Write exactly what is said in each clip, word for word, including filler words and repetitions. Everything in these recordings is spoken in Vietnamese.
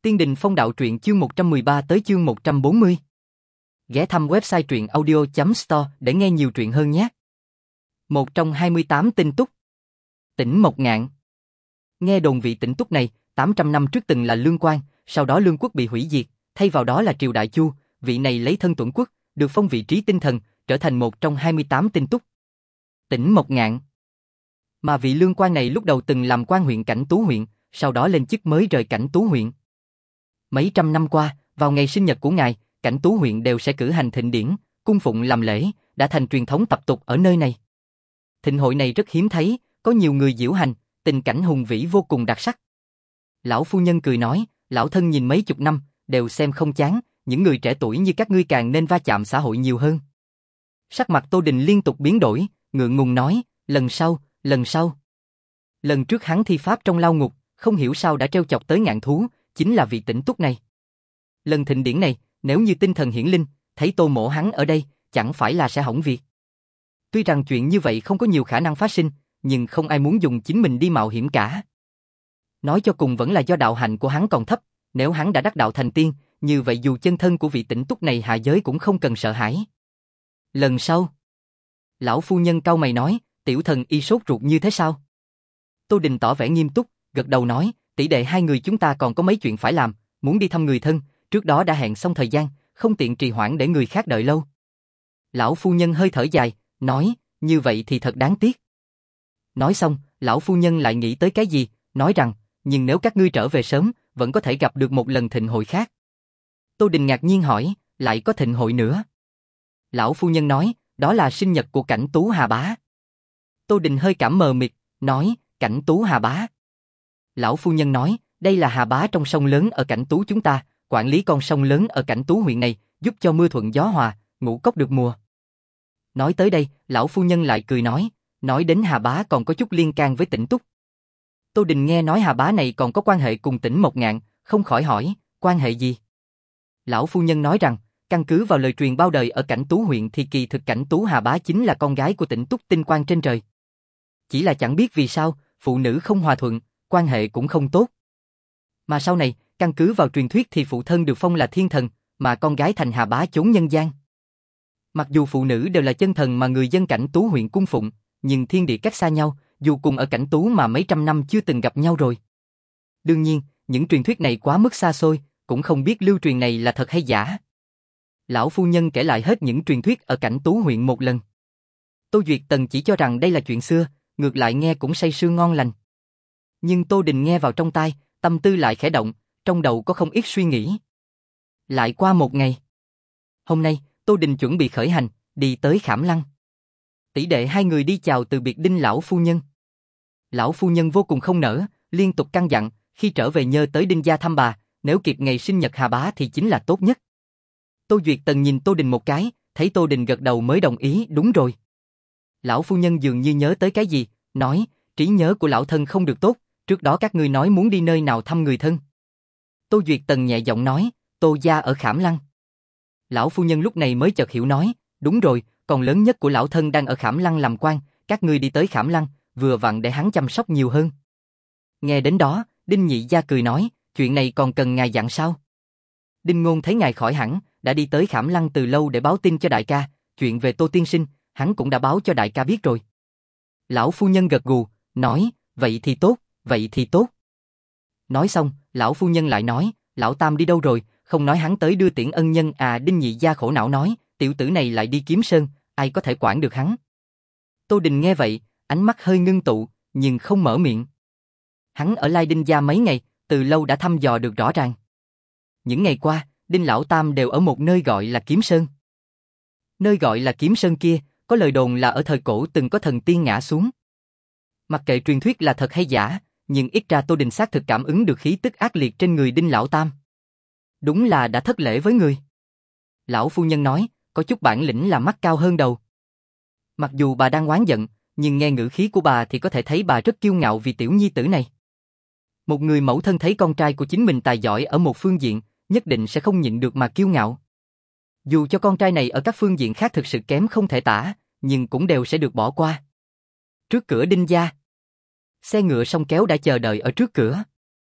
Tiên Đình Phong Đạo Truyện chương một trăm mười ba tới chương một trăm bốn mươi. Ghé thăm website truyện audio chấm store để nghe nhiều truyện hơn nhé. Một trong hai mươi tám tinh túc. Tỉnh Mộc Ngạn. Nghe đồn vị tỉnh túc này, tám trăm năm trước từng là Lương Quang, sau đó Lương quốc bị hủy diệt, thay vào đó là triều Đại Chu, vị này lấy thân tuẫn quốc, được phong vị trí tinh thần, trở thành một trong hai mươi tám tinh túc. Tỉnh Mộc Ngạn. Mà vị Lương Quang này lúc đầu từng làm quan huyện Cảnh Tú huyện, sau đó lên chức mới rời Cảnh Tú huyện. Mấy trăm năm qua, vào ngày sinh nhật của ngài, Cảnh Tú huyện đều sẽ cử hành thịnh điển, cung phụng làm lễ, đã thành truyền thống tập tục ở nơi này. Thịnh hội này rất hiếm thấy, có nhiều người diễu hành, tình cảnh hùng vĩ vô cùng đặc sắc. Lão phu nhân cười nói, lão thân nhìn mấy chục năm, đều xem không chán, những người trẻ tuổi như các ngươi càng nên va chạm xã hội nhiều hơn. Sắc mặt Tô Đình liên tục biến đổi, ngượng ngùng nói, lần sau, lần sau. Lần trước hắn thi pháp trong lao ngục, không hiểu sao đã treo chọc tới ngạn thú, chính là vị tỉnh túc này. Lần thịnh điển này, nếu như tinh thần hiển linh, thấy Tô Mỗ hắn ở đây, chẳng phải là sẽ hỏng việc. Tuy rằng chuyện như vậy không có nhiều khả năng phát sinh, nhưng không ai muốn dùng chính mình đi mạo hiểm cả. Nói cho cùng vẫn là do đạo hạnh của hắn còn thấp, nếu hắn đã đắc đạo thành tiên, như vậy dù chân thân của vị tỉnh túc này hạ giới cũng không cần sợ hãi. Lần sau, lão phu nhân cau mày nói, tiểu thần y sốt ruột như thế sao? Tô Đình tỏ vẻ nghiêm túc, gật đầu nói, tỷ đệ hai người chúng ta còn có mấy chuyện phải làm, muốn đi thăm người thân, trước đó đã hẹn xong thời gian, không tiện trì hoãn để người khác đợi lâu. Lão phu nhân hơi thở dài, nói, như vậy thì thật đáng tiếc. Nói xong, lão phu nhân lại nghĩ tới cái gì, nói rằng, nhưng nếu các ngươi trở về sớm, vẫn có thể gặp được một lần thịnh hội khác. Tô Đình ngạc nhiên hỏi, lại có thịnh hội nữa? Lão phu nhân nói, đó là sinh nhật của Cảnh Tú Hà Bá. Tô Đình hơi cảm mờ mịt, nói, Cảnh Tú Hà Bá. Lão phu nhân nói, đây là Hà Bá trong sông lớn ở Cảnh Tú chúng ta, quản lý con sông lớn ở Cảnh Tú huyện này, giúp cho mưa thuận gió hòa, ngũ cốc được mùa. Nói tới đây, lão phu nhân lại cười nói, nói đến Hà Bá còn có chút liên can với tỉnh Túc. Tô Đình nghe nói Hà Bá này còn có quan hệ cùng tỉnh Mộc Ngạn, không khỏi hỏi, quan hệ gì? Lão phu nhân nói rằng, căn cứ vào lời truyền bao đời ở Cảnh Tú huyện thì kỳ thực Cảnh Tú Hà Bá chính là con gái của tỉnh Túc tinh quang trên trời. Chỉ là chẳng biết vì sao, phụ nữ không hòa thuận, quan hệ cũng không tốt. Mà sau này, căn cứ vào truyền thuyết thì phụ thân được phong là thiên thần, mà con gái thành Hà Bá chốn nhân gian. Mặc dù phụ nữ đều là chân thần mà người dân Cảnh Tú huyện cung phụng, nhưng thiên địa cách xa nhau, dù cùng ở Cảnh Tú mà mấy trăm năm chưa từng gặp nhau rồi. Đương nhiên, những truyền thuyết này quá mức xa xôi, cũng không biết lưu truyền này là thật hay giả. Lão phu nhân kể lại hết những truyền thuyết ở Cảnh Tú huyện một lần. Tô Duyệt Tần chỉ cho rằng đây là chuyện xưa, ngược lại nghe cũng say sưa ngon lành. Nhưng Tô Đình nghe vào trong tai, tâm tư lại khẽ động, trong đầu có không ít suy nghĩ. Lại qua một ngày. Hôm nay, Tô Đình chuẩn bị khởi hành, đi tới Khảm Lăng. Tỷ đệ hai người đi chào từ biệt Đinh lão phu nhân. Lão phu nhân vô cùng không nỡ, liên tục căn dặn, khi trở về nhớ tới Đinh gia thăm bà, nếu kịp ngày sinh nhật Hà Bá thì chính là tốt nhất. Tô Duyệt Tần nhìn Tô Đình một cái, thấy Tô Đình gật đầu mới đồng ý, đúng rồi. Lão phu nhân dường như nhớ tới cái gì, nói, trí nhớ của lão thân không được tốt, trước đó các ngươi nói muốn đi nơi nào thăm người thân. Tô Duyệt Tần nhẹ giọng nói, Tô gia ở Khảm Lăng. Lão phu nhân lúc này mới chợt hiểu nói, đúng rồi, còn lớn nhất của lão thân đang ở Khảm Lăng làm quan, các ngươi đi tới Khảm Lăng, vừa vặn để hắn chăm sóc nhiều hơn. Nghe đến đó, Đinh nhị gia cười nói, chuyện này còn cần ngài dặn sao? Đinh Ngôn thấy ngài khỏi hẳn, đã đi tới Khảm Lăng từ lâu để báo tin cho đại ca, chuyện về Tô tiên sinh, hắn cũng đã báo cho đại ca biết rồi. Lão phu nhân gật gù, nói, vậy thì tốt, vậy thì tốt. Nói xong, lão phu nhân lại nói, lão Tam đi đâu rồi, không nói hắn tới đưa tiễn ân nhân à. Đinh nhị gia khổ não nói, tiểu tử này lại đi kiếm sơn, ai có thể quản được hắn. Tô Đình nghe vậy, ánh mắt hơi ngưng tụ, nhưng không mở miệng. Hắn ở Lai Đinh gia mấy ngày, từ lâu đã thăm dò được rõ ràng. Những ngày qua, Đinh lão Tam đều ở một nơi gọi là Kiếm Sơn. Nơi gọi là Kiếm Sơn kia, có lời đồn là ở thời cổ từng có thần tiên ngã xuống. Mặc kệ truyền thuyết là thật hay giả, nhưng ít ra Tô Đình xác thực cảm ứng được khí tức ác liệt trên người Đinh lão Tam. Đúng là đã thất lễ với người. Lão phu nhân nói, có chút bản lĩnh là mắt cao hơn đầu. Mặc dù bà đang oán giận, nhưng nghe ngữ khí của bà thì có thể thấy bà rất kiêu ngạo vì tiểu nhi tử này. Một người mẫu thân thấy con trai của chính mình tài giỏi ở một phương diện, nhất định sẽ không nhịn được mà kiêu ngạo. Dù cho con trai này ở các phương diện khác thực sự kém không thể tả, nhưng cũng đều sẽ được bỏ qua. Trước cửa Đinh gia, xe ngựa song kéo đã chờ đợi ở trước cửa.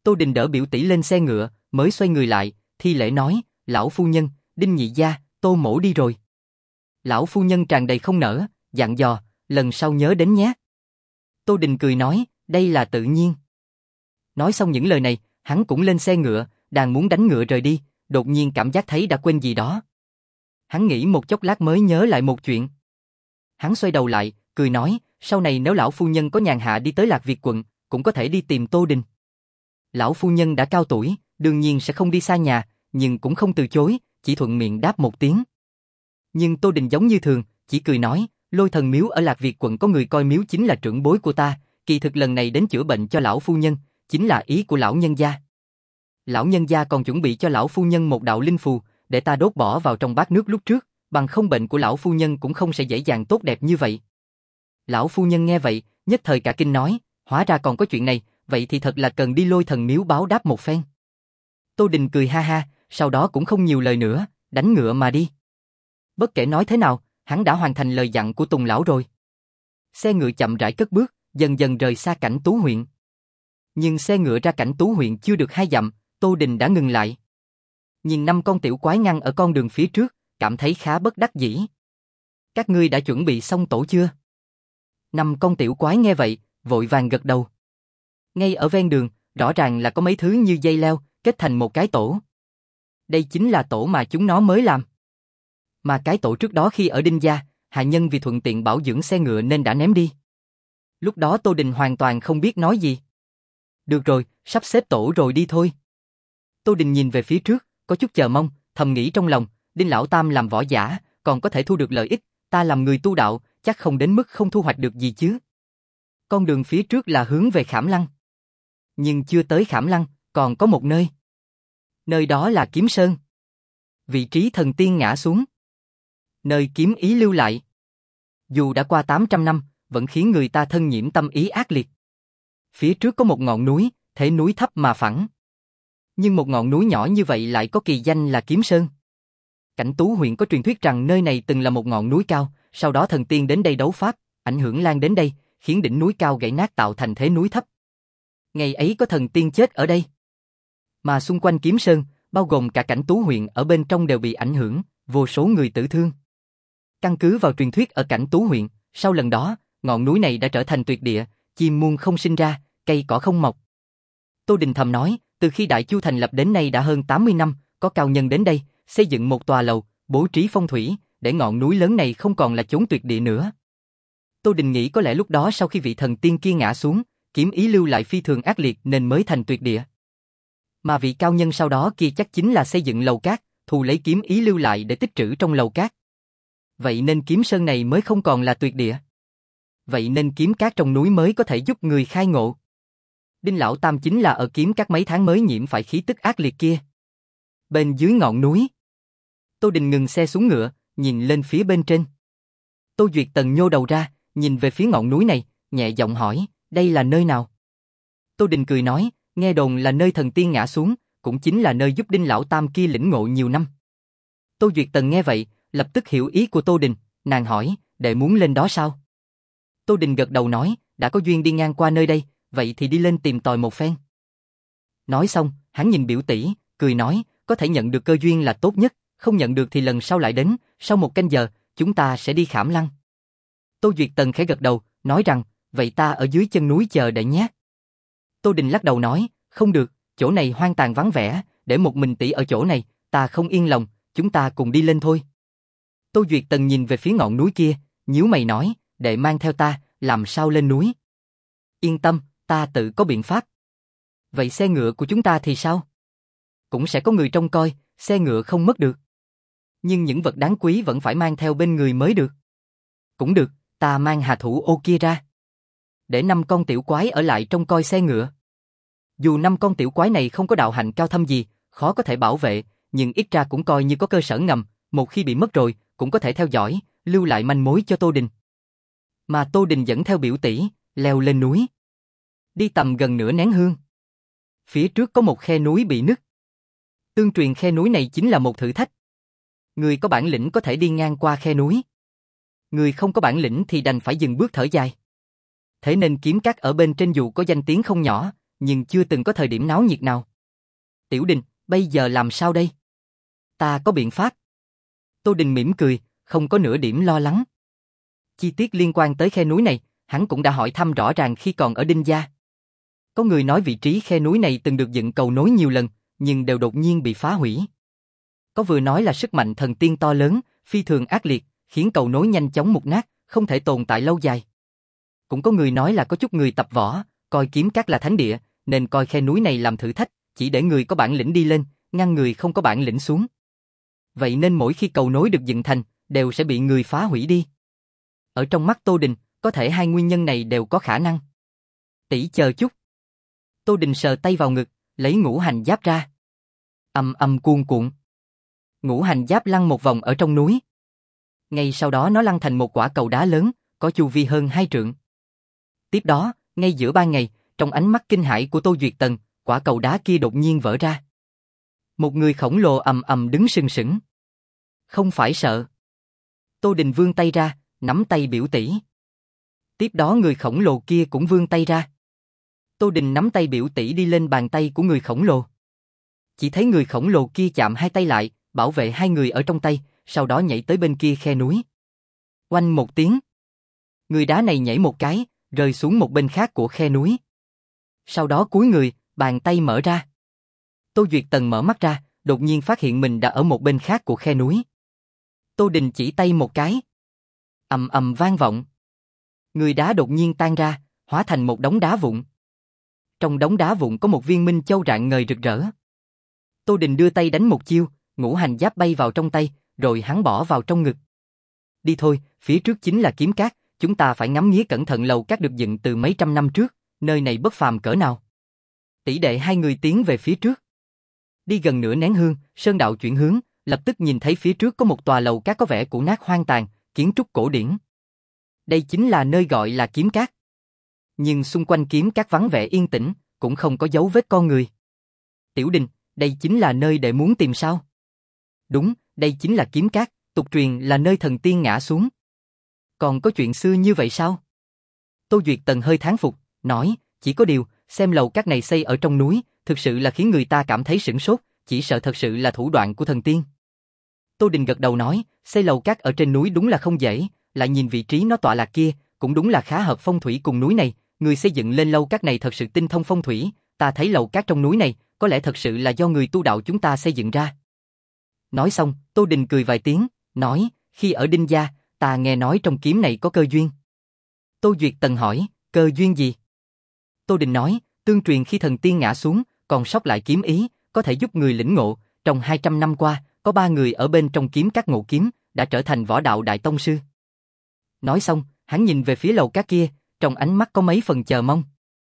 Tô Đình đỡ biểu tỷ lên xe ngựa, mới xoay người lại, thi lễ nói, lão phu nhân, Đinh nhị gia, Tô mỗ đi rồi. Lão phu nhân tràn đầy không nỡ, dặn dò, lần sau nhớ đến nhé. Tô Đình cười nói, đây là tự nhiên. Nói xong những lời này, hắn cũng lên xe ngựa, đang muốn đánh ngựa rời đi, đột nhiên cảm giác thấy đã quên gì đó. Hắn nghĩ một chốc lát mới nhớ lại một chuyện. Hắn xoay đầu lại, cười nói, sau này nếu lão phu nhân có nhàn hạ đi tới Lạc Việt quận, cũng có thể đi tìm Tô Đình. Lão phu nhân đã cao tuổi, đương nhiên sẽ không đi xa nhà, nhưng cũng không từ chối, chỉ thuận miệng đáp một tiếng. Nhưng Tô Đình giống như thường, chỉ cười nói, Lôi Thần miếu ở Lạc Việt quận có người coi miếu chính là trưởng bối của ta, kỳ thực lần này đến chữa bệnh cho lão phu nhân, chính là ý của lão nhân gia. Lão nhân gia còn chuẩn bị cho lão phu nhân một đạo linh phù, để ta đốt bỏ vào trong bát nước lúc trước, bằng không bệnh của lão phu nhân cũng không sẽ dễ dàng tốt đẹp như vậy. Lão phu nhân nghe vậy, nhất thời cả kinh nói, hóa ra còn có chuyện này, vậy thì thật là cần đi Lôi Thần miếu báo đáp một phen. Tô Đình cười ha ha, sau đó cũng không nhiều lời nữa, đánh ngựa mà đi. Bất kể nói thế nào, hắn đã hoàn thành lời dặn của Tùng lão rồi. Xe ngựa chậm rãi cất bước, dần dần rời xa Cảnh Tú huyện. Nhưng xe ngựa ra Cảnh Tú huyện chưa được hai dặm, Tô Đình đã ngừng lại. Nhìn năm con tiểu quái ngăn ở con đường phía trước, cảm thấy khá bất đắc dĩ. Các ngươi đã chuẩn bị xong tổ chưa? Năm con tiểu quái nghe vậy, vội vàng gật đầu. Ngay ở ven đường, rõ ràng là có mấy thứ như dây leo, kết thành một cái tổ. Đây chính là tổ mà chúng nó mới làm. Mà cái tổ trước đó khi ở Đinh gia, hạ nhân vì thuận tiện bảo dưỡng xe ngựa nên đã ném đi. Lúc đó Tô Đình hoàn toàn không biết nói gì. Được rồi, sắp xếp tổ rồi đi thôi. Tô Đình nhìn về phía trước, có chút chờ mong, thầm nghĩ trong lòng, Đinh lão tam làm võ giả, còn có thể thu được lợi ích, ta làm người tu đạo, chắc không đến mức không thu hoạch được gì chứ. Con đường phía trước là hướng về Khảm Lăng. Nhưng chưa tới Khảm Lăng, còn có một nơi. Nơi đó là Kiếm Sơn. Vị trí thần tiên ngã xuống. Nơi kiếm ý lưu lại. Dù đã qua tám trăm năm, vẫn khiến người ta thân nhiễm tâm ý ác liệt. Phía trước có một ngọn núi, thể núi thấp mà phẳng. Nhưng một ngọn núi nhỏ như vậy lại có kỳ danh là Kiếm Sơn. Cảnh Tú huyện có truyền thuyết rằng nơi này từng là một ngọn núi cao, sau đó thần tiên đến đây đấu pháp, ảnh hưởng lan đến đây, khiến đỉnh núi cao gãy nát tạo thành thế núi thấp. Ngày ấy có thần tiên chết ở đây. Mà xung quanh Kiếm Sơn, bao gồm cả Cảnh Tú huyện ở bên trong đều bị ảnh hưởng, vô số người tử thương. Căn cứ vào truyền thuyết ở Cảnh Tú huyện, sau lần đó, ngọn núi này đã trở thành tuyệt địa, chim muôn không sinh ra, cây cỏ không mọc. Tô Đình thầm nói, từ khi Đại Chu thành lập đến nay đã hơn tám mươi năm, có cao nhân đến đây, xây dựng một tòa lầu, bố trí phong thủy, để ngọn núi lớn này không còn là chốn tuyệt địa nữa. Tô Đình nghĩ có lẽ lúc đó sau khi vị thần tiên kia ngã xuống, kiếm ý lưu lại phi thường ác liệt nên mới thành tuyệt địa. Mà vị cao nhân sau đó kia chắc chính là xây dựng lầu cát, thu lấy kiếm ý lưu lại để tích trữ trong lầu cát. Vậy nên Kiếm Sơn này mới không còn là tuyệt địa. Vậy nên kiếm cát trong núi mới có thể giúp người khai ngộ. Đinh lão tam chính là ở kiếm cát mấy tháng mới nhiễm phải khí tức ác liệt kia. Bên dưới ngọn núi, Tô Đình ngừng xe xuống ngựa, nhìn lên phía bên trên. Tô Duyệt Tần nhô đầu ra, nhìn về phía ngọn núi này, nhẹ giọng hỏi, đây là nơi nào? Tô Đình cười nói, nghe đồn là nơi thần tiên ngã xuống, cũng chính là nơi giúp Đinh lão tam kia lĩnh ngộ nhiều năm. Tô Duyệt Tần nghe vậy, lập tức hiểu ý của Tô Đình, nàng hỏi, đệ muốn lên đó sao? Tô Đình gật đầu nói, đã có duyên đi ngang qua nơi đây, vậy thì đi lên tìm tòi một phen. Nói xong, hắn nhìn biểu tỷ, cười nói, có thể nhận được cơ duyên là tốt nhất, không nhận được thì lần sau lại đến, sau một canh giờ, chúng ta sẽ đi Khảm Lăng. Tô Duyệt Tần khẽ gật đầu, nói rằng, vậy ta ở dưới chân núi chờ đệ nhé. Tô Đình lắc đầu nói, không được, chỗ này hoang tàn vắng vẻ, để một mình tỷ ở chỗ này, ta không yên lòng, chúng ta cùng đi lên thôi. Tô Duyệt Tần nhìn về phía ngọn núi kia, nhíu mày nói, đệ mang theo ta, làm sao lên núi? Yên tâm, ta tự có biện pháp. Vậy xe ngựa của chúng ta thì sao? Cũng sẽ có người trông coi, xe ngựa không mất được. Nhưng những vật đáng quý vẫn phải mang theo bên người mới được. Cũng được, ta mang hà thủ ô kia ra. Để năm con tiểu quái ở lại trông coi xe ngựa. Dù năm con tiểu quái này không có đạo hạnh cao thâm gì, khó có thể bảo vệ, nhưng ít ra cũng coi như có cơ sở ngầm, một khi bị mất rồi, cũng có thể theo dõi, lưu lại manh mối cho Tô Đình. Mà Tô Đình dẫn theo biểu tỷ, leo lên núi. Đi tầm gần nửa nén hương. Phía trước có một khe núi bị nứt. Tương truyền khe núi này chính là một thử thách. Người có bản lĩnh có thể đi ngang qua khe núi. Người không có bản lĩnh thì đành phải dừng bước thở dài. Thế nên kiếm cát ở bên trên dù có danh tiếng không nhỏ, nhưng chưa từng có thời điểm náo nhiệt nào. Tiểu Đình, bây giờ làm sao đây? Ta có biện pháp. Tô Đình mỉm cười, không có nửa điểm lo lắng. Chi tiết liên quan tới khe núi này, hắn cũng đã hỏi thăm rõ ràng khi còn ở Đinh Gia. Có người nói vị trí khe núi này từng được dựng cầu nối nhiều lần, nhưng đều đột nhiên bị phá hủy. Có vừa nói là sức mạnh thần tiên to lớn, phi thường ác liệt, khiến cầu nối nhanh chóng mục nát, không thể tồn tại lâu dài. Cũng có người nói là có chút người tập võ, coi kiếm cát là thánh địa, nên coi khe núi này làm thử thách, chỉ để người có bản lĩnh đi lên, ngăn người không có bản lĩnh xuống. Vậy nên mỗi khi cầu nối được dựng thành, đều sẽ bị người phá hủy đi. Ở trong mắt Tô Đình, có thể hai nguyên nhân này đều có khả năng. Tỷ chờ chút. Tô Đình sờ tay vào ngực, lấy ngũ hành giáp ra. Ầm ầm cuồn cuộn. Ngũ hành giáp lăn một vòng ở trong núi. Ngay sau đó nó lăn thành một quả cầu đá lớn, có chu vi hơn hai trượng. Tiếp đó, ngay giữa ban ngày, trong ánh mắt kinh hãi của Tô Duyệt Tần, quả cầu đá kia đột nhiên vỡ ra. Một người khổng lồ ầm ầm đứng sừng sững. Không phải sợ. Tô Đình vươn tay ra, nắm tay biểu tỷ. Tiếp đó người khổng lồ kia cũng vươn tay ra. Tô Đình nắm tay biểu tỷ đi lên bàn tay của người khổng lồ. Chỉ thấy người khổng lồ kia chạm hai tay lại, bảo vệ hai người ở trong tay, sau đó nhảy tới bên kia khe núi. Oanh một tiếng. Người đá này nhảy một cái, rơi xuống một bên khác của khe núi. Sau đó cúi người, bàn tay mở ra. Tô Duyệt Tần mở mắt ra, đột nhiên phát hiện mình đã ở một bên khác của khe núi. Tô Đình chỉ tay một cái. Ầm ầm vang vọng. Người đá đột nhiên tan ra, hóa thành một đống đá vụn. Trong đống đá vụn có một viên minh châu rạng ngời rực rỡ. Tô Đình đưa tay đánh một chiêu, ngũ hành giáp bay vào trong tay, rồi hắn bỏ vào trong ngực. Đi thôi, phía trước chính là kiếm cát, chúng ta phải ngắm nghía cẩn thận lầu cát được dựng từ mấy trăm năm trước, nơi này bất phàm cỡ nào. Tỷ đệ hai người tiến về phía trước. Đi gần nửa nén hương, Sơn Đạo chuyển hướng, lập tức nhìn thấy phía trước có một tòa lầu cát có vẻ cũ nát hoang tàn, kiến trúc cổ điển. Đây chính là nơi gọi là kiếm cát. Nhưng xung quanh kiếm cát vắng vẻ yên tĩnh, cũng không có dấu vết con người. Tiểu Đình, đây chính là nơi đệ muốn tìm sao? Đúng, đây chính là kiếm cát, tục truyền là nơi thần tiên ngã xuống. Còn có chuyện xưa như vậy sao? Tô Duyệt Tần hơi thán phục, nói, chỉ có điều, xem lầu cát này xây ở trong núi, thực sự là khiến người ta cảm thấy sửng sốt, chỉ sợ thật sự là thủ đoạn của thần tiên. Tô Đình gật đầu nói, xây lầu cát ở trên núi đúng là không dễ, lại nhìn vị trí nó tọa lạc kia, cũng đúng là khá hợp phong thủy cùng núi này, người xây dựng lên lầu cát này thật sự tinh thông phong thủy, ta thấy lầu cát trong núi này, có lẽ thật sự là do người tu đạo chúng ta xây dựng ra. Nói xong, Tô Đình cười vài tiếng, nói, khi ở Đinh Gia, ta nghe nói trong kiếm này có cơ duyên. Tô Duyệt Tần hỏi, cơ duyên gì? Tô Đình nói, tương truyền khi thần tiên ngã xuống, còn sót lại kiếm ý, có thể giúp người lĩnh ngộ, trong hai trăm năm qua, có ba người ở bên trong kiếm các ngộ kiếm, đã trở thành võ đạo đại tông sư. Nói xong, hắn nhìn về phía lầu cát kia, trong ánh mắt có mấy phần chờ mong.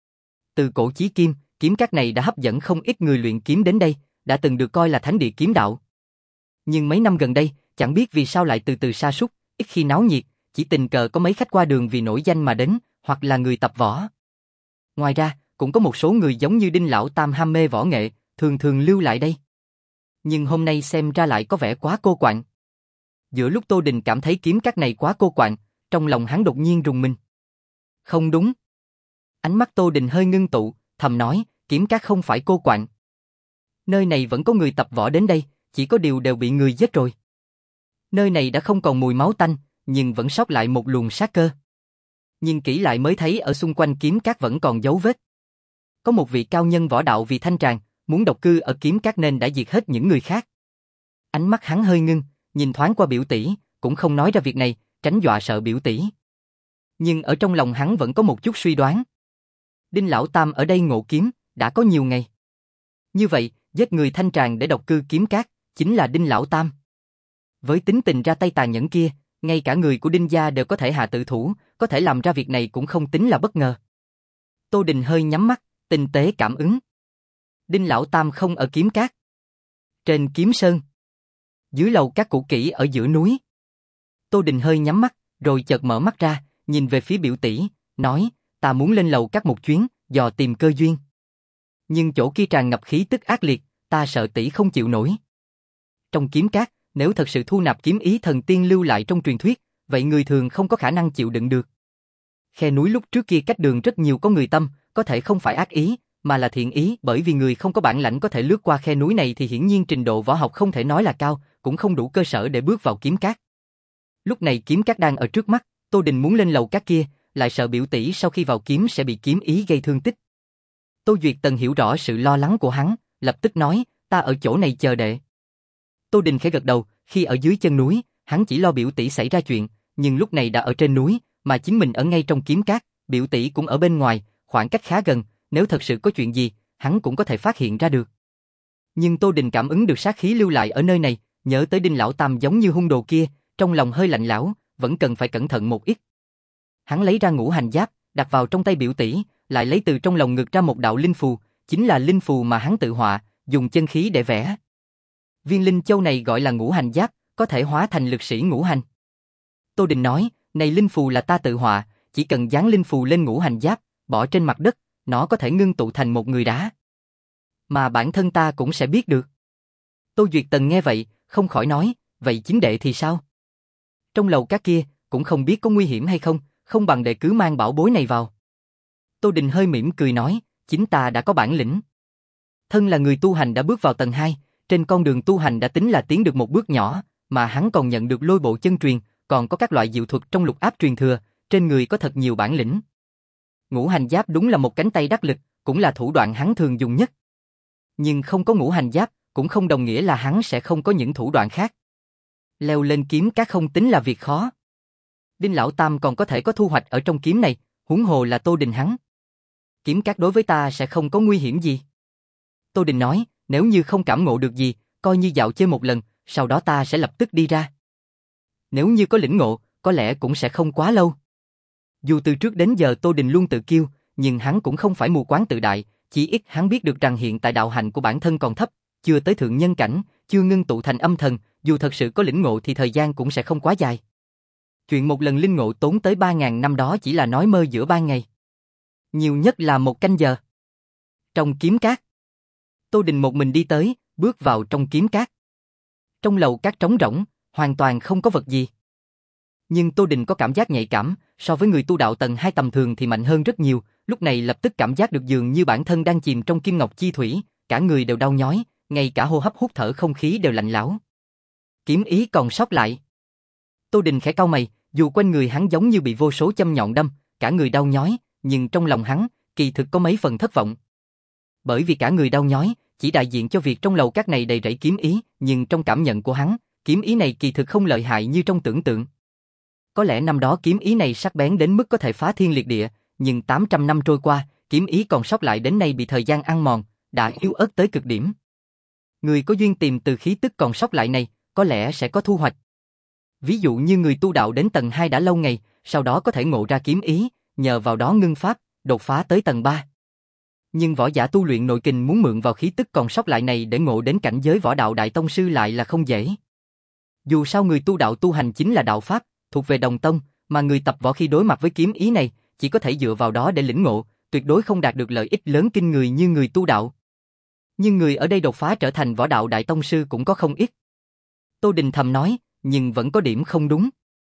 Từ cổ chí kim, kiếm cát này đã hấp dẫn không ít người luyện kiếm đến đây, đã từng được coi là thánh địa kiếm đạo. Nhưng mấy năm gần đây, chẳng biết vì sao lại từ từ sa sút, ít khi náo nhiệt, chỉ tình cờ có mấy khách qua đường vì nổi danh mà đến, hoặc là người tập võ. Ngoài ra, cũng có một số người giống như Đinh Lão Tam ham mê võ nghệ, thường thường lưu lại đây. Nhưng hôm nay xem ra lại có vẻ quá cô quạnh. Giữa lúc Tô Đình cảm thấy kiếm cát này quá cô quạnh, trong lòng hắn đột nhiên rùng mình. Không đúng. Ánh mắt Tô Đình hơi ngưng tụ, thầm nói, kiếm cát không phải cô quạnh. Nơi này vẫn có người tập võ đến đây, chỉ có điều đều bị người giết rồi. Nơi này đã không còn mùi máu tanh, nhưng vẫn sót lại một luồng sát cơ. Nhưng kỹ lại mới thấy ở xung quanh kiếm cát vẫn còn dấu vết. Có một vị cao nhân võ đạo vì thanh tràng, muốn độc cư ở kiếm cát nên đã diệt hết những người khác. Ánh mắt hắn hơi ngưng, nhìn thoáng qua biểu tỷ, cũng không nói ra việc này, tránh dọa sợ biểu tỷ. Nhưng ở trong lòng hắn vẫn có một chút suy đoán. Đinh Lão Tam ở đây ngộ kiếm, đã có nhiều ngày. Như vậy, giết người thanh tràng để độc cư kiếm cát, chính là Đinh Lão Tam. Với tính tình ra tay tàn nhẫn kia, ngay cả người của Đinh gia đều có thể hạ tự thủ, có thể làm ra việc này cũng không tính là bất ngờ. Tô Đình hơi nhắm mắt, tinh tế cảm ứng. Đinh Lão Tam không ở kiếm cát. Trên kiếm sơn. Dưới lầu các cũ kỹ ở giữa núi. Tô Đình hơi nhắm mắt, rồi chợt mở mắt ra, nhìn về phía biểu tỷ, nói, ta muốn lên lầu các một chuyến, dò tìm cơ duyên. Nhưng chỗ kia tràn ngập khí tức ác liệt, ta sợ tỷ không chịu nổi. Trong kiếm cát, nếu thật sự thu nạp kiếm ý thần tiên lưu lại trong truyền thuyết, vậy người thường không có khả năng chịu đựng được. Khe núi lúc trước kia cách đường rất nhiều có người tâm, có thể không phải ác ý, mà là thiện ý, bởi vì người không có bản lãnh có thể lướt qua khe núi này thì hiển nhiên trình độ võ học không thể nói là cao, cũng không đủ cơ sở để bước vào kiếm cát. Lúc này kiếm cát đang ở trước mắt, Tô Đình muốn lên lầu cát kia, lại sợ biểu tỷ sau khi vào kiếm sẽ bị kiếm ý gây thương tích. Tô Duyệt Tần hiểu rõ sự lo lắng của hắn, lập tức nói, ta ở chỗ này chờ đệ. Tô Đình khẽ gật đầu, khi ở dưới chân núi, hắn chỉ lo biểu tỷ xảy ra chuyện, nhưng lúc này đã ở trên núi, mà chính mình ở ngay trong kiếm cát, biểu tỷ cũng ở bên ngoài, khoảng cách khá gần, nếu thật sự có chuyện gì, hắn cũng có thể phát hiện ra được. Nhưng Tô Đình cảm ứng được sát khí lưu lại ở nơi này, nhớ tới Đinh Lão Tam giống như hung đồ kia, trong lòng hơi lạnh lẽo, vẫn cần phải cẩn thận một ít. Hắn lấy ra ngũ hành giáp, đặt vào trong tay biểu tỷ, lại lấy từ trong lòng ngực ra một đạo linh phù, chính là linh phù mà hắn tự họa, dùng chân khí để vẽ. Viên linh châu này gọi là ngũ hành giáp, có thể hóa thành lực sĩ ngũ hành. Tô Đình nói, này linh phù là ta tự họa, chỉ cần dán linh phù lên ngũ hành giáp, bỏ trên mặt đất, nó có thể ngưng tụ thành một người đá. Mà bản thân ta cũng sẽ biết được. Tô Duyệt Tần nghe vậy, không khỏi nói, vậy chính đệ thì sao? Trong lầu các kia, cũng không biết có nguy hiểm hay không, không bằng đệ cứ mang bảo bối này vào. Tô Đình hơi mỉm cười nói, chính ta đã có bản lĩnh. Thân là người tu hành đã bước vào tầng hai, trên con đường tu hành đã tính là tiến được một bước nhỏ, mà hắn còn nhận được lôi bộ chân truyền, còn có các loại diệu thuật trong lục áp truyền thừa, trên người có thật nhiều bản lĩnh. Ngũ hành giáp đúng là một cánh tay đắc lực, cũng là thủ đoạn hắn thường dùng nhất. Nhưng không có ngũ hành giáp, cũng không đồng nghĩa là hắn sẽ không có những thủ đoạn khác. Leo lên kiếm cát không tính là việc khó. Đinh Lão Tam còn có thể có thu hoạch ở trong kiếm này, huống hồ là Tô Đình hắn. Kiếm cát đối với ta sẽ không có nguy hiểm gì. Tô Đình nói, nếu như không cảm ngộ được gì, coi như dạo chơi một lần, sau đó ta sẽ lập tức đi ra. Nếu như có lĩnh ngộ, có lẽ cũng sẽ không quá lâu. Dù từ trước đến giờ Tô Đình luôn tự kiêu, nhưng hắn cũng không phải mù quáng tự đại, chỉ ít hắn biết được rằng hiện tại đạo hạnh của bản thân còn thấp, chưa tới thượng nhân cảnh, chưa ngưng tụ thành âm thần, dù thật sự có lĩnh ngộ thì thời gian cũng sẽ không quá dài. Chuyện một lần linh ngộ tốn tới ba ngàn năm đó chỉ là nói mơ giữa ban ngày. Nhiều nhất là một canh giờ. Trong kiếm cát, Tô Đình một mình đi tới, bước vào trong kiếm cát. Trong lầu cát trống rỗng, hoàn toàn không có vật gì. Nhưng Tô Đình có cảm giác nhạy cảm, so với người tu đạo tầng hai tầm thường thì mạnh hơn rất nhiều, lúc này lập tức cảm giác được dường như bản thân đang chìm trong kim ngọc chi thủy, cả người đều đau nhói, ngay cả hô hấp hút thở không khí đều lạnh lẽo. Kiếm ý còn sót lại. Tô Đình khẽ cau mày, dù quanh người hắn giống như bị vô số châm nhọn đâm, cả người đau nhói, nhưng trong lòng hắn, kỳ thực có mấy phần thất vọng. Bởi vì cả người đau nhói, chỉ đại diện cho việc trong lầu cát này đầy rẫy kiếm ý, nhưng trong cảm nhận của hắn, kiếm ý này kỳ thực không lợi hại như trong tưởng tượng. Có lẽ năm đó kiếm ý này sắc bén đến mức có thể phá thiên liệt địa, nhưng tám trăm năm trôi qua, kiếm ý còn sót lại đến nay bị thời gian ăn mòn, đã yếu ớt tới cực điểm. Người có duyên tìm từ khí tức còn sót lại này, có lẽ sẽ có thu hoạch. Ví dụ như người tu đạo đến tầng hai đã lâu ngày, sau đó có thể ngộ ra kiếm ý, nhờ vào đó ngưng pháp, đột phá tới tầng ba. Nhưng võ giả tu luyện nội kình muốn mượn vào khí tức còn sót lại này để ngộ đến cảnh giới võ đạo đại tông sư lại là không dễ. Dù sao người tu đạo tu hành chính là đạo pháp, thuộc về đồng tông, mà người tập võ khi đối mặt với kiếm ý này, chỉ có thể dựa vào đó để lĩnh ngộ, tuyệt đối không đạt được lợi ích lớn kinh người như người tu đạo. Nhưng người ở đây đột phá trở thành võ đạo đại tông sư cũng có không ít. Tô Đình thầm nói, nhưng vẫn có điểm không đúng.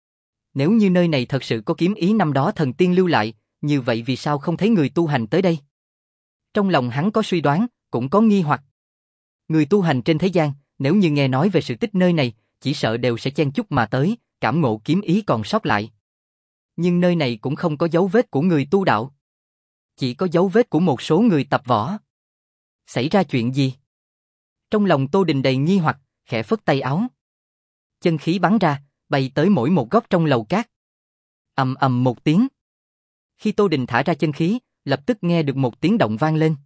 Nếu như nơi này thật sự có kiếm ý năm đó thần tiên lưu lại, như vậy vì sao không thấy người tu hành tới đây? Trong lòng hắn có suy đoán, cũng có nghi hoặc. Người tu hành trên thế gian, nếu như nghe nói về sự tích nơi này, chỉ sợ đều sẽ chen chúc mà tới, cảm ngộ kiếm ý còn sót lại. Nhưng nơi này cũng không có dấu vết của người tu đạo. Chỉ có dấu vết của một số người tập võ. Xảy ra chuyện gì? Trong lòng Tô Đình đầy nghi hoặc, khẽ phất tay áo. Chân khí bắn ra, bay tới mỗi một góc trong lầu cát. Ầm ầm một tiếng. Khi Tô Đình thả ra chân khí, lập tức nghe được một tiếng động vang lên.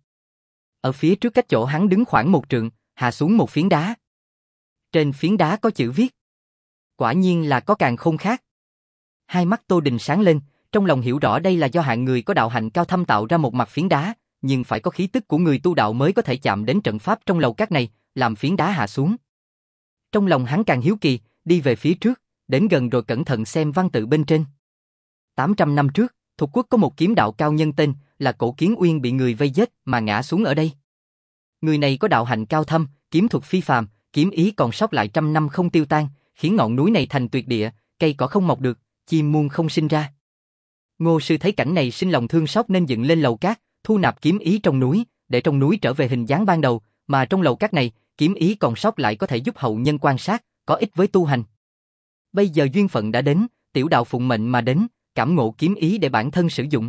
Ở phía trước cách chỗ hắn đứng khoảng một trượng, hạ xuống một phiến đá. Trên phiến đá có chữ viết. Quả nhiên là có càn khôn khác. Hai mắt Tô Đình sáng lên, trong lòng hiểu rõ đây là do hạng người có đạo hạnh cao thâm tạo ra một mặt phiến đá, nhưng phải có khí tức của người tu đạo mới có thể chạm đến trận pháp trong lầu cát này, làm phiến đá hạ xuống. Trong lòng hắn càng hiếu kỳ, đi về phía trước, đến gần rồi cẩn thận xem văn tự bên trên. tám trăm năm trước, Thục quốc có một kiếm đạo cao nhân tên là Cổ Kiến Uyên bị người vây giết mà ngã xuống ở đây. Người này có đạo hạnh cao thâm, kiếm thuật phi phàm, kiếm ý còn sót lại trăm năm không tiêu tan, khiến ngọn núi này thành tuyệt địa, cây cỏ không mọc được, chim muôn không sinh ra. Ngô sư thấy cảnh này sinh lòng thương xót nên dựng lên lầu cát, thu nạp kiếm ý trong núi, để trong núi trở về hình dáng ban đầu, mà trong lầu các này, kiếm ý còn sót lại có thể giúp hậu nhân quan sát, có ích với tu hành. Bây giờ duyên phận đã đến, tiểu đạo phụng mệnh mà đến, cảm ngộ kiếm ý để bản thân sử dụng.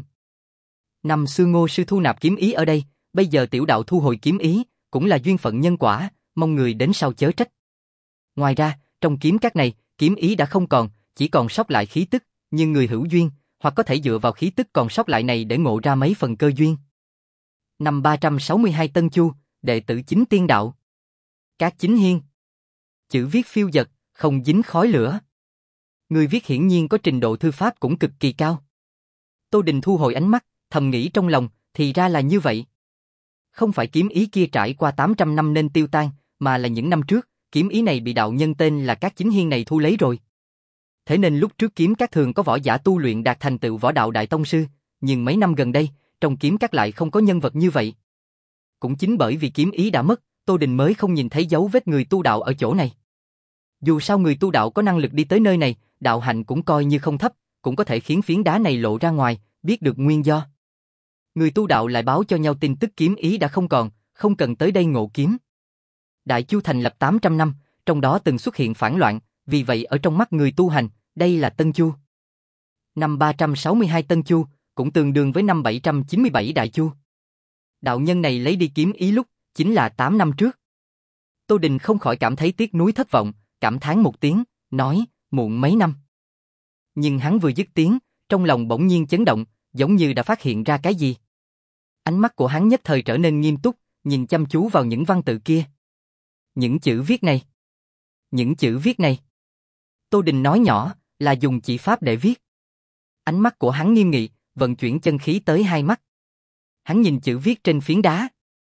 Năm xưa Ngô sư thu nạp kiếm ý ở đây, bây giờ tiểu đạo thu hồi kiếm ý, cũng là duyên phận nhân quả, mong người đến sau chớ trách. Ngoài ra, trong kiếm các này, kiếm ý đã không còn, chỉ còn sót lại khí tức, nhưng người hữu duyên, hoặc có thể dựa vào khí tức còn sót lại này để ngộ ra mấy phần cơ duyên. Năm ba trăm sáu mươi hai Tân Chu, đệ tử chính tiên đạo. Các chính hiên. Chữ viết phiêu dật, không dính khói lửa. Người viết hiển nhiên có trình độ thư pháp cũng cực kỳ cao. Tô Đình thu hồi ánh mắt, thầm nghĩ trong lòng, thì ra là như vậy. Không phải kiếm ý kia trải qua tám trăm năm nên tiêu tan, mà là những năm trước, kiếm ý này bị đạo nhân tên là Các Chính Hiên này thu lấy rồi. Thế nên lúc trước kiếm các thường có võ giả tu luyện đạt thành tựu võ đạo đại tông sư, nhưng mấy năm gần đây, trong kiếm các lại không có nhân vật như vậy. Cũng chính bởi vì kiếm ý đã mất, Tô Đình mới không nhìn thấy dấu vết người tu đạo ở chỗ này. Dù sao người tu đạo có năng lực đi tới nơi này, đạo hạnh cũng coi như không thấp, cũng có thể khiến phiến đá này lộ ra ngoài, biết được nguyên do. Người tu đạo lại báo cho nhau tin tức kiếm ý đã không còn, không cần tới đây ngộ kiếm. Đại Chu thành lập tám trăm năm, trong đó từng xuất hiện phản loạn, vì vậy ở trong mắt người tu hành, đây là Tân Chu. Năm ba trăm sáu mươi hai Tân Chu, cũng tương đương với năm bảy trăm chín mươi bảy Đại Chu. Đạo nhân này lấy đi kiếm ý lúc, chính là tám năm trước. Tô Đình không khỏi cảm thấy tiếc nuối thất vọng, cảm thán một tiếng, nói, muộn mấy năm. Nhưng hắn vừa dứt tiếng, trong lòng bỗng nhiên chấn động, giống như đã phát hiện ra cái gì. Ánh mắt của hắn nhất thời trở nên nghiêm túc, nhìn chăm chú vào những văn tự kia. Những chữ viết này. Những chữ viết này. Tô Đình nói nhỏ, là dùng chỉ pháp để viết. Ánh mắt của hắn nghiêm nghị, vận chuyển chân khí tới hai mắt. Hắn nhìn chữ viết trên phiến đá.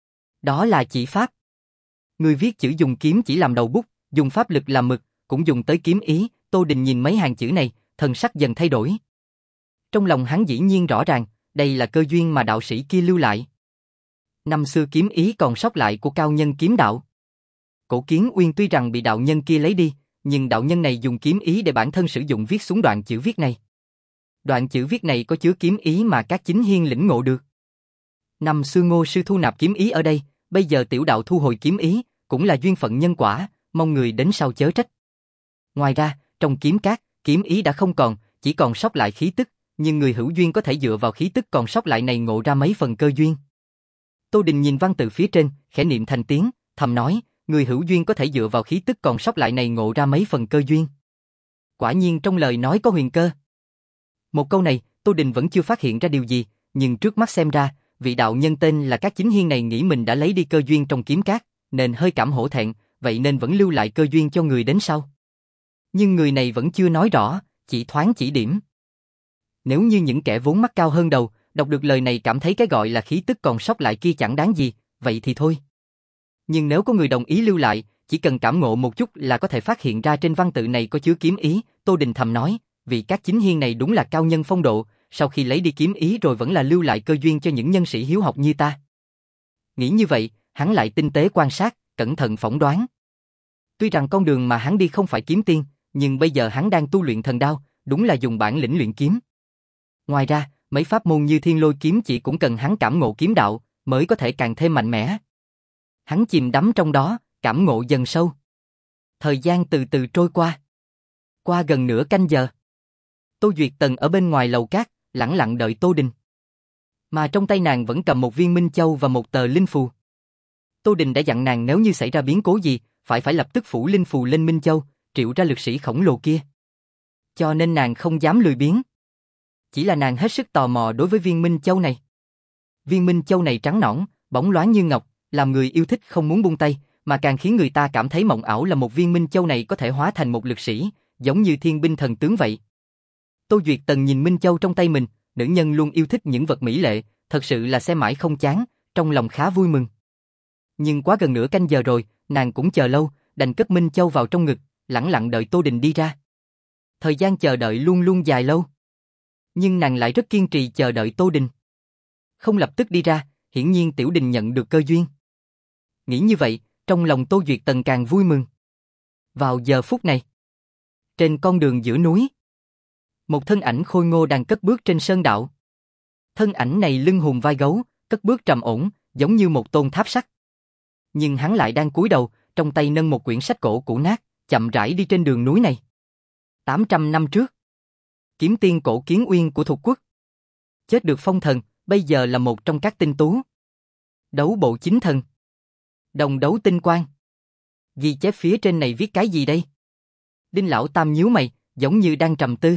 Đó là chỉ pháp. Người viết chữ dùng kiếm chỉ làm đầu bút, dùng pháp lực làm mực, cũng dùng tới kiếm ý. Tô Đình nhìn mấy hàng chữ này, thần sắc dần thay đổi. Trong lòng hắn dĩ nhiên rõ ràng, đây là cơ duyên mà đạo sĩ kia lưu lại. Năm xưa kiếm ý còn sót lại của cao nhân kiếm đạo. Cổ Kiến Uyên tuy rằng bị đạo nhân kia lấy đi, nhưng đạo nhân này dùng kiếm ý để bản thân sử dụng viết xuống đoạn chữ viết này. Đoạn chữ viết này có chứa kiếm ý mà Các Chính Hiên lĩnh ngộ được. Năm xưa Ngô sư thu nạp kiếm ý ở đây, bây giờ tiểu đạo thu hồi kiếm ý, cũng là duyên phận nhân quả, mong người đến sau chớ trách. Ngoài ra, trong kiếm các, kiếm ý đã không còn, chỉ còn sót lại khí tức, nhưng người hữu duyên có thể dựa vào khí tức còn sót lại này ngộ ra mấy phần cơ duyên. Tô Đình nhìn văn tự phía trên, khẽ niệm thành tiếng, thầm nói, người hữu duyên có thể dựa vào khí tức còn sót lại này ngộ ra mấy phần cơ duyên. Quả nhiên trong lời nói có huyền cơ. Một câu này, Tô Đình vẫn chưa phát hiện ra điều gì, nhưng trước mắt xem ra, vị đạo nhân tên là Các Chính Hiên này nghĩ mình đã lấy đi cơ duyên trong kiếm các, nên hơi cảm hổ thẹn, vậy nên vẫn lưu lại cơ duyên cho người đến sau. Nhưng người này vẫn chưa nói rõ, chỉ thoáng chỉ điểm. Nếu như những kẻ vốn mắt cao hơn đầu, đọc được lời này cảm thấy cái gọi là khí tức còn sót lại kia chẳng đáng gì, vậy thì thôi. Nhưng nếu có người đồng ý lưu lại, chỉ cần cảm ngộ một chút là có thể phát hiện ra trên văn tự này có chứa kiếm ý. Tô Đình thầm nói, vị Các Chính Hiên này đúng là cao nhân phong độ, sau khi lấy đi kiếm ý rồi vẫn là lưu lại cơ duyên cho những nhân sĩ hiếu học như ta. Nghĩ như vậy, hắn lại tinh tế quan sát, cẩn thận phỏng đoán. Tuy rằng con đường mà hắn đi không phải kiếm tiên, nhưng bây giờ hắn đang tu luyện thần đao, đúng là dùng bản lĩnh luyện kiếm. Ngoài ra, mấy pháp môn như Thiên Lôi kiếm chỉ cũng cần hắn cảm ngộ kiếm đạo, mới có thể càng thêm mạnh mẽ. Hắn chìm đắm trong đó, cảm ngộ dần sâu. Thời gian từ từ trôi qua. Qua gần nửa canh giờ. Tô Duyệt Tần ở bên ngoài lầu cát, lẳng lặng đợi Tô Đình. Mà trong tay nàng vẫn cầm một viên minh châu và một tờ linh phù. Tô Đình đã dặn nàng nếu như xảy ra biến cố gì, phải phải lập tức phủ linh phù lên minh châu, triệu ra lực sĩ khổng lồ kia. Cho nên nàng không dám lười biếng. Chỉ là nàng hết sức tò mò đối với viên minh châu này. Viên minh châu này trắng nõn, bóng loáng như ngọc, làm người yêu thích không muốn buông tay, mà càng khiến người ta cảm thấy mộng ảo là một viên minh châu này có thể hóa thành một lực sĩ, giống như thiên binh thần tướng vậy. Tô Duyệt Tần nhìn minh châu trong tay mình, nữ nhân luôn yêu thích những vật mỹ lệ, thật sự là xem mãi không chán, trong lòng khá vui mừng. Nhưng quá gần nửa canh giờ rồi, nàng cũng chờ lâu, đành cất minh châu vào trong ngực, lẳng lặng đợi Tô Đình đi ra. Thời gian chờ đợi luôn luôn dài lâu. Nhưng nàng lại rất kiên trì chờ đợi Tô Đình. Không lập tức đi ra, hiển nhiên Tiểu Đình nhận được cơ duyên. Nghĩ như vậy, trong lòng Tô Duyệt Tần càng vui mừng. Vào giờ phút này, trên con đường giữa núi, một thân ảnh khôi ngô đang cất bước trên sơn đạo. Thân ảnh này lưng hùm vai gấu, cất bước trầm ổn, giống như một tôn tháp sắt. Nhưng hắn lại đang cúi đầu, trong tay nâng một quyển sách cổ cũ nát, chậm rãi đi trên đường núi này. tám trăm năm trước, kiếm tiên cổ Kiến Uyên của Thục Quốc chết được phong thần, bây giờ là một trong các tinh tú. Đấu bộ chính thần. Đồng đấu tinh quang. Ghi chép phía trên này viết cái gì đây? Đinh Lão Tam nhíu mày, giống như đang trầm tư.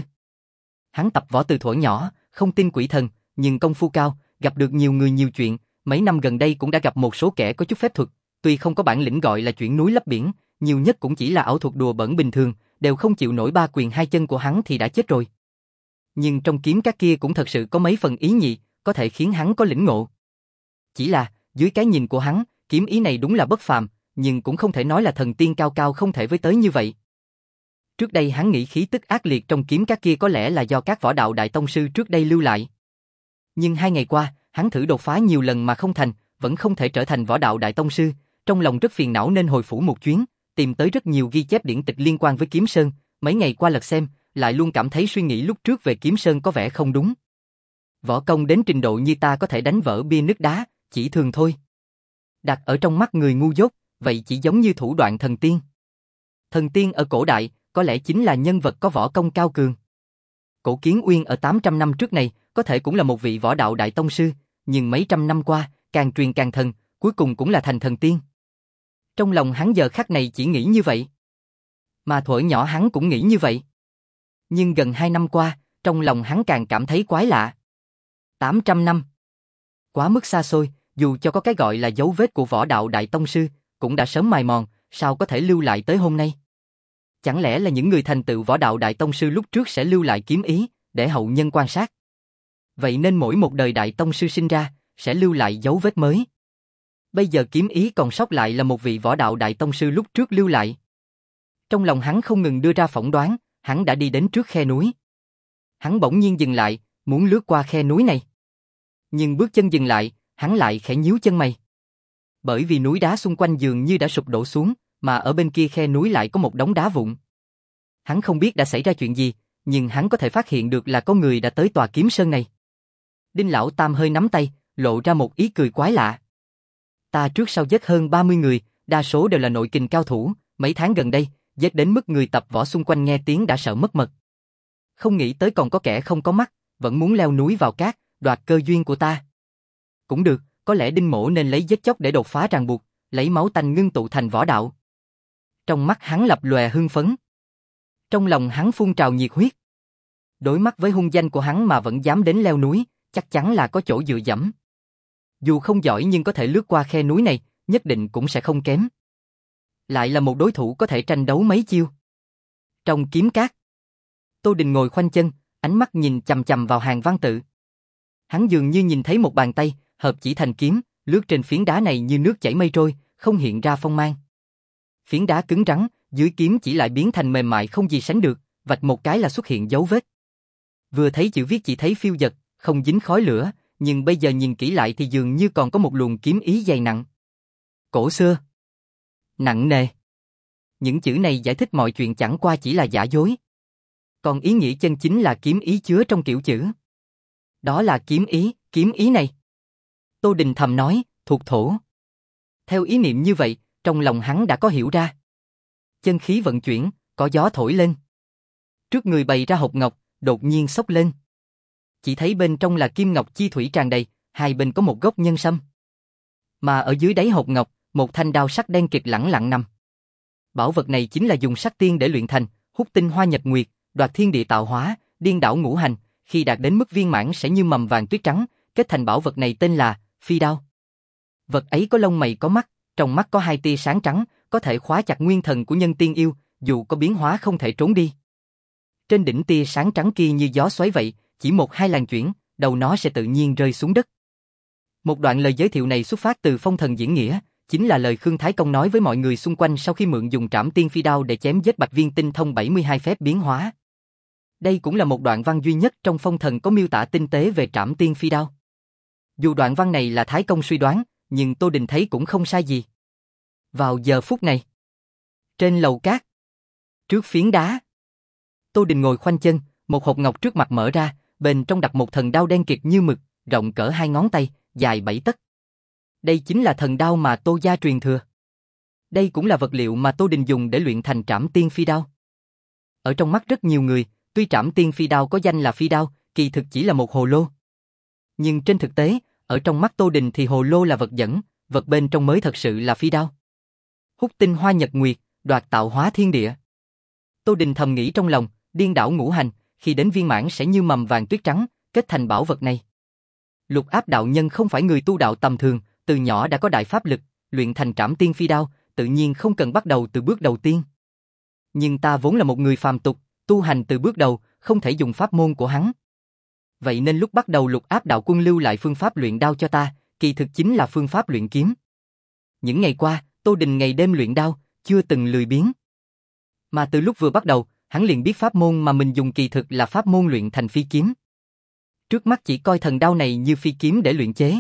Hắn tập võ từ thuở nhỏ, không tin quỷ thần, nhưng công phu cao, gặp được nhiều người nhiều chuyện, mấy năm gần đây cũng đã gặp một số kẻ có chút phép thuật, tuy không có bản lĩnh gọi là chuyển núi lấp biển, nhiều nhất cũng chỉ là ảo thuật đùa bẩn bình thường, đều không chịu nổi ba quyền hai chân của hắn thì đã chết rồi. Nhưng trong kiếm các kia cũng thật sự có mấy phần ý nhị, có thể khiến hắn có lĩnh ngộ. Chỉ là, dưới cái nhìn của hắn, kiếm ý này đúng là bất phàm, nhưng cũng không thể nói là thần tiên cao cao không thể với tới như vậy. Trước đây hắn nghĩ khí tức ác liệt trong kiếm các kia có lẽ là do các võ đạo đại tông sư trước đây lưu lại. Nhưng hai ngày qua, hắn thử đột phá nhiều lần mà không thành, vẫn không thể trở thành võ đạo đại tông sư, trong lòng rất phiền não nên hồi phủ một chuyến, tìm tới rất nhiều ghi chép điển tịch liên quan với Kiếm Sơn, mấy ngày qua lật xem, lại luôn cảm thấy suy nghĩ lúc trước về Kiếm Sơn có vẻ không đúng. Võ công đến trình độ như ta có thể đánh vỡ bia nứt đá, chỉ thường thôi. Đặt ở trong mắt người ngu dốt, vậy chỉ giống như thủ đoạn thần tiên. Thần tiên ở cổ đại, có lẽ chính là nhân vật có võ công cao cường. Cổ Kiến Uyên ở tám trăm năm trước này, có thể cũng là một vị võ đạo đại tông sư, nhưng mấy trăm năm qua, càng truyền càng thần, cuối cùng cũng là thành thần tiên. Trong lòng hắn giờ khắc này chỉ nghĩ như vậy. Mà thuở nhỏ hắn cũng nghĩ như vậy. Nhưng gần hai năm qua, trong lòng hắn càng cảm thấy quái lạ. tám trăm năm. Quá mức xa xôi, dù cho có cái gọi là dấu vết của võ đạo đại tông sư, cũng đã sớm mài mòn, sao có thể lưu lại tới hôm nay? Chẳng lẽ là những người thành tựu võ đạo đại tông sư lúc trước sẽ lưu lại kiếm ý, để hậu nhân quan sát? Vậy nên mỗi một đời đại tông sư sinh ra, sẽ lưu lại dấu vết mới. Bây giờ kiếm ý còn sót lại là một vị võ đạo đại tông sư lúc trước lưu lại. Trong lòng hắn không ngừng đưa ra phỏng đoán, hắn đã đi đến trước khe núi. Hắn bỗng nhiên dừng lại, muốn lướt qua khe núi này. Nhưng bước chân dừng lại, hắn lại khẽ nhíu chân mày. Bởi vì núi đá xung quanh dường như đã sụp đổ xuống, mà ở bên kia khe núi lại có một đống đá vụn. Hắn không biết đã xảy ra chuyện gì, nhưng hắn có thể phát hiện được là có người đã tới tòa Kiếm Sơn này. Đinh Lão Tam hơi nắm tay, lộ ra một ý cười quái lạ. Ta trước sau giết hơn ba mươi người, đa số đều là nội kình cao thủ, mấy tháng gần đây, giết đến mức người tập võ xung quanh nghe tiếng đã sợ mất mật. Không nghĩ tới còn có kẻ không có mắt, vẫn muốn leo núi vào cát, đoạt cơ duyên của ta. Cũng được, có lẽ Đinh Mỗ nên lấy giết chóc để đột phá ràng buộc, lấy máu tanh ngưng tụ thành võ đạo. Trong mắt hắn lập lòe hưng phấn. Trong lòng hắn phun trào nhiệt huyết. Đối mắt với hung danh của hắn mà vẫn dám đến leo núi, chắc chắn là có chỗ dựa dẫm. Dù không giỏi nhưng có thể lướt qua khe núi này, nhất định cũng sẽ không kém. Lại là một đối thủ có thể tranh đấu mấy chiêu. Trong kiếm cát, Tô Đình ngồi khoanh chân, ánh mắt nhìn chằm chằm vào hàng văn tự. Hắn dường như nhìn thấy một bàn tay, hợp chỉ thành kiếm, lướt trên phiến đá này như nước chảy mây trôi, không hiện ra phong mang. Phiến đá cứng rắn, dưới kiếm chỉ lại biến thành mềm mại không gì sánh được, vạch một cái là xuất hiện dấu vết. Vừa thấy chữ viết chỉ thấy phiêu dật, không dính khói lửa, nhưng bây giờ nhìn kỹ lại thì dường như còn có một luồng kiếm ý dày nặng. Cổ xưa. Nặng nề. Những chữ này giải thích mọi chuyện chẳng qua chỉ là giả dối. Còn ý nghĩa chân chính là kiếm ý chứa trong kiểu chữ. Đó là kiếm ý, kiếm ý này. Tô Đình thầm nói, thuộc thổ. Theo ý niệm như vậy, trong lòng hắn đã có hiểu ra. Chân khí vận chuyển, có gió thổi lên. Trước người bày ra hộp ngọc, đột nhiên xốc lên. Chỉ thấy bên trong là kim ngọc chi thủy tràn đầy, hai bên có một gốc nhân sâm. Mà ở dưới đáy hộp ngọc, một thanh đao sắc đen kịt lẳng lặng nằm. Bảo vật này chính là dùng sắc tiên để luyện thành, hút tinh hoa nhật nguyệt, đoạt thiên địa tạo hóa, điên đảo ngũ hành, khi đạt đến mức viên mãn sẽ như mầm vàng tuyết trắng, kết thành bảo vật này tên là Phi Đao. Vật ấy có lông mày có mắt, trong mắt có hai tia sáng trắng, có thể khóa chặt nguyên thần của nhân tiên yêu, dù có biến hóa không thể trốn đi. Trên đỉnh tia sáng trắng kia như gió xoáy vậy, chỉ một hai làn chuyển, đầu nó sẽ tự nhiên rơi xuống đất. Một đoạn lời giới thiệu này xuất phát từ Phong Thần Diễn Nghĩa, chính là lời Khương Thái Công nói với mọi người xung quanh sau khi mượn dùng Trảm Tiên Phi Đao để chém giết Bạch Viên tinh thông bảy mươi hai phép biến hóa. Đây cũng là một đoạn văn duy nhất trong Phong Thần có miêu tả tinh tế về Trảm Tiên Phi Đao. Dù đoạn văn này là Thái Công suy đoán, nhưng Tô Đình thấy cũng không sai gì. Vào giờ phút này, trên lầu cát, trước phiến đá, Tô Đình ngồi khoanh chân, một hộp ngọc trước mặt mở ra, bên trong đặt một thần đao đen kịt như mực, rộng cỡ hai ngón tay, dài bảy tấc. Đây chính là thần đao mà Tô gia truyền thừa. Đây cũng là vật liệu mà Tô Đình dùng để luyện thành Trảm Tiên Phi Đao. Ở trong mắt rất nhiều người, tuy Trảm Tiên Phi Đao có danh là phi đao, kỳ thực chỉ là một hồ lô. Nhưng trên thực tế, ở trong mắt Tô Đình thì hồ lô là vật dẫn, vật bên trong mới thật sự là phi đao. Hút tinh hoa nhật nguyệt, đoạt tạo hóa thiên địa. Tô Đình thầm nghĩ trong lòng, điên đảo ngũ hành, khi đến viên mãn sẽ như mầm vàng tuyết trắng, kết thành bảo vật này. Lục Áp đạo nhân không phải người tu đạo tầm thường, từ nhỏ đã có đại pháp lực, luyện thành Trảm Tiên Phi Đao, tự nhiên không cần bắt đầu từ bước đầu tiên. Nhưng ta vốn là một người phàm tục, tu hành từ bước đầu, không thể dùng pháp môn của hắn. Vậy nên lúc bắt đầu Lục Áp đạo quân lưu lại phương pháp luyện đao cho ta, kỳ thực chính là phương pháp luyện kiếm. Những ngày qua, Tô Đình ngày đêm luyện đao, chưa từng lười biếng. Mà từ lúc vừa bắt đầu, hắn liền biết pháp môn mà mình dùng kỳ thực là pháp môn luyện thành phi kiếm. Trước mắt chỉ coi thần đao này như phi kiếm để luyện chế.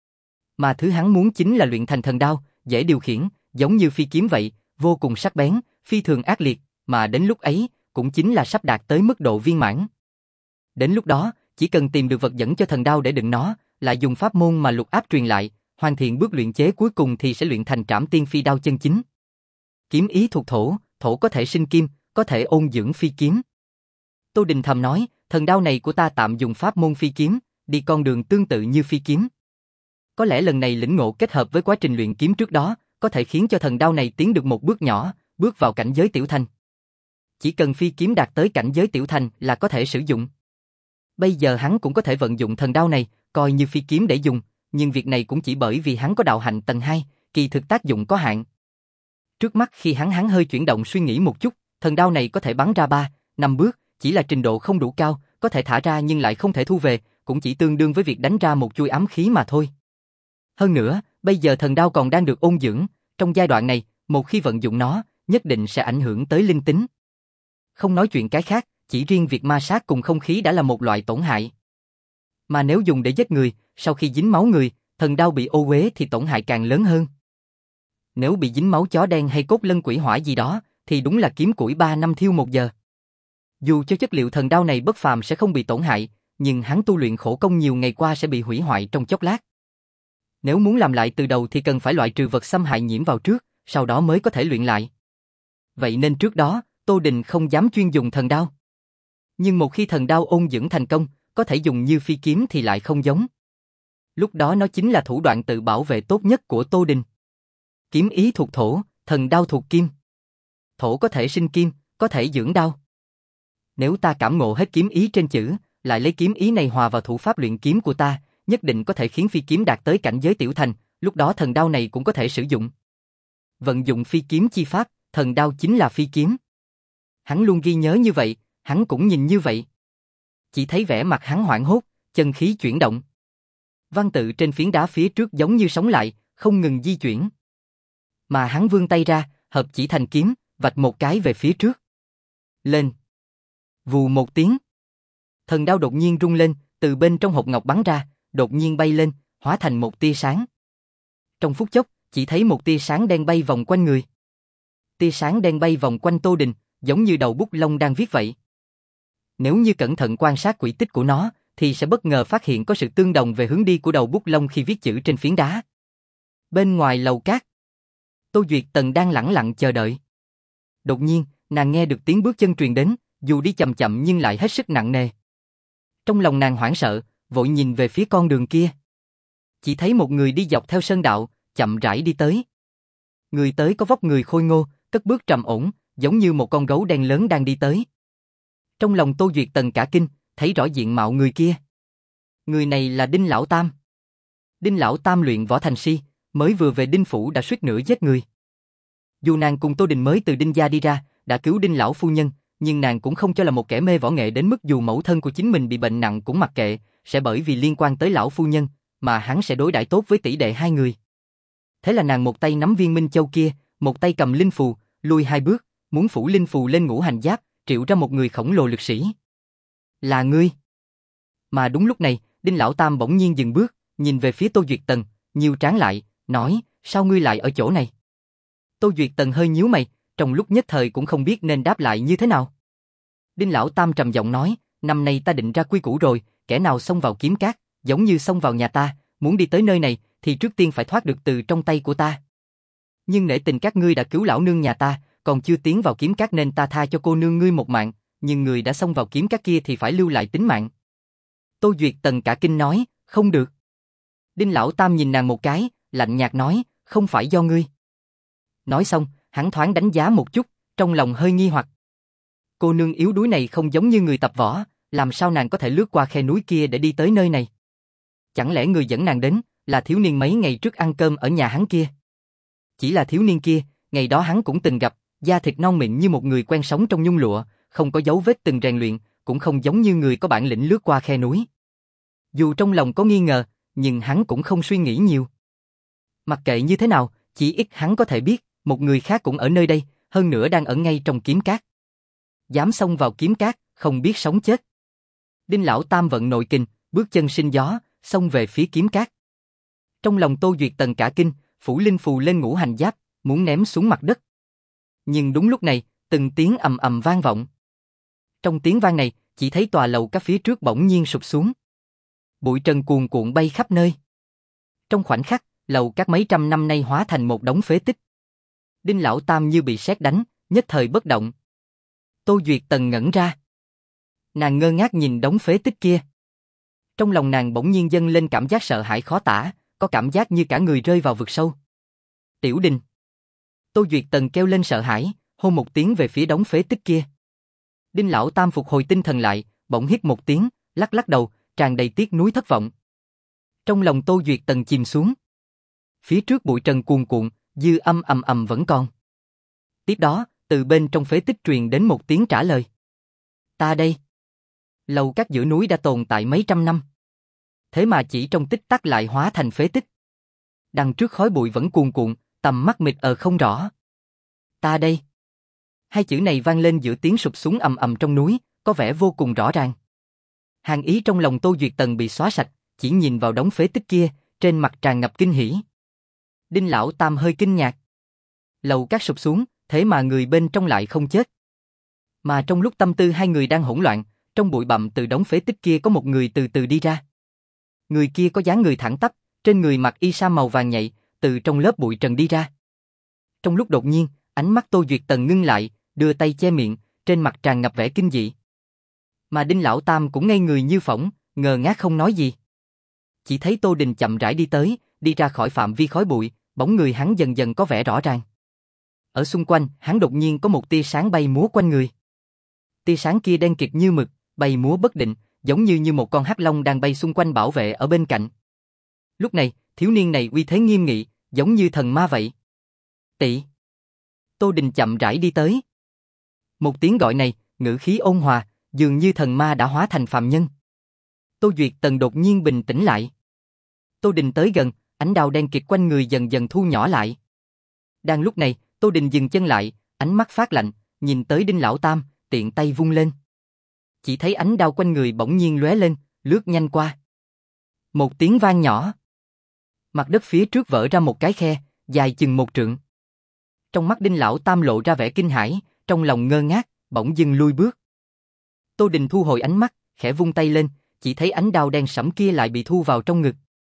Mà thứ hắn muốn chính là luyện thành thần đao, dễ điều khiển, giống như phi kiếm vậy, vô cùng sắc bén, phi thường ác liệt, mà đến lúc ấy, cũng chính là sắp đạt tới mức độ viên mãn. Đến lúc đó, chỉ cần tìm được vật dẫn cho thần đao để đựng nó, lại dùng pháp môn mà Lục Áp truyền lại, hoàn thiện bước luyện chế cuối cùng thì sẽ luyện thành Trảm Tiên Phi Đao chân chính. Kiếm ý thuộc thổ, thổ có thể sinh kim, có thể ôn dưỡng phi kiếm. Tô Đình thầm nói, thần đao này của ta tạm dùng pháp môn phi kiếm, đi con đường tương tự như phi kiếm. Có lẽ lần này lĩnh ngộ kết hợp với quá trình luyện kiếm trước đó, có thể khiến cho thần đao này tiến được một bước nhỏ, bước vào cảnh giới tiểu thành. Chỉ cần phi kiếm đạt tới cảnh giới tiểu thành là có thể sử dụng. Bây giờ hắn cũng có thể vận dụng thần đao này, coi như phi kiếm để dùng, nhưng việc này cũng chỉ bởi vì hắn có đạo hạnh tầng hai, kỳ thực tác dụng có hạn. Trước mắt khi hắn hắn hơi chuyển động suy nghĩ một chút, thần đao này có thể bắn ra ba, năm bước, chỉ là trình độ không đủ cao, có thể thả ra nhưng lại không thể thu về, cũng chỉ tương đương với việc đánh ra một chuôi ám khí mà thôi. Hơn nữa, bây giờ thần đao còn đang được ôn dưỡng, trong giai đoạn này, một khi vận dụng nó, nhất định sẽ ảnh hưởng tới linh tính. Không nói chuyện cái khác, chỉ riêng việc ma sát cùng không khí đã là một loại tổn hại. Mà nếu dùng để giết người, sau khi dính máu người, thần đao bị ô uế thì tổn hại càng lớn hơn. Nếu bị dính máu chó đen hay cốt lân quỷ hỏa gì đó, thì đúng là kiếm củi ba năm thiêu một giờ. Dù cho chất liệu thần đao này bất phàm sẽ không bị tổn hại, nhưng hắn tu luyện khổ công nhiều ngày qua sẽ bị hủy hoại trong chốc lát. Nếu muốn làm lại từ đầu thì cần phải loại trừ vật xâm hại nhiễm vào trước, sau đó mới có thể luyện lại. Vậy nên trước đó, Tô Đình không dám chuyên dùng thần đao. Nhưng một khi thần đao ôn dưỡng thành công, có thể dùng như phi kiếm thì lại không giống. Lúc đó nó chính là thủ đoạn tự bảo vệ tốt nhất của Tô Đình. Kiếm ý thuộc thổ, thần đao thuộc kim. Thổ có thể sinh kim, có thể dưỡng đao. Nếu ta cảm ngộ hết kiếm ý trên chữ, lại lấy kiếm ý này hòa vào thủ pháp luyện kiếm của ta, nhất định có thể khiến phi kiếm đạt tới cảnh giới tiểu thành, lúc đó thần đao này cũng có thể sử dụng. Vận dụng phi kiếm chi pháp, thần đao chính là phi kiếm. Hắn luôn ghi nhớ như vậy, hắn cũng nhìn như vậy. Chỉ thấy vẻ mặt hắn hoảng hốt, chân khí chuyển động. Văn tự trên phiến đá phía trước giống như sống lại, không ngừng di chuyển. Mà hắn vươn tay ra, hợp chỉ thành kiếm, vạch một cái về phía trước. Lên. Vù một tiếng. Thần đao đột nhiên rung lên, từ bên trong hộp ngọc bắn ra, đột nhiên bay lên, hóa thành một tia sáng. Trong phút chốc, chỉ thấy một tia sáng đen bay vòng quanh người. Tia sáng đen bay vòng quanh Tô Đình, giống như đầu bút lông đang viết vậy. Nếu như cẩn thận quan sát quỹ tích của nó, thì sẽ bất ngờ phát hiện có sự tương đồng về hướng đi của đầu bút lông khi viết chữ trên phiến đá. Bên ngoài lầu cát, Tô Duyệt Tần đang lẳng lặng chờ đợi. Đột nhiên, nàng nghe được tiếng bước chân truyền đến, dù đi chậm chậm nhưng lại hết sức nặng nề. Trong lòng nàng hoảng sợ, vội nhìn về phía con đường kia. Chỉ thấy một người đi dọc theo sơn đạo, chậm rãi đi tới. Người tới có vóc người khôi ngô, cất bước trầm ổn, giống như một con gấu đen lớn đang đi tới. Trong lòng Tô Duyệt Tần cả kinh, thấy rõ diện mạo người kia. Người này là Đinh Lão Tam. Đinh Lão Tam luyện võ thành si, mới vừa về Đinh phủ đã suýt nữa giết người. Dù nàng cùng Tô Đình mới từ Đinh gia đi ra, đã cứu Đinh lão phu nhân, nhưng nàng cũng không cho là một kẻ mê võ nghệ đến mức dù mẫu thân của chính mình bị bệnh nặng cũng mặc kệ, sẽ bởi vì liên quan tới lão phu nhân mà hắn sẽ đối đãi tốt với tỷ đệ hai người. Thế là nàng một tay nắm viên minh châu kia, một tay cầm linh phù, lùi hai bước, muốn phủ linh phù lên ngũ hành giáp, triệu ra một người khổng lồ lực sĩ. Là ngươi. Mà đúng lúc này, Đinh Lão Tam bỗng nhiên dừng bước, nhìn về phía Tô Duyệt Tần, nhíu trán lại, nói, sao ngươi lại ở chỗ này? Tô Duyệt Tần hơi nhíu mày, trong lúc nhất thời cũng không biết nên đáp lại như thế nào. Đinh Lão Tam trầm giọng nói, năm nay ta định ra quy củ rồi, kẻ nào xông vào kiếm cát, giống như xông vào nhà ta, muốn đi tới nơi này thì trước tiên phải thoát được từ trong tay của ta. Nhưng nể tình các ngươi đã cứu lão nương nhà ta, còn chưa tiến vào kiếm cát nên ta tha cho cô nương ngươi một mạng, nhưng người đã xông vào kiếm cát kia thì phải lưu lại tính mạng. Tô Duyệt Tần cả kinh nói, không được. Đinh Lão Tam nhìn nàng một cái, lạnh nhạt nói, không phải do ngươi. Nói xong, hắn thoáng đánh giá một chút, trong lòng hơi nghi hoặc. Cô nương yếu đuối này không giống như người tập võ, làm sao nàng có thể lướt qua khe núi kia để đi tới nơi này? Chẳng lẽ người dẫn nàng đến là thiếu niên mấy ngày trước ăn cơm ở nhà hắn kia? Chỉ là thiếu niên kia, ngày đó hắn cũng từng gặp, da thịt non mịn như một người quen sống trong nhung lụa, không có dấu vết từng rèn luyện, cũng không giống như người có bản lĩnh lướt qua khe núi. Dù trong lòng có nghi ngờ, nhưng hắn cũng không suy nghĩ nhiều. Mặc kệ như thế nào, chỉ ít hắn có thể biết, một người khác cũng ở nơi đây, hơn nữa đang ở ngay trong kiếm cát. Dám xông vào kiếm cát, không biết sống chết. Đinh Lão Tam vận nội kình, bước chân sinh gió, xông về phía kiếm cát. Trong lòng Tô Duyệt Tần cả kinh, phủ linh phù lên ngũ hành giáp, muốn ném xuống mặt đất. Nhưng đúng lúc này, từng tiếng ầm ầm vang vọng. Trong tiếng vang này, chỉ thấy tòa lầu các phía trước bỗng nhiên sụp xuống. Bụi trần cuồn cuộn bay khắp nơi. Trong khoảnh khắc, lầu các mấy trăm năm nay hóa thành một đống phế tích. Đinh Lão Tam như bị sét đánh, nhất thời bất động. Tô Duyệt Tần ngẩn ra. Nàng ngơ ngác nhìn đống phế tích kia. Trong lòng nàng bỗng nhiên dâng lên cảm giác sợ hãi khó tả, có cảm giác như cả người rơi vào vực sâu. Tiểu Đình. Tô Duyệt Tần kêu lên sợ hãi, hô một tiếng về phía đống phế tích kia. Đinh Lão Tam phục hồi tinh thần lại, bỗng hít một tiếng, lắc lắc đầu, tràn đầy tiếc nuối thất vọng. Trong lòng Tô Duyệt Tần chìm xuống. Phía trước bụi trần cuồn cuộn, dư âm ầm ầm vẫn còn. Tiếp đó, từ bên trong phế tích truyền đến một tiếng trả lời. Ta đây. Lầu các giữa núi đã tồn tại mấy trăm năm. Thế mà chỉ trong tích tắc lại hóa thành phế tích. Đằng trước khói bụi vẫn cuồn cuộn, tầm mắt mịt ờ không rõ. Ta đây. Hai chữ này vang lên giữa tiếng sụp xuống ầm ầm trong núi, có vẻ vô cùng rõ ràng. Hàn ý trong lòng Tô Duyệt Tần bị xóa sạch, chỉ nhìn vào đống phế tích kia, trên mặt tràn ngập kinh hỉ. Đinh Lão Tam hơi kinh ngạc. Lầu các sụp xuống, thế mà người bên trong lại không chết. Mà trong lúc tâm tư hai người đang hỗn loạn, trong bụi bặm từ đống phế tích kia có một người từ từ đi ra. Người kia có dáng người thẳng tắp, trên người mặc y sa màu vàng nhạy, từ trong lớp bụi trần đi ra. Trong lúc đột nhiên, ánh mắt Tô Duyệt Tần ngưng lại, đưa tay che miệng, trên mặt tràn ngập vẻ kinh dị. Mà Đinh Lão Tam cũng ngây người như phỏng, ngơ ngác không nói gì. Chỉ thấy Tô Đình chậm rãi đi tới, đi ra khỏi phạm vi khói bụi, bóng người hắn dần dần có vẻ rõ ràng. Ở xung quanh, hắn đột nhiên có một tia sáng bay múa quanh người. Tia sáng kia đen kịt như mực, bay múa bất định, giống như như một con hắc long đang bay xung quanh bảo vệ ở bên cạnh. Lúc này, thiếu niên này uy thế nghiêm nghị, giống như thần ma vậy. Tị. Tô Đình chậm rãi đi tới. Một tiếng gọi này, ngữ khí ôn hòa, dường như thần ma đã hóa thành phàm nhân. Tô Duyệt Tần đột nhiên bình tĩnh lại. Tô Đình tới gần, ánh đao đen kịt quanh người dần dần thu nhỏ lại. Đang lúc này, Tô Đình dừng chân lại, ánh mắt phát lạnh, nhìn tới Đinh Lão Tam, tiện tay vung lên. Chỉ thấy ánh đao quanh người bỗng nhiên lóe lên, lướt nhanh qua. Một tiếng vang nhỏ. Mặt đất phía trước vỡ ra một cái khe, dài chừng một trượng. Trong mắt Đinh Lão Tam lộ ra vẻ kinh hãi, trong lòng ngơ ngác, bỗng dưng lui bước. Tô Đình thu hồi ánh mắt, khẽ vung tay lên, chỉ thấy ánh đao đen sẫm kia lại bị thu vào trong ngực.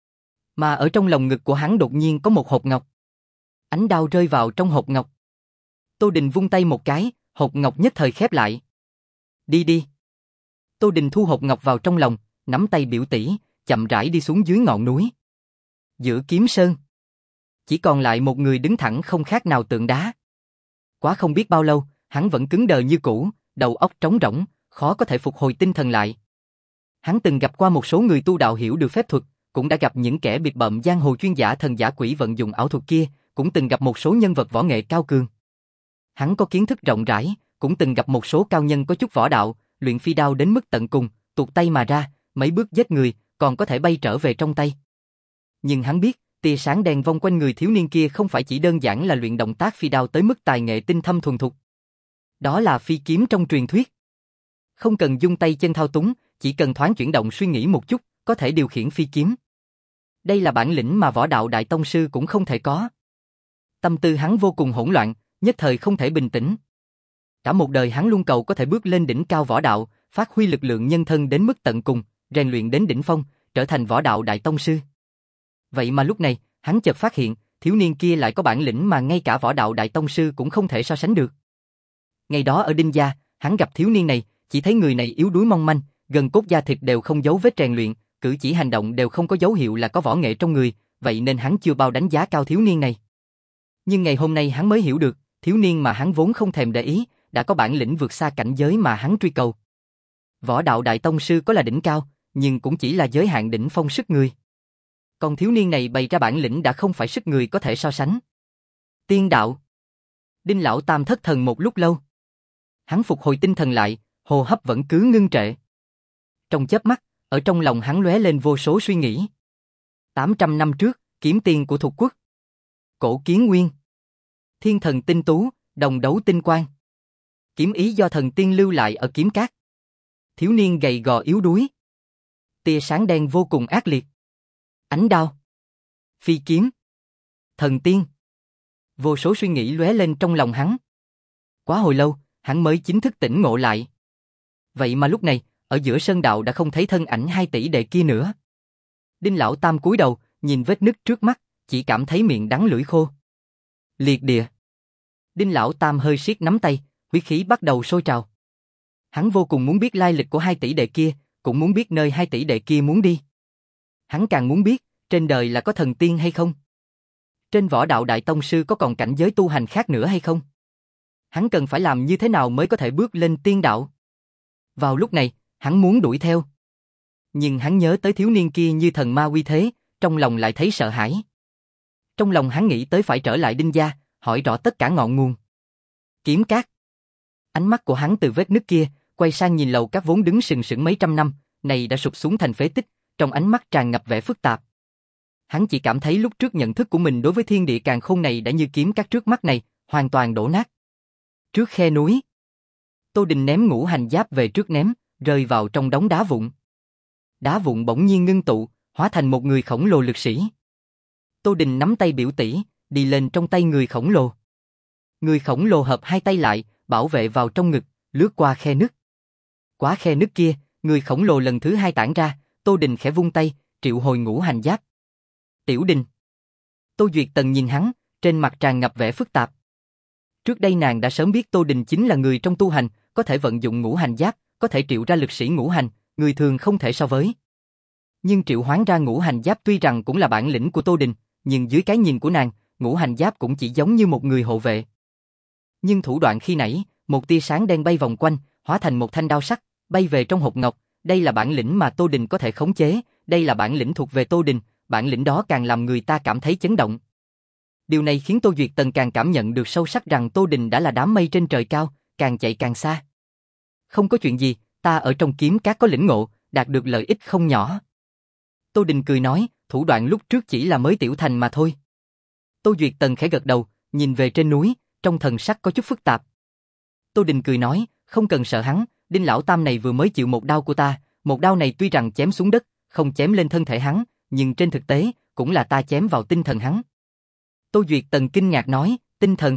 Mà ở trong lòng ngực của hắn đột nhiên có một hộp ngọc. Ánh đao rơi vào trong hộp ngọc. Tô Đình vung tay một cái, hộp ngọc nhất thời khép lại. Đi đi. Tô Đình thu hộp ngọc vào trong lòng, nắm tay biểu tỷ, chậm rãi đi xuống dưới ngọn núi. Giữa kiếm sơn, chỉ còn lại một người đứng thẳng không khác nào tượng đá. Quá không biết bao lâu, hắn vẫn cứng đờ như cũ, đầu óc trống rỗng, khó có thể phục hồi tinh thần lại. Hắn từng gặp qua một số người tu đạo hiểu được phép thuật, cũng đã gặp những kẻ bịp bợm giang hồ chuyên giả thần giả quỷ vận dụng ảo thuật kia, cũng từng gặp một số nhân vật võ nghệ cao cường. Hắn có kiến thức rộng rãi, cũng từng gặp một số cao nhân có chút võ đạo, luyện phi đao đến mức tận cùng, tuột tay mà ra, mấy bước giết người, còn có thể bay trở về trong tay. Nhưng hắn biết, tia sáng đèn vòng quanh người thiếu niên kia không phải chỉ đơn giản là luyện động tác phi đao tới mức tài nghệ tinh thâm thuần thục. Đó là phi kiếm trong truyền thuyết. Không cần dung tay chân thao túng, chỉ cần thoáng chuyển động suy nghĩ một chút, có thể điều khiển phi kiếm. Đây là bản lĩnh mà võ đạo đại tông sư cũng không thể có. Tâm tư hắn vô cùng hỗn loạn, nhất thời không thể bình tĩnh. Cả một đời hắn luôn cầu có thể bước lên đỉnh cao võ đạo, phát huy lực lượng nhân thân đến mức tận cùng, rèn luyện đến đỉnh phong, trở thành võ đạo đại tông sư. Vậy mà lúc này, hắn chợt phát hiện, thiếu niên kia lại có bản lĩnh mà ngay cả võ đạo đại tông sư cũng không thể so sánh được. Ngày đó ở Đinh Gia, hắn gặp thiếu niên này, chỉ thấy người này yếu đuối mong manh, gần cốt da thịt đều không dấu vết rèn luyện, cử chỉ hành động đều không có dấu hiệu là có võ nghệ trong người, vậy nên hắn chưa bao đánh giá cao thiếu niên này. Nhưng ngày hôm nay hắn mới hiểu được, thiếu niên mà hắn vốn không thèm để ý, đã có bản lĩnh vượt xa cảnh giới mà hắn truy cầu. Võ đạo đại tông sư có là đỉnh cao, nhưng cũng chỉ là giới hạn đỉnh phong sức người. Còn thiếu niên này bày ra bản lĩnh đã không phải sức người có thể so sánh. Tiên đạo. Đinh Lão Tam thất thần một lúc lâu. Hắn phục hồi tinh thần lại, hô hấp vẫn cứ ngưng trệ. Trong chớp mắt, ở trong lòng hắn lóe lên vô số suy nghĩ. tám trăm năm trước, kiếm tiên của Thục Quốc. Cổ Kiến Nguyên. Thiên thần tinh tú, đồng đấu tinh quang. Kiếm ý do thần tiên lưu lại ở kiếm cát. Thiếu niên gầy gò yếu đuối. Tia sáng đen vô cùng ác liệt. Ánh đao. Phi kiếm. Thần tiên. Vô số suy nghĩ lóe lên trong lòng hắn. Quá hồi lâu, hắn mới chính thức tỉnh ngộ lại. Vậy mà lúc này, ở giữa sơn đạo đã không thấy thân ảnh hai tỷ đệ kia nữa. Đinh Lão Tam cúi đầu, nhìn vết nứt trước mắt, chỉ cảm thấy miệng đắng lưỡi khô. Liệt địa. Đinh Lão Tam hơi siết nắm tay, huyết khí bắt đầu sôi trào. Hắn vô cùng muốn biết lai lịch của hai tỷ đệ kia, cũng muốn biết nơi hai tỷ đệ kia muốn đi. Hắn càng muốn biết, trên đời là có thần tiên hay không? Trên võ đạo đại tông sư có còn cảnh giới tu hành khác nữa hay không? Hắn cần phải làm như thế nào mới có thể bước lên tiên đạo? Vào lúc này, hắn muốn đuổi theo. Nhưng hắn nhớ tới thiếu niên kia như thần ma uy thế, trong lòng lại thấy sợ hãi. Trong lòng hắn nghĩ tới phải trở lại Đinh Gia, hỏi rõ tất cả ngọn nguồn. Kiếm cát. Ánh mắt của hắn từ vết nứt kia, quay sang nhìn lầu các vốn đứng sừng sững mấy trăm năm, này đã sụp xuống thành phế tích, trong ánh mắt tràn ngập vẻ phức tạp. Hắn chỉ cảm thấy lúc trước nhận thức của mình đối với thiên địa càn khôn này đã như kiếm cát trước mắt này, hoàn toàn đổ nát. Trước khe núi, Tô Đình ném ngũ hành giáp về trước ném, rơi vào trong đống đá vụn. Đá vụn bỗng nhiên ngưng tụ, hóa thành một người khổng lồ lực sĩ. Tô Đình nắm tay biểu tỷ, đi lên trong tay người khổng lồ. Người khổng lồ hợp hai tay lại, bảo vệ vào trong ngực, lướt qua khe nứt. Quá khe nứt kia, người khổng lồ lần thứ hai tản ra, Tô Đình khẽ vung tay, triệu hồi ngũ hành giáp. Tiểu Đình. Tô Duyệt Tần nhìn hắn, trên mặt tràn ngập vẻ phức tạp. Trước đây nàng đã sớm biết Tô Đình chính là người trong tu hành, có thể vận dụng ngũ hành giáp, có thể triệu ra lực sĩ ngũ hành, người thường không thể so với. Nhưng triệu hoán ra ngũ hành giáp tuy rằng cũng là bản lĩnh của Tô Đình, nhưng dưới cái nhìn của nàng, ngũ hành giáp cũng chỉ giống như một người hộ vệ. Nhưng thủ đoạn khi nãy, một tia sáng đen bay vòng quanh, hóa thành một thanh đao sắc, bay về trong hộp ngọc, đây là bản lĩnh mà Tô Đình có thể khống chế, đây là bản lĩnh thuộc về Tô Đình, bản lĩnh đó càng làm người ta cảm thấy chấn động. Điều này khiến Tô Duyệt Tần càng cảm nhận được sâu sắc rằng Tô Đình đã là đám mây trên trời cao, càng chạy càng xa. Không có chuyện gì, ta ở trong kiếm cát có lĩnh ngộ, đạt được lợi ích không nhỏ. Tô Đình cười nói, thủ đoạn lúc trước chỉ là mới tiểu thành mà thôi. Tô Duyệt Tần khẽ gật đầu, nhìn về trên núi, trong thần sắc có chút phức tạp. Tô Đình cười nói, không cần sợ hắn, Đinh Lão Tam này vừa mới chịu một đao của ta, một đao này tuy rằng chém xuống đất, không chém lên thân thể hắn, nhưng trên thực tế, cũng là ta chém vào tinh thần hắn. Tô Duyệt Tần kinh ngạc nói, tinh thần.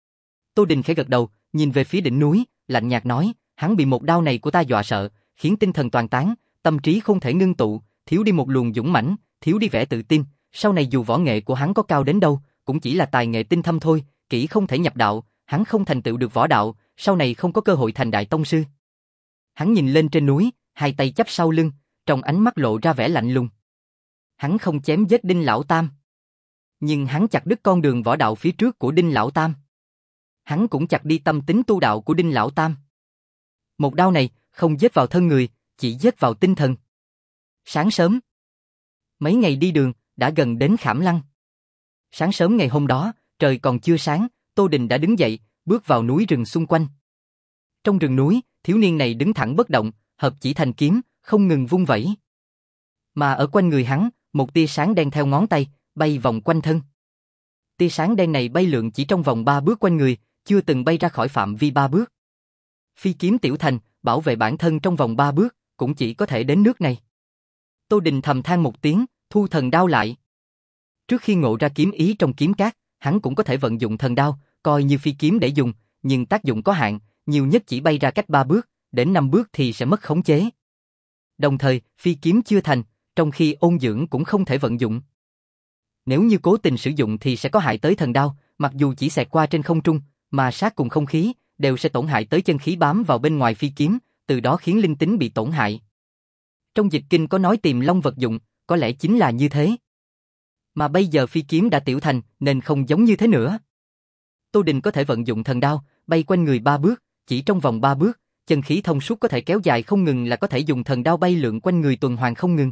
Tô Đình khẽ gật đầu, nhìn về phía đỉnh núi, lạnh nhạt nói, hắn bị một đao này của ta dọa sợ, khiến tinh thần toàn tán, tâm trí không thể ngưng tụ, thiếu đi một luồng dũng mãnh, thiếu đi vẻ tự tin, sau này dù võ nghệ của hắn có cao đến đâu, cũng chỉ là tài nghệ tinh thâm thôi, kỹ không thể nhập đạo, hắn không thành tựu được võ đạo, sau này không có cơ hội thành đại tông sư. Hắn nhìn lên trên núi, hai tay chắp sau lưng, trong ánh mắt lộ ra vẻ lạnh lùng. Hắn không chém giết Đinh Lão Tam, nhưng hắn chặt đứt con đường võ đạo phía trước của Đinh Lão Tam. Hắn cũng chặt đi tâm tính tu đạo của Đinh Lão Tam. Một đao này không giết vào thân người, chỉ giết vào tinh thần. Sáng sớm, mấy ngày đi đường đã gần đến Khảm Lăng. Sáng sớm ngày hôm đó, trời còn chưa sáng, Tô Đình đã đứng dậy, bước vào núi rừng xung quanh. Trong rừng núi, thiếu niên này đứng thẳng bất động, hợp chỉ thành kiếm, không ngừng vung vẩy. Mà ở quanh người hắn, một tia sáng đen theo ngón tay, bay vòng quanh thân. Tia sáng đen này bay lượn chỉ trong vòng ba bước quanh người, chưa từng bay ra khỏi phạm vi ba bước. Phi kiếm tiểu thành, bảo vệ bản thân trong vòng ba bước, cũng chỉ có thể đến nước này. Tô Đình thầm than một tiếng, thu thần đao lại. Trước khi ngộ ra kiếm ý trong kiếm cát, hắn cũng có thể vận dụng thần đao, coi như phi kiếm để dùng, nhưng tác dụng có hạn, nhiều nhất chỉ bay ra cách ba bước, đến năm bước thì sẽ mất khống chế. Đồng thời, phi kiếm chưa thành, trong khi ôn dưỡng cũng không thể vận dụng. Nếu như cố tình sử dụng thì sẽ có hại tới thần đao, mặc dù chỉ xẹt qua trên không trung, mà sát cùng không khí, đều sẽ tổn hại tới chân khí bám vào bên ngoài phi kiếm, từ đó khiến linh tính bị tổn hại. Trong dịch kinh có nói tìm long vật dụng, có lẽ chính là như thế. Mà bây giờ phi kiếm đã tiểu thành, nên không giống như thế nữa. Tô Đình có thể vận dụng thần đao, bay quanh người ba bước, chỉ trong vòng ba bước, chân khí thông suốt có thể kéo dài không ngừng là có thể dùng thần đao bay lượn quanh người tuần hoàn không ngừng.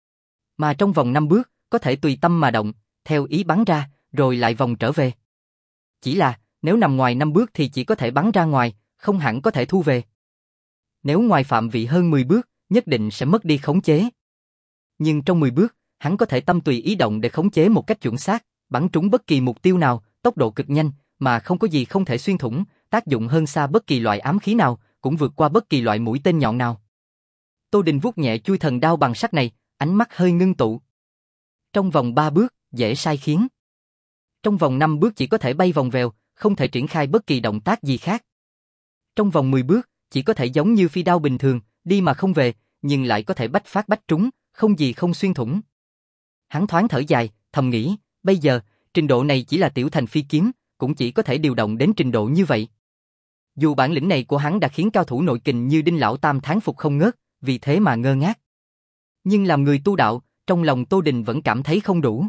Mà trong vòng năm bước, có thể tùy tâm mà động, theo ý bắn ra, rồi lại vòng trở về. Chỉ là, nếu nằm ngoài năm bước thì chỉ có thể bắn ra ngoài, không hẳn có thể thu về. Nếu ngoài phạm vị hơn mười bước, nhất định sẽ mất đi khống chế. Nhưng trong mười bước, hắn có thể tâm tùy ý động để khống chế một cách chuẩn xác, bắn trúng bất kỳ mục tiêu nào, tốc độ cực nhanh, mà không có gì không thể xuyên thủng, tác dụng hơn xa bất kỳ loại ám khí nào, cũng vượt qua bất kỳ loại mũi tên nhọn nào. Tô Đình vuốt nhẹ chuôi thần đao bằng sắt này, ánh mắt hơi ngưng tụ. Trong vòng ba bước, dễ sai khiến. Trong vòng năm bước chỉ có thể bay vòng vèo, không thể triển khai bất kỳ động tác gì khác. Trong vòng mười bước, chỉ có thể giống như phi đao bình thường, đi mà không về, nhưng lại có thể bách phát bách trúng, không gì không xuyên thủng. Hắn thoáng thở dài, thầm nghĩ, bây giờ, trình độ này chỉ là tiểu thành phi kiếm, cũng chỉ có thể điều động đến trình độ như vậy. Dù bản lĩnh này của hắn đã khiến cao thủ nội kình như Đinh Lão Tam thán phục không ngớt, vì thế mà ngơ ngác. Nhưng làm người tu đạo, trong lòng Tô Đình vẫn cảm thấy không đủ.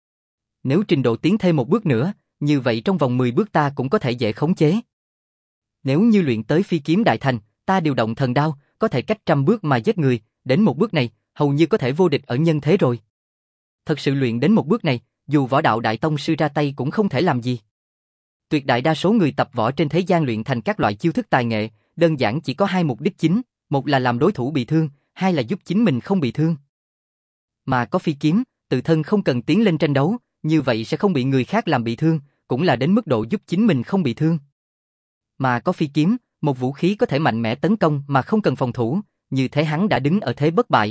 Nếu trình độ tiến thêm một bước nữa, như vậy trong vòng mười bước ta cũng có thể dễ khống chế. Nếu như luyện tới phi kiếm đại thành, ta điều động thần đao, có thể cách trăm bước mà giết người, đến một bước này, hầu như có thể vô địch ở nhân thế rồi. Thật sự luyện đến một bước này, dù võ đạo đại tông sư ra tay cũng không thể làm gì. Tuyệt đại đa số người tập võ trên thế gian luyện thành các loại chiêu thức tài nghệ, đơn giản chỉ có hai mục đích chính, một là làm đối thủ bị thương, hai là giúp chính mình không bị thương. Mà có phi kiếm, tự thân không cần tiến lên tranh đấu, như vậy sẽ không bị người khác làm bị thương, cũng là đến mức độ giúp chính mình không bị thương. Mà có phi kiếm, một vũ khí có thể mạnh mẽ tấn công mà không cần phòng thủ, như thế hắn đã đứng ở thế bất bại.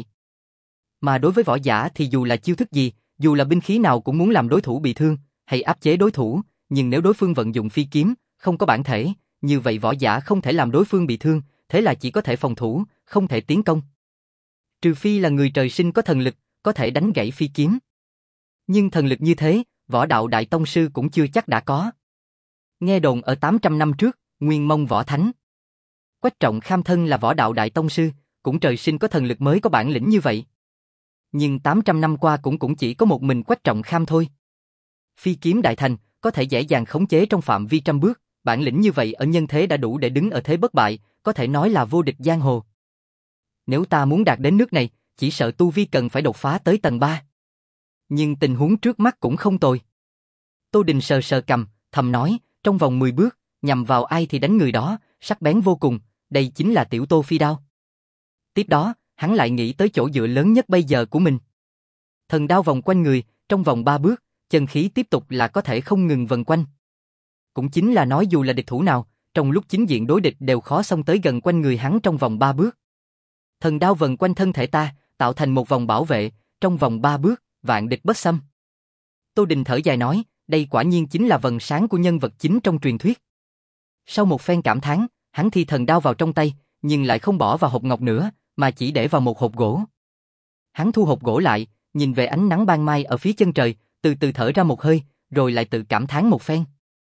Mà đối với võ giả thì dù là chiêu thức gì, dù là binh khí nào cũng muốn làm đối thủ bị thương, hay áp chế đối thủ, nhưng nếu đối phương vận dụng phi kiếm, không có bản thể, như vậy võ giả không thể làm đối phương bị thương, thế là chỉ có thể phòng thủ, không thể tiến công. Trừ phi là người trời sinh có thần lực, có thể đánh gãy phi kiếm. Nhưng thần lực như thế, võ đạo đại tông sư cũng chưa chắc đã có. Nghe đồn ở tám trăm năm trước, Nguyên Mông võ thánh Quách Trọng Kham thân là võ đạo đại tông sư, cũng trời sinh có thần lực mới có bản lĩnh như vậy. Nhưng tám trăm năm qua cũng cũng chỉ có một mình Quách Trọng Kham thôi. Phi kiếm đại thành, có thể dễ dàng khống chế trong phạm vi trăm bước, bản lĩnh như vậy ở nhân thế đã đủ để đứng ở thế bất bại, có thể nói là vô địch giang hồ. Nếu ta muốn đạt đến nước này, chỉ sợ tu vi cần phải đột phá tới tầng ba. Nhưng tình huống trước mắt cũng không tồi. Tô Đình sờ sờ cằm, thầm nói, trong vòng mười bước, nhằm vào ai thì đánh người đó, sắc bén vô cùng, đây chính là tiểu Tô phi đao. Tiếp đó, hắn lại nghĩ tới chỗ dựa lớn nhất bây giờ của mình. Thần đao vòng quanh người, trong vòng ba bước, chân khí tiếp tục là có thể không ngừng vần quanh. Cũng chính là nói dù là địch thủ nào, trong lúc chính diện đối địch đều khó xông tới gần quanh người hắn trong vòng ba bước. Thần đao vần quanh thân thể ta, tạo thành một vòng bảo vệ, trong vòng ba bước, vạn địch bất xâm. Tô Đình thở dài nói, đây quả nhiên chính là vầng sáng của nhân vật chính trong truyền thuyết. Sau một phen cảm thán, hắn thi thần đao vào trong tay, nhưng lại không bỏ vào hộp ngọc nữa, mà chỉ để vào một hộp gỗ. Hắn thu hộp gỗ lại, nhìn về ánh nắng ban mai ở phía chân trời, từ từ thở ra một hơi, rồi lại tự cảm thán một phen.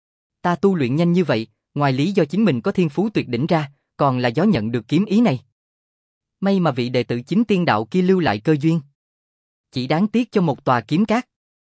Ta tu luyện nhanh như vậy, ngoài lý do chính mình có thiên phú tuyệt đỉnh ra, còn là do nhận được kiếm ý này. May mà vị đệ tử chính tiên đạo kia lưu lại cơ duyên. Chỉ đáng tiếc cho một tòa kiếm cát.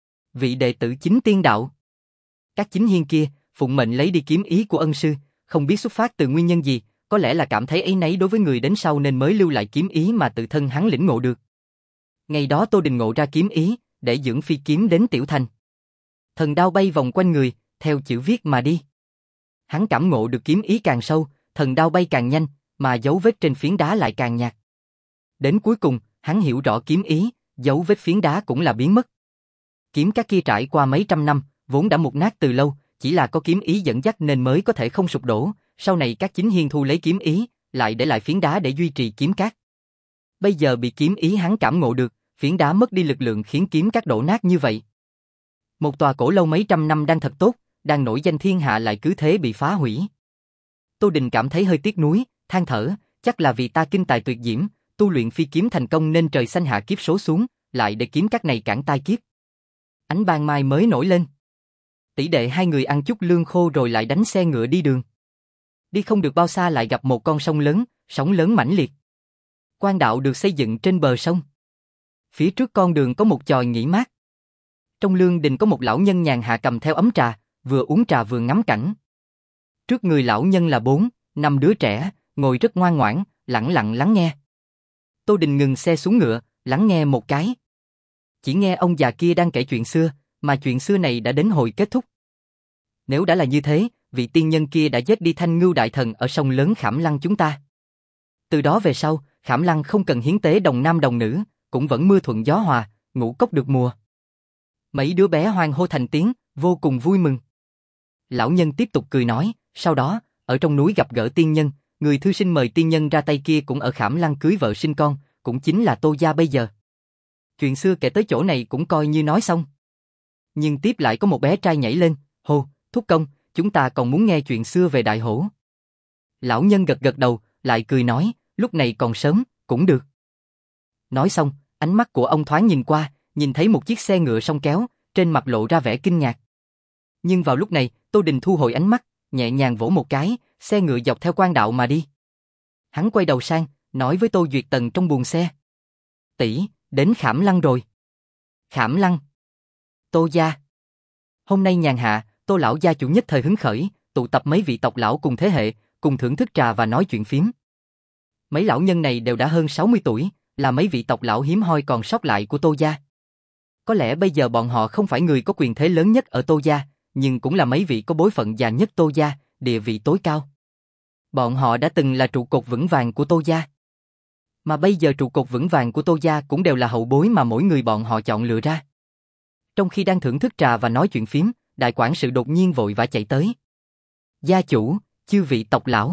Vị đệ tử chính tiên đạo. Các chính hiên kia, phụng mệnh lấy đi kiếm ý của ân sư, không biết xuất phát từ nguyên nhân gì, có lẽ là cảm thấy áy náy đối với người đến sau nên mới lưu lại kiếm ý mà tự thân hắn lĩnh ngộ được. Ngày đó Tô Đình ngộ ra kiếm ý, để dưỡng phi kiếm đến tiểu thành. Thần đao bay vòng quanh người, theo chữ viết mà đi. Hắn cảm ngộ được kiếm ý càng sâu, thần đao bay càng nhanh, mà dấu vết trên phiến đá lại càng nhạt. Đến cuối cùng, hắn hiểu rõ kiếm ý, dấu vết phiến đá cũng là biến mất. Kiếm các kia trải qua mấy trăm năm, vốn đã mục nát từ lâu, chỉ là có kiếm ý dẫn dắt nên mới có thể không sụp đổ, sau này các chính hiên thu lấy kiếm ý, lại để lại phiến đá để duy trì kiếm cát. Bây giờ bị kiếm ý hắn cảm ngộ được, phiến đá mất đi lực lượng khiến kiếm cát đổ nát như vậy. Một tòa cổ lâu mấy trăm năm đang thật tốt, đang nổi danh thiên hạ lại cứ thế bị phá hủy. Tô Đình cảm thấy hơi tiếc nuối, than thở, chắc là vì ta kinh tài tuyệt diễm, tu luyện phi kiếm thành công nên trời xanh hạ kiếp số xuống, lại để kiếm cát này cản tai kiếp. Ánh ban mai mới nổi lên. Tỷ đệ hai người ăn chút lương khô rồi lại đánh xe ngựa đi đường. Đi không được bao xa lại gặp một con sông lớn, sóng lớn mãnh liệt. Quan đạo được xây dựng trên bờ sông. Phía trước con đường có một chòi nghỉ mát. Trong lương đình có một lão nhân nhàn hạ cầm theo ấm trà, vừa uống trà vừa ngắm cảnh. Trước người lão nhân là bốn, năm đứa trẻ, ngồi rất ngoan ngoãn, lặng lặng lắng nghe. Tô Đình ngừng xe xuống ngựa, lắng nghe một cái. Chỉ nghe ông già kia đang kể chuyện xưa, mà chuyện xưa này đã đến hồi kết thúc. Nếu đã là như thế, vị tiên nhân kia đã giết đi Thanh Ngưu đại thần ở sông lớn Khảm Lăng chúng ta. Từ đó về sau, Khảm Lăng không cần hiến tế đồng nam đồng nữ, cũng vẫn mưa thuận gió hòa, ngũ cốc được mùa. Mấy đứa bé hoan hô thành tiếng, vô cùng vui mừng. Lão nhân tiếp tục cười nói, sau đó, ở trong núi gặp gỡ tiên nhân, người thư sinh mời tiên nhân ra tay kia cũng ở Khảm Lăng cưới vợ sinh con, cũng chính là Tô gia bây giờ. Chuyện xưa kể tới chỗ này cũng coi như nói xong. Nhưng tiếp lại có một bé trai nhảy lên, hô, thúc công, chúng ta còn muốn nghe chuyện xưa về Đại Hổ. Lão nhân gật gật đầu, lại cười nói, lúc này còn sớm, cũng được. Nói xong, ánh mắt của ông thoáng nhìn qua, nhìn thấy một chiếc xe ngựa song kéo, trên mặt lộ ra vẻ kinh ngạc. Nhưng vào lúc này, Tô Đình thu hồi ánh mắt, nhẹ nhàng vỗ một cái, xe ngựa dọc theo quan đạo mà đi. Hắn quay đầu sang, nói với Tô Duyệt Tần trong buồng xe. Tỷ, đến Khảm Lăng rồi. Khảm Lăng. Tô gia. Hôm nay nhàn hạ, Tô lão gia chủ nhất thời hứng khởi, tụ tập mấy vị tộc lão cùng thế hệ, cùng thưởng thức trà và nói chuyện phím. Mấy lão nhân này đều đã hơn sáu mươi tuổi, là mấy vị tộc lão hiếm hoi còn sót lại của Tô gia. Có lẽ bây giờ bọn họ không phải người có quyền thế lớn nhất ở Tô gia, nhưng cũng là mấy vị có bối phận già nhất Tô gia, địa vị tối cao. Bọn họ đã từng là trụ cột vững vàng của Tô gia. Mà bây giờ trụ cột vững vàng của Tô gia cũng đều là hậu bối mà mỗi người bọn họ chọn lựa ra. Trong khi đang thưởng thức trà và nói chuyện phím, đại quản sự đột nhiên vội vã chạy tới. Gia chủ, chư vị tộc lão.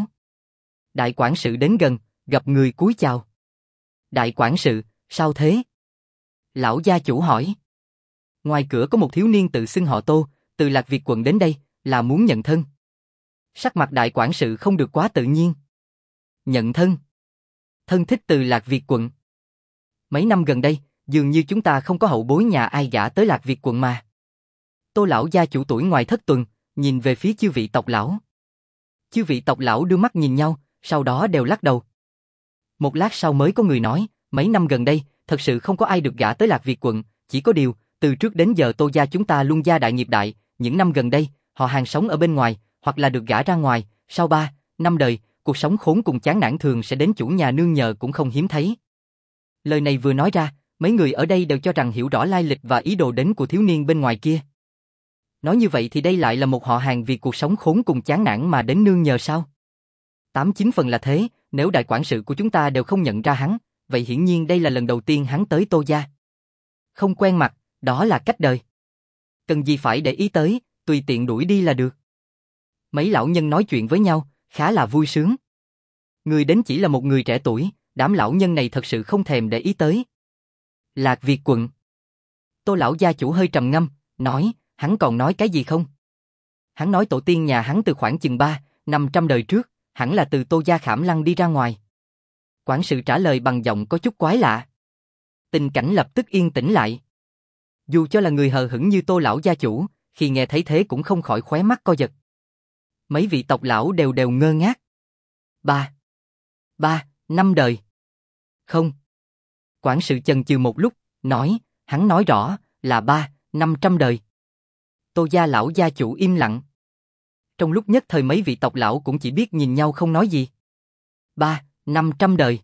Đại quản sự đến gần, gặp người cúi chào. Đại quản sự, sao thế? Lão gia chủ hỏi. Ngoài cửa có một thiếu niên tự xưng họ Tô, từ Lạc Việt quận đến đây, là muốn nhận thân. Sắc mặt đại quản sự không được quá tự nhiên. Nhận thân. Thân thích từ Lạc Việt quận. Mấy năm gần đây, dường như chúng ta không có hậu bối nhà ai gả tới Lạc Việt quận mà. Tô lão gia chủ tuổi ngoài thất tuần, nhìn về phía chư vị tộc lão. Chư vị tộc lão đưa mắt nhìn nhau, sau đó đều lắc đầu. Một lát sau mới có người nói, mấy năm gần đây, thật sự không có ai được gả tới Lạc Việt quận, chỉ có điều, từ trước đến giờ Tô gia chúng ta luôn gia đại nghiệp đại, những năm gần đây, họ hàng sống ở bên ngoài, hoặc là được gả ra ngoài, sau ba, năm đời, cuộc sống khốn cùng chán nản thường sẽ đến chủ nhà nương nhờ cũng không hiếm thấy. Lời này vừa nói ra, mấy người ở đây đều cho rằng hiểu rõ lai lịch và ý đồ đến của thiếu niên bên ngoài kia. Nói như vậy thì đây lại là một họ hàng vì cuộc sống khốn cùng chán nản mà đến nương nhờ sao? Tám chín phần là thế, nếu đại quản sự của chúng ta đều không nhận ra hắn, vậy hiển nhiên đây là lần đầu tiên hắn tới Tô gia. Không quen mặt, đó là cách đời. Cần gì phải để ý tới, tùy tiện đuổi đi là được. Mấy lão nhân nói chuyện với nhau, khá là vui sướng. Người đến chỉ là một người trẻ tuổi, đám lão nhân này thật sự không thèm để ý tới. Lạc Việt quận. Tô lão gia chủ hơi trầm ngâm, nói, hắn còn nói cái gì không? Hắn nói tổ tiên nhà hắn từ khoảng chừng ba, năm trăm đời trước, hẳn là từ Tô gia Khảm Lăng đi ra ngoài. Quản sự trả lời bằng giọng có chút quái lạ. Tình cảnh lập tức yên tĩnh lại. Dù cho là người hờ hững như Tô lão gia chủ, khi nghe thấy thế cũng không khỏi khóe mắt co giật. Mấy vị tộc lão đều đều ngơ ngác. Ba. Ba, năm đời. Không. Quản sự chần chừ một lúc, nói, hắn nói rõ, là ba, năm trăm đời. Tô gia lão gia chủ im lặng. Trong lúc nhất thời mấy vị tộc lão cũng chỉ biết nhìn nhau không nói gì. Ba, năm trăm đời.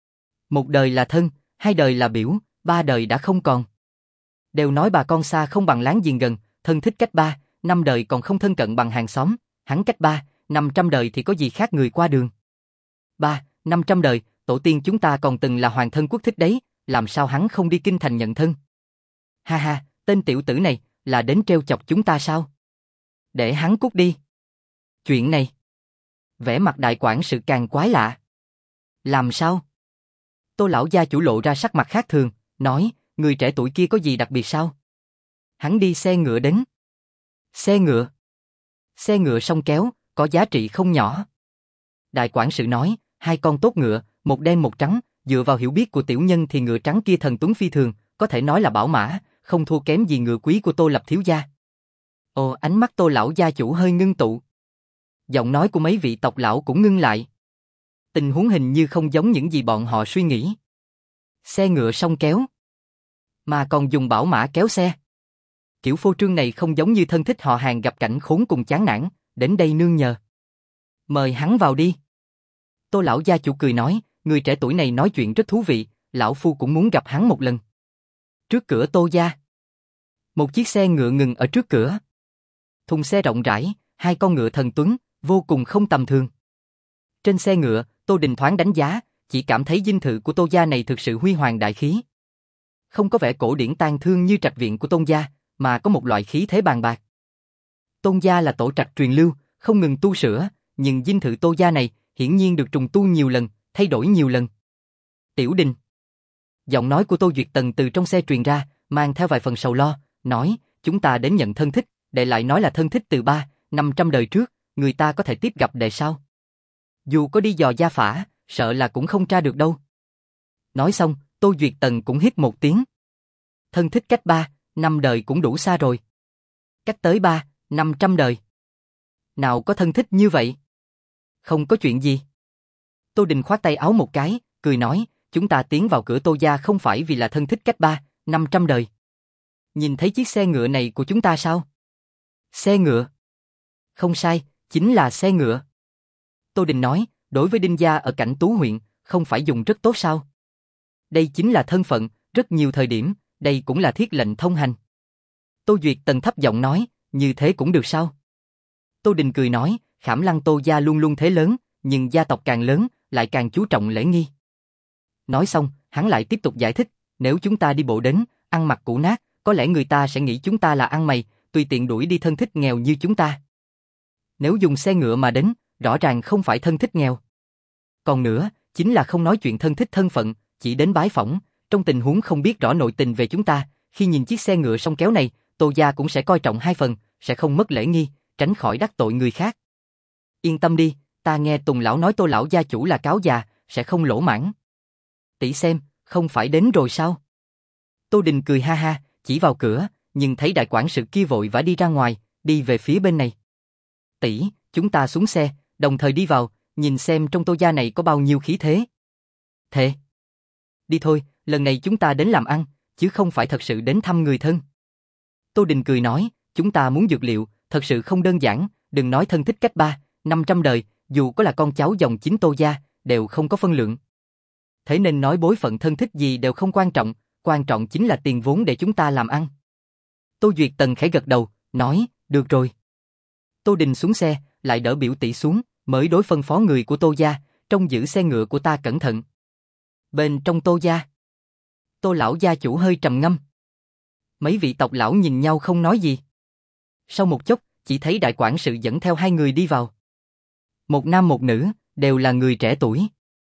Một đời là thân, hai đời là biểu, ba đời đã không còn. Đều nói bà con xa không bằng láng giềng gần, thân thích cách ba, năm đời còn không thân cận bằng hàng xóm, hắn cách ba, năm trăm đời thì có gì khác người qua đường. Ba, năm trăm đời, tổ tiên chúng ta còn từng là hoàng thân quốc thích đấy, làm sao hắn không đi kinh thành nhận thân? Ha ha, tên tiểu tử này, là đến trêu chọc chúng ta sao? Để hắn cút đi. Chuyện này. Vẻ mặt đại quản sự càng quái lạ. Làm sao? Tô lão gia chủ lộ ra sắc mặt khác thường, nói, người trẻ tuổi kia có gì đặc biệt sao? Hắn đi xe ngựa đến. Xe ngựa? Xe ngựa song kéo, có giá trị không nhỏ. Đại quản sự nói, hai con tốt ngựa, một đen một trắng, dựa vào hiểu biết của tiểu nhân thì ngựa trắng kia thần tuấn phi thường, có thể nói là bảo mã, không thua kém gì ngựa quý của Tô Lập thiếu gia. Ồ, ánh mắt Tô lão gia chủ hơi ngưng tụ. Giọng nói của mấy vị tộc lão cũng ngưng lại. Tình huống hình như không giống những gì bọn họ suy nghĩ. Xe ngựa song kéo, mà còn dùng bảo mã kéo xe. Kiểu phô trương này không giống như thân thích họ hàng gặp cảnh khốn cùng chán nản, đến đây nương nhờ. Mời hắn vào đi. Tô lão gia chủ cười nói, người trẻ tuổi này nói chuyện rất thú vị, lão phu cũng muốn gặp hắn một lần. Trước cửa Tô gia, một chiếc xe ngựa ngừng ở trước cửa. Thùng xe rộng rãi, hai con ngựa thần tuấn, vô cùng không tầm thường. Trên xe ngựa, Tô Đình thoáng đánh giá, chỉ cảm thấy dinh thự của Tô gia này thực sự huy hoàng đại khí. Không có vẻ cổ điển tang thương như trạch viện của Tôn gia, mà có một loại khí thế bàn bạc. Tôn gia là tổ trạch truyền lưu, không ngừng tu sửa, nhưng dinh thự Tô gia này hiển nhiên được trùng tu nhiều lần, thay đổi nhiều lần. Tiểu Đình. Giọng nói của Tô Duyệt Tần từ trong xe truyền ra, mang theo vài phần sầu lo, nói, chúng ta đến nhận thân thích, đệ lại nói là thân thích từ ba, năm trăm đời trước, người ta có thể tiếp gặp đệ sao? Dù có đi dò gia phả, sợ là cũng không tra được đâu. Nói xong, Tô Duyệt Tần cũng hít một tiếng. Thân thích cách ba, năm đời cũng đủ xa rồi. Cách tới ba, năm trăm đời. Nào có thân thích như vậy? Không có chuyện gì. Tô Đình khoát tay áo một cái, cười nói, chúng ta tiến vào cửa Tô gia không phải vì là thân thích cách ba, năm trăm đời. Nhìn thấy chiếc xe ngựa này của chúng ta sao? Xe ngựa? Không sai, chính là xe ngựa. Tô Đình nói, đối với Đinh gia ở Cảnh Tú huyện, không phải dùng rất tốt sao? Đây chính là thân phận, rất nhiều thời điểm, đây cũng là thiết lệnh thông hành. Tô Duyệt Tần thấp giọng nói, như thế cũng được sao? Tô Đình cười nói, Khảm Lăng Tô gia luôn luôn thế lớn, nhưng gia tộc càng lớn, lại càng chú trọng lễ nghi. Nói xong, hắn lại tiếp tục giải thích, nếu chúng ta đi bộ đến, ăn mặc cũ nát, có lẽ người ta sẽ nghĩ chúng ta là ăn mày, tùy tiện đuổi đi thân thích nghèo như chúng ta. Nếu dùng xe ngựa mà đến, rõ ràng không phải thân thích nghèo. Còn nữa, chính là không nói chuyện thân thích thân phận, chỉ đến bái phỏng, trong tình huống không biết rõ nội tình về chúng ta, khi nhìn chiếc xe ngựa song kéo này, Tô gia cũng sẽ coi trọng hai phần, sẽ không mất lễ nghi, tránh khỏi đắc tội người khác. Yên tâm đi, ta nghe Tùng lão nói Tô lão gia chủ là cáo già, sẽ không lỗ mãng. Tỷ xem, không phải đến rồi sao? Tô Đình cười ha ha, chỉ vào cửa, nhưng thấy đại quản sự kia vội vã đi ra ngoài, đi về phía bên này. Tỷ, chúng ta xuống xe, đồng thời đi vào, nhìn xem trong Tô gia này có bao nhiêu khí thế. Thế. Đi thôi, lần này chúng ta đến làm ăn, chứ không phải thật sự đến thăm người thân. Tô Đình cười nói, chúng ta muốn dược liệu, thật sự không đơn giản, đừng nói thân thích cách ba, năm trăm đời, dù có là con cháu dòng chính Tô gia, đều không có phân lượng. Thế nên nói bối phận thân thích gì đều không quan trọng, quan trọng chính là tiền vốn để chúng ta làm ăn. Tô Duyệt Tần khẽ gật đầu, nói, được rồi. Tô Đình xuống xe, lại đỡ biểu tỷ xuống, mới đối phân phó người của Tô gia, trông giữ xe ngựa của ta cẩn thận. Bên trong Tô gia, Tô lão gia chủ hơi trầm ngâm. Mấy vị tộc lão nhìn nhau không nói gì. Sau một chốc, chỉ thấy đại quản sự dẫn theo hai người đi vào. Một nam một nữ, đều là người trẻ tuổi.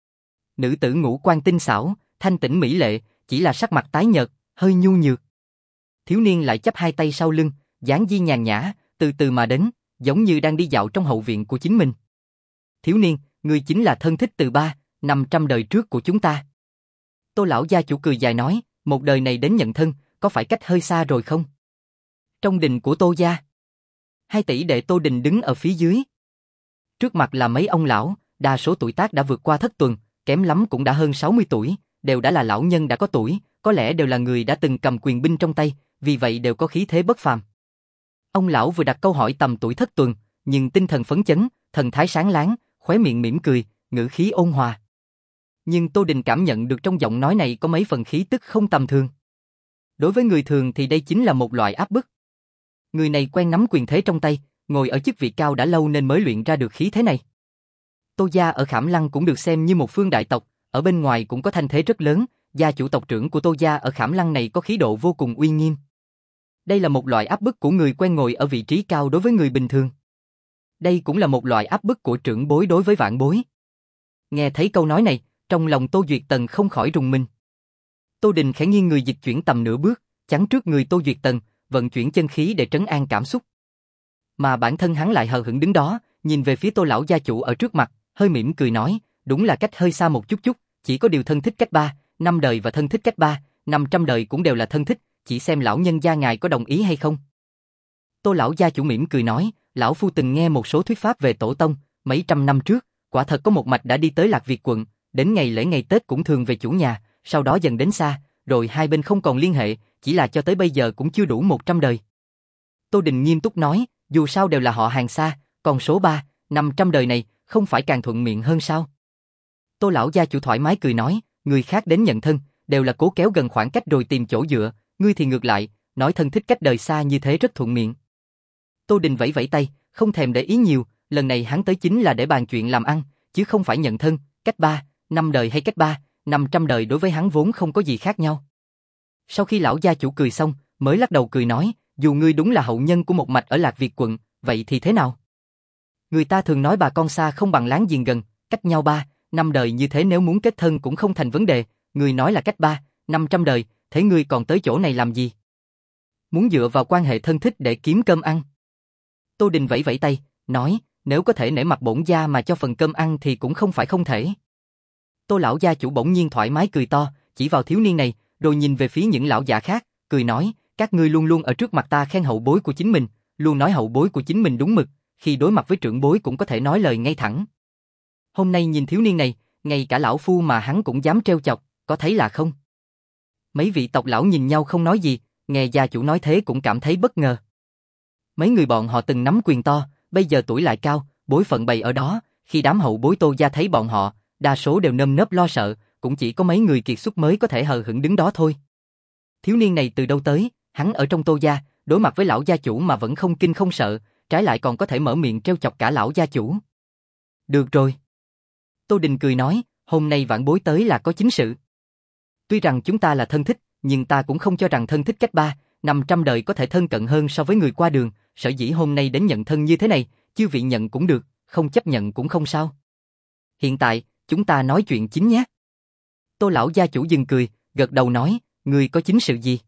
Nữ tử ngũ quan tinh xảo, thanh tĩnh mỹ lệ, chỉ là sắc mặt tái nhợt, hơi nhu nhược. Thiếu niên lại chắp hai tay sau lưng, dáng đi nhàn nhã, từ từ mà đến, giống như đang đi dạo trong hậu viện của chính mình. Thiếu niên, ngươi chính là thân thích từ ba, năm trăm đời trước của chúng ta. Tô lão gia chủ cười dài nói, một đời này đến nhận thân, có phải cách hơi xa rồi không? Trong đình của Tô gia, hai tỷ đệ Tô Đình đứng ở phía dưới. Trước mặt là mấy ông lão, đa số tuổi tác đã vượt qua thất tuần, kém lắm cũng đã hơn sáu mươi tuổi, đều đã là lão nhân đã có tuổi, có lẽ đều là người đã từng cầm quyền binh trong tay, vì vậy đều có khí thế bất phàm. Ông lão vừa đặt câu hỏi tầm tuổi thất tuần, nhưng tinh thần phấn chấn, thần thái sáng láng, khóe miệng mỉm cười, ngữ khí ôn hòa. Nhưng Tô Đình cảm nhận được trong giọng nói này có mấy phần khí tức không tầm thường. Đối với người thường thì đây chính là một loại áp bức. Người này quen nắm quyền thế trong tay, ngồi ở chức vị cao đã lâu nên mới luyện ra được khí thế này. Tô gia ở Khảm Lăng cũng được xem như một phương đại tộc, ở bên ngoài cũng có thanh thế rất lớn, gia chủ tộc trưởng của Tô gia ở Khảm Lăng này có khí độ vô cùng uy nghiêm. Đây là một loại áp bức của người quen ngồi ở vị trí cao đối với người bình thường. Đây cũng là một loại áp bức của trưởng bối đối với vạn bối. Nghe thấy câu nói này, trong lòng Tô Duyệt Tần không khỏi rùng mình. Tô Đình khẽ nghiêng người dịch chuyển tầm nửa bước, chắn trước người Tô Duyệt Tần, vận chuyển chân khí để trấn an cảm xúc. Mà bản thân hắn lại hờ hững đứng đó, nhìn về phía Tô lão gia chủ ở trước mặt, hơi mỉm cười nói, đúng là cách hơi xa một chút chút, chỉ có điều thân thích cách ba, năm đời và thân thích cách ba, năm trăm đời cũng đều là thân thích, chỉ xem lão nhân gia ngài có đồng ý hay không. Tô lão gia chủ mỉm cười nói, lão phu từng nghe một số thuyết pháp về tổ tông, mấy trăm năm trước, quả thật có một mạch đã đi tới Lạc Việt quận, đến ngày lễ ngày Tết cũng thường về chủ nhà, sau đó dần đến xa, rồi hai bên không còn liên hệ, chỉ là cho tới bây giờ cũng chưa đủ một trăm đời. Tô Đình nghiêm túc nói, dù sao đều là họ hàng xa, còn số ba, năm trăm đời này, không phải càng thuận miệng hơn sao? Tô lão gia chủ thoải mái cười nói, người khác đến nhận thân, đều là cố kéo gần khoảng cách rồi tìm chỗ dựa, ngươi thì ngược lại, nói thân thích cách đời xa như thế rất thuận miệng. Tô Đình vẫy vẫy tay, không thèm để ý nhiều, lần này hắn tới chính là để bàn chuyện làm ăn, chứ không phải nhận thân, cách ba, năm đời hay cách ba, năm trăm đời đối với hắn vốn không có gì khác nhau. Sau khi lão gia chủ cười xong, mới lắc đầu cười nói, dù ngươi đúng là hậu nhân của một mạch ở Lạc Việt quận, vậy thì thế nào? Người ta thường nói bà con xa không bằng láng giềng gần, cách nhau ba, năm đời như thế nếu muốn kết thân cũng không thành vấn đề, ngươi nói là cách ba, năm trăm đời, thế ngươi còn tới chỗ này làm gì? Muốn dựa vào quan hệ thân thích để kiếm cơm ăn. Tô Đình vẫy vẫy tay, nói, nếu có thể nể mặt bổn gia mà cho phần cơm ăn thì cũng không phải không thể. Tô lão gia chủ bỗng nhiên thoải mái cười to, chỉ vào thiếu niên này, rồi nhìn về phía những lão giả khác, cười nói, các ngươi luôn luôn ở trước mặt ta khen hậu bối của chính mình, luôn nói hậu bối của chính mình đúng mực, khi đối mặt với trưởng bối cũng có thể nói lời ngay thẳng. Hôm nay nhìn thiếu niên này, ngay cả lão phu mà hắn cũng dám trêu chọc, có thấy là không? Mấy vị tộc lão nhìn nhau không nói gì, nghe gia chủ nói thế cũng cảm thấy bất ngờ. Mấy người bọn họ từng nắm quyền to, bây giờ tuổi lại cao, bối phận bày ở đó, khi đám hậu bối Tô gia thấy bọn họ, đa số đều nơm nớp lo sợ, cũng chỉ có mấy người kiệt xuất mới có thể hờ hững đứng đó thôi. Thiếu niên này từ đâu tới, hắn ở trong Tô gia, đối mặt với lão gia chủ mà vẫn không kinh không sợ, trái lại còn có thể mở miệng trêu chọc cả lão gia chủ. Được rồi. Tô Đình cười nói, hôm nay vãn bối tới là có chính sự. Tuy rằng chúng ta là thân thích, nhưng ta cũng không cho rằng thân thích cách ba, năm trăm đời có thể thân cận hơn so với người qua đường, sở dĩ hôm nay đến nhận thân như thế này, chư vị nhận cũng được, không chấp nhận cũng không sao. Hiện tại, chúng ta nói chuyện chính nhé. Tô lão gia chủ dừng cười, gật đầu nói, người có chính sự gì?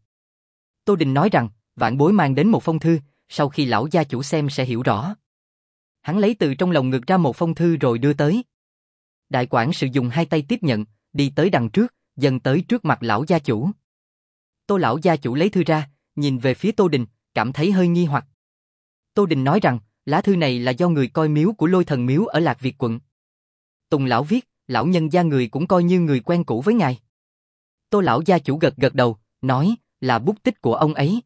Tô Đình nói rằng, vãn bối mang đến một phong thư, sau khi lão gia chủ xem sẽ hiểu rõ. Hắn lấy từ trong lồng ngực ra một phong thư rồi đưa tới. Đại quản sự dùng hai tay tiếp nhận, đi tới đằng trước, dần tới trước mặt lão gia chủ. Tô lão gia chủ lấy thư ra, nhìn về phía Tô Đình, cảm thấy hơi nghi hoặc. Tô Đình nói rằng, lá thư này là do người coi miếu của Lôi Thần Miếu ở Lạc Việt quận. Tùng lão viết, lão nhân gia người cũng coi như người quen cũ với ngài. Tô lão gia chủ gật gật đầu, nói, là bút tích của ông ấy.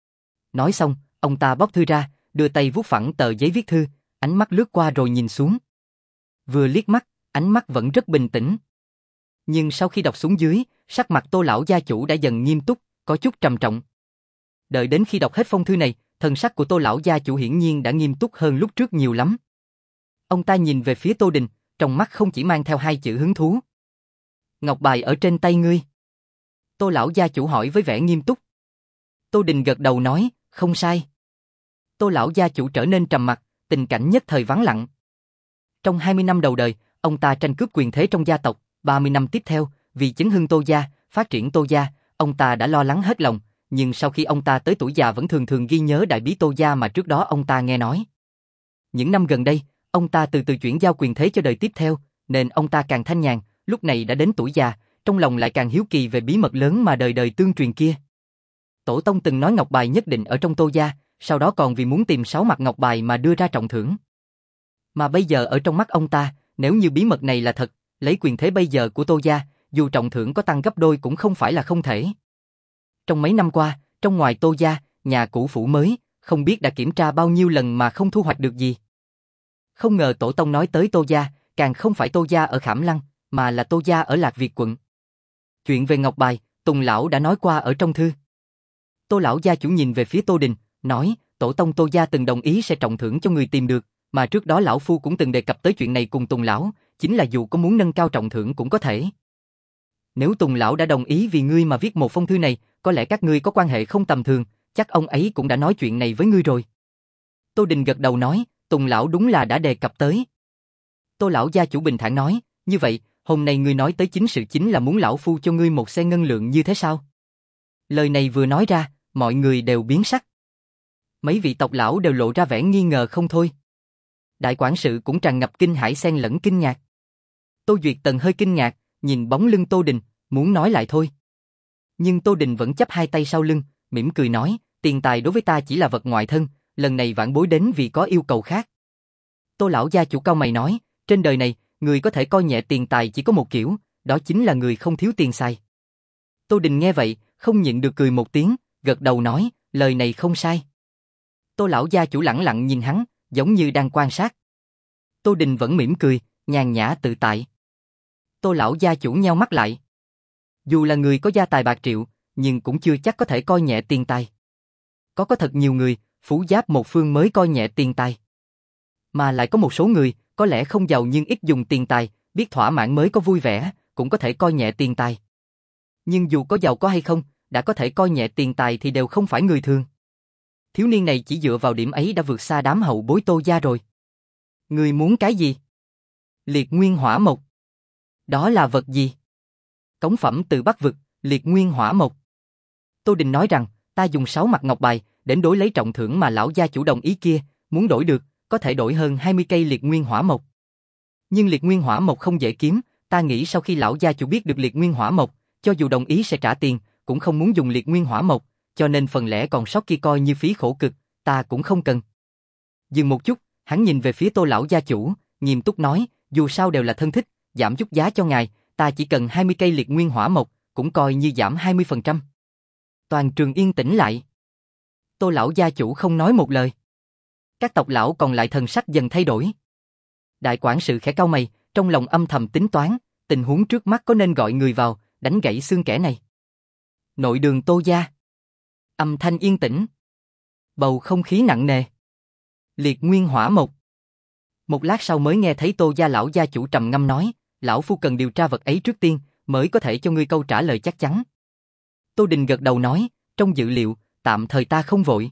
Nói xong, ông ta bóc thư ra, đưa tay vuốt phẳng tờ giấy viết thư, ánh mắt lướt qua rồi nhìn xuống. Vừa liếc mắt, ánh mắt vẫn rất bình tĩnh. Nhưng sau khi đọc xuống dưới, sắc mặt Tô lão gia chủ đã dần nghiêm túc, có chút trầm trọng. Đợi đến khi đọc hết phong thư này, thần sắc của Tô lão gia chủ hiển nhiên đã nghiêm túc hơn lúc trước nhiều lắm. Ông ta nhìn về phía Tô Đình, trong mắt không chỉ mang theo hai chữ hứng thú. Ngọc bài ở trên tay ngươi. Tô lão gia chủ hỏi với vẻ nghiêm túc. Tô Đình gật đầu nói, không sai. Tô lão gia chủ trở nên trầm mặc, tình cảnh nhất thời vắng lặng. Trong hai mươi năm đầu đời, ông ta tranh cướp quyền thế trong gia tộc, ba mươi năm tiếp theo, vì chấn hưng Tô gia, phát triển Tô gia, ông ta đã lo lắng hết lòng, nhưng sau khi ông ta tới tuổi già vẫn thường thường ghi nhớ đại bí Tô gia mà trước đó ông ta nghe nói. Những năm gần đây, ông ta từ từ chuyển giao quyền thế cho đời tiếp theo, nên ông ta càng thanh nhàn, lúc này đã đến tuổi già, trong lòng lại càng hiếu kỳ về bí mật lớn mà đời đời tương truyền kia. Tổ tông từng nói ngọc bài nhất định ở trong Tô gia, sau đó còn vì muốn tìm sáu mặt ngọc bài mà đưa ra trọng thưởng. Mà bây giờ ở trong mắt ông ta, nếu như bí mật này là thật, lấy quyền thế bây giờ của Tô gia, dù trọng thưởng có tăng gấp đôi cũng không phải là không thể. Trong mấy năm qua, trong ngoài Tô gia, nhà cũ phủ mới, không biết đã kiểm tra bao nhiêu lần mà không thu hoạch được gì. Không ngờ tổ tông nói tới Tô gia, càng không phải Tô gia ở Khảm Lăng, mà là Tô gia ở Lạc Việt quận. Chuyện về ngọc bài, Tùng lão đã nói qua ở trong thư. Tô lão gia chủ nhìn về phía Tô Đình, nói, tổ tông Tô gia từng đồng ý sẽ trọng thưởng cho người tìm được, mà trước đó lão phu cũng từng đề cập tới chuyện này cùng Tùng lão, chính là dù có muốn nâng cao trọng thưởng cũng có thể. Nếu Tùng lão đã đồng ý vì ngươi mà viết một phong thư này, có lẽ các ngươi có quan hệ không tầm thường, chắc ông ấy cũng đã nói chuyện này với ngươi rồi. Tô Đình gật đầu nói, Tùng lão đúng là đã đề cập tới. Tô lão gia chủ bình thản nói, như vậy, hôm nay ngươi nói tới chính sự chính là muốn lão phu cho ngươi một xe ngân lượng như thế sao? Lời này vừa nói ra, mọi người đều biến sắc. Mấy vị tộc lão đều lộ ra vẻ nghi ngờ không thôi. Đại quản sự cũng tràn ngập kinh hãi xen lẫn kinh ngạc. Tô Duyệt Tần hơi kinh ngạc, nhìn bóng lưng Tô Đình, muốn nói lại thôi. Nhưng Tô Đình vẫn chắp hai tay sau lưng, mỉm cười nói, tiền tài đối với ta chỉ là vật ngoại thân, lần này vãn bối đến vì có yêu cầu khác. Tô lão gia chủ cau mày nói, trên đời này, người có thể coi nhẹ tiền tài chỉ có một kiểu, đó chính là người không thiếu tiền xài. Tô Đình nghe vậy, không nhịn được cười một tiếng, gật đầu nói, lời này không sai. Tô lão gia chủ lẳng lặng nhìn hắn, giống như đang quan sát. Tô Đình vẫn mỉm cười, nhàn nhã tự tại. Tô lão gia chủ nheo mắt lại. Dù là người có gia tài bạc triệu, nhưng cũng chưa chắc có thể coi nhẹ tiền tài. Có có thật nhiều người, phú giáp một phương mới coi nhẹ tiền tài. Mà lại có một số người, có lẽ không giàu nhưng ít dùng tiền tài, biết thỏa mãn mới có vui vẻ, cũng có thể coi nhẹ tiền tài. Nhưng dù có giàu có hay không, đã có thể coi nhẹ tiền tài thì đều không phải người thường. Thiếu niên này chỉ dựa vào điểm ấy đã vượt xa đám hậu bối Tô gia rồi. Người muốn cái gì? Liệt nguyên hỏa mộc. Đó là vật gì? Cống phẩm từ Bắc vực, liệt nguyên hỏa mộc. Tô Đình nói rằng, ta dùng sáu mặt ngọc bài, đến đối lấy trọng thưởng mà lão gia chủ đồng ý kia, muốn đổi được, có thể đổi hơn hai mươi cây liệt nguyên hỏa mộc. Nhưng liệt nguyên hỏa mộc không dễ kiếm, ta nghĩ sau khi lão gia chủ biết được liệt nguyên hỏa mộc, cho dù đồng ý sẽ trả tiền, cũng không muốn dùng liệt nguyên hỏa mộc, cho nên phần lẻ còn sót kia coi như phí khổ cực, ta cũng không cần. Dừng một chút, hắn nhìn về phía Tô lão gia chủ, nghiêm túc nói, dù sao đều là thân thích, giảm chút giá cho ngài, ta chỉ cần hai mươi cây liệt nguyên hỏa mộc, cũng coi như giảm hai mươi phần trăm. Toàn trường yên tĩnh lại. Tô lão gia chủ không nói một lời. Các tộc lão còn lại thần sắc dần thay đổi. Đại quản sự khẽ cau mày, trong lòng âm thầm tính toán, tình huống trước mắt có nên gọi người vào, đánh gãy xương kẻ này. Nội đường Tô gia. Âm thanh yên tĩnh. Bầu không khí nặng nề. Liệt nguyên hỏa mộc. Một lát sau mới nghe thấy Tô gia lão gia chủ trầm ngâm nói, lão phu cần điều tra vật ấy trước tiên, mới có thể cho ngươi câu trả lời chắc chắn. Tô Đình gật đầu nói, trong dự liệu, tạm thời ta không vội.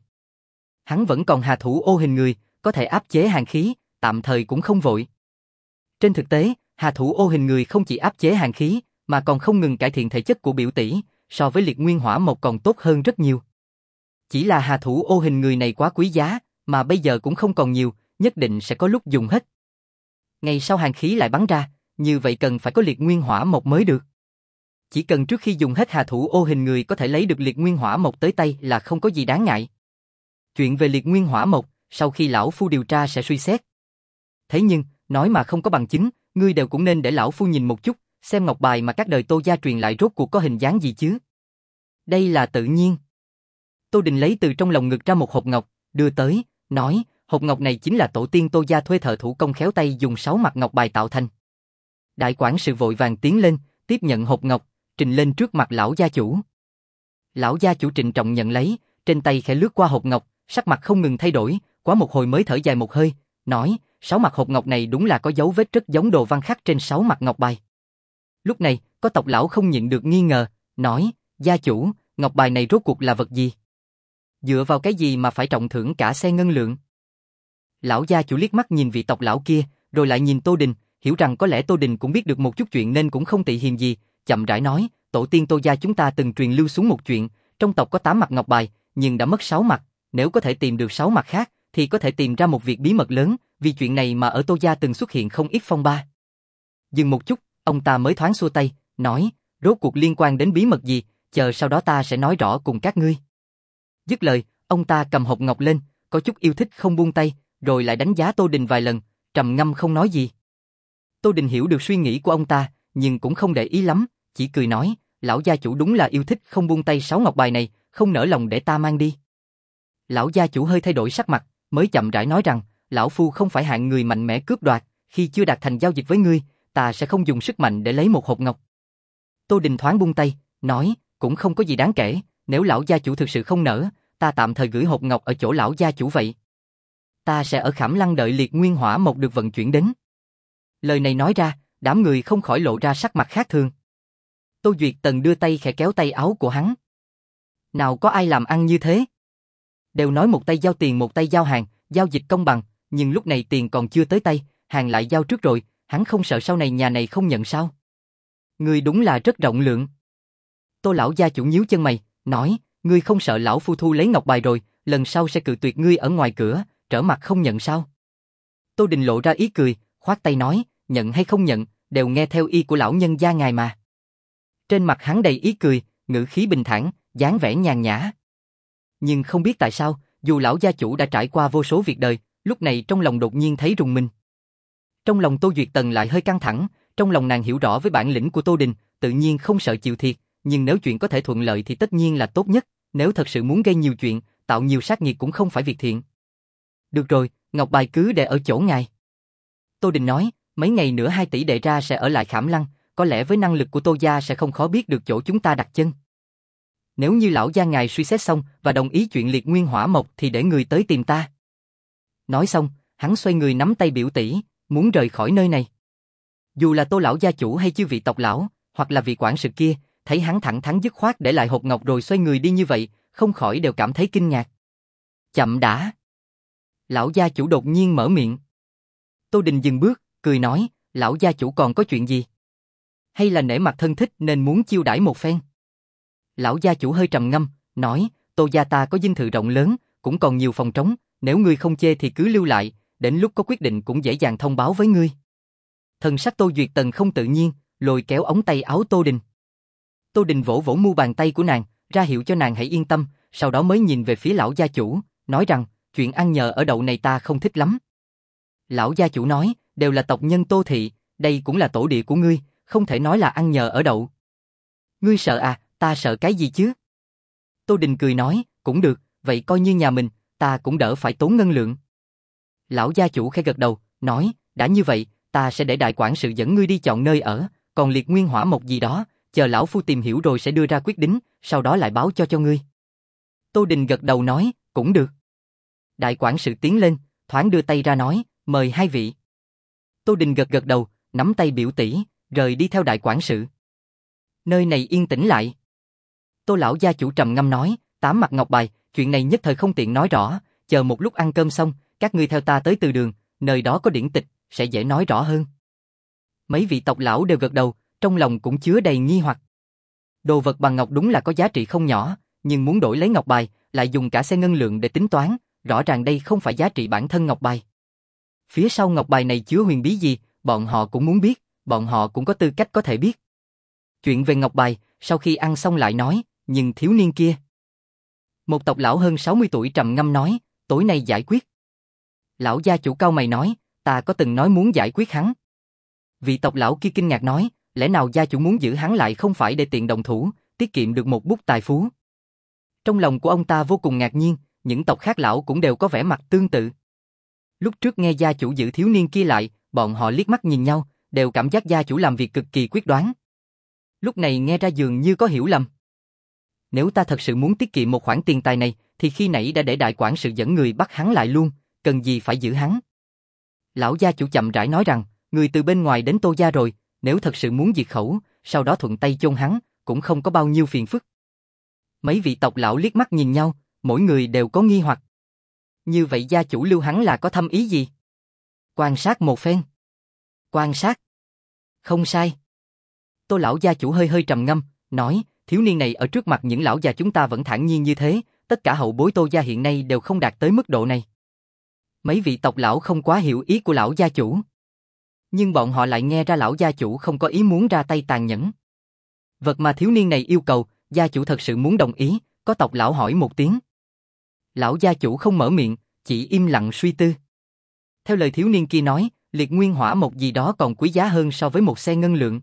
Hắn vẫn còn hà thủ ô hình người, có thể áp chế hàn khí, tạm thời cũng không vội. Trên thực tế, hà thủ ô hình người không chỉ áp chế hàn khí, mà còn không ngừng cải thiện thể chất của biểu tỷ, so với liệt nguyên hỏa mộc còn tốt hơn rất nhiều. Chỉ là hà thủ ô hình người này quá quý giá, mà bây giờ cũng không còn nhiều, nhất định sẽ có lúc dùng hết. Ngày sau hàn khí lại bắn ra, như vậy cần phải có liệt nguyên hỏa mộc mới được. Chỉ cần trước khi dùng hết hà thủ ô hình người có thể lấy được liệt nguyên hỏa mộc tới tay là không có gì đáng ngại. Chuyện về liệt nguyên hỏa mộc, sau khi lão phu điều tra sẽ suy xét. Thế nhưng, nói mà không có bằng chứng, ngươi đều cũng nên để lão phu nhìn một chút, xem ngọc bài mà các đời Tô gia truyền lại rốt cuộc có hình dáng gì chứ. Đây là tự nhiên. Tô Đình lấy từ trong lòng ngực ra một hộp ngọc, đưa tới, nói, hộp ngọc này chính là tổ tiên Tô gia thuê thợ thủ công khéo tay dùng sáu mặt ngọc bài tạo thành. Đại quản sự vội vàng tiến lên, tiếp nhận hộp ngọc, trình lên trước mặt lão gia chủ. Lão gia chủ trịnh trọng nhận lấy, trên tay khẽ lướt qua hộp ngọc, sắc mặt không ngừng thay đổi, quá một hồi mới thở dài một hơi, nói, sáu mặt hộp ngọc này đúng là có dấu vết rất giống đồ văn khắc trên sáu mặt ngọc bài. Lúc này, có tộc lão không nhịn được nghi ngờ, nói, gia chủ, ngọc bài này rốt cuộc là vật gì? Dựa vào cái gì mà phải trọng thưởng cả xe ngân lượng? Lão gia chủ liếc mắt nhìn vị tộc lão kia, rồi lại nhìn Tô Đình, hiểu rằng có lẽ Tô Đình cũng biết được một chút chuyện nên cũng không tị hiềm gì, chậm rãi nói, tổ tiên Tô gia chúng ta từng truyền lưu xuống một chuyện, trong tộc có tám mặt ngọc bài, nhưng đã mất sáu mặt, nếu có thể tìm được sáu mặt khác, thì có thể tìm ra một việc bí mật lớn, vì chuyện này mà ở Tô gia từng xuất hiện không ít phong ba. Dừng một chút, ông ta mới thoáng xua tay, nói, rốt cuộc liên quan đến bí mật gì, chờ sau đó ta sẽ nói rõ cùng các ngươi. Dứt lời, ông ta cầm hộp ngọc lên, có chút yêu thích không buông tay, rồi lại đánh giá Tô Đình vài lần, trầm ngâm không nói gì. Tô Đình hiểu được suy nghĩ của ông ta, nhưng cũng không để ý lắm, chỉ cười nói, lão gia chủ đúng là yêu thích không buông tay sáu ngọc bài này, không nỡ lòng để ta mang đi. Lão gia chủ hơi thay đổi sắc mặt, mới chậm rãi nói rằng, lão phu không phải hạng người mạnh mẽ cướp đoạt, khi chưa đạt thành giao dịch với ngươi, ta sẽ không dùng sức mạnh để lấy một hộp ngọc. Tô Đình thoáng buông tay, nói, cũng không có gì đáng kể, nếu lão gia chủ thực sự không nỡ, ta tạm thời gửi hộp ngọc ở chỗ lão gia chủ vậy. Ta sẽ ở Khảm Lăng đợi liệt nguyên hỏa mộc được vận chuyển đến. Lời này nói ra, đám người không khỏi lộ ra sắc mặt khác thường. Tô Duyệt Tần đưa tay khẽ kéo tay áo của hắn. Nào có ai làm ăn như thế? Đều nói một tay giao tiền một tay giao hàng, giao dịch công bằng, nhưng lúc này tiền còn chưa tới tay, hàng lại giao trước rồi, hắn không sợ sau này nhà này không nhận sao? Ngươi đúng là rất rộng lượng. Tô lão gia chủ nhíu chân mày, nói, ngươi không sợ lão phu thu lấy ngọc bài rồi, lần sau sẽ cự tuyệt ngươi ở ngoài cửa, trở mặt không nhận sao? Tô Đình lộ ra ý cười, khoát tay nói, nhận hay không nhận, đều nghe theo ý của lão nhân gia ngài mà. Trên mặt hắn đầy ý cười, ngữ khí bình thản, dáng vẻ nhàn nhã. nhưng không biết tại sao, dù lão gia chủ đã trải qua vô số việc đời, lúc này trong lòng đột nhiên thấy rùng mình. Trong lòng Tô Duyệt Tần lại hơi căng thẳng, trong lòng nàng hiểu rõ với bản lĩnh của Tô Đình, tự nhiên không sợ chịu thiệt, nhưng nếu chuyện có thể thuận lợi thì tất nhiên là tốt nhất, nếu thật sự muốn gây nhiều chuyện, tạo nhiều sát nghiệt cũng không phải việc thiện. Được rồi, ngọc bài cứ để ở chỗ ngài. Tô Đình nói, mấy ngày nữa hai tỷ đệ ra sẽ ở lại Khảm Lăng, có lẽ với năng lực của Tô gia sẽ không khó biết được chỗ chúng ta đặt chân. Nếu như lão gia ngài suy xét xong và đồng ý chuyện liệt nguyên hỏa mộc thì để người tới tìm ta. Nói xong, hắn xoay người nắm tay biểu tỷ, muốn rời khỏi nơi này. Dù là Tô lão gia chủ hay chư vị tộc lão, hoặc là vị quản sự kia, thấy hắn thẳng thắn dứt khoát để lại hộp ngọc rồi xoay người đi như vậy, không khỏi đều cảm thấy kinh ngạc. Chậm đã. Lão gia chủ đột nhiên mở miệng. Tô Đình dừng bước, cười nói, lão gia chủ còn có chuyện gì? Hay là nể mặt thân thích nên muốn chiêu đãi một phen? Lão gia chủ hơi trầm ngâm, nói, Tô gia ta có dinh thự rộng lớn, cũng còn nhiều phòng trống, nếu ngươi không chê thì cứ lưu lại, đến lúc có quyết định cũng dễ dàng thông báo với ngươi. Thần sắc Tô Duyệt Tần không tự nhiên, lôi kéo ống tay áo Tô Đình. Tô Đình vỗ vỗ mu bàn tay của nàng, ra hiệu cho nàng hãy yên tâm, sau đó mới nhìn về phía lão gia chủ, nói rằng, chuyện ăn nhờ ở đậu này ta không thích lắm. Lão gia chủ nói, đều là tộc nhân Tô thị, đây cũng là tổ địa của ngươi, không thể nói là ăn nhờ ở đậu. Ngươi sợ à, ta sợ cái gì chứ? Tô Đình cười nói, cũng được, vậy coi như nhà mình, ta cũng đỡ phải tốn ngân lượng. Lão gia chủ khẽ gật đầu, nói, đã như vậy, ta sẽ để đại quản sự dẫn ngươi đi chọn nơi ở, còn liệt nguyên hỏa mộc gì đó, chờ lão phu tìm hiểu rồi sẽ đưa ra quyết định, sau đó lại báo cho cho ngươi. Tô Đình gật đầu nói, cũng được. Đại quản sự tiến lên, thoáng đưa tay ra nói, mời hai vị. Tô Đình gật gật đầu, nắm tay biểu tỷ, rời đi theo đại quản sự. Nơi này yên tĩnh lại. Tô lão gia chủ trầm ngâm nói, tám mặt ngọc bài, chuyện này nhất thời không tiện nói rõ, chờ một lúc ăn cơm xong, các ngươi theo ta tới từ đường, nơi đó có điển tịch, sẽ dễ nói rõ hơn. Mấy vị tộc lão đều gật đầu, trong lòng cũng chứa đầy nghi hoặc. Đồ vật bằng ngọc đúng là có giá trị không nhỏ, nhưng muốn đổi lấy ngọc bài, lại dùng cả xe ngân lượng để tính toán, rõ ràng đây không phải giá trị bản thân ngọc bài. Phía sau ngọc bài này chứa huyền bí gì, bọn họ cũng muốn biết, bọn họ cũng có tư cách có thể biết. Chuyện về ngọc bài, sau khi ăn xong lại nói, nhưng thiếu niên kia. Một tộc lão hơn sáu mươi tuổi trầm ngâm nói, tối nay giải quyết. Lão gia chủ cau mày nói, ta có từng nói muốn giải quyết hắn. Vị tộc lão kia kinh ngạc nói, lẽ nào gia chủ muốn giữ hắn lại không phải để tiện động thủ, tiết kiệm được một bút tài phú. Trong lòng của ông ta vô cùng ngạc nhiên, những tộc khác lão cũng đều có vẻ mặt tương tự. Lúc trước nghe gia chủ giữ thiếu niên kia lại, bọn họ liếc mắt nhìn nhau, đều cảm giác gia chủ làm việc cực kỳ quyết đoán. Lúc này nghe ra dường như có hiểu lầm. Nếu ta thật sự muốn tiết kiệm một khoản tiền tài này, thì khi nãy đã để đại quản sự dẫn người bắt hắn lại luôn, cần gì phải giữ hắn. Lão gia chủ chậm rãi nói rằng, người từ bên ngoài đến Tô gia rồi, nếu thật sự muốn diệt khẩu, sau đó thuận tay chôn hắn, cũng không có bao nhiêu phiền phức. Mấy vị tộc lão liếc mắt nhìn nhau, mỗi người đều có nghi hoặc. Như vậy gia chủ lưu hắn là có thâm ý gì? Quan sát một phen. Quan sát. Không sai. Tô lão gia chủ hơi hơi trầm ngâm, nói, thiếu niên này ở trước mặt những lão già chúng ta vẫn thản nhiên như thế, tất cả hậu bối Tô gia hiện nay đều không đạt tới mức độ này. Mấy vị tộc lão không quá hiểu ý của lão gia chủ. Nhưng bọn họ lại nghe ra lão gia chủ không có ý muốn ra tay tàn nhẫn. Vật mà thiếu niên này yêu cầu, gia chủ thật sự muốn đồng ý, có tộc lão hỏi một tiếng. Lão gia chủ không mở miệng, chỉ im lặng suy tư. Theo lời thiếu niên kia nói, liệt nguyên hỏa một gì đó còn quý giá hơn so với một xe ngân lượng.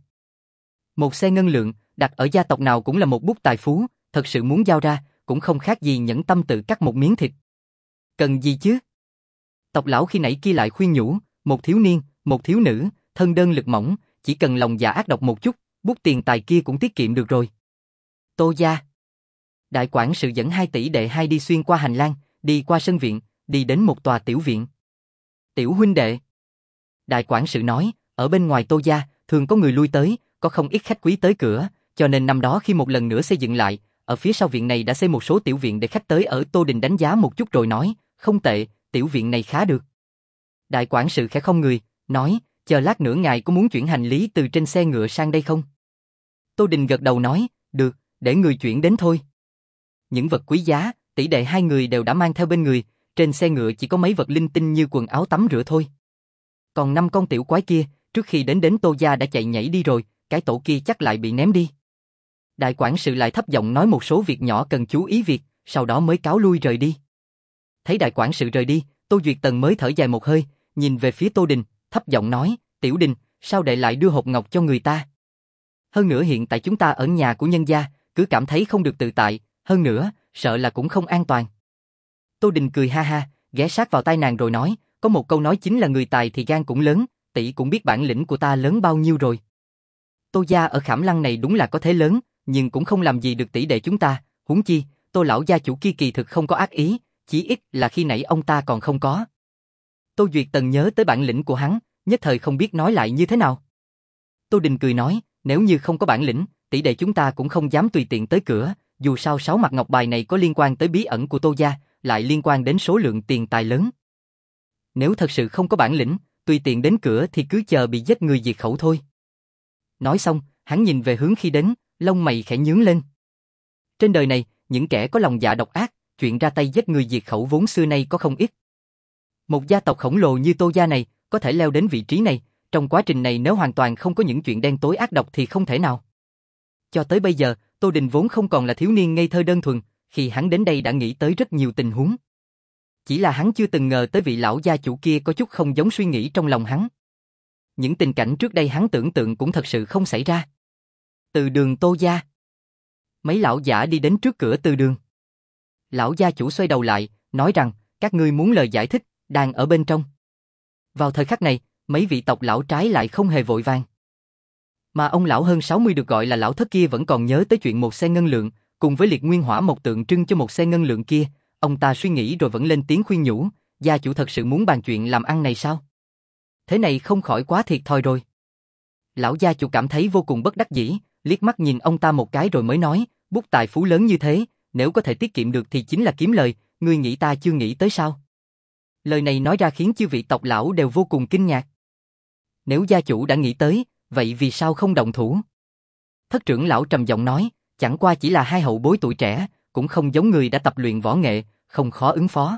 Một xe ngân lượng, đặt ở gia tộc nào cũng là một bút tài phú, thật sự muốn giao ra, cũng không khác gì nhẫn tâm tự cắt một miếng thịt. Cần gì chứ? Tộc lão khi nãy kia lại khuyên nhủ, một thiếu niên, một thiếu nữ, thân đơn lực mỏng, chỉ cần lòng dạ ác độc một chút, bút tiền tài kia cũng tiết kiệm được rồi. Tô gia. Đại quản sự dẫn hai tỷ đệ hai đi xuyên qua hành lang, đi qua sân viện, đi đến một tòa tiểu viện. Tiểu huynh đệ. Đại quản sự nói, ở bên ngoài Tô gia, thường có người lui tới, có không ít khách quý tới cửa, cho nên năm đó khi một lần nữa xây dựng lại, ở phía sau viện này đã xây một số tiểu viện để khách tới ở. Tô Đình đánh giá một chút rồi nói, không tệ, tiểu viện này khá được. Đại quản sự khẽ không người, nói, chờ lát nữa ngài có muốn chuyển hành lý từ trên xe ngựa sang đây không? Tô Đình gật đầu nói, được, để người chuyển đến thôi. Những vật quý giá, tỷ đệ hai người đều đã mang theo bên người, trên xe ngựa chỉ có mấy vật linh tinh như quần áo tắm rửa thôi. Còn năm con tiểu quái kia, trước khi đến đến Tô gia đã chạy nhảy đi rồi, cái tổ kia chắc lại bị ném đi. Đại quản sự lại thấp giọng nói một số việc nhỏ cần chú ý việc, sau đó mới cáo lui rời đi. Thấy đại quản sự rời đi, Tô Duyệt Tần mới thở dài một hơi, nhìn về phía Tô Đình, thấp giọng nói, Tiểu Đình, sao đệ lại đưa hộp ngọc cho người ta? Hơn nữa hiện tại chúng ta ở nhà của nhân gia, cứ cảm thấy không được tự tại, hơn nữa, sợ là cũng không an toàn. Tô Đình cười ha ha, ghé sát vào tai nàng rồi nói, có một câu nói chính là người tài thì gan cũng lớn, tỷ cũng biết bản lĩnh của ta lớn bao nhiêu rồi. Tô gia ở Khảm Lăng này đúng là có thế lớn, nhưng cũng không làm gì được tỷ đệ chúng ta, huống chi, Tô lão gia chủ kia kỳ thực không có ác ý, chỉ ít là khi nãy ông ta còn không có. Tô Duyệt Tần nhớ tới bản lĩnh của hắn, nhất thời không biết nói lại như thế nào. Tô Đình cười nói, nếu như không có bản lĩnh, tỷ đệ chúng ta cũng không dám tùy tiện tới cửa, dù sao sáu mặt ngọc bài này có liên quan tới bí ẩn của Tô gia, lại liên quan đến số lượng tiền tài lớn. Nếu thật sự không có bản lĩnh, tùy tiện đến cửa thì cứ chờ bị giết người diệt khẩu thôi. Nói xong, hắn nhìn về hướng khi đến, lông mày khẽ nhướng lên. Trên đời này, những kẻ có lòng dạ độc ác, chuyện ra tay giết người diệt khẩu vốn xưa nay có không ít. Một gia tộc khổng lồ như Tô gia này, có thể leo đến vị trí này, trong quá trình này nếu hoàn toàn không có những chuyện đen tối ác độc thì không thể nào. Cho tới bây giờ, Tô Đình vốn không còn là thiếu niên ngây thơ đơn thuần, khi hắn đến đây đã nghĩ tới rất nhiều tình huống. Chỉ là hắn chưa từng ngờ tới vị lão gia chủ kia có chút không giống suy nghĩ trong lòng hắn. Những tình cảnh trước đây hắn tưởng tượng cũng thật sự không xảy ra. Từ đường Tô gia. Mấy lão giả đi đến trước cửa từ đường. Lão gia chủ xoay đầu lại, nói rằng, các ngươi muốn lời giải thích, đang ở bên trong. Vào thời khắc này, mấy vị tộc lão trái lại không hề vội vàng. Mà ông lão hơn sáu mươi được gọi là lão thất kia vẫn còn nhớ tới chuyện một xe ngân lượng, cùng với liệt nguyên hỏa một tượng trưng cho một xe ngân lượng kia, ông ta suy nghĩ rồi vẫn lên tiếng khuyên nhủ, gia chủ thật sự muốn bàn chuyện làm ăn này sao? Thế này không khỏi quá thiệt thòi rồi. Lão gia chủ cảm thấy vô cùng bất đắc dĩ, liếc mắt nhìn ông ta một cái rồi mới nói, bút tài phú lớn như thế, nếu có thể tiết kiệm được thì chính là kiếm lời, ngươi nghĩ ta chưa nghĩ tới sao? Lời này nói ra khiến chư vị tộc lão đều vô cùng kinh ngạc. Nếu gia chủ đã nghĩ tới, vậy vì sao không động thủ? Thất trưởng lão trầm giọng nói, chẳng qua chỉ là hai hậu bối tuổi trẻ, cũng không giống người đã tập luyện võ nghệ, không khó ứng phó.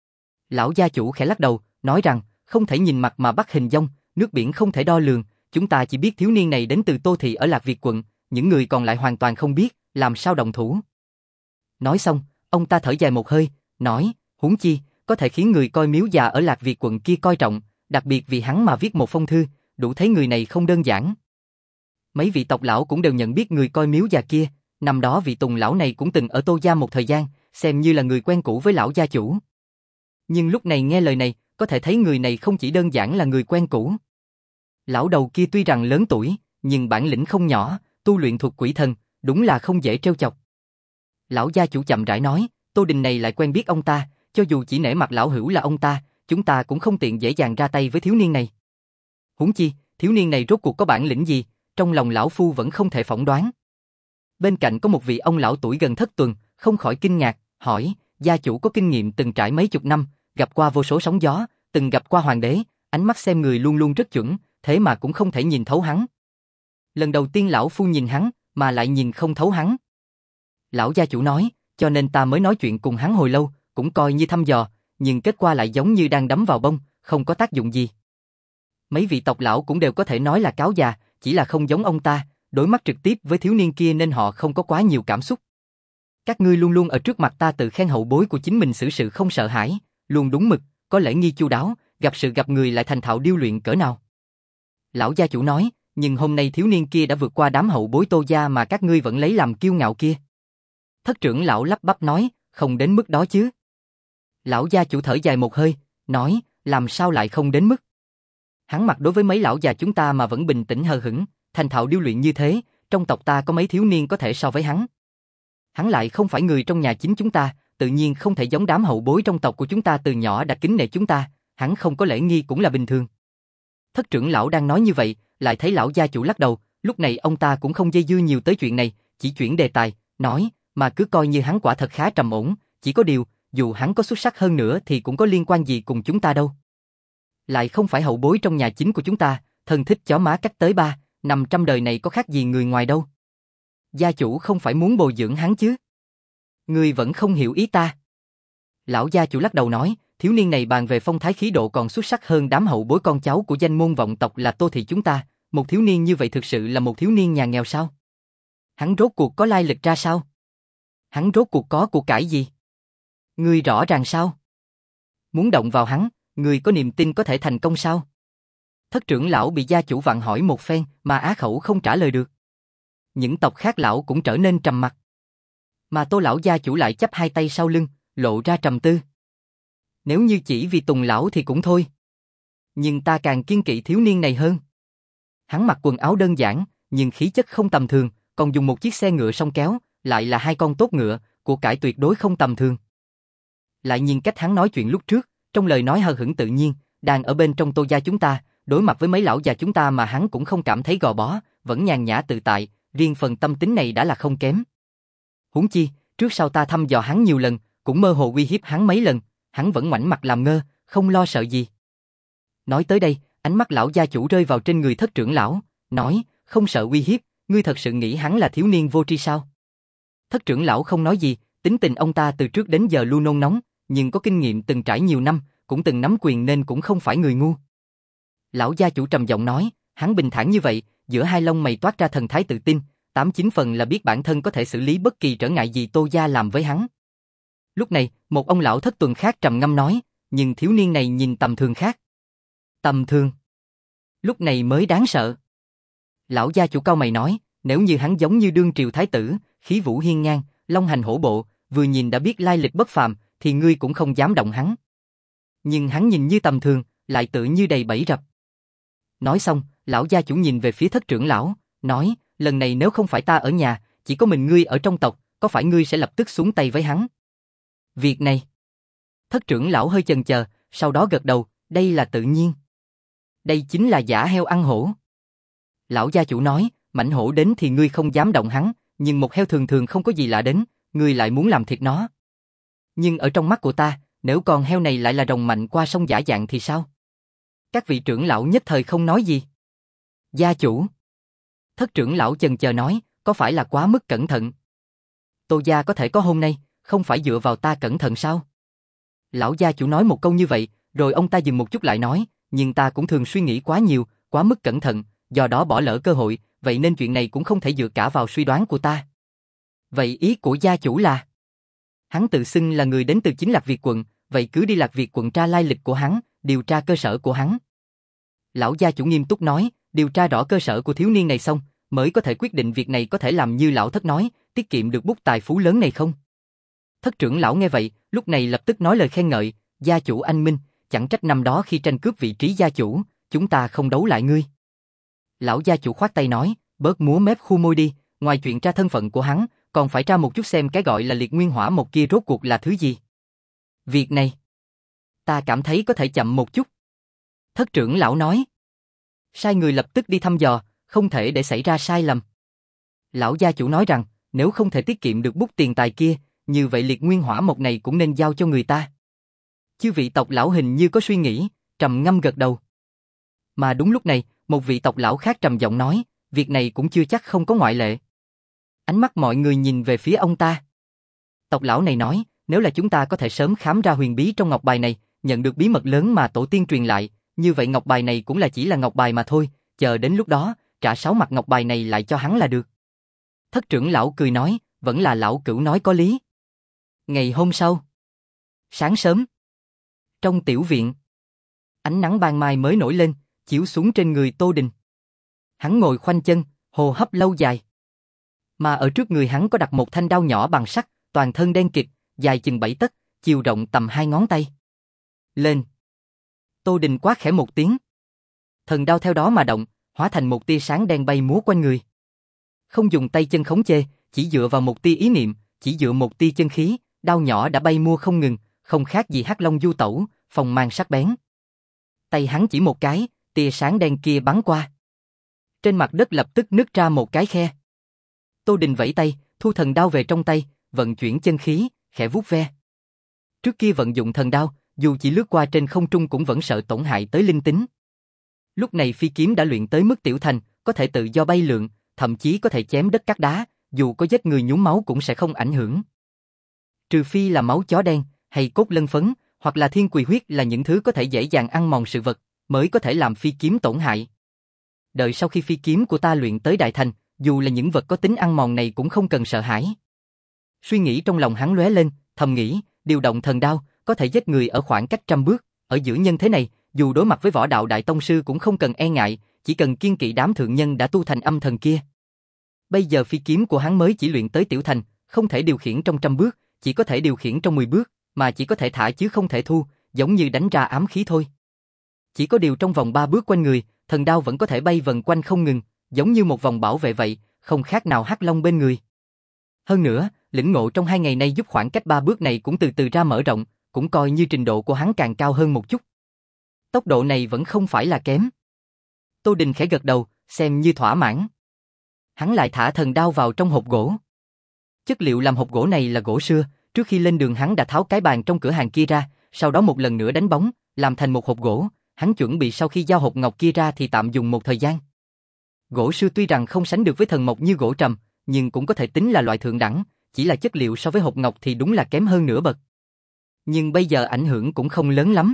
Lão gia chủ khẽ lắc đầu, nói rằng, không thể nhìn mặt mà bắt hình dong, nước biển không thể đo lường, chúng ta chỉ biết thiếu niên này đến từ Tô Thị ở Lạc Việt quận, những người còn lại hoàn toàn không biết, làm sao động thủ. Nói xong, ông ta thở dài một hơi, nói, huống chi, có thể khiến người coi miếu già ở Lạc Việt quận kia coi trọng, đặc biệt vì hắn mà viết một phong thư, đủ thấy người này không đơn giản. Mấy vị tộc lão cũng đều nhận biết người coi miếu già kia, năm đó vị Tùng lão này cũng từng ở Tô gia một thời gian, xem như là người quen cũ với lão gia chủ. Nhưng lúc này nghe lời này, có thể thấy người này không chỉ đơn giản là người quen cũ. Lão đầu kia tuy rằng lớn tuổi, nhưng bản lĩnh không nhỏ, tu luyện thuật quỷ thần, đúng là không dễ trêu chọc. Lão gia chủ chậm rãi nói, Tô Đình này lại quen biết ông ta, cho dù chỉ nể mặt lão hữu là ông ta, chúng ta cũng không tiện dễ dàng ra tay với thiếu niên này. Huống chi, thiếu niên này rốt cuộc có bản lĩnh gì, trong lòng lão phu vẫn không thể phỏng đoán. Bên cạnh có một vị ông lão tuổi gần thất tuần, không khỏi kinh ngạc, hỏi, gia chủ có kinh nghiệm từng trải mấy chục năm, gặp qua vô số sóng gió, từng gặp qua hoàng đế, ánh mắt xem người luôn luôn rất chuẩn, thế mà cũng không thể nhìn thấu hắn. Lần đầu tiên lão phu nhìn hắn, mà lại nhìn không thấu hắn. Lão gia chủ nói, cho nên ta mới nói chuyện cùng hắn hồi lâu, cũng coi như thăm dò, nhưng kết quả lại giống như đang đấm vào bông, không có tác dụng gì. Mấy vị tộc lão cũng đều có thể nói là cáo già, chỉ là không giống ông ta, đối mắt trực tiếp với thiếu niên kia nên họ không có quá nhiều cảm xúc. Các ngươi luôn luôn ở trước mặt ta tự khen hậu bối của chính mình xử sự không sợ hãi, luôn đúng mực, có lễ nghi chu đáo, gặp sự gặp người lại thành thạo điêu luyện cỡ nào. Lão gia chủ nói, nhưng hôm nay thiếu niên kia đã vượt qua đám hậu bối Tô gia mà các ngươi vẫn lấy làm kiêu ngạo kia. Thất trưởng lão lắp bắp nói, không đến mức đó chứ. Lão gia chủ thở dài một hơi, nói, làm sao lại không đến mức. Hắn mặc đối với mấy lão già chúng ta mà vẫn bình tĩnh hờ hững, thành thạo điêu luyện như thế, trong tộc ta có mấy thiếu niên có thể so với hắn. Hắn lại không phải người trong nhà chính chúng ta, tự nhiên không thể giống đám hậu bối trong tộc của chúng ta từ nhỏ đã kính nể chúng ta, hắn không có lễ nghi cũng là bình thường. Thất trưởng lão đang nói như vậy, lại thấy lão gia chủ lắc đầu, lúc này ông ta cũng không dây dưa nhiều tới chuyện này, chỉ chuyển đề tài, nói, mà cứ coi như hắn quả thật khá trầm ổn, chỉ có điều, dù hắn có xuất sắc hơn nữa thì cũng có liên quan gì cùng chúng ta đâu. Lại không phải hậu bối trong nhà chính của chúng ta, thân thích chó má cách tới ba, năm trăm đời này có khác gì người ngoài đâu. Gia chủ không phải muốn bồi dưỡng hắn chứ? Ngươi vẫn không hiểu ý ta. Lão gia chủ lắc đầu nói, thiếu niên này bàn về phong thái khí độ còn xuất sắc hơn đám hậu bối con cháu của danh môn vọng tộc là Tô Thị chúng ta, một thiếu niên như vậy thực sự là một thiếu niên nhà nghèo sao? Hắn rốt cuộc có lai lịch ra sao? Hắn rốt cuộc có của cải gì? Ngươi rõ ràng sao? Muốn động vào hắn, ngươi có niềm tin có thể thành công sao? Thất trưởng lão bị gia chủ vặn hỏi một phen mà á khẩu không trả lời được. Những tộc khác lão cũng trở nên trầm mặc. Mà Tô lão gia chủ lại chắp hai tay sau lưng, lộ ra trầm tư. Nếu như chỉ vì Tùng lão thì cũng thôi. Nhưng ta càng kiên kỵ thiếu niên này hơn. Hắn mặc quần áo đơn giản, nhưng khí chất không tầm thường, còn dùng một chiếc xe ngựa song kéo, lại là hai con tốt ngựa, của cải tuyệt đối không tầm thường. Lại nhìn cách hắn nói chuyện lúc trước, trong lời nói hờ hững tự nhiên, đang ở bên trong Tô gia chúng ta, đối mặt với mấy lão già chúng ta mà hắn cũng không cảm thấy gò bó, vẫn nhàn nhã tự tại, riêng phần tâm tính này đã là không kém. Huống chi, trước sau ta thăm dò hắn nhiều lần, cũng mơ hồ uy hiếp hắn mấy lần, hắn vẫn ngoảnh mặt làm ngơ, không lo sợ gì. Nói tới đây, ánh mắt lão gia chủ rơi vào trên người thất trưởng lão, nói, không sợ uy hiếp, ngươi thật sự nghĩ hắn là thiếu niên vô tri sao? Thất trưởng lão không nói gì, tính tình ông ta từ trước đến giờ luôn nôn nóng, nhưng có kinh nghiệm từng trải nhiều năm, cũng từng nắm quyền nên cũng không phải người ngu. Lão gia chủ trầm giọng nói, hắn bình thản như vậy, giữa hai lông mày toát ra thần thái tự tin, tám chín phần là biết bản thân có thể xử lý bất kỳ trở ngại gì Tô gia làm với hắn. Lúc này, một ông lão thất tuần khác trầm ngâm nói, nhưng thiếu niên này nhìn tầm thường khác. Tầm thường? Lúc này mới đáng sợ. Lão gia chủ cau mày nói, nếu như hắn giống như đương triều thái tử, khí vũ hiên ngang, long hành hổ bộ, vừa nhìn đã biết lai lịch bất phàm, thì ngươi cũng không dám động hắn. Nhưng hắn nhìn như tầm thường, lại tự như đầy bẫy rập. Nói xong, lão gia chủ nhìn về phía thất trưởng lão, nói, lần này nếu không phải ta ở nhà, chỉ có mình ngươi ở trong tộc, có phải ngươi sẽ lập tức xuống tay với hắn? Việc này. Thất trưởng lão hơi chần chờ, sau đó gật đầu, đây là tự nhiên. Đây chính là giả heo ăn hổ. Lão gia chủ nói, mãnh hổ đến thì ngươi không dám động hắn, nhưng một heo thường thường không có gì lạ đến, ngươi lại muốn làm thịt nó. Nhưng ở trong mắt của ta, nếu con heo này lại là rồng mạnh qua sông giả dạng thì sao? Các vị trưởng lão nhất thời không nói gì. Gia chủ. Thất trưởng lão chần chờ nói, có phải là quá mức cẩn thận? Tô gia có thể có hôm nay, không phải dựa vào ta cẩn thận sao? Lão gia chủ nói một câu như vậy, rồi ông ta dừng một chút lại nói, nhưng ta cũng thường suy nghĩ quá nhiều, quá mức cẩn thận, do đó bỏ lỡ cơ hội, vậy nên chuyện này cũng không thể dựa cả vào suy đoán của ta. Vậy ý của gia chủ là? Hắn tự xưng là người đến từ chính Lạc Việt quận, vậy cứ đi Lạc Việt quận tra lai lịch của hắn, điều tra cơ sở của hắn. Lão gia chủ nghiêm túc nói, điều tra rõ cơ sở của thiếu niên này xong, mới có thể quyết định việc này có thể làm như lão thất nói, tiết kiệm được bút tài phú lớn này không. Thất trưởng lão nghe vậy, lúc này lập tức nói lời khen ngợi, gia chủ anh minh, chẳng trách năm đó khi tranh cướp vị trí gia chủ, chúng ta không đấu lại ngươi. Lão gia chủ khoát tay nói, bớt múa mép khu môi đi, ngoài chuyện tra thân phận của hắn, còn phải tra một chút xem cái gọi là liệt nguyên hỏa một kia rốt cuộc là thứ gì. Việc này, ta cảm thấy có thể chậm một chút. Thất trưởng lão nói, sai người lập tức đi thăm dò, không thể để xảy ra sai lầm. Lão gia chủ nói rằng, nếu không thể tiết kiệm được bút tiền tài kia, như vậy liệt nguyên hỏa một này cũng nên giao cho người ta. Chư vị tộc lão hình như có suy nghĩ, trầm ngâm gật đầu. Mà đúng lúc này, một vị tộc lão khác trầm giọng nói, việc này cũng chưa chắc không có ngoại lệ. Ánh mắt mọi người nhìn về phía ông ta. Tộc lão này nói, nếu là chúng ta có thể sớm khám ra huyền bí trong ngọc bài này, nhận được bí mật lớn mà tổ tiên truyền lại, như vậy ngọc bài này cũng là chỉ là ngọc bài mà thôi, chờ đến lúc đó, trả sáu mặt ngọc bài này lại cho hắn là được. Thất trưởng lão cười nói, vẫn là lão cửu nói có lý. Ngày hôm sau, sáng sớm, trong tiểu viện, ánh nắng ban mai mới nổi lên, chiếu xuống trên người Tô Đình. Hắn ngồi khoanh chân, hô hấp lâu dài. Mà ở trước người hắn có đặt một thanh đao nhỏ bằng sắt, toàn thân đen kịt, dài chừng bảy tấc, chiều rộng tầm hai ngón tay. Lên. Tô Đình quát khẽ một tiếng. Thần đao theo đó mà động, hóa thành một tia sáng đen bay múa quanh người. Không dùng tay chân khống chế, chỉ dựa vào một tia ý niệm, chỉ dựa một tia chân khí, đao nhỏ đã bay mua không ngừng, không khác gì hắc long du tẩu, phong mang sắc bén. Tay hắn chỉ một cái, tia sáng đen kia bắn qua. Trên mặt đất lập tức nứt ra một cái khe. Tô Đình vẫy tay, thu thần đao về trong tay, vận chuyển chân khí, khẽ vuốt ve. Trước kia vận dụng thần đao, dù chỉ lướt qua trên không trung cũng vẫn sợ tổn hại tới linh tính. Lúc này phi kiếm đã luyện tới mức tiểu thành, có thể tự do bay lượn, thậm chí có thể chém đất cắt đá, dù có giết người nhuốm máu cũng sẽ không ảnh hưởng. Trừ phi là máu chó đen, hay cốt lân phấn, hoặc là thiên quỳ huyết là những thứ có thể dễ dàng ăn mòn sự vật, mới có thể làm phi kiếm tổn hại. Đợi sau khi phi kiếm của ta luyện tới đại thành, dù là những vật có tính ăn mòn này cũng không cần sợ hãi. Suy nghĩ trong lòng hắn lóe lên, thầm nghĩ, điều động thần đao, có thể giết người ở khoảng cách trăm bước, ở giữa nhân thế này, dù đối mặt với võ đạo đại tông sư cũng không cần e ngại, chỉ cần kiên kỵ đám thượng nhân đã tu thành âm thần kia. Bây giờ phi kiếm của hắn mới chỉ luyện tới tiểu thành, không thể điều khiển trong trăm bước, chỉ có thể điều khiển trong mười bước, mà chỉ có thể thả chứ không thể thu, giống như đánh ra ám khí thôi. Chỉ có điều trong vòng ba bước quanh người, thần đao vẫn có thể bay vần quanh không ngừng, giống như một vòng bảo vệ vậy, không khác nào hắc long bên người. Hơn nữa, lĩnh ngộ trong hai ngày nay giúp khoảng cách ba bước này cũng từ từ ra mở rộng, cũng coi như trình độ của hắn càng cao hơn một chút. Tốc độ này vẫn không phải là kém. Tô Đình khẽ gật đầu, xem như thỏa mãn. Hắn lại thả thần đao vào trong hộp gỗ. Chất liệu làm hộp gỗ này là gỗ sưa, trước khi lên đường hắn đã tháo cái bàn trong cửa hàng kia ra, sau đó một lần nữa đánh bóng, làm thành một hộp gỗ, hắn chuẩn bị sau khi giao hộp ngọc kia ra thì tạm dùng một thời gian. Gỗ sưa tuy rằng không sánh được với thần mộc như gỗ trầm, nhưng cũng có thể tính là loại thượng đẳng, chỉ là chất liệu so với hộp ngọc thì đúng là kém hơn nửa bậc. Nhưng bây giờ ảnh hưởng cũng không lớn lắm.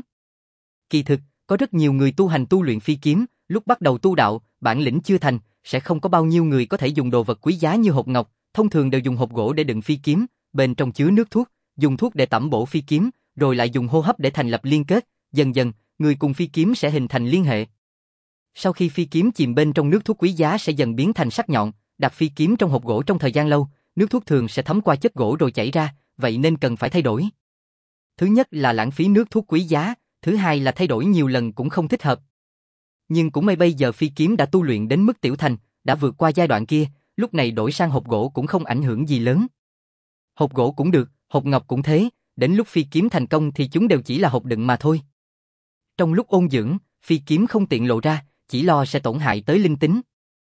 Kỳ thực, có rất nhiều người tu hành tu luyện phi kiếm, lúc bắt đầu tu đạo, bản lĩnh chưa thành, sẽ không có bao nhiêu người có thể dùng đồ vật quý giá như hộp ngọc, thông thường đều dùng hộp gỗ để đựng phi kiếm, bên trong chứa nước thuốc, dùng thuốc để tẩm bổ phi kiếm, rồi lại dùng hô hấp để thành lập liên kết, dần dần, người cùng phi kiếm sẽ hình thành liên hệ. Sau khi phi kiếm chìm bên trong nước thuốc quý giá sẽ dần biến thành sắc nhọn, đặt phi kiếm trong hộp gỗ trong thời gian lâu, nước thuốc thường sẽ thấm qua chất gỗ rồi chảy ra, vậy nên cần phải thay đổi. Thứ nhất là lãng phí nước thuốc quý giá, thứ hai là thay đổi nhiều lần cũng không thích hợp. Nhưng cũng may bây giờ phi kiếm đã tu luyện đến mức tiểu thành, đã vượt qua giai đoạn kia, lúc này đổi sang hộp gỗ cũng không ảnh hưởng gì lớn. Hộp gỗ cũng được, hộp ngọc cũng thế, đến lúc phi kiếm thành công thì chúng đều chỉ là hộp đựng mà thôi. Trong lúc ôn dưỡng, phi kiếm không tiện lộ ra, chỉ lo sẽ tổn hại tới linh tính.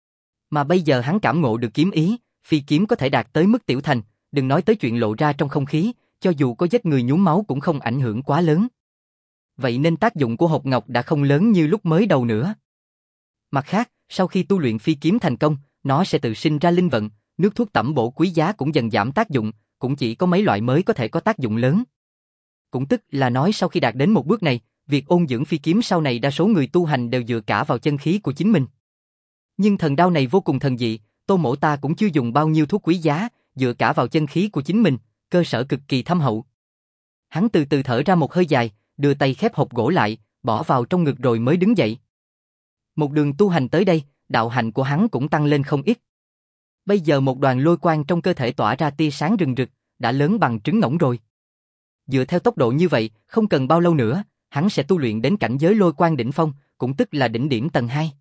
Mà bây giờ hắn cảm ngộ được kiếm ý, phi kiếm có thể đạt tới mức tiểu thành, đừng nói tới chuyện lộ ra trong không khí, cho dù có giết người nhuốm máu cũng không ảnh hưởng quá lớn. Vậy nên tác dụng của hộp ngọc đã không lớn như lúc mới đầu nữa. Mặt khác, sau khi tu luyện phi kiếm thành công, nó sẽ tự sinh ra linh vận, nước thuốc tẩm bổ quý giá cũng dần giảm tác dụng, cũng chỉ có mấy loại mới có thể có tác dụng lớn. Cũng tức là nói sau khi đạt đến một bước này, việc ôn dưỡng phi kiếm sau này đa số người tu hành đều dựa cả vào chân khí của chính mình. Nhưng thần đao này vô cùng thần dị, Tô Mỗ ta cũng chưa dùng bao nhiêu thuốc quý giá, dựa cả vào chân khí của chính mình, cơ sở cực kỳ thâm hậu. Hắn từ từ thở ra một hơi dài, đưa tay khép hộp gỗ lại, bỏ vào trong ngực rồi mới đứng dậy. Một đường tu hành tới đây, đạo hạnh của hắn cũng tăng lên không ít. Bây giờ một đoàn lôi quang trong cơ thể tỏa ra tia sáng rừng rực, đã lớn bằng trứng ngỗng rồi. Dựa theo tốc độ như vậy, không cần bao lâu nữa, hắn sẽ tu luyện đến cảnh giới lôi quang đỉnh phong, cũng tức là đỉnh điểm tầng hai.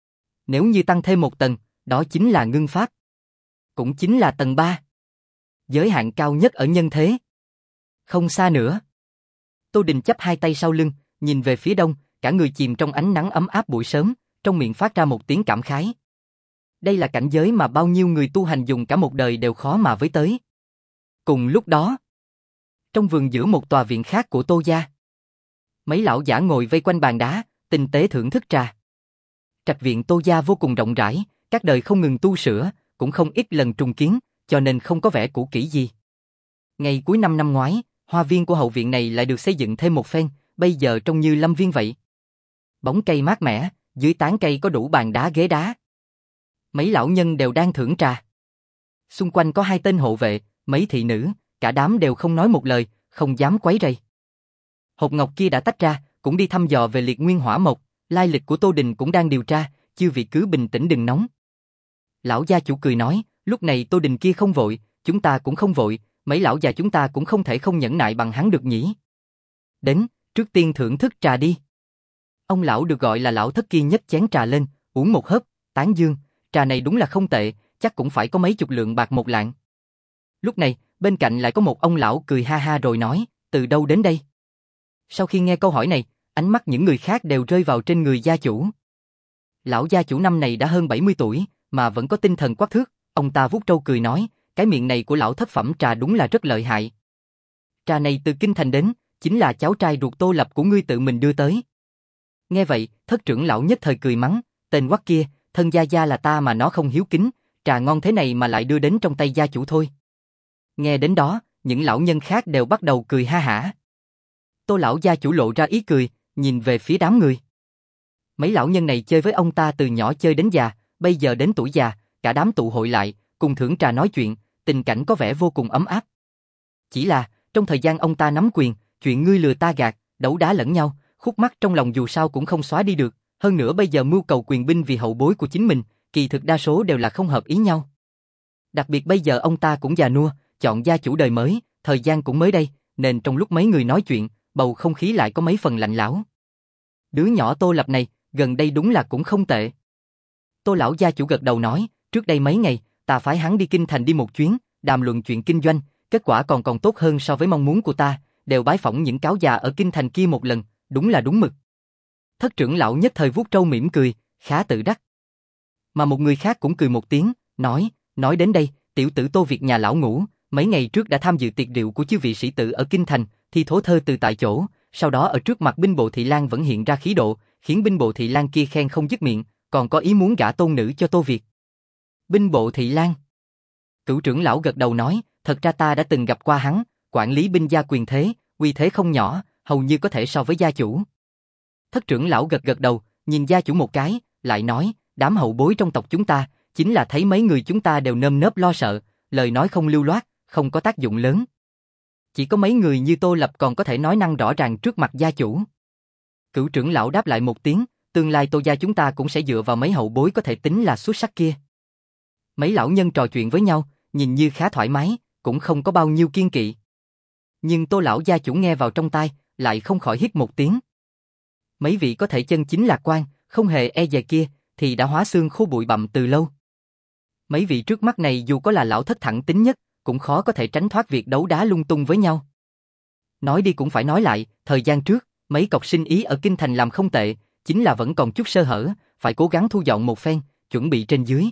Nếu như tăng thêm một tầng, đó chính là ngưng pháp. Cũng chính là tầng ba. Giới hạn cao nhất ở nhân thế. Không xa nữa. Tô Đình chắp hai tay sau lưng, nhìn về phía đông, cả người chìm trong ánh nắng ấm áp buổi sớm, trong miệng phát ra một tiếng cảm khái. Đây là cảnh giới mà bao nhiêu người tu hành dùng cả một đời đều khó mà với tới. Cùng lúc đó, trong vườn giữa một tòa viện khác của Tô gia, mấy lão giả ngồi vây quanh bàn đá, tinh tế thưởng thức trà. Trạch viện Tô gia vô cùng rộng rãi, các đời không ngừng tu sửa, cũng không ít lần trùng kiến, cho nên không có vẻ cũ kỹ gì. Ngày cuối năm năm ngoái, hoa viên của hậu viện này lại được xây dựng thêm một phen, bây giờ trông như lâm viên vậy. Bóng cây mát mẻ, dưới tán cây có đủ bàn đá ghế đá. Mấy lão nhân đều đang thưởng trà. Xung quanh có hai tên hộ vệ, mấy thị nữ, cả đám đều không nói một lời, không dám quấy rầy. Hộp ngọc kia đã tách ra, cũng đi thăm dò về liệt nguyên hỏa mộc, lai lịch của Tô Đình cũng đang điều tra, chư vị cứ bình tĩnh đừng nóng. Lão gia chủ cười nói, lúc này Tô Đình kia không vội, chúng ta cũng không vội, mấy lão già chúng ta cũng không thể không nhẫn nại bằng hắn được nhỉ. Đến, trước tiên thưởng thức trà đi. Ông lão được gọi là lão thất kia nhấc chén trà lên, uống một hớp, tán dương, trà này đúng là không tệ, chắc cũng phải có mấy chục lượng bạc một lạng. Lúc này, bên cạnh lại có một ông lão cười ha ha rồi nói, từ đâu đến đây? Sau khi nghe câu hỏi này, ánh mắt những người khác đều rơi vào trên người gia chủ. Lão gia chủ năm này đã hơn bảy mươi tuổi, mà vẫn có tinh thần quắc thước, ông ta vuốt trâu cười nói, cái miệng này của lão thất phẩm trà đúng là rất lợi hại. Trà này từ Kinh Thành đến, chính là cháu trai ruột Tô Lập của ngươi tự mình đưa tới. Nghe vậy, thất trưởng lão nhất thời cười mắng, tên quắc kia, thân gia gia là ta mà nó không hiếu kính, trà ngon thế này mà lại đưa đến trong tay gia chủ thôi. Nghe đến đó, những lão nhân khác đều bắt đầu cười ha hả. Tô lão gia chủ lộ ra ý cười, nhìn về phía đám người. Mấy lão nhân này chơi với ông ta từ nhỏ chơi đến già, bây giờ đến tuổi già, cả đám tụ hội lại, cùng thưởng trà nói chuyện, tình cảnh có vẻ vô cùng ấm áp. Chỉ là, trong Trong thời gian ông ta nắm quyền, chuyện ngươi lừa ta gạt, đấu đá lẫn nhau, khúc mắc trong lòng dù sao cũng không xóa đi được, hơn nữa bây giờ mưu cầu quyền binh vì hậu bối của chính mình, kỳ thực đa số đều là không hợp ý nhau. Đặc biệt bây giờ ông ta cũng già nua, chọn gia chủ đời mới, thời gian cũng mới đây, nên trong lúc mấy người nói chuyện, bầu không khí lại có mấy phần lạnh lẽo. Đứa nhỏ Tô Lập này, gần đây đúng là cũng không tệ. Tô lão gia chủ gật đầu nói, trước đây mấy ngày, ta phái hắn đi kinh thành đi một chuyến, đàm luận chuyện kinh doanh, kết quả còn còn tốt hơn so với mong muốn của ta, đều bái phỏng những cáo già ở kinh thành kia một lần, đúng là đúng mực. Thất trưởng lão nhất thời vuốt râu mỉm cười, khá tự đắc. Mà một người khác cũng cười một tiếng, nói, nói đến đây, tiểu tử Tô Việt nhà lão Ngũ, mấy ngày trước đã tham dự tiệc rượu của chư vị sĩ tử ở kinh thành, thi thố thơ từ tại chỗ, sau đó ở trước mặt binh bộ thị lang vẫn hiện ra khí độ, khiến binh bộ thị lang kia khen không dứt miệng, còn có ý muốn gả tôn nữ cho Tô Việt. Binh bộ thị lang. Cửu trưởng lão gật đầu nói, thật ra ta đã từng gặp qua hắn, quản lý binh gia quyền thế, uy thế không nhỏ, hầu như có thể so với gia chủ. Thất trưởng lão gật gật đầu, nhìn gia chủ một cái, lại nói, đám hậu bối trong tộc chúng ta, chính là thấy mấy người chúng ta đều nơm nớp lo sợ, lời nói không lưu loát, không có tác dụng lớn. Chỉ có mấy người như Tô Lập còn có thể nói năng rõ ràng trước mặt gia chủ. Cửu trưởng lão đáp lại một tiếng, tương lai Tô gia chúng ta cũng sẽ dựa vào mấy hậu bối có thể tính là xuất sắc kia. Mấy lão nhân trò chuyện với nhau, nhìn như khá thoải mái, cũng không có bao nhiêu kiên kỵ. Nhưng Tô lão gia chủ nghe vào trong tai, lại không khỏi hít một tiếng. Mấy vị có thể chân chính lạc quan, không hề e dè kia, thì đã hóa xương khô bụi bặm từ lâu. Mấy vị trước mắt này dù có là lão thất thẳng tính nhất, cũng khó có thể tránh thoát việc đấu đá lung tung với nhau. Nói đi cũng phải nói lại, thời gian trước, mấy cọc sinh ý ở kinh thành làm không tệ, chính là vẫn còn chút sơ hở, phải cố gắng thu dọn một phen, chuẩn bị trên dưới.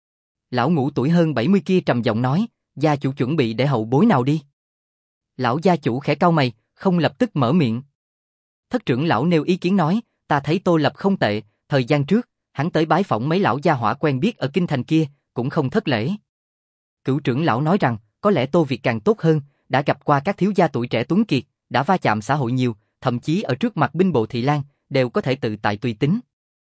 Lão Ngũ tuổi hơn bảy mươi kia trầm giọng nói, gia chủ chuẩn bị để hậu bối nào đi. Lão gia chủ khẽ cau mày, không lập tức mở miệng. Thất trưởng lão nêu ý kiến nói, ta thấy Tô Lập không tệ, thời gian trước, hắn tới bái phỏng mấy lão gia hỏa quen biết ở kinh thành kia, cũng không thất lễ. Cửu trưởng lão nói rằng, có lẽ Tô Việt càng tốt hơn, đã gặp qua các thiếu gia tuổi trẻ tuấn kiệt, đã va chạm xã hội nhiều, thậm chí ở trước mặt binh bộ thị lang, đều có thể tự tại tùy tính.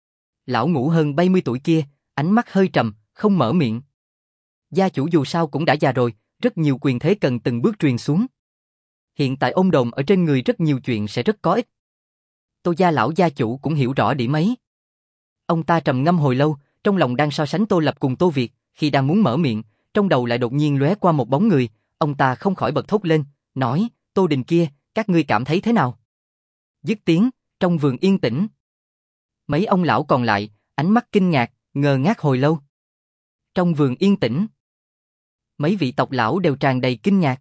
Lão Ngũ hơn bảy mươi tuổi kia, ánh mắt hơi trầm, không mở miệng. Gia chủ dù sao cũng đã già rồi, rất nhiều quyền thế cần từng bước truyền xuống. Hiện tại ôn đồn ở trên người rất nhiều chuyện sẽ rất có ích. Tô gia lão gia chủ cũng hiểu rõ điểm ấy. Ông ta trầm ngâm hồi lâu, trong lòng đang so sánh Tô Lập cùng Tô Việt, khi đang muốn mở miệng, trong đầu lại đột nhiên lóe qua một bóng người, ông ta không khỏi bật thốt lên, nói, Tô Đình kia, các ngươi cảm thấy thế nào? Dứt tiếng, trong vườn yên tĩnh. Mấy ông lão còn lại, ánh mắt kinh ngạc, ngơ ngác hồi lâu. Trong vườn yên tĩnh, mấy vị tộc lão đều tràn đầy kinh ngạc.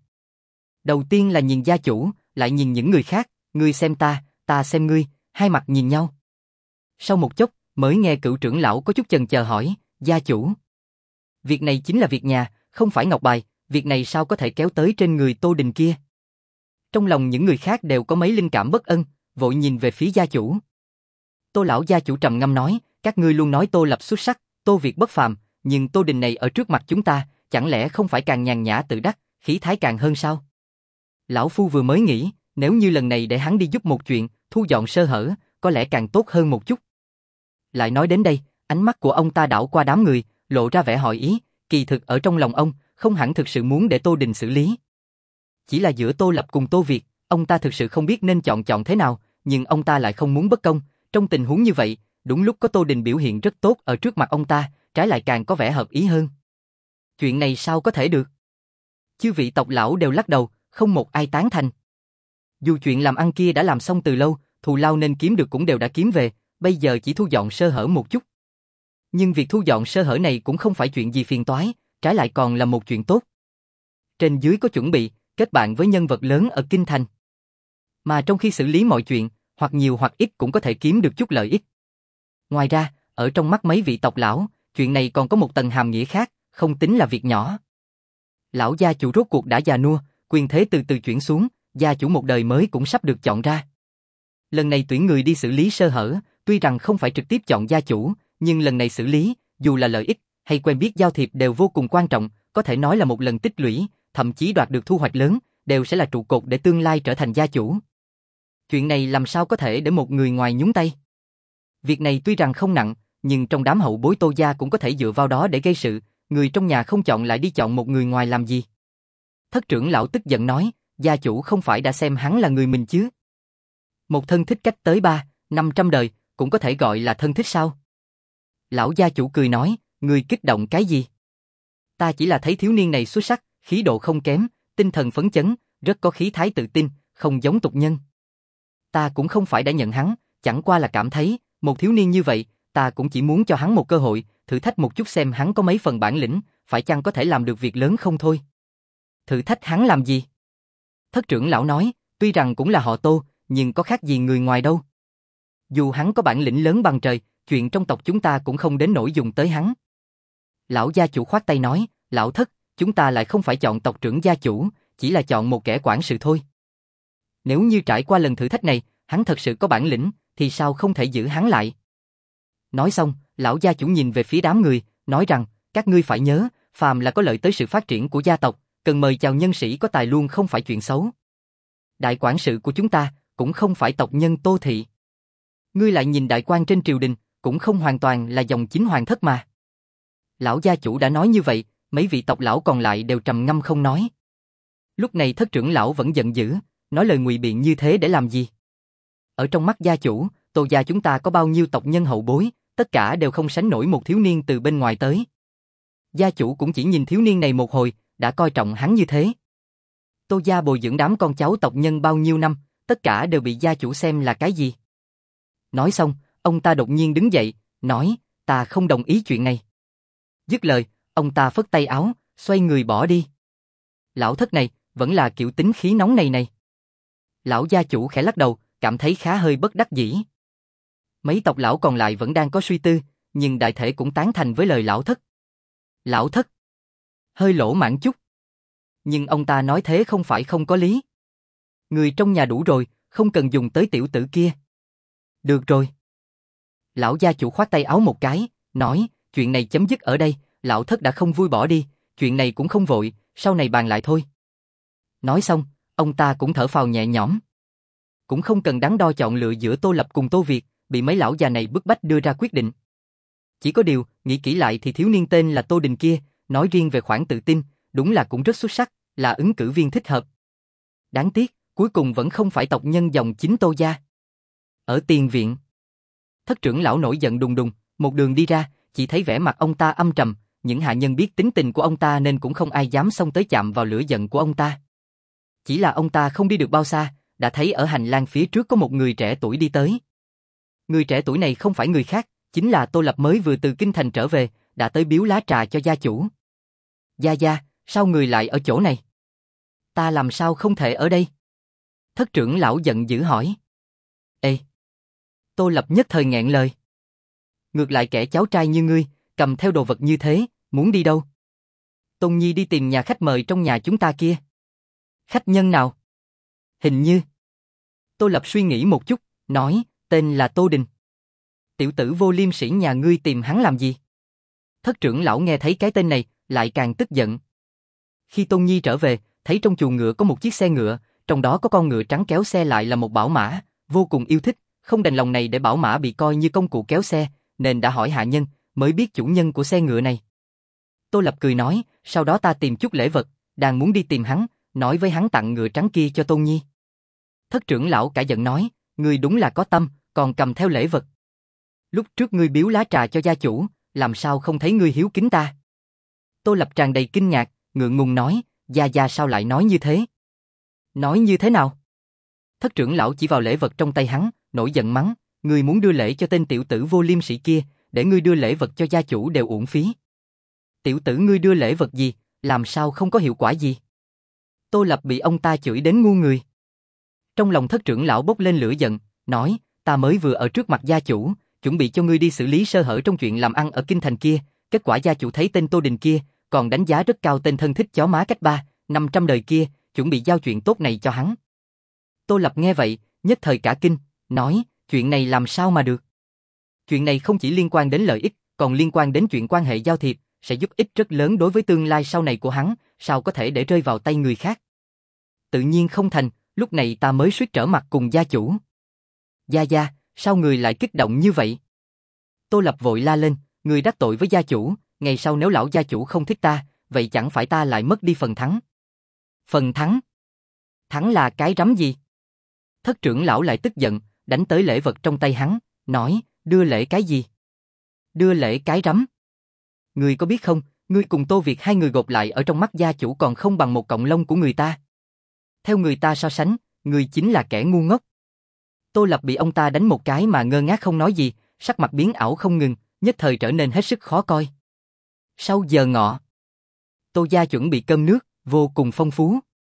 Đầu tiên là nhìn gia chủ, lại nhìn những người khác, ngươi xem ta, ta xem ngươi, hai mặt nhìn nhau. Sau một chốc, mới nghe cửu trưởng lão có chút chần chờ hỏi, gia chủ. Việc này chính là việc nhà, không phải ngọc bài, việc này sao có thể kéo tới trên người Tô Đình kia? Trong lòng những người khác đều có mấy linh cảm bất ân, vội nhìn về phía gia chủ. Tô lão gia chủ trầm ngâm nói, các ngươi luôn nói Tô Lập xuất sắc, Tô Việt bất phàm, nhưng Tô Đình này ở trước mặt chúng ta, chẳng lẽ không phải càng nhàn nhã tự đắc, khí thái càng hơn sao? Lão phu vừa mới nghĩ, nếu như lần này để hắn đi giúp một chuyện, thu dọn sơ hở, có lẽ càng tốt hơn một chút. Lại nói đến đây, ánh mắt của ông ta đảo qua đám người, lộ ra vẻ hỏi ý, kỳ thực ở trong lòng ông, không hẳn thực sự muốn để Tô Đình xử lý. Chỉ là giữa Tô Lập cùng Tô Việt, ông ta thực sự không biết nên chọn chọn thế nào, nhưng ông ta lại không muốn bất công, trong tình huống như vậy, đúng lúc có Tô Đình biểu hiện rất tốt ở trước mặt ông ta, trái lại càng có vẻ hợp ý hơn. Chuyện này sao có thể được? Chư vị tộc lão đều lắc đầu, không một ai tán thành. Dù chuyện làm ăn kia đã làm xong từ lâu, thù lao nên kiếm được cũng đều đã kiếm về, bây giờ chỉ thu dọn sơ hở một chút. Nhưng việc thu dọn sơ hở này cũng không phải chuyện gì phiền toái, trái lại còn là một chuyện tốt. Trên dưới có chuẩn bị, kết bạn với nhân vật lớn ở kinh thành. Mà trong khi xử lý mọi chuyện, hoặc nhiều hoặc ít cũng có thể kiếm được chút lợi ích. Ngoài ra, ở trong mắt mấy vị tộc lão, chuyện này còn có một tầng hàm nghĩa khác, không tính là việc nhỏ. Lão gia chủ rốt cuộc đã già nua, quyền thế từ từ chuyển xuống, gia chủ một đời mới cũng sắp được chọn ra. Lần này tuyển người đi xử lý sơ hở, tuy rằng không phải trực tiếp chọn gia chủ, nhưng lần này xử lý, dù là lợi ích hay quen biết giao thiệp đều vô cùng quan trọng, có thể nói là một lần tích lũy, thậm chí đoạt được thu hoạch lớn, đều sẽ là trụ cột để tương lai trở thành gia chủ. Chuyện này làm sao có thể để một người ngoài nhúng tay? Việc này tuy rằng không nặng, nhưng trong đám hậu bối Tô gia cũng có thể dựa vào đó để gây sự, người trong nhà không chọn lại đi chọn một người ngoài làm gì? Thất trưởng lão tức giận nói, gia chủ không phải đã xem hắn là người mình chứ? Một thân thích cách tới ba, năm trăm đời, cũng có thể gọi là thân thích sao? Lão gia chủ cười nói, ngươi kích động cái gì? Ta chỉ là thấy thiếu niên này xuất sắc, khí độ không kém, tinh thần phấn chấn, rất có khí thái tự tin, không giống tục nhân. Ta cũng không phải đã nhận hắn, chẳng qua là cảm thấy, một thiếu niên như vậy, ta cũng chỉ muốn cho hắn một cơ hội, thử thách một chút xem hắn có mấy phần bản lĩnh, phải chăng có thể làm được việc lớn không thôi. Thử thách hắn làm gì? Thất trưởng lão nói, tuy rằng cũng là họ Tô, nhưng có khác gì người ngoài đâu. Dù hắn có bản lĩnh lớn bằng trời, chuyện trong tộc chúng ta cũng không đến nỗi dùng tới hắn. Lão gia chủ khoát tay nói, lão thất, chúng ta lại không phải chọn tộc trưởng gia chủ, chỉ là chọn một kẻ quản sự thôi. Nếu như trải qua lần thử thách này, hắn thật sự có bản lĩnh, thì sao không thể giữ hắn lại? Nói xong, lão gia chủ nhìn về phía đám người, nói rằng, các ngươi phải nhớ, phàm là có lợi tới sự phát triển của gia tộc, cần mời chào nhân sĩ có tài luôn không phải chuyện xấu. Đại quản sự của chúng ta, cũng không phải tộc nhân Tô thị. Ngươi lại nhìn đại quan trên triều đình, cũng không hoàn toàn là dòng chính hoàng thất mà. Lão gia chủ đã nói như vậy, mấy vị tộc lão còn lại đều trầm ngâm không nói. Lúc này thất trưởng lão vẫn giận dữ, nói lời ngụy biện như thế để làm gì? Ở trong mắt gia chủ, Tô gia chúng ta có bao nhiêu tộc nhân hậu bối, tất cả đều không sánh nổi một thiếu niên từ bên ngoài tới. Gia chủ cũng chỉ nhìn thiếu niên này một hồi, đã coi trọng hắn như thế. Tô gia bồi dưỡng đám con cháu tộc nhân bao nhiêu năm, tất cả đều bị gia chủ xem là cái gì? Nói xong, ông ta đột nhiên đứng dậy, nói, ta không đồng ý chuyện này. Dứt lời, ông ta phất tay áo, xoay người bỏ đi. Lão thất này, vẫn là kiểu tính khí nóng này này. Lão gia chủ khẽ lắc đầu, cảm thấy khá hơi bất đắc dĩ. Mấy tộc lão còn lại vẫn đang có suy tư, nhưng đại thể cũng tán thành với lời lão thất. Lão thất hơi lỗ mãn chút. Nhưng ông ta nói thế không phải không có lý. Người trong nhà đủ rồi, không cần dùng tới tiểu tử kia. Được rồi. Lão gia chủ khoát tay áo một cái, nói, chuyện này chấm dứt ở đây, lão thất đã không vui bỏ đi, chuyện này cũng không vội, sau này bàn lại thôi. Nói xong, ông ta cũng thở phào nhẹ nhõm. Cũng không cần đắn đo chọn lựa giữa Tô Lập cùng Tô Việt, bị mấy lão già này bức bách đưa ra quyết định. Chỉ có điều, nghĩ kỹ lại thì thiếu niên tên là Tô Đình kia, nói riêng về khoản tự tin, đúng là cũng rất xuất sắc, là ứng cử viên thích hợp. Đáng tiếc, cuối cùng vẫn không phải tộc nhân dòng chính Tô gia. Ở tiền viện, thất trưởng lão nổi giận đùng đùng, một đường đi ra, chỉ thấy vẻ mặt ông ta âm trầm, những hạ nhân biết tính tình của ông ta nên cũng không ai dám xông tới chạm vào lửa giận của ông ta. Chỉ là ông ta không đi được bao xa, đã thấy ở hành lang phía trước có một người trẻ tuổi đi tới. Người trẻ tuổi này không phải người khác, chính là Tô Lập mới vừa từ kinh thành trở về, đã tới biếu lá trà cho gia chủ. Gia gia, sao người lại ở chỗ này? Ta làm sao không thể ở đây? Thất trưởng lão giận dữ hỏi. Ê! Tô Lập nhất thời nghẹn lời. Ngược lại kẻ cháu trai như ngươi, cầm theo đồ vật như thế, muốn đi đâu? Tôn Nhi đi tìm nhà khách mời trong nhà chúng ta kia. Khách nhân nào? Hình như... Tô Lập suy nghĩ một chút, nói, tên là Tô Đình. Tiểu tử vô liêm sỉ nhà ngươi tìm hắn làm gì? Thất trưởng lão nghe thấy cái tên này, lại càng tức giận. Khi Tôn Nhi trở về, thấy trong chuồng ngựa có một chiếc xe ngựa, trong đó có con ngựa trắng kéo xe lại là một bảo mã, vô cùng yêu thích, không đành lòng này để bảo mã bị coi như công cụ kéo xe, nên đã hỏi hạ nhân, mới biết chủ nhân của xe ngựa này. Tô Lập cười nói, sau đó ta tìm chút lễ vật, đang muốn đi tìm hắn, nói với hắn tặng ngựa trắng kia cho Tôn Nhi. Thất trưởng lão cả giận nói, ngươi đúng là có tâm, còn cầm theo lễ vật. Lúc trước ngươi biếu lá trà cho gia chủ, làm sao không thấy ngươi hiếu kính ta? Tô Lập tràn đầy kinh ngạc, ngượng ngùng nói, gia gia sao lại nói như thế? Nói như thế nào? Thất trưởng lão chỉ vào lễ vật trong tay hắn, nổi giận mắng, ngươi muốn đưa lễ cho tên tiểu tử vô liêm sỉ kia, để ngươi đưa lễ vật cho gia chủ đều uổng phí. Tiểu tử ngươi đưa lễ vật gì, làm sao không có hiệu quả gì? Tô Lập bị ông ta chửi đến ngu người. Trong lòng thất trưởng lão bốc lên lửa giận, nói, ta mới vừa ở trước mặt gia chủ, chuẩn bị cho ngươi đi xử lý sơ hở trong chuyện làm ăn ở kinh thành kia, kết quả gia chủ thấy tên Tô Đình kia, còn đánh giá rất cao tên thân thích chó má cách ba, năm trăm đời kia, chuẩn bị giao chuyện tốt này cho hắn. Tô Lập nghe vậy, nhất thời cả kinh, nói, chuyện này làm sao mà được? Chuyện này không chỉ liên quan đến lợi ích, còn liên quan đến chuyện quan hệ giao thiệp, sẽ giúp ích rất lớn đối với tương lai sau này của hắn, sao có thể để rơi vào tay người khác? Tự nhiên không thành, lúc này ta mới suýt trở mặt cùng gia chủ. Gia gia, sao người lại kích động như vậy? Tô Lập vội la lên, người đắc tội với gia chủ, ngày sau nếu lão gia chủ không thích ta, vậy chẳng phải ta lại mất đi phần thắng? Phần thắng? Thắng là cái rắm gì? Thất trưởng lão lại tức giận, đánh tới lễ vật trong tay hắn, nói, đưa lễ cái gì? Đưa lễ cái rắm. Ngươi có biết không, ngươi cùng Tô Việt hai người gộp lại ở trong mắt gia chủ còn không bằng một cọng lông của người ta. Theo người ta so sánh, ngươi chính là kẻ ngu ngốc. Tô Lập bị ông ta đánh một cái mà ngơ ngác không nói gì, sắc mặt biến ảo không ngừng, nhất thời trở nên hết sức khó coi. Sau giờ ngọ, Tô gia chuẩn bị cơm nước, vô cùng phong phú.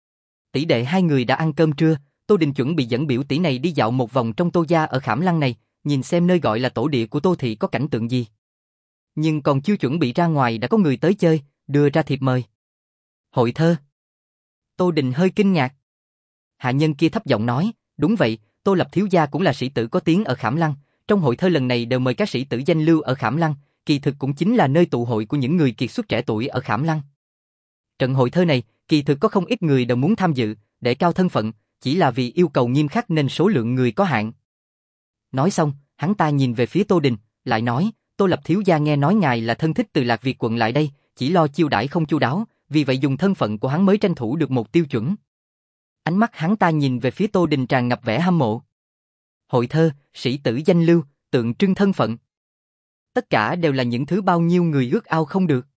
Tỷ đệ hai người đã ăn cơm trưa, Tô Đình chuẩn bị dẫn biểu tỷ này đi dạo một vòng trong Tô gia ở Khảm Lăng này, nhìn xem nơi gọi là tổ địa của Tô thị có cảnh tượng gì. Nhưng còn chưa chuẩn bị ra ngoài đã có người tới chơi, đưa ra thiệp mời. Hội thơ. Tô Đình hơi kinh ngạc. Hạ nhân kia thấp giọng nói, đúng vậy, Tô Lập thiếu gia cũng là sĩ tử có tiếng ở Khảm Lăng, trong hội thơ lần này đều mời các sĩ tử danh lưu ở Khảm Lăng, kỳ thực cũng chính là nơi tụ hội của những người kiệt xuất trẻ tuổi ở Khảm Lăng. Trận hội thơ này, kỳ thực có không ít người đều muốn tham dự, để cao thân phận, chỉ là vì yêu cầu nghiêm khắc nên số lượng người có hạn. Nói xong, hắn ta nhìn về phía Tô Đình, lại nói, Tô Lập thiếu gia nghe nói ngài là thân thích từ Lạc Việt quận lại đây, chỉ lo chiêu đãi không chu đáo, vì vậy dùng thân phận của hắn mới tranh thủ được một tiêu chuẩn. Ánh mắt hắn ta nhìn về phía Tô Đình tràn ngập vẻ hâm mộ. Hội thơ, sĩ tử danh lưu, tượng trưng thân phận. Tất cả đều là những thứ bao nhiêu người ước ao không được.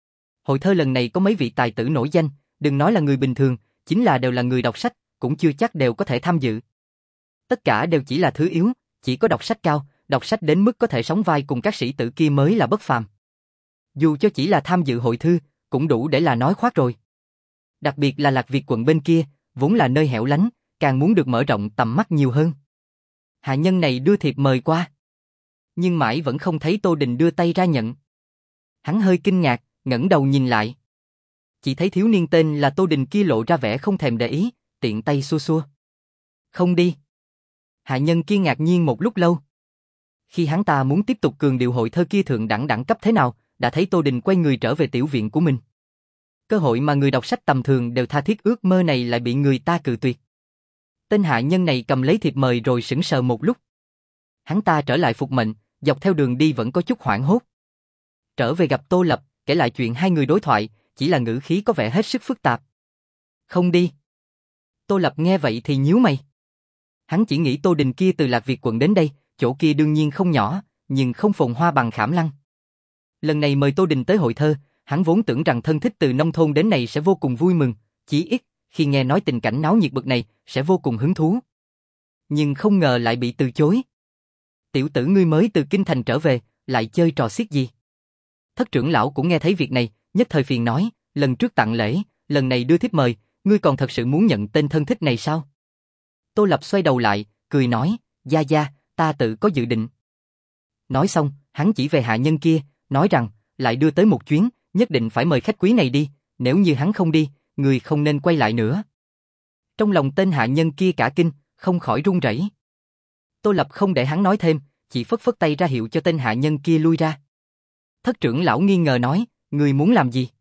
Hội thơ lần này có mấy vị tài tử nổi danh, đừng nói là người bình thường, chính là đều là người đọc sách, cũng chưa chắc đều có thể tham dự. Tất cả đều chỉ là thứ yếu, chỉ có đọc sách cao, đọc sách đến mức có thể sóng vai cùng các sĩ tử kia mới là bất phàm. Dù cho chỉ là tham dự hội thư, cũng đủ để là nói khoác rồi. Đặc biệt là Lạc Việt quận bên kia, vốn là nơi hẻo lánh, càng muốn được mở rộng tầm mắt nhiều hơn. Hạ nhân này đưa thiệp mời qua, nhưng mãi vẫn không thấy Tô Đình đưa tay ra nhận. Hắn hơi kinh ngạc, ngẩng đầu nhìn lại. Chỉ thấy thiếu niên tên là Tô Đình kia lộ ra vẻ không thèm để ý, tiện tay xua xua. Không đi. Hạ nhân kia ngạc nhiên một lúc lâu. Khi hắn ta muốn tiếp tục cường điệu hội thơ kia thượng đẳng đẳng cấp thế nào, đã thấy Tô Đình quay người trở về tiểu viện của mình. Cơ hội mà người đọc sách tầm thường đều tha thiết ước mơ này lại bị người ta cự tuyệt. Tên hạ nhân này cầm lấy thiệp mời rồi sững sờ một lúc. Hắn ta trở lại phục mệnh, dọc theo đường đi vẫn có chút hoảng hốt. Trở về gặp Tô Lập, kể lại chuyện hai người đối thoại, chỉ là ngữ khí có vẻ hết sức phức tạp. Không đi. Tô Lập nghe vậy thì nhíu mày. Hắn chỉ nghĩ Tô Đình kia từ Lạc Việt quận đến đây, chỗ kia đương nhiên không nhỏ, nhưng không phồn hoa bằng Khảm Lăng. Lần này mời Tô Đình tới hội thơ, hắn vốn tưởng rằng thân thích từ nông thôn đến này sẽ vô cùng vui mừng, chí ít, khi nghe nói tình cảnh náo nhiệt bực này, sẽ vô cùng hứng thú. Nhưng không ngờ lại bị từ chối. Tiểu tử ngươi mới từ kinh thành trở về, lại chơi trò xiết gì? Thất trưởng lão cũng nghe thấy việc này, nhất thời phiền nói, lần trước tặng lễ, lần này đưa thiếp mời, ngươi còn thật sự muốn nhận tên thân thích này sao? Tô Lập xoay đầu lại, cười nói, gia gia, ta tự có dự định. Nói xong, hắn chỉ về hạ nhân kia, nói rằng, lại đưa tới một chuyến, nhất định phải mời khách quý này đi, nếu như hắn không đi, người không nên quay lại nữa. Trong lòng tên hạ nhân kia cả kinh, không khỏi run rẩy. Tô Lập không để hắn nói thêm, chỉ phất phất tay ra hiệu cho tên hạ nhân kia lui ra. Thất trưởng lão nghi ngờ nói, người muốn làm gì?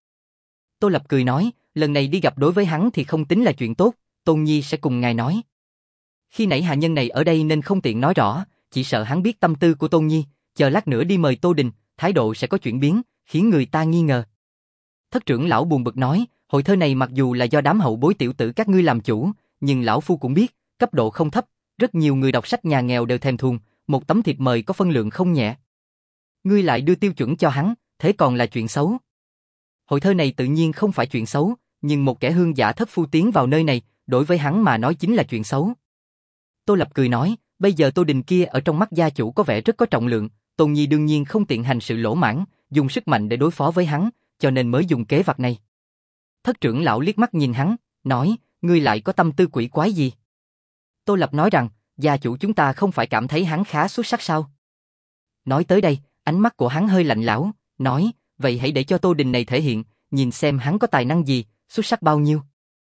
Tô Lập cười nói, lần này đi gặp đối với hắn thì không tính là chuyện tốt, Tôn Nhi sẽ cùng ngài nói. Khi nãy hạ nhân này ở đây nên không tiện nói rõ, chỉ sợ hắn biết tâm tư của Tôn Nhi, chờ lát nữa đi mời Tô Đình, thái độ sẽ có chuyển biến, khiến người ta nghi ngờ. Thất trưởng lão buồn bực nói, hội thơ này mặc dù là do đám hậu bối tiểu tử các ngươi làm chủ, nhưng lão phu cũng biết, cấp độ không thấp, rất nhiều người đọc sách nhà nghèo đều thèm thuồng, một tấm thiệp mời có phân lượng không nhẹ. Ngươi lại đưa tiêu chuẩn cho hắn, thế còn là chuyện xấu. Hội thơ này tự nhiên không phải chuyện xấu, nhưng một kẻ hương giả thất phu tiến vào nơi này, đối với hắn mà nói chính là chuyện xấu. Tô Lập cười nói, bây giờ Tô Đình kia ở trong mắt gia chủ có vẻ rất có trọng lượng, Tôn Nhi đương nhiên không tiện hành sự lỗ mãng, dùng sức mạnh để đối phó với hắn, cho nên mới dùng kế vặt này. Thất trưởng lão liếc mắt nhìn hắn, nói, ngươi lại có tâm tư quỷ quái gì? Tô Lập nói rằng, gia chủ chúng ta không phải cảm thấy hắn khá xuất sắc sao? Nói tới đây, ánh mắt của hắn hơi lạnh lẽo, nói, vậy hãy để cho Tô Đình này thể hiện, nhìn xem hắn có tài năng gì, xuất sắc bao nhiêu.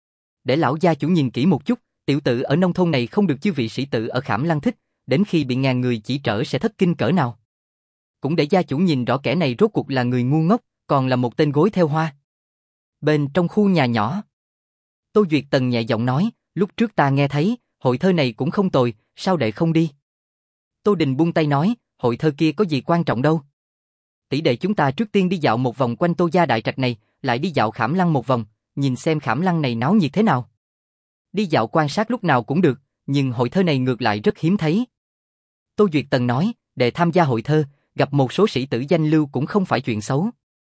Để lão gia chủ nhìn kỹ một chút, tiểu tử ở nông thôn này không được chư vị sĩ tử ở Khảm Lăng thích, đến khi bị ngàn người chỉ trỏ sẽ thất kinh cỡ nào. Cũng để gia chủ nhìn rõ kẻ này rốt cuộc là người ngu ngốc, còn là một tên gối theo hoa. Bên trong khu nhà nhỏ, Tô Duyệt Tần nhẹ giọng nói, lúc trước ta nghe thấy, hội thơ này cũng không tồi, sao đệ không đi? Tô Đình buông tay nói, hội thơ kia có gì quan trọng đâu. Tỷ đệ chúng ta trước tiên đi dạo một vòng quanh Tô gia đại trạch này, lại đi dạo Khảm Lăng một vòng, nhìn xem Khảm Lăng này náo nhiệt thế nào. Đi dạo quan sát lúc nào cũng được, nhưng hội thơ này ngược lại rất hiếm thấy. Tô Duyệt Tần nói, để tham gia hội thơ, gặp một số sĩ tử danh lưu cũng không phải chuyện xấu.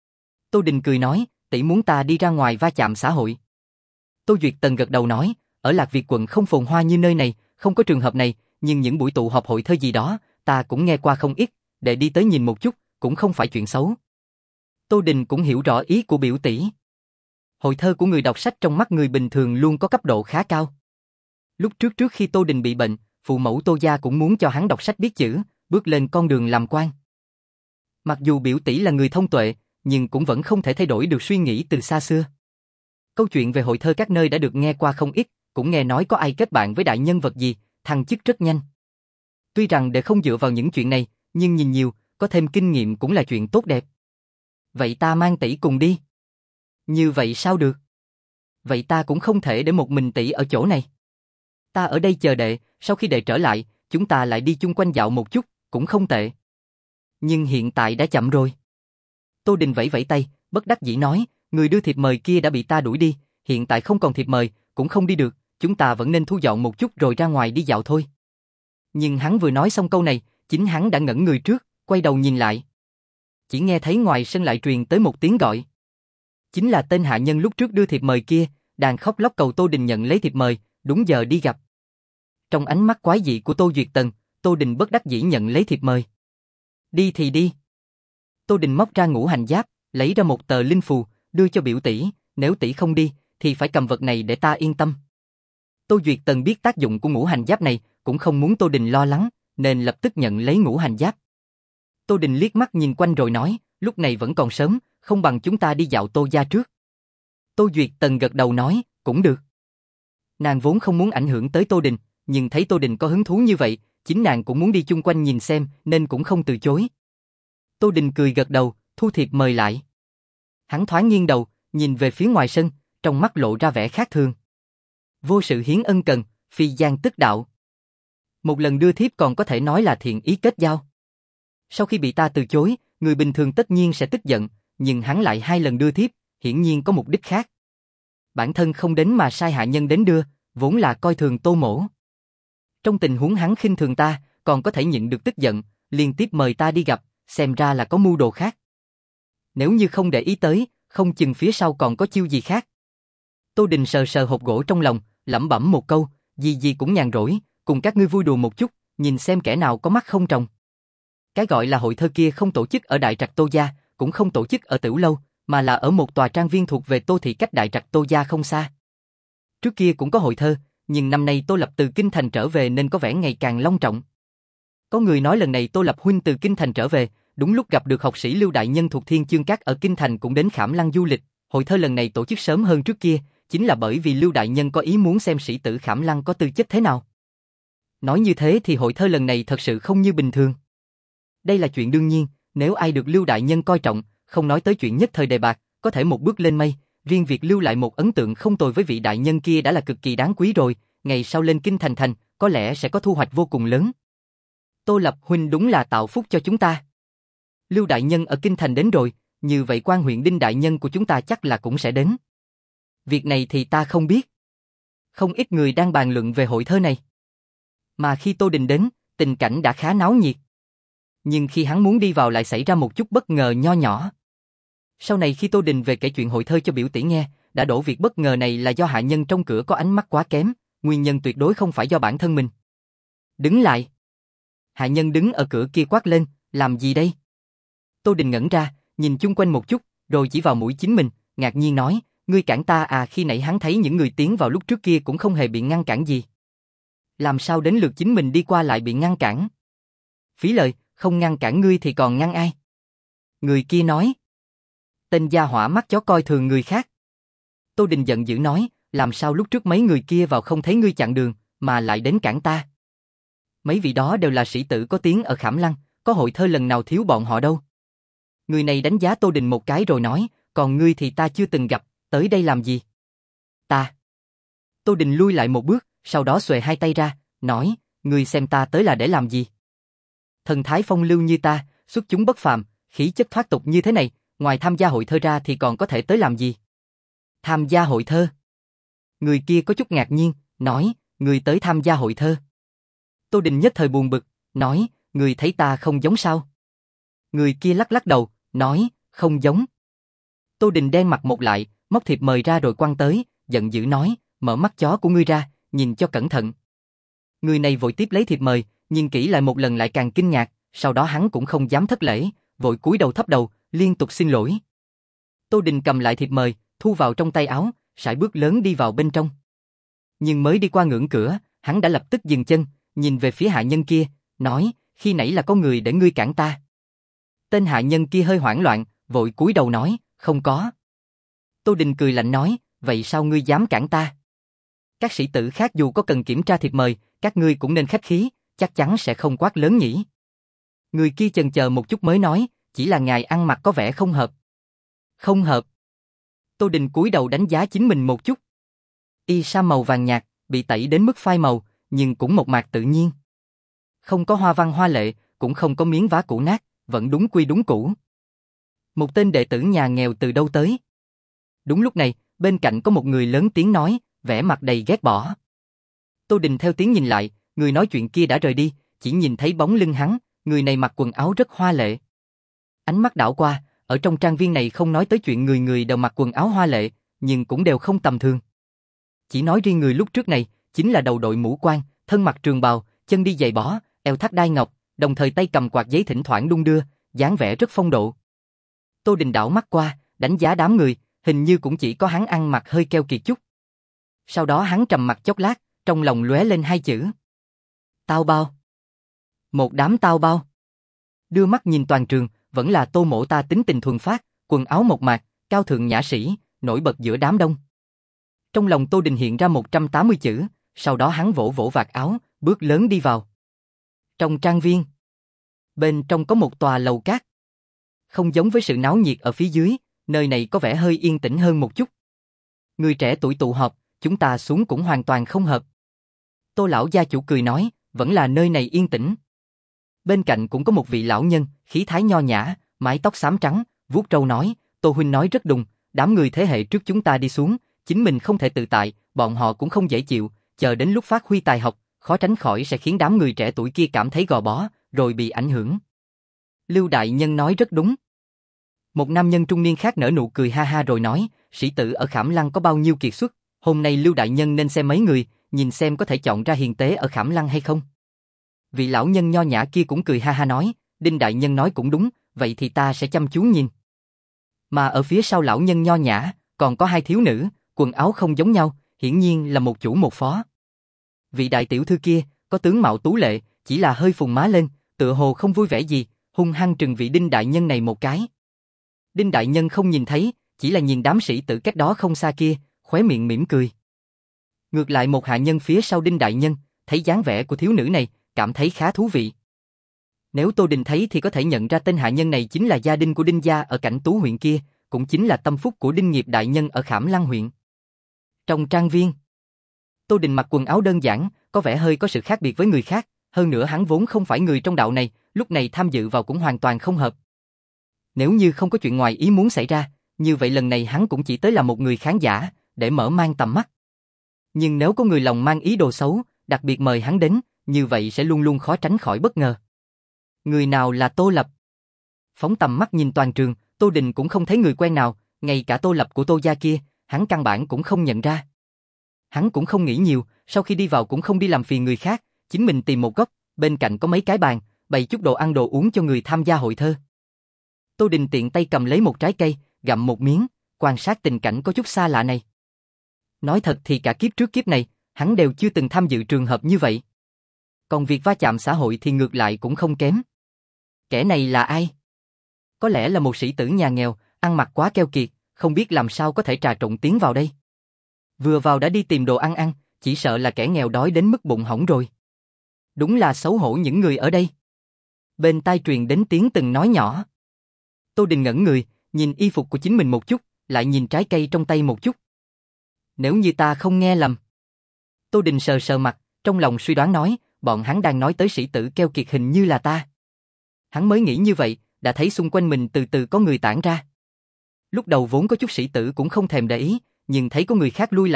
Tô Đình cười nói, tỷ muốn ta đi ra ngoài va chạm xã hội. Tô Duyệt Tần gật đầu nói, ở Lạc Việt quận không phồn hoa như nơi này, không có trường hợp này, nhưng những buổi tụ họp hội thơ gì đó, ta cũng nghe qua không ít, để đi tới nhìn một chút, cũng không phải chuyện xấu. Tô Đình cũng hiểu rõ ý của biểu tỷ. Hội thơ của người đọc sách trong mắt người bình thường luôn có cấp độ khá cao. Lúc trước trước khi Tô Đình bị bệnh, phụ mẫu Tô gia cũng muốn cho hắn đọc sách biết chữ, bước lên con đường làm quan. Mặc dù biểu tỷ là người thông tuệ, nhưng cũng vẫn không thể thay đổi được suy nghĩ từ xa xưa. Câu chuyện về hội thơ các nơi đã được nghe qua không ít, cũng nghe nói có ai kết bạn với đại nhân vật gì, thăng chức rất nhanh. Tuy rằng để không dựa vào những chuyện này, nhưng nhìn nhiều, có thêm kinh nghiệm cũng là chuyện tốt đẹp. Vậy ta mang tỷ cùng đi. Như vậy sao được? Vậy ta cũng không thể để một mình tỷ ở chỗ này. Ta ở đây chờ đệ, sau khi đệ trở lại, chúng ta lại đi chung quanh dạo một chút, cũng không tệ. Nhưng hiện tại đã chậm rồi. Tô Đình vẫy vẫy tay, bất đắc dĩ nói, người đưa thiệp mời kia đã bị ta đuổi đi, hiện tại không còn thiệp mời, cũng không đi được, chúng ta vẫn nên thu dọn một chút rồi ra ngoài đi dạo thôi. Nhưng hắn vừa nói xong câu này, chính hắn đã ngẩn người trước, quay đầu nhìn lại. Chỉ nghe thấy ngoài sân lại truyền tới một tiếng gọi. Chính là tên hạ nhân lúc trước đưa thiệp mời kia, đang khóc lóc cầu Tô Đình nhận lấy thiệp mời, đúng giờ đi gặp. Trong ánh mắt quái dị của Tô Duyệt Tần, Tô Đình bất đắc dĩ nhận lấy thiệp mời. Đi thì đi. Tô Đình móc ra ngũ hành giáp, lấy ra một tờ linh phù, đưa cho biểu tỷ, nếu tỷ không đi, thì phải cầm vật này để ta yên tâm. Tô Duyệt Tần biết tác dụng của ngũ hành giáp này, cũng không muốn Tô Đình lo lắng, nên lập tức nhận lấy ngũ hành giáp. Tô Đình liếc mắt nhìn quanh rồi nói, lúc này vẫn còn sớm, không bằng chúng ta đi dạo Tô gia trước. Tô Duyệt Tần gật đầu nói, cũng được. Nàng vốn không muốn ảnh hưởng tới Tô Đình, nhưng thấy Tô Đình có hứng thú như vậy, chính nàng cũng muốn đi chung quanh nhìn xem, nên cũng không từ chối. Tô Đình cười gật đầu, thu thiệp mời lại. Hắn thoáng nghiêng đầu, nhìn về phía ngoài sân, trong mắt lộ ra vẻ khác thường. Vô sự hiến ân cần, phi gian tức đạo. Một lần đưa thiếp còn có thể nói là thiện ý kết giao. Sau khi bị ta từ chối, người bình thường tất nhiên sẽ tức giận, nhưng hắn lại hai lần đưa thiếp, hiển nhiên có mục đích khác. Bản thân không đến mà sai hạ nhân đến đưa, vốn là coi thường Tô Mỗ. Trong tình huống hắn khinh thường ta, còn có thể nhịn được tức giận, liên tiếp mời ta đi gặp, xem ra là có mưu đồ khác. Nếu như không để ý tới, không chừng phía sau còn có chiêu gì khác. Tô Đình sờ sờ hộp gỗ trong lòng, lẩm bẩm một câu, gì gì cũng nhàn rỗi, cùng các ngươi vui đùa một chút, nhìn xem kẻ nào có mắt không tròng. Cái gọi là hội thơ kia không tổ chức ở Đại Trạch Tô gia, cũng không tổ chức ở Tửu Lâu, mà là ở một tòa trang viên thuộc về Tô thị cách Đại Trạch Tô gia không xa. Trước kia cũng có hội thơ, nhưng năm nay Tô Lập từ Kinh Thành trở về nên có vẻ ngày càng long trọng. Có người nói lần này Tô Lập huynh từ Kinh Thành trở về, đúng lúc gặp được học sĩ Lưu đại nhân thuộc Thiên Chương Các ở Kinh Thành cũng đến Khảm Lăng du lịch. Hội thơ lần này tổ chức sớm hơn trước kia, chính là bởi vì Lưu đại nhân có ý muốn xem sĩ tử Khảm Lăng có tư chất thế nào. Nói như thế thì hội thơ lần này thật sự không như bình thường. Đây là chuyện đương nhiên, nếu ai được Lưu đại nhân coi trọng, không nói tới chuyện nhất thời đề bạc, có thể một bước lên mây, riêng việc lưu lại một ấn tượng không tồi với vị đại nhân kia đã là cực kỳ đáng quý rồi, ngày sau lên Kinh Thành thành, có lẽ sẽ có thu hoạch vô cùng lớn. Tô Lập huynh đúng là tạo phúc cho chúng ta. Lưu đại nhân ở Kinh Thành đến rồi, như vậy Quan huyện Đinh đại nhân của chúng ta chắc là cũng sẽ đến. Việc này thì ta không biết. Không ít người đang bàn luận về hội thơ này. Mà khi Tô Đình đến, tình cảnh đã khá náo nhiệt. Nhưng khi hắn muốn đi vào lại xảy ra một chút bất ngờ nho nhỏ. Sau này khi Tô Đình về kể chuyện hội thơ cho biểu tỷ nghe, đã đổ việc bất ngờ này là do hạ nhân trong cửa có ánh mắt quá kém, nguyên nhân tuyệt đối không phải do bản thân mình. Đứng lại. Hạ nhân đứng ở cửa kia quát lên, làm gì đây? Tô Đình ngẩn ra, nhìn chung quanh một chút, rồi chỉ vào mũi chính mình, ngạc nhiên nói, ngươi cản ta à? Khi nãy hắn thấy những người tiến vào lúc trước kia cũng không hề bị ngăn cản gì. Làm sao đến lượt chính mình đi qua lại bị ngăn cản? Phí lời, không ngăn cản ngươi thì còn ngăn ai? Người kia nói. Tên gia hỏa mắt chó coi thường người khác. Tô Đình giận dữ nói, làm sao lúc trước mấy người kia vào không thấy ngươi chặn đường, mà lại đến cản ta? Mấy vị đó đều là sĩ tử có tiếng ở Khảm Lăng, có hội thơ lần nào thiếu bọn họ đâu. Người này đánh giá Tô Đình một cái rồi nói, còn ngươi thì ta chưa từng gặp, tới đây làm gì? Ta. Tô Đình lui lại một bước, sau đó xuề hai tay ra, nói, ngươi xem ta tới là để làm gì? Thần thái phong lưu như ta, xuất chúng bất phàm, khí chất thoát tục như thế này, ngoài tham gia hội thơ ra thì còn có thể tới làm gì? Tham gia hội thơ? Người kia có chút ngạc nhiên, nói, người tới tham gia hội thơ. Tô Đình nhất thời buồn bực, nói, người thấy ta không giống sao? Người kia lắc lắc đầu, nói, không giống. Tô Đình đen mặt một lại, móc thiệp mời ra rồi quăng tới, giận dữ nói, mở mắt chó của ngươi ra, nhìn cho cẩn thận. Người này vội tiếp lấy thiệp mời, nhìn kỹ lại một lần lại càng kinh ngạc, sau đó hắn cũng không dám thất lễ, vội cúi đầu thấp đầu, liên tục xin lỗi. Tô Đình cầm lại thiệp mời, thu vào trong tay áo, sải bước lớn đi vào bên trong. Nhưng mới đi qua ngưỡng cửa, hắn đã lập tức dừng chân, nhìn về phía hạ nhân kia, nói, khi nãy là có người để ngươi cản ta. Tên hạ nhân kia hơi hoảng loạn, vội cúi đầu nói, không có. Tô Đình cười lạnh nói, vậy sao ngươi dám cản ta? Các sĩ tử khác dù có cần kiểm tra thiệp mời, các ngươi cũng nên khách khí, chắc chắn sẽ không quát lớn nhỉ. Người kia chần chờ một chút mới nói, chỉ là ngài ăn mặc có vẻ không hợp. Không hợp. Tô Đình cúi đầu đánh giá chính mình một chút. Y sa màu vàng nhạt, bị tẩy đến mức phai màu, nhưng cũng một mạc tự nhiên. Không có hoa văn hoa lệ, cũng không có miếng vá cũ nát, vẫn đúng quy đúng cũ. Một tên đệ tử nhà nghèo từ đâu tới? Đúng lúc này, bên cạnh có một người lớn tiếng nói, vẻ mặt đầy ghét bỏ. Tô Đình theo tiếng nhìn lại, người nói chuyện kia đã rời đi, chỉ nhìn thấy bóng lưng hắn, người này mặc quần áo rất hoa lệ. Ánh mắt đảo qua, ở trong trang viên này không nói tới chuyện người người đều mặc quần áo hoa lệ, nhưng cũng đều không tầm thường. Chỉ nói riêng người lúc trước này, chính là đầu đội mũ quan, thân mặc trường bào, chân đi giày bó, eo thắt đai ngọc, đồng thời tay cầm quạt giấy thỉnh thoảng đung đưa, dáng vẻ rất phong độ. Tô Đình đảo mắt qua, đánh giá đám người, hình như cũng chỉ có hắn ăn mặc hơi keo kiệt chút. Sau đó hắn trầm mặc chốc lát, trong lòng lóe lên hai chữ. Tao bao. Một đám tao bao. Đưa mắt nhìn toàn trường, vẫn là Tô Mỗ ta tính tình thuần phát, quần áo mộc mạc, cao thượng nhã sĩ, nổi bật giữa đám đông. Trong lòng Tô Đình hiện ra một trăm tám mươi chữ, sau đó hắn vỗ vỗ vạt áo, bước lớn đi vào. Trong trang viên, bên trong có một tòa lầu cát. Không giống với sự náo nhiệt ở phía dưới, nơi này có vẻ hơi yên tĩnh hơn một chút. Người trẻ tuổi tụ họp, chúng ta xuống cũng hoàn toàn không hợp. Tô lão gia chủ cười nói, vẫn là nơi này yên tĩnh. Bên cạnh cũng có một vị lão nhân, khí thái nho nhã, mái tóc xám trắng, vuốt râu nói, Tô huynh nói rất đúng, đám người thế hệ trước chúng ta đi xuống, chính mình không thể tự tại, bọn họ cũng không dễ chịu, chờ đến lúc phát huy tài học, khó tránh khỏi sẽ khiến đám người trẻ tuổi kia cảm thấy gò bó, rồi bị ảnh hưởng. Lưu đại nhân nói rất đúng. Một nam nhân trung niên khác nở nụ cười ha ha rồi nói, sĩ tử ở Khảm Lăng có bao nhiêu kiệt xuất, hôm nay Lưu đại nhân nên xem mấy người, nhìn xem có thể chọn ra hiền tế ở Khảm Lăng hay không. Vị lão nhân nho nhã kia cũng cười ha ha nói, Đinh đại nhân nói cũng đúng, vậy thì ta sẽ chăm chú nhìn. Mà ở phía sau lão nhân nho nhã, còn có hai thiếu nữ, quần áo không giống nhau, hiển nhiên là một chủ một phó. Vị đại tiểu thư kia, có tướng mạo tú lệ, chỉ là hơi phùng má lên, tựa hồ không vui vẻ gì, hung hăng trừng vị Đinh đại nhân này một cái. Đinh đại nhân không nhìn thấy, chỉ là nhìn đám sĩ tử cách đó không xa kia, khóe miệng mỉm cười. Ngược lại một hạ nhân phía sau Đinh đại nhân, thấy dáng vẻ của thiếu nữ này, cảm thấy khá thú vị. Nếu Tô Đình thấy thì có thể nhận ra tên hạ nhân này chính là gia đình của Đinh gia ở Cảnh Tú huyện kia, cũng chính là tâm phúc của Đinh Nghiệp đại nhân ở Khảm Lăng huyện. Trong trang viên, Tô Đình mặc quần áo đơn giản, có vẻ hơi có sự khác biệt với người khác, hơn nữa hắn vốn không phải người trong đạo này, lúc này tham dự vào cũng hoàn toàn không hợp. Nếu như không có chuyện ngoài ý muốn xảy ra, như vậy lần này hắn cũng chỉ tới là một người khán giả, để mở mang tầm mắt. Nhưng nếu có người lòng mang ý đồ xấu, đặc biệt mời hắn đến, như vậy sẽ luôn luôn khó tránh khỏi bất ngờ. Người nào là Tô Lập? Phóng tầm mắt nhìn toàn trường, Tô Đình cũng không thấy người quen nào, ngay cả Tô Lập của Tô gia kia, hắn căn bản cũng không nhận ra. Hắn cũng không nghĩ nhiều, sau khi đi vào cũng không đi làm phiền người khác, chính mình tìm một góc, bên cạnh có mấy cái bàn, bày chút đồ ăn đồ uống cho người tham gia hội thơ. Tô Đình tiện tay cầm lấy một trái cây, gặm một miếng, quan sát tình cảnh có chút xa lạ này. Nói thật thì cả kiếp trước kiếp này, hắn đều chưa từng tham dự trường hợp như vậy. Còn việc va chạm xã hội thì ngược lại cũng không kém. Kẻ này là ai? Có lẽ là một sĩ tử nhà nghèo, ăn mặc quá keo kiệt, không biết làm sao có thể trà trộn tiến vào đây. Vừa vào đã đi tìm đồ ăn ăn, chỉ sợ là kẻ nghèo đói đến mức bụng hỏng rồi. Đúng là xấu hổ những người ở đây. Bên tai truyền đến tiếng từng nói nhỏ. Tô Đình ngẩn người, nhìn y phục của chính mình một chút, lại nhìn trái cây trong tay một chút. Nếu như ta không nghe lầm. Tô Đình sờ sờ mặt, trong lòng suy đoán nói, bọn hắn đang nói tới sĩ tử keo kiệt hình như là ta. Hắn mới nghĩ như vậy, đã thấy xung quanh mình từ từ có người tản ra. Lúc đầu vốn có chút sĩ tử cũng không thèm để ý, nhưng thấy có người khác lui lại,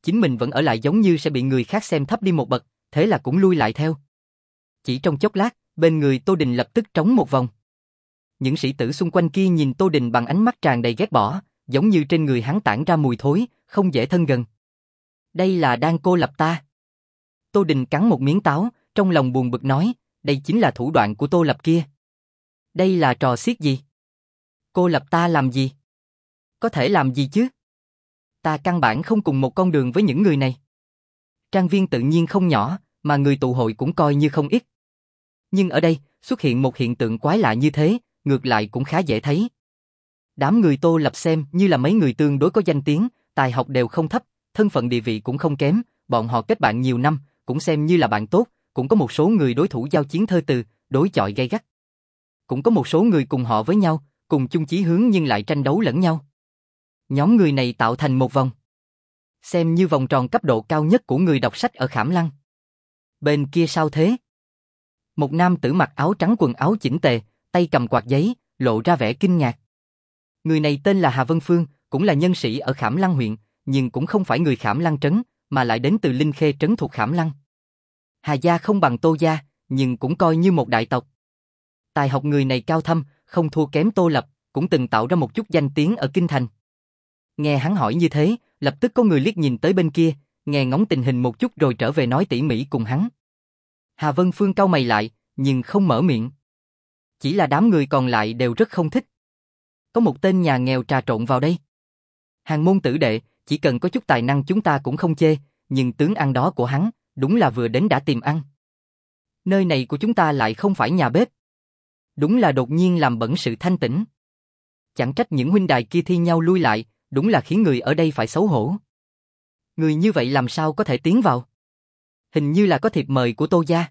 chính mình vẫn ở lại giống như sẽ bị người khác xem thấp đi một bậc, thế là cũng lui lại theo. Chỉ trong chốc lát, bên người Tô Đình lập tức trống một vòng. Những sĩ tử xung quanh kia nhìn Tô Đình bằng ánh mắt tràn đầy ghét bỏ, giống như trên người hắn tản ra mùi thối, không dễ thân gần. Đây là đang cô lập ta. Tô Đình cắn một miếng táo, trong lòng buồn bực nói, đây chính là thủ đoạn của Tô Lập kia. Đây là trò xiết gì? Cô lập ta làm gì? Có thể làm gì chứ? Ta căn bản không cùng một con đường với những người này. Trang viên tự nhiên không nhỏ, mà người tụ hội cũng coi như không ít. Nhưng ở đây, xuất hiện một hiện tượng quái lạ như thế, ngược lại cũng khá dễ thấy. Đám người Tô Lập xem như là mấy người tương đối có danh tiếng, tài học đều không thấp, thân phận địa vị cũng không kém, bọn họ kết bạn nhiều năm, cũng xem như là bạn tốt, cũng có một số người đối thủ giao chiến thơ từ, đối chọi gay gắt. Cũng có một số người cùng họ với nhau, cùng chung chí hướng nhưng lại tranh đấu lẫn nhau. Nhóm người này tạo thành một vòng. Xem như vòng tròn cấp độ cao nhất của người đọc sách ở Khảm Lăng. Bên kia sao thế? Một nam tử mặc áo trắng quần áo chỉnh tề, tay cầm quạt giấy, lộ ra vẻ kinh ngạc. Người này tên là Hà Vân Phương, cũng là nhân sĩ ở Khảm Lăng huyện, nhưng cũng không phải người Khảm Lăng trấn, mà lại đến từ Linh Khê trấn thuộc Khảm Lăng. Hà gia không bằng Tô gia, nhưng cũng coi như một đại tộc. Tài học người này cao thâm, không thua kém Tô Lập, cũng từng tạo ra một chút danh tiếng ở kinh thành. Nghe hắn hỏi như thế, lập tức có người liếc nhìn tới bên kia, nghe ngóng tình hình một chút rồi trở về nói tỉ mỉ cùng hắn. Hà Vân Phương cau mày lại, nhưng không mở miệng. Chỉ là đám người còn lại đều rất không thích. Có một tên nhà nghèo trà trộn vào đây. Hàng môn tử đệ, chỉ cần có chút tài năng chúng ta cũng không chê, nhưng tướng ăn đó của hắn, đúng là vừa đến đã tìm ăn. Nơi này của chúng ta lại không phải nhà bếp. Đúng là đột nhiên làm bẩn sự thanh tĩnh. Chẳng trách những huynh đài kia thi nhau lui lại, đúng là khiến người ở đây phải xấu hổ. Người như vậy làm sao có thể tiến vào? Hình như là có thiệp mời của Tô gia.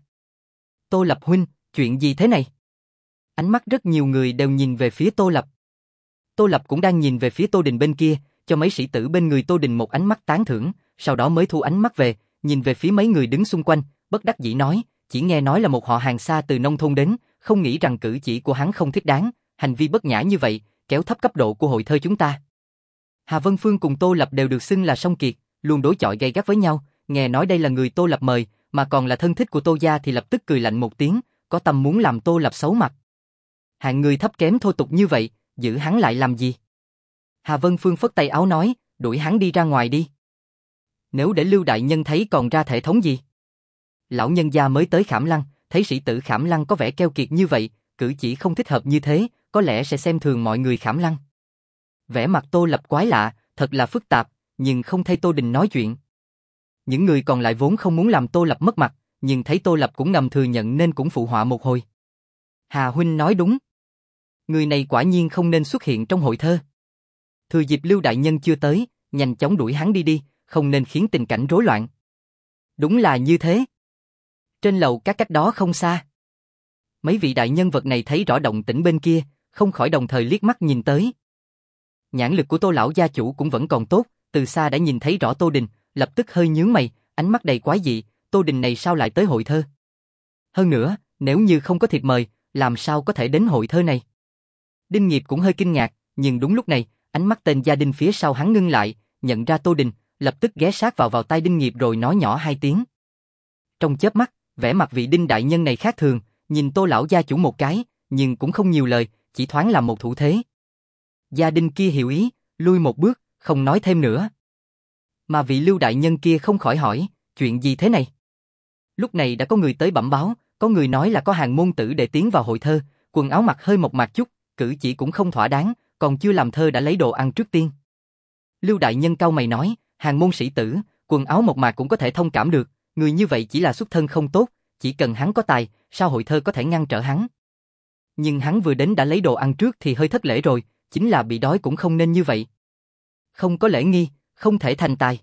Tô Lập huynh, chuyện gì thế này? Ánh mắt rất nhiều người đều nhìn về phía Tô Lập. Tô Lập cũng đang nhìn về phía Tô Đình bên kia, cho mấy sĩ tử bên người Tô Đình một ánh mắt tán thưởng, sau đó mới thu ánh mắt về, nhìn về phía mấy người đứng xung quanh, bất đắc dĩ nói, chỉ nghe nói là một họ hàng xa từ nông thôn đến, không nghĩ rằng cử chỉ của hắn không thích đáng, hành vi bất nhã như vậy, kéo thấp cấp độ của hội thơ chúng ta. Hà Vân Phương cùng Tô Lập đều được xưng là song kiệt, luôn đối chọi gay gắt với nhau, nghe nói đây là người Tô Lập mời, mà còn là thân thích của Tô gia thì lập tức cười lạnh một tiếng, có tâm muốn làm Tô Lập xấu mặt. Hạng người thấp kém thô tục như vậy, giữ hắn lại làm gì? Hà Vân Phương phất tay áo nói, đuổi hắn đi ra ngoài đi. Nếu để Lưu đại nhân thấy còn ra thể thống gì? Lão nhân gia mới tới Khảm Lăng, thấy sĩ tử Khảm Lăng có vẻ keo kiệt như vậy, cử chỉ không thích hợp như thế, có lẽ sẽ xem thường mọi người Khảm Lăng. Vẻ mặt Tô Lập quái lạ, thật là phức tạp, nhưng không thay Tô Đình nói chuyện. Những người còn lại vốn không muốn làm Tô Lập mất mặt, nhưng thấy Tô Lập cũng ngầm thừa nhận nên cũng phụ họa một hồi. Hà huynh nói đúng. Người này quả nhiên không nên xuất hiện trong hội thơ. Thừa dịp Lưu đại nhân chưa tới, nhanh chóng đuổi hắn đi đi, không nên khiến tình cảnh rối loạn. Đúng là như thế. Trên lầu các cách đó không xa. Mấy vị đại nhân vật này thấy rõ động tĩnh bên kia, không khỏi đồng thời liếc mắt nhìn tới. Nhãn lực của Tô lão gia chủ cũng vẫn còn tốt, từ xa đã nhìn thấy rõ Tô Đình, lập tức hơi nhướng mày, ánh mắt đầy quái dị, Tô Đình này sao lại tới hội thơ? Hơn nữa, nếu như không có thiệp mời, làm sao có thể đến hội thơ này? Đinh Nghiệp cũng hơi kinh ngạc, nhưng đúng lúc này, ánh mắt tên gia đình phía sau hắn ngưng lại, nhận ra Tô Đình, lập tức ghé sát vào vào tai Đinh Nghiệp rồi nói nhỏ hai tiếng. Trong chớp mắt, vẻ mặt vị Đinh đại nhân này khác thường, nhìn Tô lão gia chủ một cái, nhưng cũng không nhiều lời, chỉ thoáng làm một thủ thế. Gia đình kia hiểu ý, lui một bước, không nói thêm nữa. Mà vị Lưu đại nhân kia không khỏi hỏi, chuyện gì thế này? Lúc này đã có người tới bẩm báo, có người nói là có hàng môn tử đệ tiến vào hội thơ, quần áo mặc hơi mộc mạc chút, cử chỉ cũng không thỏa đáng, còn chưa làm thơ đã lấy đồ ăn trước tiên. Lưu đại nhân cau mày nói, hàng môn sĩ tử, quần áo mộc mạc cũng có thể thông cảm được, người như vậy chỉ là xuất thân không tốt, chỉ cần hắn có tài, sao hội thơ có thể ngăn trở hắn? Nhưng hắn vừa đến đã lấy đồ ăn trước thì hơi thất lễ rồi, chính là bị đói cũng không nên như vậy. Không có lễ nghi, không thể thành tài.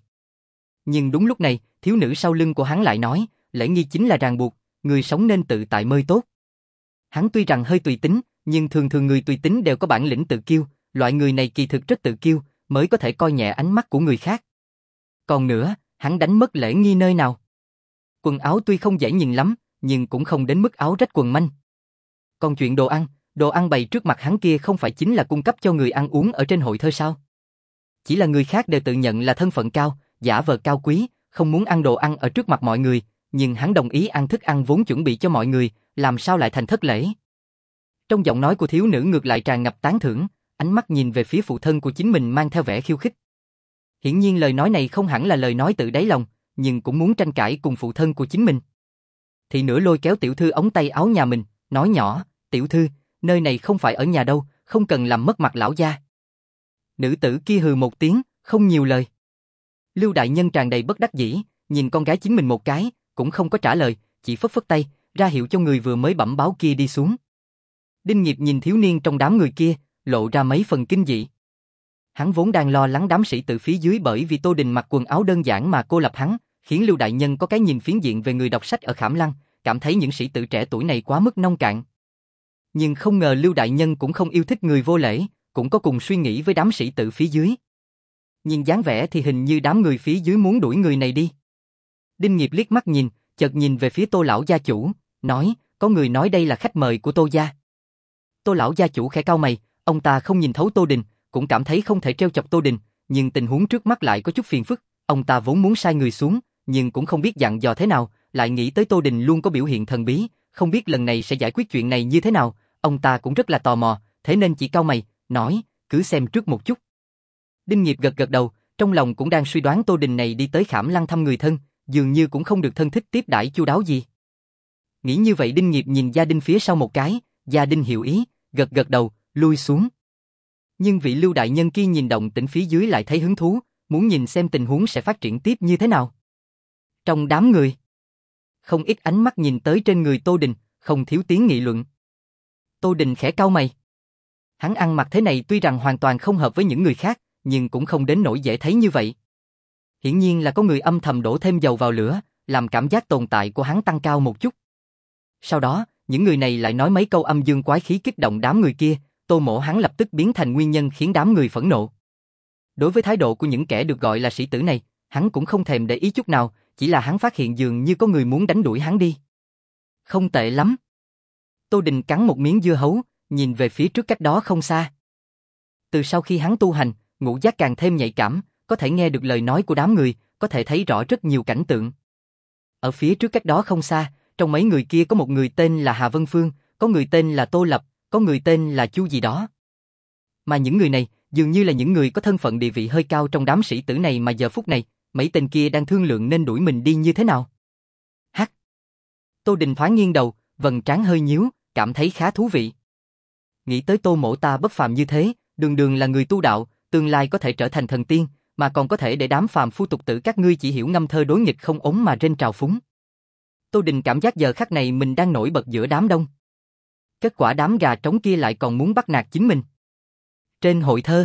Nhưng đúng lúc này, thiếu nữ sau lưng của hắn lại nói, lễ nghi chính là ràng buộc, người sống nên tự tại mới tốt. Hắn tuy rằng hơi tùy tính, nhưng thường thường người tùy tính đều có bản lĩnh tự kiêu, loại người này kỳ thực rất tự kiêu, mới có thể coi nhẹ ánh mắt của người khác. Còn nữa, hắn đánh mất lễ nghi nơi nào? Quần áo tuy không dễ nhìn lắm, nhưng cũng không đến mức áo rách quần manh. Còn chuyện đồ ăn, đồ ăn bày trước mặt hắn kia không phải chính là cung cấp cho người ăn uống ở trên hội thơ sao? Chỉ là người khác đều tự nhận là thân phận cao, giả vờ cao quý, không muốn ăn đồ ăn ở trước mặt mọi người, nhưng hắn đồng ý ăn thức ăn vốn chuẩn bị cho mọi người, làm sao lại thành thất lễ. Trong giọng nói của thiếu nữ ngược lại tràn ngập tán thưởng, ánh mắt nhìn về phía phụ thân của chính mình mang theo vẻ khiêu khích. Hiển nhiên lời nói này không hẳn là lời nói tự đáy lòng, nhưng cũng muốn tranh cãi cùng phụ thân của chính mình. Thị nửa lôi kéo tiểu thư ống tay áo nhà mình, nói nhỏ, tiểu thư, nơi này không phải ở nhà đâu, không cần làm mất mặt lão gia. Nữ tử kia hừ một tiếng, không nhiều lời. Lưu đại nhân tràn đầy bất đắc dĩ, nhìn con gái chính mình một cái, cũng không có trả lời, chỉ phất phất tay, ra hiệu cho người vừa mới bẩm báo kia đi xuống. Đinh Nghiệp nhìn thiếu niên trong đám người kia, lộ ra mấy phần kinh dị. Hắn vốn đang lo lắng đám sĩ tử phía dưới bởi vì Tô Đình mặc quần áo đơn giản mà cô lập hắn, khiến Lưu đại nhân có cái nhìn phiến diện về người đọc sách ở Khảm Lăng, cảm thấy những sĩ tử trẻ tuổi này quá mức nông cạn. Nhưng không ngờ Lưu đại nhân cũng không yêu thích người vô lễ, cũng có cùng suy nghĩ với đám sĩ tử phía dưới. Nhìn dáng vẻ thì hình như đám người phía dưới muốn đuổi người này đi. Đinh Nghiệp liếc mắt nhìn, chợt nhìn về phía Tô lão gia chủ, nói, có người nói đây là khách mời của Tô gia. Tô lão gia chủ khẽ cau mày, ông ta không nhìn thấu Tô Đình, cũng cảm thấy không thể trêu chọc Tô Đình, nhưng tình huống trước mắt lại có chút phiền phức, ông ta vốn muốn sai người xuống, nhưng cũng không biết dặn dò thế nào, lại nghĩ tới Tô Đình luôn có biểu hiện thần bí, không biết lần này sẽ giải quyết chuyện này như thế nào, ông ta cũng rất là tò mò, thế nên chỉ cau mày, nói, cứ xem trước một chút. Đinh Nghiệp gật gật đầu, trong lòng cũng đang suy đoán Tô Đình này đi tới Khảm Lăng thăm người thân, dường như cũng không được thân thích tiếp đãi chu đáo gì. Nghĩ như vậy Đinh Nghiệp nhìn gia đình phía sau một cái, gia đình hiểu ý, gật gật đầu, lui xuống. Nhưng vị Lưu đại nhân kia nhìn động tĩnh phía dưới lại thấy hứng thú, muốn nhìn xem tình huống sẽ phát triển tiếp như thế nào. Trong đám người, không ít ánh mắt nhìn tới trên người Tô Đình, không thiếu tiếng nghị luận. Tô Đình khẽ cau mày. Hắn ăn mặc thế này tuy rằng hoàn toàn không hợp với những người khác, nhưng cũng không đến nỗi dễ thấy như vậy. Hiển nhiên là có người âm thầm đổ thêm dầu vào lửa, làm cảm giác tồn tại của hắn tăng cao một chút. Sau đó, những người này lại nói mấy câu âm dương quái khí kích động đám người kia, Tô Mỗ hắn lập tức biến thành nguyên nhân khiến đám người phẫn nộ. Đối với thái độ của những kẻ được gọi là sĩ tử này, hắn cũng không thèm để ý chút nào, chỉ là hắn phát hiện dường như có người muốn đánh đuổi hắn đi. Không tệ lắm. Tô Đình cắn một miếng dưa hấu, nhìn về phía trước cách đó không xa. Từ sau khi hắn tu hành, ngũ giác càng thêm nhạy cảm, có thể nghe được lời nói của đám người, có thể thấy rõ rất nhiều cảnh tượng. Ở phía trước cách đó không xa, trong mấy người kia có một người tên là Hà Vân Phương, có người tên là Tô Lập, có người tên là Chu gì đó. Mà những người này, dường như là những người có thân phận địa vị hơi cao trong đám sĩ tử này mà giờ phút này, mấy tên kia đang thương lượng nên đuổi mình đi như thế nào. Hắc. Tô Đình thoáng nghiêng đầu, vầng trán hơi nhíu, cảm thấy khá thú vị. Nghĩ tới Tô Mỗ ta bất phàm như thế, đường đường là người tu đạo, tương lai có thể trở thành thần tiên, mà còn có thể để đám phàm phu tục tử các ngươi chỉ hiểu ngâm thơ đối nghịch không ống mà rên trào phúng. Tô Đình cảm giác giờ khắc này mình đang nổi bật giữa đám đông. Kết quả đám gà trống kia lại còn muốn bắt nạt chính mình. Trên hội thơ,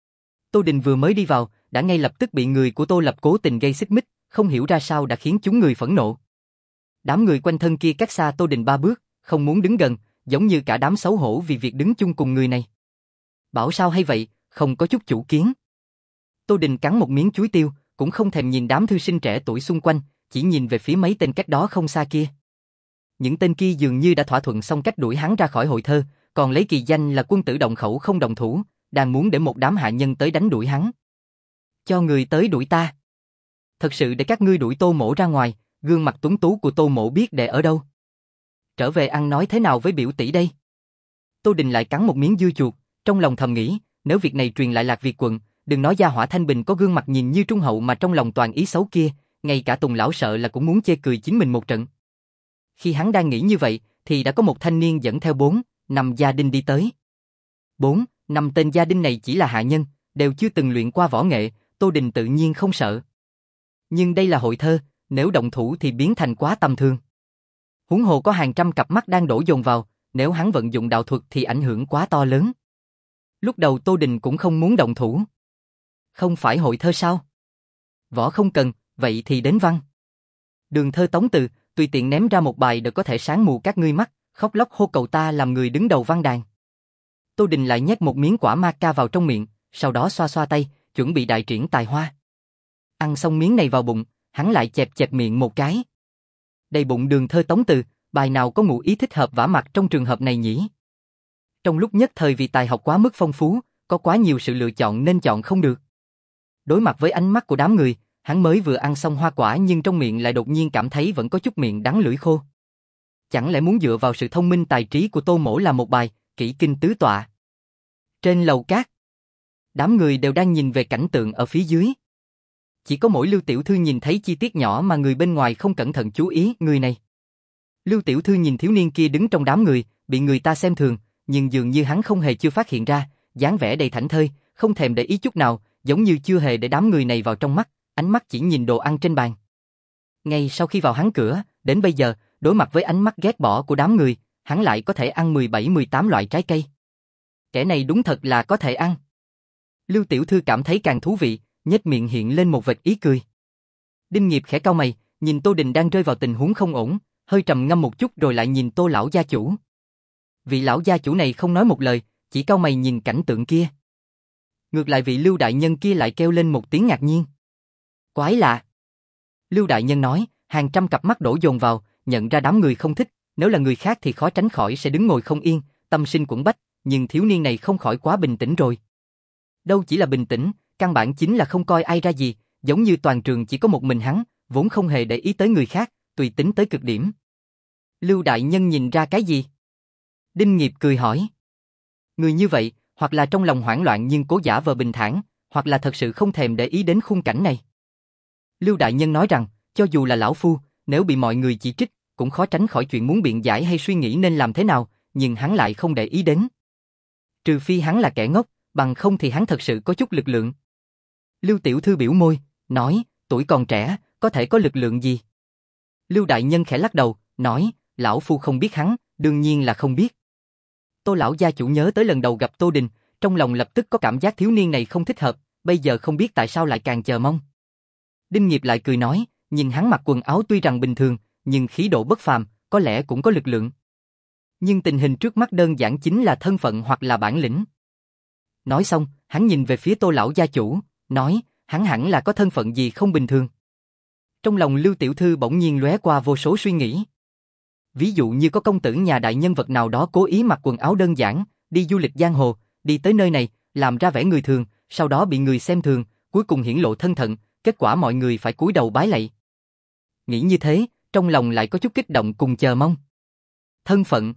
Tô Đình vừa mới đi vào, đã ngay lập tức bị người của Tô Lập cố tình gây xích mích, không hiểu ra sao đã khiến chúng người phẫn nộ. Đám người quanh thân kia cách xa Tô Đình ba bước, không muốn đứng gần, giống như cả đám xấu hổ vì việc đứng chung cùng người này. Bảo sao hay vậy, không có chút chủ kiến. Tô Đình cắn một miếng chuối tiêu, cũng không thèm nhìn đám thư sinh trẻ tuổi xung quanh, chỉ nhìn về phía mấy tên cách đó không xa kia. Những tên kia dường như đã thỏa thuận xong cách đuổi hắn ra khỏi hội thơ, còn lấy kỳ danh là quân tử động khẩu không động thủ, đang muốn để một đám hạ nhân tới đánh đuổi hắn. Cho người tới đuổi ta. Thật sự để các ngươi đuổi Tô Mỗ ra ngoài, gương mặt tuấn tú của Tô Mỗ biết để ở đâu. Trở về ăn nói thế nào với biểu tỷ đây? Tô Đình lại cắn một miếng dưa chuột, trong lòng thầm nghĩ, nếu việc này truyền lại Lạc Việt quận, đừng nói Gia Hỏa Thanh Bình có gương mặt nhìn như trung hậu mà trong lòng toàn ý xấu kia, ngay cả Tùng lão sợ là cũng muốn chê cười chính mình một trận. Khi hắn đang nghĩ như vậy, thì đã có một thanh niên dẫn theo bốn, năm gia đình đi tới. Bốn, năm tên gia đình này chỉ là hạ nhân, đều chưa từng luyện qua võ nghệ, Tô Đình tự nhiên không sợ. Nhưng đây là hội thơ, nếu động thủ thì biến thành quá tầm thường. Huống hồ có hàng trăm cặp mắt đang đổ dồn vào, nếu hắn vận dụng đạo thuật thì ảnh hưởng quá to lớn. Lúc đầu Tô Đình cũng không muốn động thủ. Không phải hội thơ sao? Võ không cần, vậy thì đến văn. Đường thơ tống từ, tùy tiện ném ra một bài đều có thể sáng mù các ngươi mắt, khóc lóc hô cầu ta làm người đứng đầu văn đàn. Tô Đình lại nhét một miếng quả ma ca vào trong miệng, sau đó xoa xoa tay, chuẩn bị đại triển tài hoa. Ăn xong miếng này vào bụng, hắn lại chẹp chẹp miệng một cái. Đầy bụng đường thơ tống từ, bài nào có ngụ ý thích hợp vả mặt trong trường hợp này nhỉ? Trong lúc nhất thời vì tài học quá mức phong phú, có quá nhiều sự lựa chọn nên chọn không được. Đối mặt với ánh mắt của đám người, hắn mới vừa ăn xong hoa quả nhưng trong miệng lại đột nhiên cảm thấy vẫn có chút miệng đắng lưỡi khô. Chẳng lẽ muốn dựa vào sự thông minh tài trí của Tô Mỗ làm một bài kỹ kinh tứ tọa? Trên lầu cát, đám người đều đang nhìn về cảnh tượng ở phía dưới. Chỉ có mỗi Lưu Tiểu Thư nhìn thấy chi tiết nhỏ mà người bên ngoài không cẩn thận chú ý. Người này. Lưu Tiểu Thư nhìn thiếu niên kia đứng trong đám người, bị người ta xem thường, nhưng dường như hắn không hề chưa phát hiện ra, dáng vẻ đầy thảnh thơi, không thèm để ý chút nào, giống như chưa hề để đám người này vào trong mắt, ánh mắt chỉ nhìn đồ ăn trên bàn. Ngay sau khi vào hắn cửa, đến bây giờ, đối mặt với ánh mắt ghét bỏ của đám người, hắn lại có thể ăn mười bảy mười tám loại trái cây. Kẻ này đúng thật là có thể ăn. Lưu Tiểu Thư cảm thấy càng thú vị, nhếch miệng hiện lên một vệt ý cười. Đinh Nghiệp khẽ cau mày, nhìn Tô Đình đang rơi vào tình huống không ổn, hơi trầm ngâm một chút rồi lại nhìn Tô lão gia chủ. Vị lão gia chủ này không nói một lời, chỉ cau mày nhìn cảnh tượng kia. Ngược lại vị Lưu đại nhân kia lại kêu lên một tiếng ngạc nhiên. Quái lạ. Lưu đại nhân nói, hàng trăm cặp mắt đổ dồn vào, nhận ra đám người không thích, nếu là người khác thì khó tránh khỏi sẽ đứng ngồi không yên, tâm sinh quẫn bách, nhưng thiếu niên này không khỏi quá bình tĩnh rồi. Đâu chỉ là bình tĩnh, căn bản chính là không coi ai ra gì, giống như toàn trường chỉ có một mình hắn, vốn không hề để ý tới người khác, tùy tính tới cực điểm. Lưu đại nhân nhìn ra cái gì? Đinh Nghiệp cười hỏi. Người như vậy, hoặc là trong lòng hoảng loạn nhưng cố giả vờ bình thản, hoặc là thật sự không thèm để ý đến khung cảnh này. Lưu đại nhân nói rằng, cho dù là lão phu, nếu bị mọi người chỉ trích, cũng khó tránh khỏi chuyện muốn biện giải hay suy nghĩ nên làm thế nào, nhưng hắn lại không để ý đến. Trừ phi hắn là kẻ ngốc, bằng không thì hắn thật sự có chút lực lượng. Lưu Tiểu Thư biểu môi, nói, tuổi còn trẻ, có thể có lực lượng gì? Lưu đại nhân khẽ lắc đầu, nói, lão phu không biết hắn, đương nhiên là không biết. Tô lão gia chủ nhớ tới lần đầu gặp Tô Đình, trong lòng lập tức có cảm giác thiếu niên này không thích hợp, bây giờ không biết tại sao lại càng chờ mong. Đinh Nghiệp lại cười nói, nhìn hắn mặc quần áo tuy rằng bình thường, nhưng khí độ bất phàm, có lẽ cũng có lực lượng. Nhưng tình hình trước mắt đơn giản chính là thân phận hoặc là bản lĩnh. Nói xong, hắn nhìn về phía Tô lão gia chủ, nói, hắn hẳn là có thân phận gì không bình thường. Trong lòng Lưu Tiểu Thư bỗng nhiên lóe qua vô số suy nghĩ. Ví dụ như có công tử nhà đại nhân vật nào đó cố ý mặc quần áo đơn giản, đi du lịch giang hồ, đi tới nơi này, làm ra vẻ người thường, sau đó bị người xem thường, cuối cùng hiển lộ thân phận, kết quả mọi người phải cúi đầu bái lạy. Nghĩ như thế, trong lòng lại có chút kích động cùng chờ mong. Thân phận.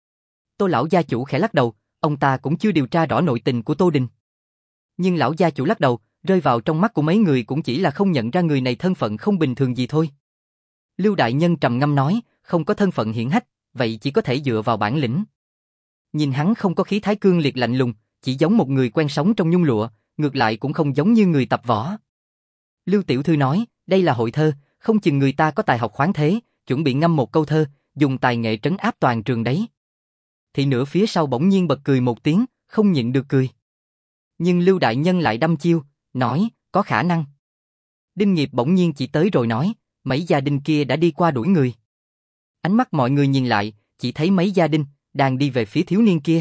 Tô lão gia chủ khẽ lắc đầu, ông ta cũng chưa điều tra rõ nội tình của Tô Đình. Nhưng lão gia chủ lắc đầu, rơi vào trong mắt của mấy người cũng chỉ là không nhận ra người này thân phận không bình thường gì thôi. Lưu đại nhân trầm ngâm nói, không có thân phận hiển hách, vậy chỉ có thể dựa vào bản lĩnh. Nhìn hắn không có khí thái cương liệt lạnh lùng, chỉ giống một người quen sống trong nhung lụa, ngược lại cũng không giống như người tập võ. Lưu Tiểu Thư nói, đây là hội thơ, không chừng người ta có tài học khoáng thế, chuẩn bị ngâm một câu thơ, dùng tài nghệ trấn áp toàn trường đấy. Thì nửa phía sau bỗng nhiên bật cười một tiếng, không nhịn được cười. Nhưng Lưu đại nhân lại đâm chiêu, nói, có khả năng. Đinh Nghiệp bỗng nhiên chỉ tới rồi nói, mấy gia đình kia đã đi qua đuổi người. Ánh mắt mọi người nhìn lại, chỉ thấy mấy gia đình đang đi về phía thiếu niên kia.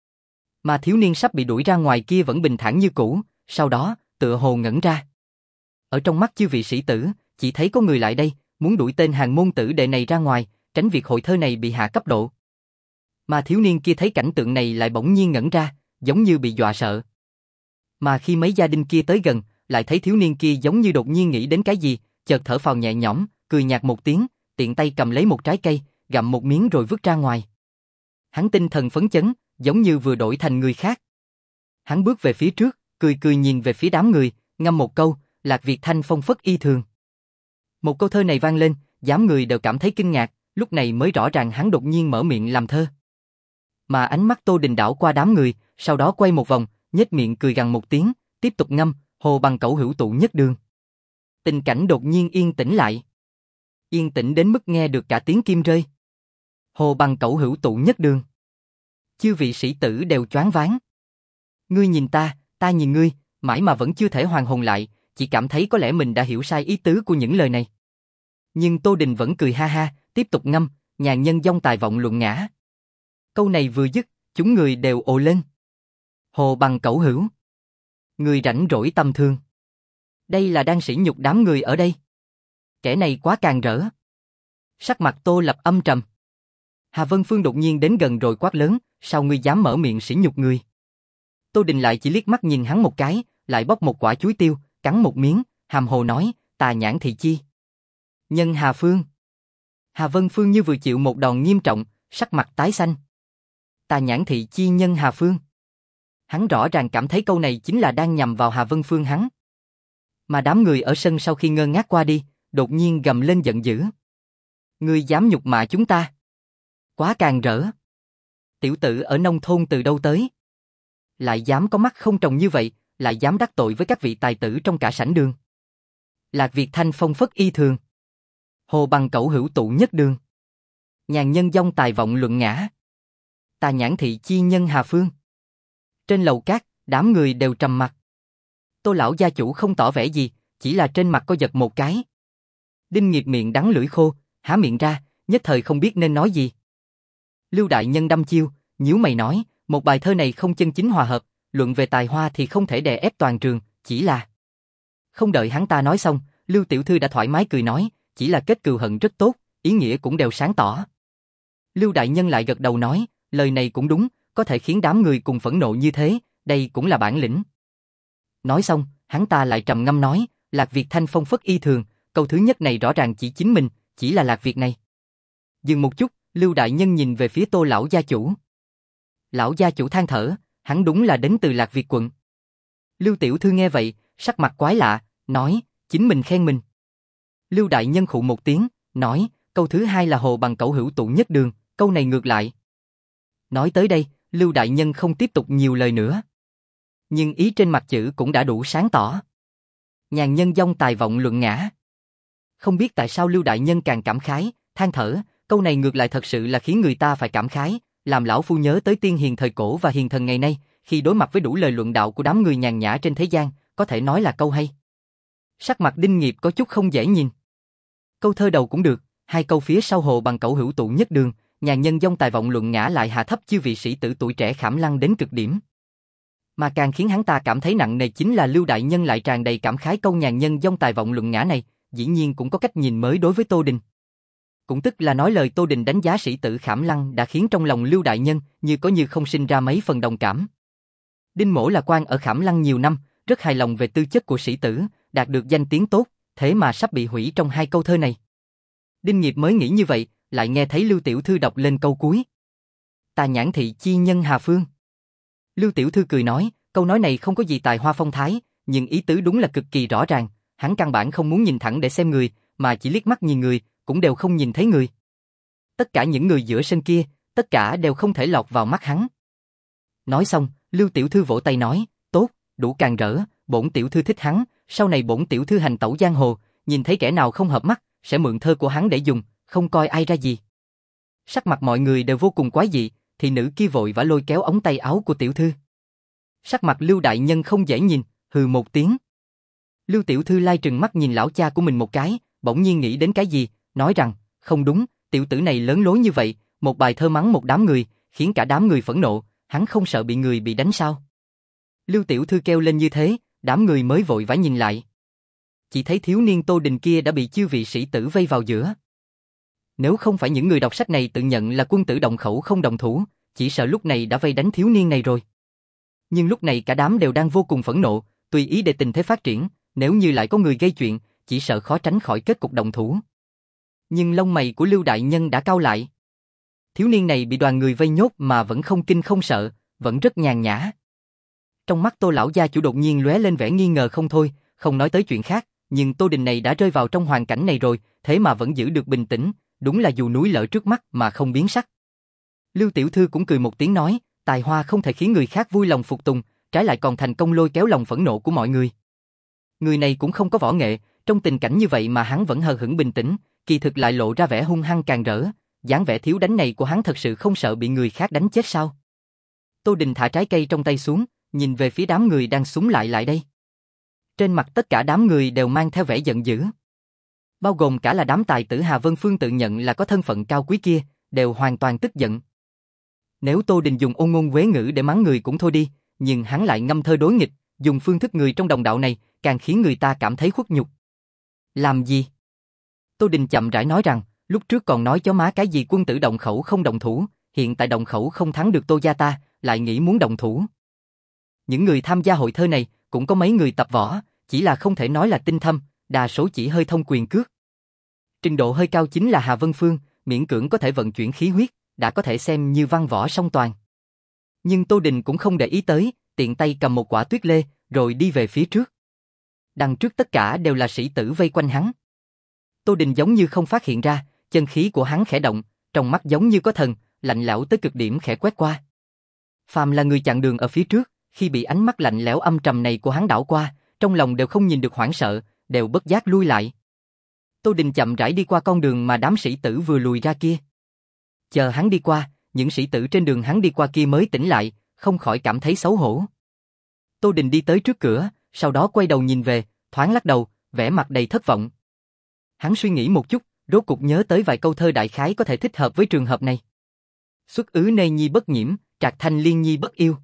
Mà thiếu niên sắp bị đuổi ra ngoài kia vẫn bình thản như cũ, sau đó, tựa hồ ngẩn ra. Ở trong mắt chư vị sĩ tử, chỉ thấy có người lại đây, muốn đuổi tên hàng môn tử đệ này ra ngoài, tránh việc hội thơ này bị hạ cấp độ. Mà thiếu niên kia thấy cảnh tượng này lại bỗng nhiên ngẩn ra, giống như bị dọa sợ. Mà khi mấy gia đình kia tới gần, lại thấy thiếu niên kia giống như đột nhiên nghĩ đến cái gì, chợt thở phào nhẹ nhõm, cười nhạt một tiếng, tiện tay cầm lấy một trái cây, gặm một miếng rồi vứt ra ngoài. Hắn tinh thần phấn chấn, giống như vừa đổi thành người khác. Hắn bước về phía trước, cười cười nhìn về phía đám người, ngâm một câu, Lạc Việt thanh phong phất y thường. Một câu thơ này vang lên, đám người đều cảm thấy kinh ngạc, lúc này mới rõ ràng hắn đột nhiên mở miệng làm thơ. Mà ánh mắt Tô Đình đảo qua đám người, sau đó quay một vòng, nhếch miệng cười gằn một tiếng, tiếp tục ngâm, hồ bằng cẩu hữu tụ nhất đường. Tình cảnh đột nhiên yên tĩnh lại. Yên tĩnh đến mức nghe được cả tiếng kim rơi. Hồ bằng cẩu hữu tụ nhất đường. Chư vị sĩ tử đều choáng váng. Ngươi nhìn ta, ta nhìn ngươi, mãi mà vẫn chưa thể hoàn hồn lại, chỉ cảm thấy có lẽ mình đã hiểu sai ý tứ của những lời này. Nhưng Tô Đình vẫn cười ha ha, tiếp tục ngâm, nhàn nhân dông tài vọng luận ngã. Câu này vừa dứt, chúng người đều ồ lên. Hồ bằng cẩu hữu. Người rảnh rỗi tâm thương. Đây là đang sỉ nhục đám người ở đây. Kẻ này quá càng rỡ. Sắc mặt Tô Lập âm trầm. Hà Vân Phương đột nhiên đến gần rồi quát lớn, sao ngươi dám mở miệng sỉ nhục người? Tô Đình lại chỉ liếc mắt nhìn hắn một cái, lại bóc một quả chuối tiêu, cắn một miếng, hàm hồ nói, Tà Nhãn Thị Chi. Nhân Hà Phương. Hà Vân Phương như vừa chịu một đòn nghiêm trọng, sắc mặt tái xanh. Tà Nhãn Thị Chi nhân Hà Phương. Hắn rõ ràng cảm thấy câu này chính là đang nhằm vào Hà Vân Phương hắn. Mà đám người ở sân sau khi ngơ ngác qua đi, đột nhiên gầm lên giận dữ. Ngươi dám nhục mạ chúng ta? Quá càng rỡ. Tiểu tử ở nông thôn từ đâu tới? Lại dám có mắt không trồng như vậy, lại dám đắc tội với các vị tài tử trong cả sảnh đường. Lạc Việt Thanh phong phất y thường. Hồ Bằng Cẩu hữu tụ nhất đường. Nhàn nhân dông tài vọng luận ngã. Tà Nhãn Thị Chi nhân Hà Phương. Trên lầu cát, đám người đều trầm mặc. Tô lão gia chủ không tỏ vẻ gì, chỉ là trên mặt có giật một cái. Đinh Nghiệp miệng đắng lưỡi khô, há miệng ra, nhất thời không biết nên nói gì. Lưu đại nhân đăm chiêu, nhíu mày nói, một bài thơ này không chân chính hòa hợp, luận về tài hoa thì không thể đè ép toàn trường, chỉ là... Không đợi hắn ta nói xong, Lưu tiểu thư đã thoải mái cười nói, chỉ là kết cừu hận rất tốt, ý nghĩa cũng đều sáng tỏ. Lưu đại nhân lại gật đầu nói, lời này cũng đúng, có thể khiến đám người cùng phẫn nộ như thế, đây cũng là bản lĩnh. Nói xong, hắn ta lại trầm ngâm nói, Lạc Việt Thanh phong phất y thường, câu thứ nhất này rõ ràng chỉ chính mình, chỉ là Lạc Việt này. Dừng một chút, Lưu đại nhân nhìn về phía Tô lão gia chủ. Lão gia chủ than thở, hắn đúng là đến từ Lạc Việt quận. Lưu tiểu thư nghe vậy, sắc mặt quái lạ, nói, chính mình khen mình. Lưu đại nhân khụ một tiếng, nói, câu thứ hai là Hồ Bằng Cẩu hữu tụ nhất đường, câu này ngược lại. Nói tới đây, Lưu đại nhân không tiếp tục nhiều lời nữa. Nhưng ý trên mặt chữ cũng đã đủ sáng tỏ. Nhàn nhân dông tài vọng luận ngã. Không biết tại sao Lưu đại nhân càng cảm khái, than thở, câu này ngược lại thật sự là khiến người ta phải cảm khái, làm lão phu nhớ tới tiên hiền thời cổ và hiền thần ngày nay, khi đối mặt với đủ lời luận đạo của đám người nhàn nhã trên thế gian, có thể nói là câu hay. Sắc mặt Đinh Nghiệp có chút không dễ nhìn. Câu thơ đầu cũng được, hai câu phía sau Hồ Bằng Cẩu hữu tụ nhất đường, nhàn nhân dông tài vọng luận ngã lại hạ thấp chư vị sĩ tử tuổi trẻ Khảm Lăng đến cực điểm. Mà càng khiến hắn ta cảm thấy nặng nề chính là Lưu đại nhân lại tràn đầy cảm khái câu nhàn nhân dông tài vọng luận ngã này, dĩ nhiên cũng có cách nhìn mới đối với Tô Đình. Cũng tức là nói lời Tô Đình đánh giá sĩ tử Khảm Lăng đã khiến trong lòng Lưu đại nhân như có như không sinh ra mấy phần đồng cảm. Đinh Mỗ là quan ở Khảm Lăng nhiều năm, rất hài lòng về tư chất của sĩ tử, đạt được danh tiếng tốt, thế mà sắp bị hủy trong hai câu thơ này. Đinh Nghiệp mới nghĩ như vậy, lại nghe thấy Lưu tiểu thư đọc lên câu cuối. Tà Nhãn Thị Chi nhân Hà Phương. Lưu tiểu thư cười nói, câu nói này không có gì tài hoa phong thái, nhưng ý tứ đúng là cực kỳ rõ ràng, hắn căn bản không muốn nhìn thẳng để xem người, mà chỉ liếc mắt nhìn người, cũng đều không nhìn thấy người. Tất cả những người giữa sân kia, tất cả đều không thể lọt vào mắt hắn. Nói xong, Lưu tiểu thư vỗ tay nói, tốt, đủ càng rỡ, bổn tiểu thư thích hắn, sau này bổn tiểu thư hành tẩu giang hồ, nhìn thấy kẻ nào không hợp mắt, sẽ mượn thơ của hắn để dùng, không coi ai ra gì. Sắc mặt mọi người đều vô cùng quái dị, thì nữ kia vội vã lôi kéo ống tay áo của tiểu thư. Sắc mặt Lưu đại nhân không dễ nhìn, hừ một tiếng. Lưu tiểu thư lai trừng mắt nhìn lão cha của mình một cái, bỗng nhiên nghĩ đến cái gì, nói rằng, không đúng, tiểu tử này lớn lối như vậy, một bài thơ mắng một đám người, khiến cả đám người phẫn nộ, hắn không sợ bị người bị đánh sao? Lưu tiểu thư kêu lên như thế, đám người mới vội vã nhìn lại. Chỉ thấy thiếu niên Tô Đình kia đã bị chư vị sĩ tử vây vào giữa. Nếu không phải những người đọc sách này tự nhận là quân tử động khẩu không động thủ, chỉ sợ lúc này đã vây đánh thiếu niên này rồi. Nhưng lúc này cả đám đều đang vô cùng phẫn nộ, tùy ý để tình thế phát triển, nếu như lại có người gây chuyện, chỉ sợ khó tránh khỏi kết cục động thủ. Nhưng lông mày của Lưu đại nhân đã cau lại. Thiếu niên này bị đoàn người vây nhốt mà vẫn không kinh không sợ, vẫn rất nhàn nhã. Trong mắt Tô lão gia chủ đột nhiên lóe lên vẻ nghi ngờ không thôi, không nói tới chuyện khác, nhưng Tô Đình này đã rơi vào trong hoàn cảnh này rồi, thế mà vẫn giữ được bình tĩnh, đúng là dù núi lở trước mắt mà không biến sắc. Lưu tiểu thư cũng cười một tiếng nói, tài hoa không thể khiến người khác vui lòng phục tùng, trái lại còn thành công lôi kéo lòng phẫn nộ của mọi người. Người này cũng không có võ nghệ, trong tình cảnh như vậy mà hắn vẫn hờ hững bình tĩnh, kỳ thực lại lộ ra vẻ hung hăng càng rỡ, dáng vẻ thiếu đánh này của hắn thật sự không sợ bị người khác đánh chết sao? Tô Đình thả trái cây trong tay xuống, nhìn về phía đám người đang xúm lại lại đây. Trên mặt tất cả đám người đều mang theo vẻ giận dữ. Bao gồm cả là đám tài tử Hà Vân Phương tự nhận là có thân phận cao quý kia, đều hoàn toàn tức giận. Nếu Tô Đình dùng ôn ngôn quế ngữ để mắng người cũng thôi đi, nhưng hắn lại ngâm thơ đối nghịch, dùng phương thức người trong đồng đạo này, càng khiến người ta cảm thấy khuất nhục. Làm gì? Tô Đình chậm rãi nói rằng, lúc trước còn nói chó má cái gì quân tử động khẩu không động thủ, hiện tại động khẩu không thắng được Tô gia ta, lại nghĩ muốn động thủ. Những người tham gia hội thơ này, cũng có mấy người tập võ, chỉ là không thể nói là tinh thâm, đa số chỉ hơi thông quyền cước. Trình độ hơi cao chính là Hà Vân Phương, miễn cưỡng có thể vận chuyển khí huyết, đã có thể xem như văn võ song toàn. Nhưng Tô Đình cũng không để ý tới, tiện tay cầm một quả tuyết lê, rồi đi về phía trước. Đằng trước tất cả đều là sĩ tử vây quanh hắn. Tô Đình giống như không phát hiện ra, chân khí của hắn khẽ động, trong mắt giống như có thần, lạnh lẽo tới cực điểm khẽ quét qua. Phàm là người chặn đường ở phía trước, khi bị ánh mắt lạnh lẽo âm trầm này của hắn đảo qua, trong lòng đều không nhìn được hoảng sợ, đều bất giác lui lại. Tô Đình chậm rãi đi qua con đường mà đám sĩ tử vừa lùi ra kia. Chờ hắn đi qua, những sĩ tử trên đường hắn đi qua kia mới tỉnh lại, không khỏi cảm thấy xấu hổ. Tô Đình đi tới trước cửa, sau đó quay đầu nhìn về, thoáng lắc đầu, vẻ mặt đầy thất vọng. Hắn suy nghĩ một chút, rốt cục nhớ tới vài câu thơ đại khái có thể thích hợp với trường hợp này. Xuất ứ nê nhi bất nhiễm, trạc thanh liên nhi bất yêu.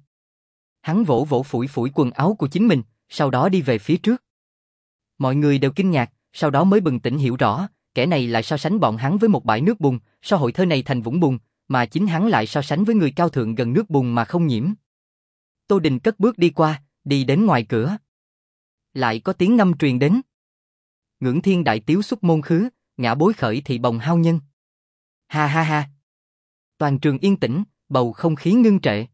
Hắn vỗ vỗ phủi phủi quần áo của chính mình, sau đó đi về phía trước. Mọi người đều kinh ngạc, sau đó mới bừng tỉnh hiểu rõ, kẻ này lại so sánh bọn hắn với một bãi nước bùn, so hội thơ này thành vũng bùn, mà chính hắn lại so sánh với người cao thượng gần nước bùn mà không nhiễm. Tô Đình cất bước đi qua, đi đến ngoài cửa. Lại có tiếng ngâm truyền đến. Ngưỡng thiên đại tiếu xuất môn khứ, ngã bối khởi thị bồng hao nhân. Ha ha ha. Toàn trường yên tĩnh, bầu không khí ngưng trệ.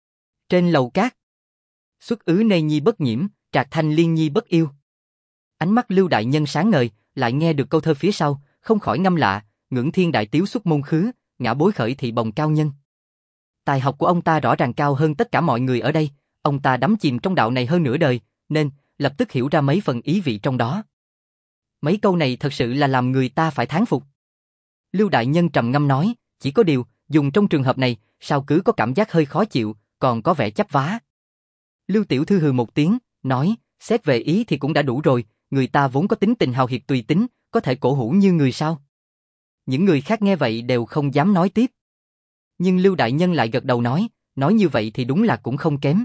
Trên lầu cát. Xuất ứ nê nhi bất nhiễm, trạc thanh liên nhi bất yêu. Ánh mắt Lưu đại nhân sáng ngời, lại nghe được câu thơ phía sau, không khỏi ngâm lạ, ngưỡng thiên đại tiếu xuất môn khứ, ngã bối khởi thị bồng cao nhân. Tài học của ông ta rõ ràng cao hơn tất cả mọi người ở đây, ông ta đắm chìm trong đạo này hơn nửa đời, nên lập tức hiểu ra mấy phần ý vị trong đó. Mấy câu này thật sự là làm người ta phải thán phục. Lưu đại nhân trầm ngâm nói, chỉ có điều, dùng trong trường hợp này, sao cứ có cảm giác hơi khó chịu, còn có vẻ chấp vá. Lưu tiểu thư hừ một tiếng, nói, xét về ý thì cũng đã đủ rồi, người ta vốn có tính tình hào hiệp tùy tính, có thể cổ hủ như người sao. Những người khác nghe vậy đều không dám nói tiếp. Nhưng Lưu đại nhân lại gật đầu nói, nói như vậy thì đúng là cũng không kém.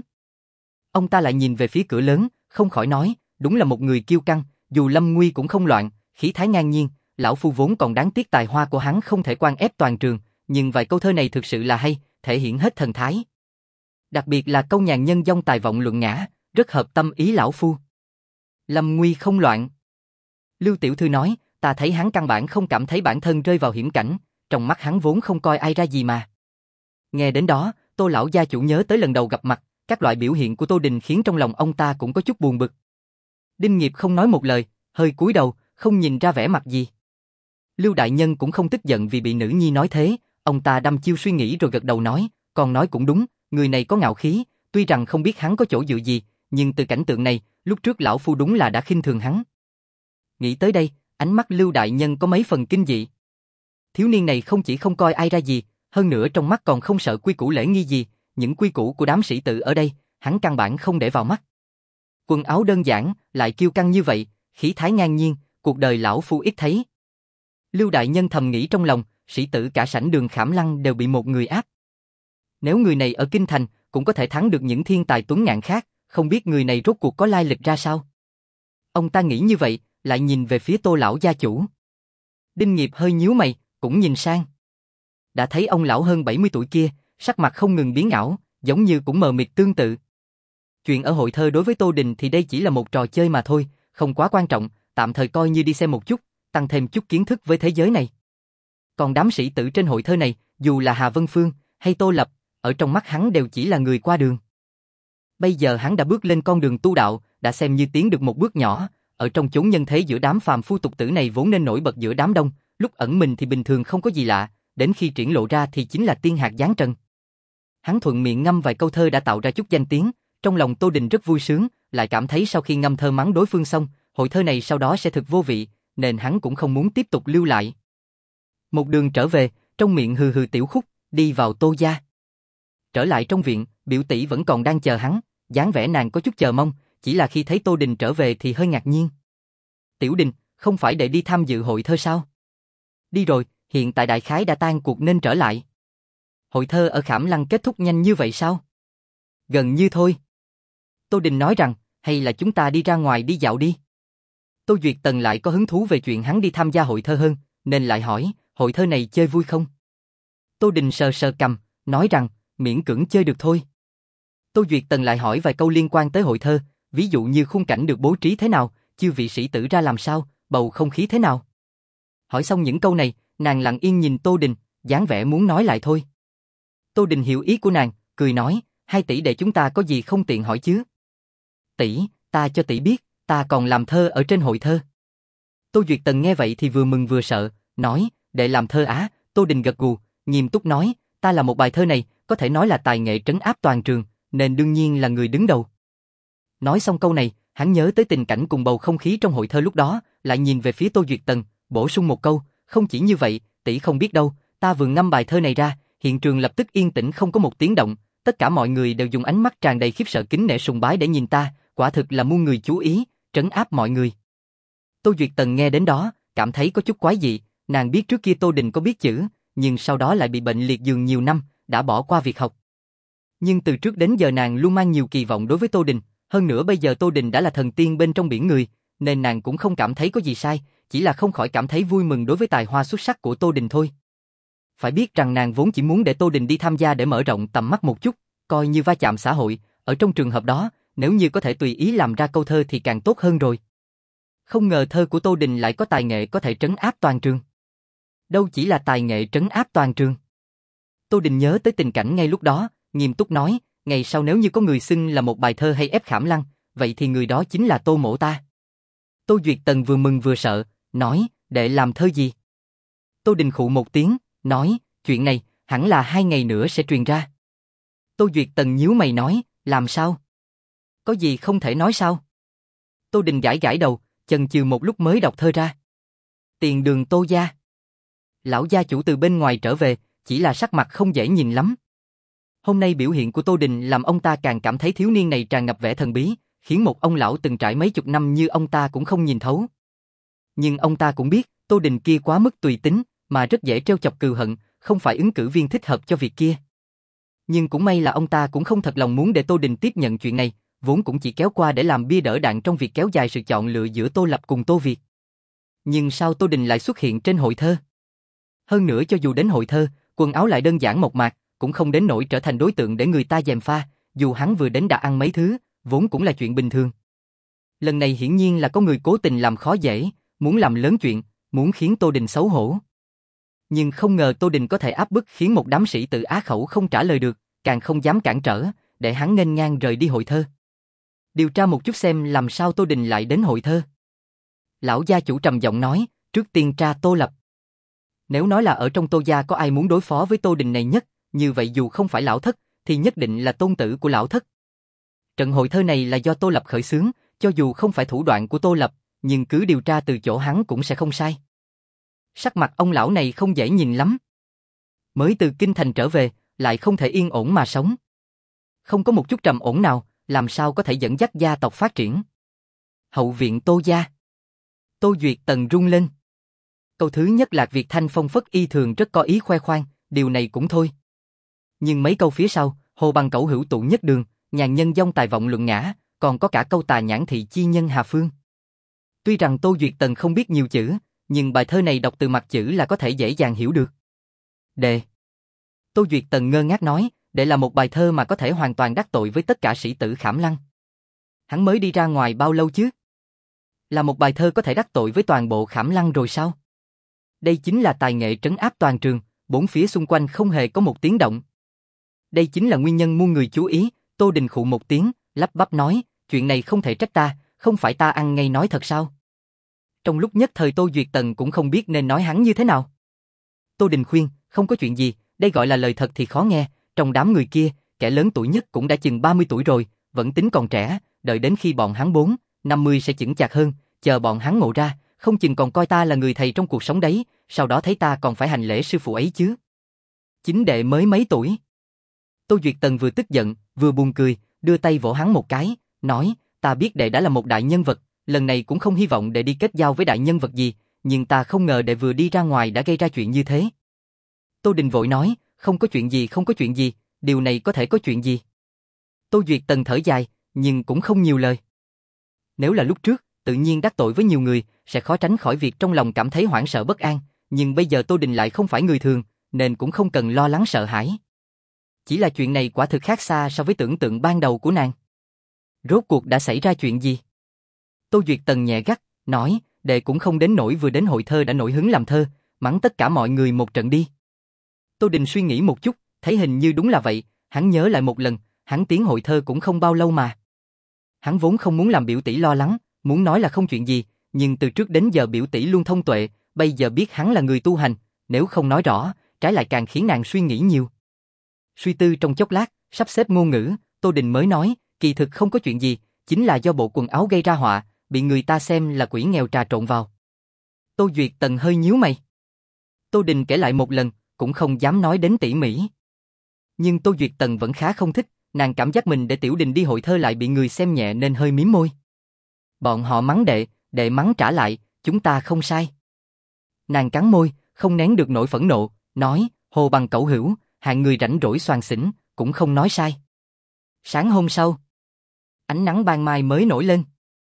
Ông ta lại nhìn về phía cửa lớn, không khỏi nói, đúng là một người kiêu căng, dù lâm nguy cũng không loạn, khí thái ngang nhiên, lão phu vốn còn đáng tiếc tài hoa của hắn không thể quan ép toàn trường, nhưng vài câu thơ này thực sự là hay, thể hiện hết thần thái. Đặc biệt là câu nhàn nhân dông tài vọng luận ngã, rất hợp tâm ý lão phu. Lâm nguy không loạn. Lưu tiểu thư nói, ta thấy hắn căn bản không cảm thấy bản thân rơi vào hiểm cảnh, trong mắt hắn vốn không coi ai ra gì mà. Nghe đến đó, Tô lão gia chủ nhớ tới lần đầu gặp mặt, các loại biểu hiện của Tô Đình khiến trong lòng ông ta cũng có chút buồn bực. Đinh Nghiệp không nói một lời, hơi cúi đầu, không nhìn ra vẻ mặt gì. Lưu đại nhân cũng không tức giận vì bị nữ nhi nói thế, ông ta đăm chiêu suy nghĩ rồi gật đầu nói, còn nói cũng đúng, người này có ngạo khí, tuy rằng không biết hắn có chỗ dựa gì, nhưng từ cảnh tượng này, lúc trước lão phu đúng là đã khinh thường hắn. Nghĩ tới đây, ánh mắt Lưu đại nhân có mấy phần kinh dị. Thiếu niên này không chỉ không coi ai ra gì, hơn nữa trong mắt còn không sợ quy củ lễ nghi gì, những quy củ của đám sĩ tử ở đây, hắn căn bản không để vào mắt. Quần áo đơn giản, lại kiêu căng như vậy, khí thái ngang nhiên, cuộc đời lão phu ít thấy. Lưu đại nhân thầm nghĩ trong lòng, sĩ tử cả sảnh đường Khảm Lăng đều bị một người áp. Nếu người này ở kinh thành, cũng có thể thắng được những thiên tài tuấn ngạn khác, không biết người này rốt cuộc có lai lịch ra sao. Ông ta nghĩ như vậy, lại nhìn về phía Tô lão gia chủ. Đinh Nghiệp hơi nhíu mày, cũng nhìn sang. Đã thấy ông lão hơn bảy mươi tuổi kia, sắc mặt không ngừng biến ảo, giống như cũng mờ mịt tương tự. Chuyện ở hội thơ đối với Tô Đình thì đây chỉ là một trò chơi mà thôi, không quá quan trọng, tạm thời coi như đi xem một chút, tăng thêm chút kiến thức với thế giới này. Còn đám sĩ tử trên hội thơ này, dù là Hà Vân Phương hay Tô Lập, ở trong mắt hắn đều chỉ là người qua đường. Bây giờ hắn đã bước lên con đường tu đạo, đã xem như tiến được một bước nhỏ, ở trong chốn nhân thế giữa đám phàm phu tục tử này vốn nên nổi bật giữa đám đông, lúc ẩn mình thì bình thường không có gì lạ, đến khi triển lộ ra thì chính là tiên hạt giáng trần. Hắn thuận miệng ngâm vài câu thơ đã tạo ra chút danh tiếng, trong lòng Tô Đình rất vui sướng, lại cảm thấy sau khi ngâm thơ mắng đối phương xong, hội thơ này sau đó sẽ thực vô vị, nên hắn cũng không muốn tiếp tục lưu lại. Một đường trở về, trong miệng hừ hừ tiểu khúc, đi vào Tô gia. Trở lại trong viện, biểu tỷ vẫn còn đang chờ hắn, dáng vẻ nàng có chút chờ mong, chỉ là khi thấy Tô Đình trở về thì hơi ngạc nhiên. Tiểu Đình, không phải để đi tham dự hội thơ sao? Đi rồi, hiện tại đại khái đã tan cuộc nên trở lại. Hội thơ ở Khảm Lăng kết thúc nhanh như vậy sao? Gần như thôi. Tô Đình nói rằng, hay là chúng ta đi ra ngoài đi dạo đi. Tô Duyệt Tần lại có hứng thú về chuyện hắn đi tham gia hội thơ hơn, nên lại hỏi, hội thơ này chơi vui không? Tô Đình sờ sờ cằm, nói rằng, miễn cưỡng chơi được thôi. Tô Duyệt Tần lại hỏi vài câu liên quan tới hội thơ, ví dụ như khung cảnh được bố trí thế nào, chư vị sĩ tử ra làm sao, bầu không khí thế nào? Hỏi xong những câu này, nàng lặng yên nhìn Tô Đình, dáng vẻ muốn nói lại thôi. Tô Đình hiểu ý của nàng, cười nói, hai tỷ đệ chúng ta có gì không tiện hỏi chứ? Tỷ, ta cho tỷ biết, ta còn làm thơ ở trên hội thơ. Tô Duyệt Tần nghe vậy thì vừa mừng vừa sợ, nói, đệ làm thơ á? Tô Đình gật gù, nghiêm túc nói, ta là một bài thơ này, có thể nói là tài nghệ trấn áp toàn trường, nên đương nhiên là người đứng đầu. Nói xong câu này, hắn nhớ tới tình cảnh cùng bầu không khí trong hội thơ lúc đó, lại nhìn về phía Tô Duyệt Tần, bổ sung một câu, không chỉ như vậy, tỷ không biết đâu, ta vừa ngâm bài thơ này ra, hiện trường lập tức yên tĩnh không có một tiếng động, tất cả mọi người đều dùng ánh mắt tràn đầy khiếp sợ kính nể sùng bái để nhìn ta, quả thực là muôn người chú ý, trấn áp mọi người. Tô Duyệt Tần nghe đến đó, cảm thấy có chút quái dị, nàng biết trước kia Tô Đình có biết chữ, nhưng sau đó lại bị bệnh liệt giường nhiều năm, đã bỏ qua việc học. Nhưng từ trước đến giờ nàng luôn mang nhiều kỳ vọng đối với Tô Đình, hơn nữa bây giờ Tô Đình đã là thần tiên bên trong biển người, nên nàng cũng không cảm thấy có gì sai, chỉ là không khỏi cảm thấy vui mừng đối với tài hoa xuất sắc của Tô Đình thôi. Phải biết rằng nàng vốn chỉ muốn để Tô Đình đi tham gia để mở rộng tầm mắt một chút, coi như va chạm xã hội, ở trong trường hợp đó, nếu như có thể tùy ý làm ra câu thơ thì càng tốt hơn rồi. Không ngờ thơ của Tô Đình lại có tài nghệ có thể trấn áp toàn trường. Đâu chỉ là tài nghệ trấn áp toàn trường. Tô Đình nhớ tới tình cảnh ngay lúc đó, nghiêm túc nói, ngày sau nếu như có người xưng là một bài thơ hay ép Khảm Lăng, vậy thì người đó chính là Tô mỗ ta. Tô Duyệt Tần vừa mừng vừa sợ, nói, đệ làm thơ gì? Tô Đình khụ một tiếng, nói, chuyện này, hẳn là hai ngày nữa sẽ truyền ra. Tô Duyệt Tần nhíu mày nói, làm sao? Có gì không thể nói sao? Tô Đình gãi gãi đầu, chần chừ một lúc mới đọc thơ ra. Tiền đường Tô gia. Lão gia chủ từ bên ngoài trở về, chỉ là sắc mặt không dễ nhìn lắm. Hôm nay biểu hiện của Tô Đình làm ông ta càng cảm thấy thiếu niên này tràn ngập vẻ thần bí, khiến một ông lão từng trải mấy chục năm như ông ta cũng không nhìn thấu. Nhưng ông ta cũng biết, Tô Đình kia quá mức tùy tính, mà rất dễ trêu chọc cừu hận, không phải ứng cử viên thích hợp cho việc kia. Nhưng cũng may là ông ta cũng không thật lòng muốn để Tô Đình tiếp nhận chuyện này, vốn cũng chỉ kéo qua để làm bia đỡ đạn trong việc kéo dài sự chọn lựa giữa Tô Lập cùng Tô Việt. Nhưng sao Tô Đình lại xuất hiện trên hội thơ? Hơn nữa cho dù đến hội thơ, quần áo lại đơn giản mộc mạc, cũng không đến nỗi trở thành đối tượng để người ta gièm pha, dù hắn vừa đến đã ăn mấy thứ, vốn cũng là chuyện bình thường. Lần này hiển nhiên là có người cố tình làm khó dễ, muốn làm lớn chuyện, muốn khiến Tô Đình xấu hổ. Nhưng không ngờ Tô Đình có thể áp bức khiến một đám sĩ tử á khẩu không trả lời được, càng không dám cản trở, để hắn nghênh ngang rời đi hội thơ. Điều tra một chút xem làm sao Tô Đình lại đến hội thơ. Lão gia chủ trầm giọng nói, trước tiên tra Tô Lập. Nếu nói là ở trong Tô gia có ai muốn đối phó với Tô Đình này nhất, như vậy dù không phải lão thất, thì nhất định là tôn tử của lão thất. Trận hội thơ này là do Tô Lập khởi xướng, cho dù không phải thủ đoạn của Tô Lập, nhưng cứ điều tra từ chỗ hắn cũng sẽ không sai. Sắc mặt ông lão này không dễ nhìn lắm. Mới từ kinh thành trở về, lại không thể yên ổn mà sống. Không có một chút trầm ổn nào, làm sao có thể dẫn dắt gia tộc phát triển. Hậu viện Tô gia. Tô Duyệt Tần rung lên. Câu thứ nhất Lạc Việt Thanh phong phất y thường rất có ý khoe khoang, điều này cũng thôi. Nhưng mấy câu phía sau, hồ bằng cẩu hữu tụ nhất đường, nhàn nhân dông tài vọng luận ngã, còn có cả câu tà nhãn thị chi nhân Hà Phương. Tuy rằng Tô Duyệt Tần không biết nhiều chữ, nhưng bài thơ này đọc từ mặt chữ là có thể dễ dàng hiểu được. Đệ. Tô Duyệt Tần ngơ ngác nói, đệ là một bài thơ mà có thể hoàn toàn đắc tội với tất cả sĩ tử Khảm Lăng. Hắn mới đi ra ngoài bao lâu chứ? Là một bài thơ có thể đắc tội với toàn bộ Khảm Lăng rồi sao? Đây chính là tài nghệ trấn áp toàn trường, bốn phía xung quanh không hề có một tiếng động. Đây chính là nguyên nhân muôn người chú ý. Tô Đình khụ một tiếng, lắp bắp nói, chuyện này không thể trách ta, không phải ta ăn ngay nói thật sao? Trong lúc nhất thời Tô Duyệt Tần cũng không biết nên nói hắn như thế nào. Tô Đình khuyên, không có chuyện gì, đây gọi là lời thật thì khó nghe, trong đám người kia, kẻ lớn tuổi nhất cũng đã chừng ba mươi tuổi rồi, vẫn tính còn trẻ, đợi đến khi bọn hắn bốn, năm mươi sẽ chững chạc hơn, chờ bọn hắn ngộ ra, không chừng còn coi ta là người thầy trong cuộc sống đấy, sau đó thấy ta còn phải hành lễ sư phụ ấy chứ. Chính đệ mới mấy tuổi. Tô Duyệt Tần vừa tức giận, vừa buồn cười, đưa tay vỗ hắn một cái, nói, ta biết đệ đã là một đại nhân vật, lần này cũng không hy vọng đệ đi kết giao với đại nhân vật gì, nhưng ta không ngờ đệ vừa đi ra ngoài đã gây ra chuyện như thế. Tô Đình vội nói, không có chuyện gì không có chuyện gì, điều này có thể có chuyện gì. Tô Duyệt Tần thở dài, nhưng cũng không nhiều lời. Nếu là lúc trước, tự nhiên đắc tội với nhiều người, sẽ khó tránh khỏi việc trong lòng cảm thấy hoảng sợ bất an, nhưng bây giờ Tô Đình lại không phải người thường, nên cũng không cần lo lắng sợ hãi. Chỉ là chuyện này quả thực khác xa so với tưởng tượng ban đầu của nàng. Rốt cuộc đã xảy ra chuyện gì? Tô Duyệt Tần nhẹ gắt, nói, đệ cũng không đến nỗi vừa đến hội thơ đã nổi hứng làm thơ, mắng tất cả mọi người một trận đi. Tô Đình suy nghĩ một chút, thấy hình như đúng là vậy, hắn nhớ lại một lần, hắn tiến hội thơ cũng không bao lâu mà. Hắn vốn không muốn làm biểu tỷ lo lắng, muốn nói là không chuyện gì, nhưng từ trước đến giờ biểu tỷ luôn thông tuệ, bây giờ biết hắn là người tu hành, nếu không nói rõ, trái lại càng khiến nàng suy nghĩ nhiều. Suy tư trong chốc lát, sắp xếp ngôn ngữ, Tô Đình mới nói, kỳ thực không có chuyện gì, chính là do bộ quần áo gây ra họa, bị người ta xem là quỷ nghèo trà trộn vào. Tô Duyệt Tần hơi nhíu mày. Tô Đình kể lại một lần, cũng không dám nói đến tỉ mỉ. Nhưng Tô Duyệt Tần vẫn khá không thích, nàng cảm giác mình để Tiểu Đình đi hội thơ lại bị người xem nhẹ nên hơi mím môi. Bọn họ mắng đệ, đệ mắng trả lại, chúng ta không sai. Nàng cắn môi, không nén được nỗi phẫn nộ, nói, hồ bằng cẩu hữu, hạng người rảnh rỗi xoàn xỉnh, cũng không nói sai. Sáng hôm sau, ánh nắng ban mai mới nổi lên.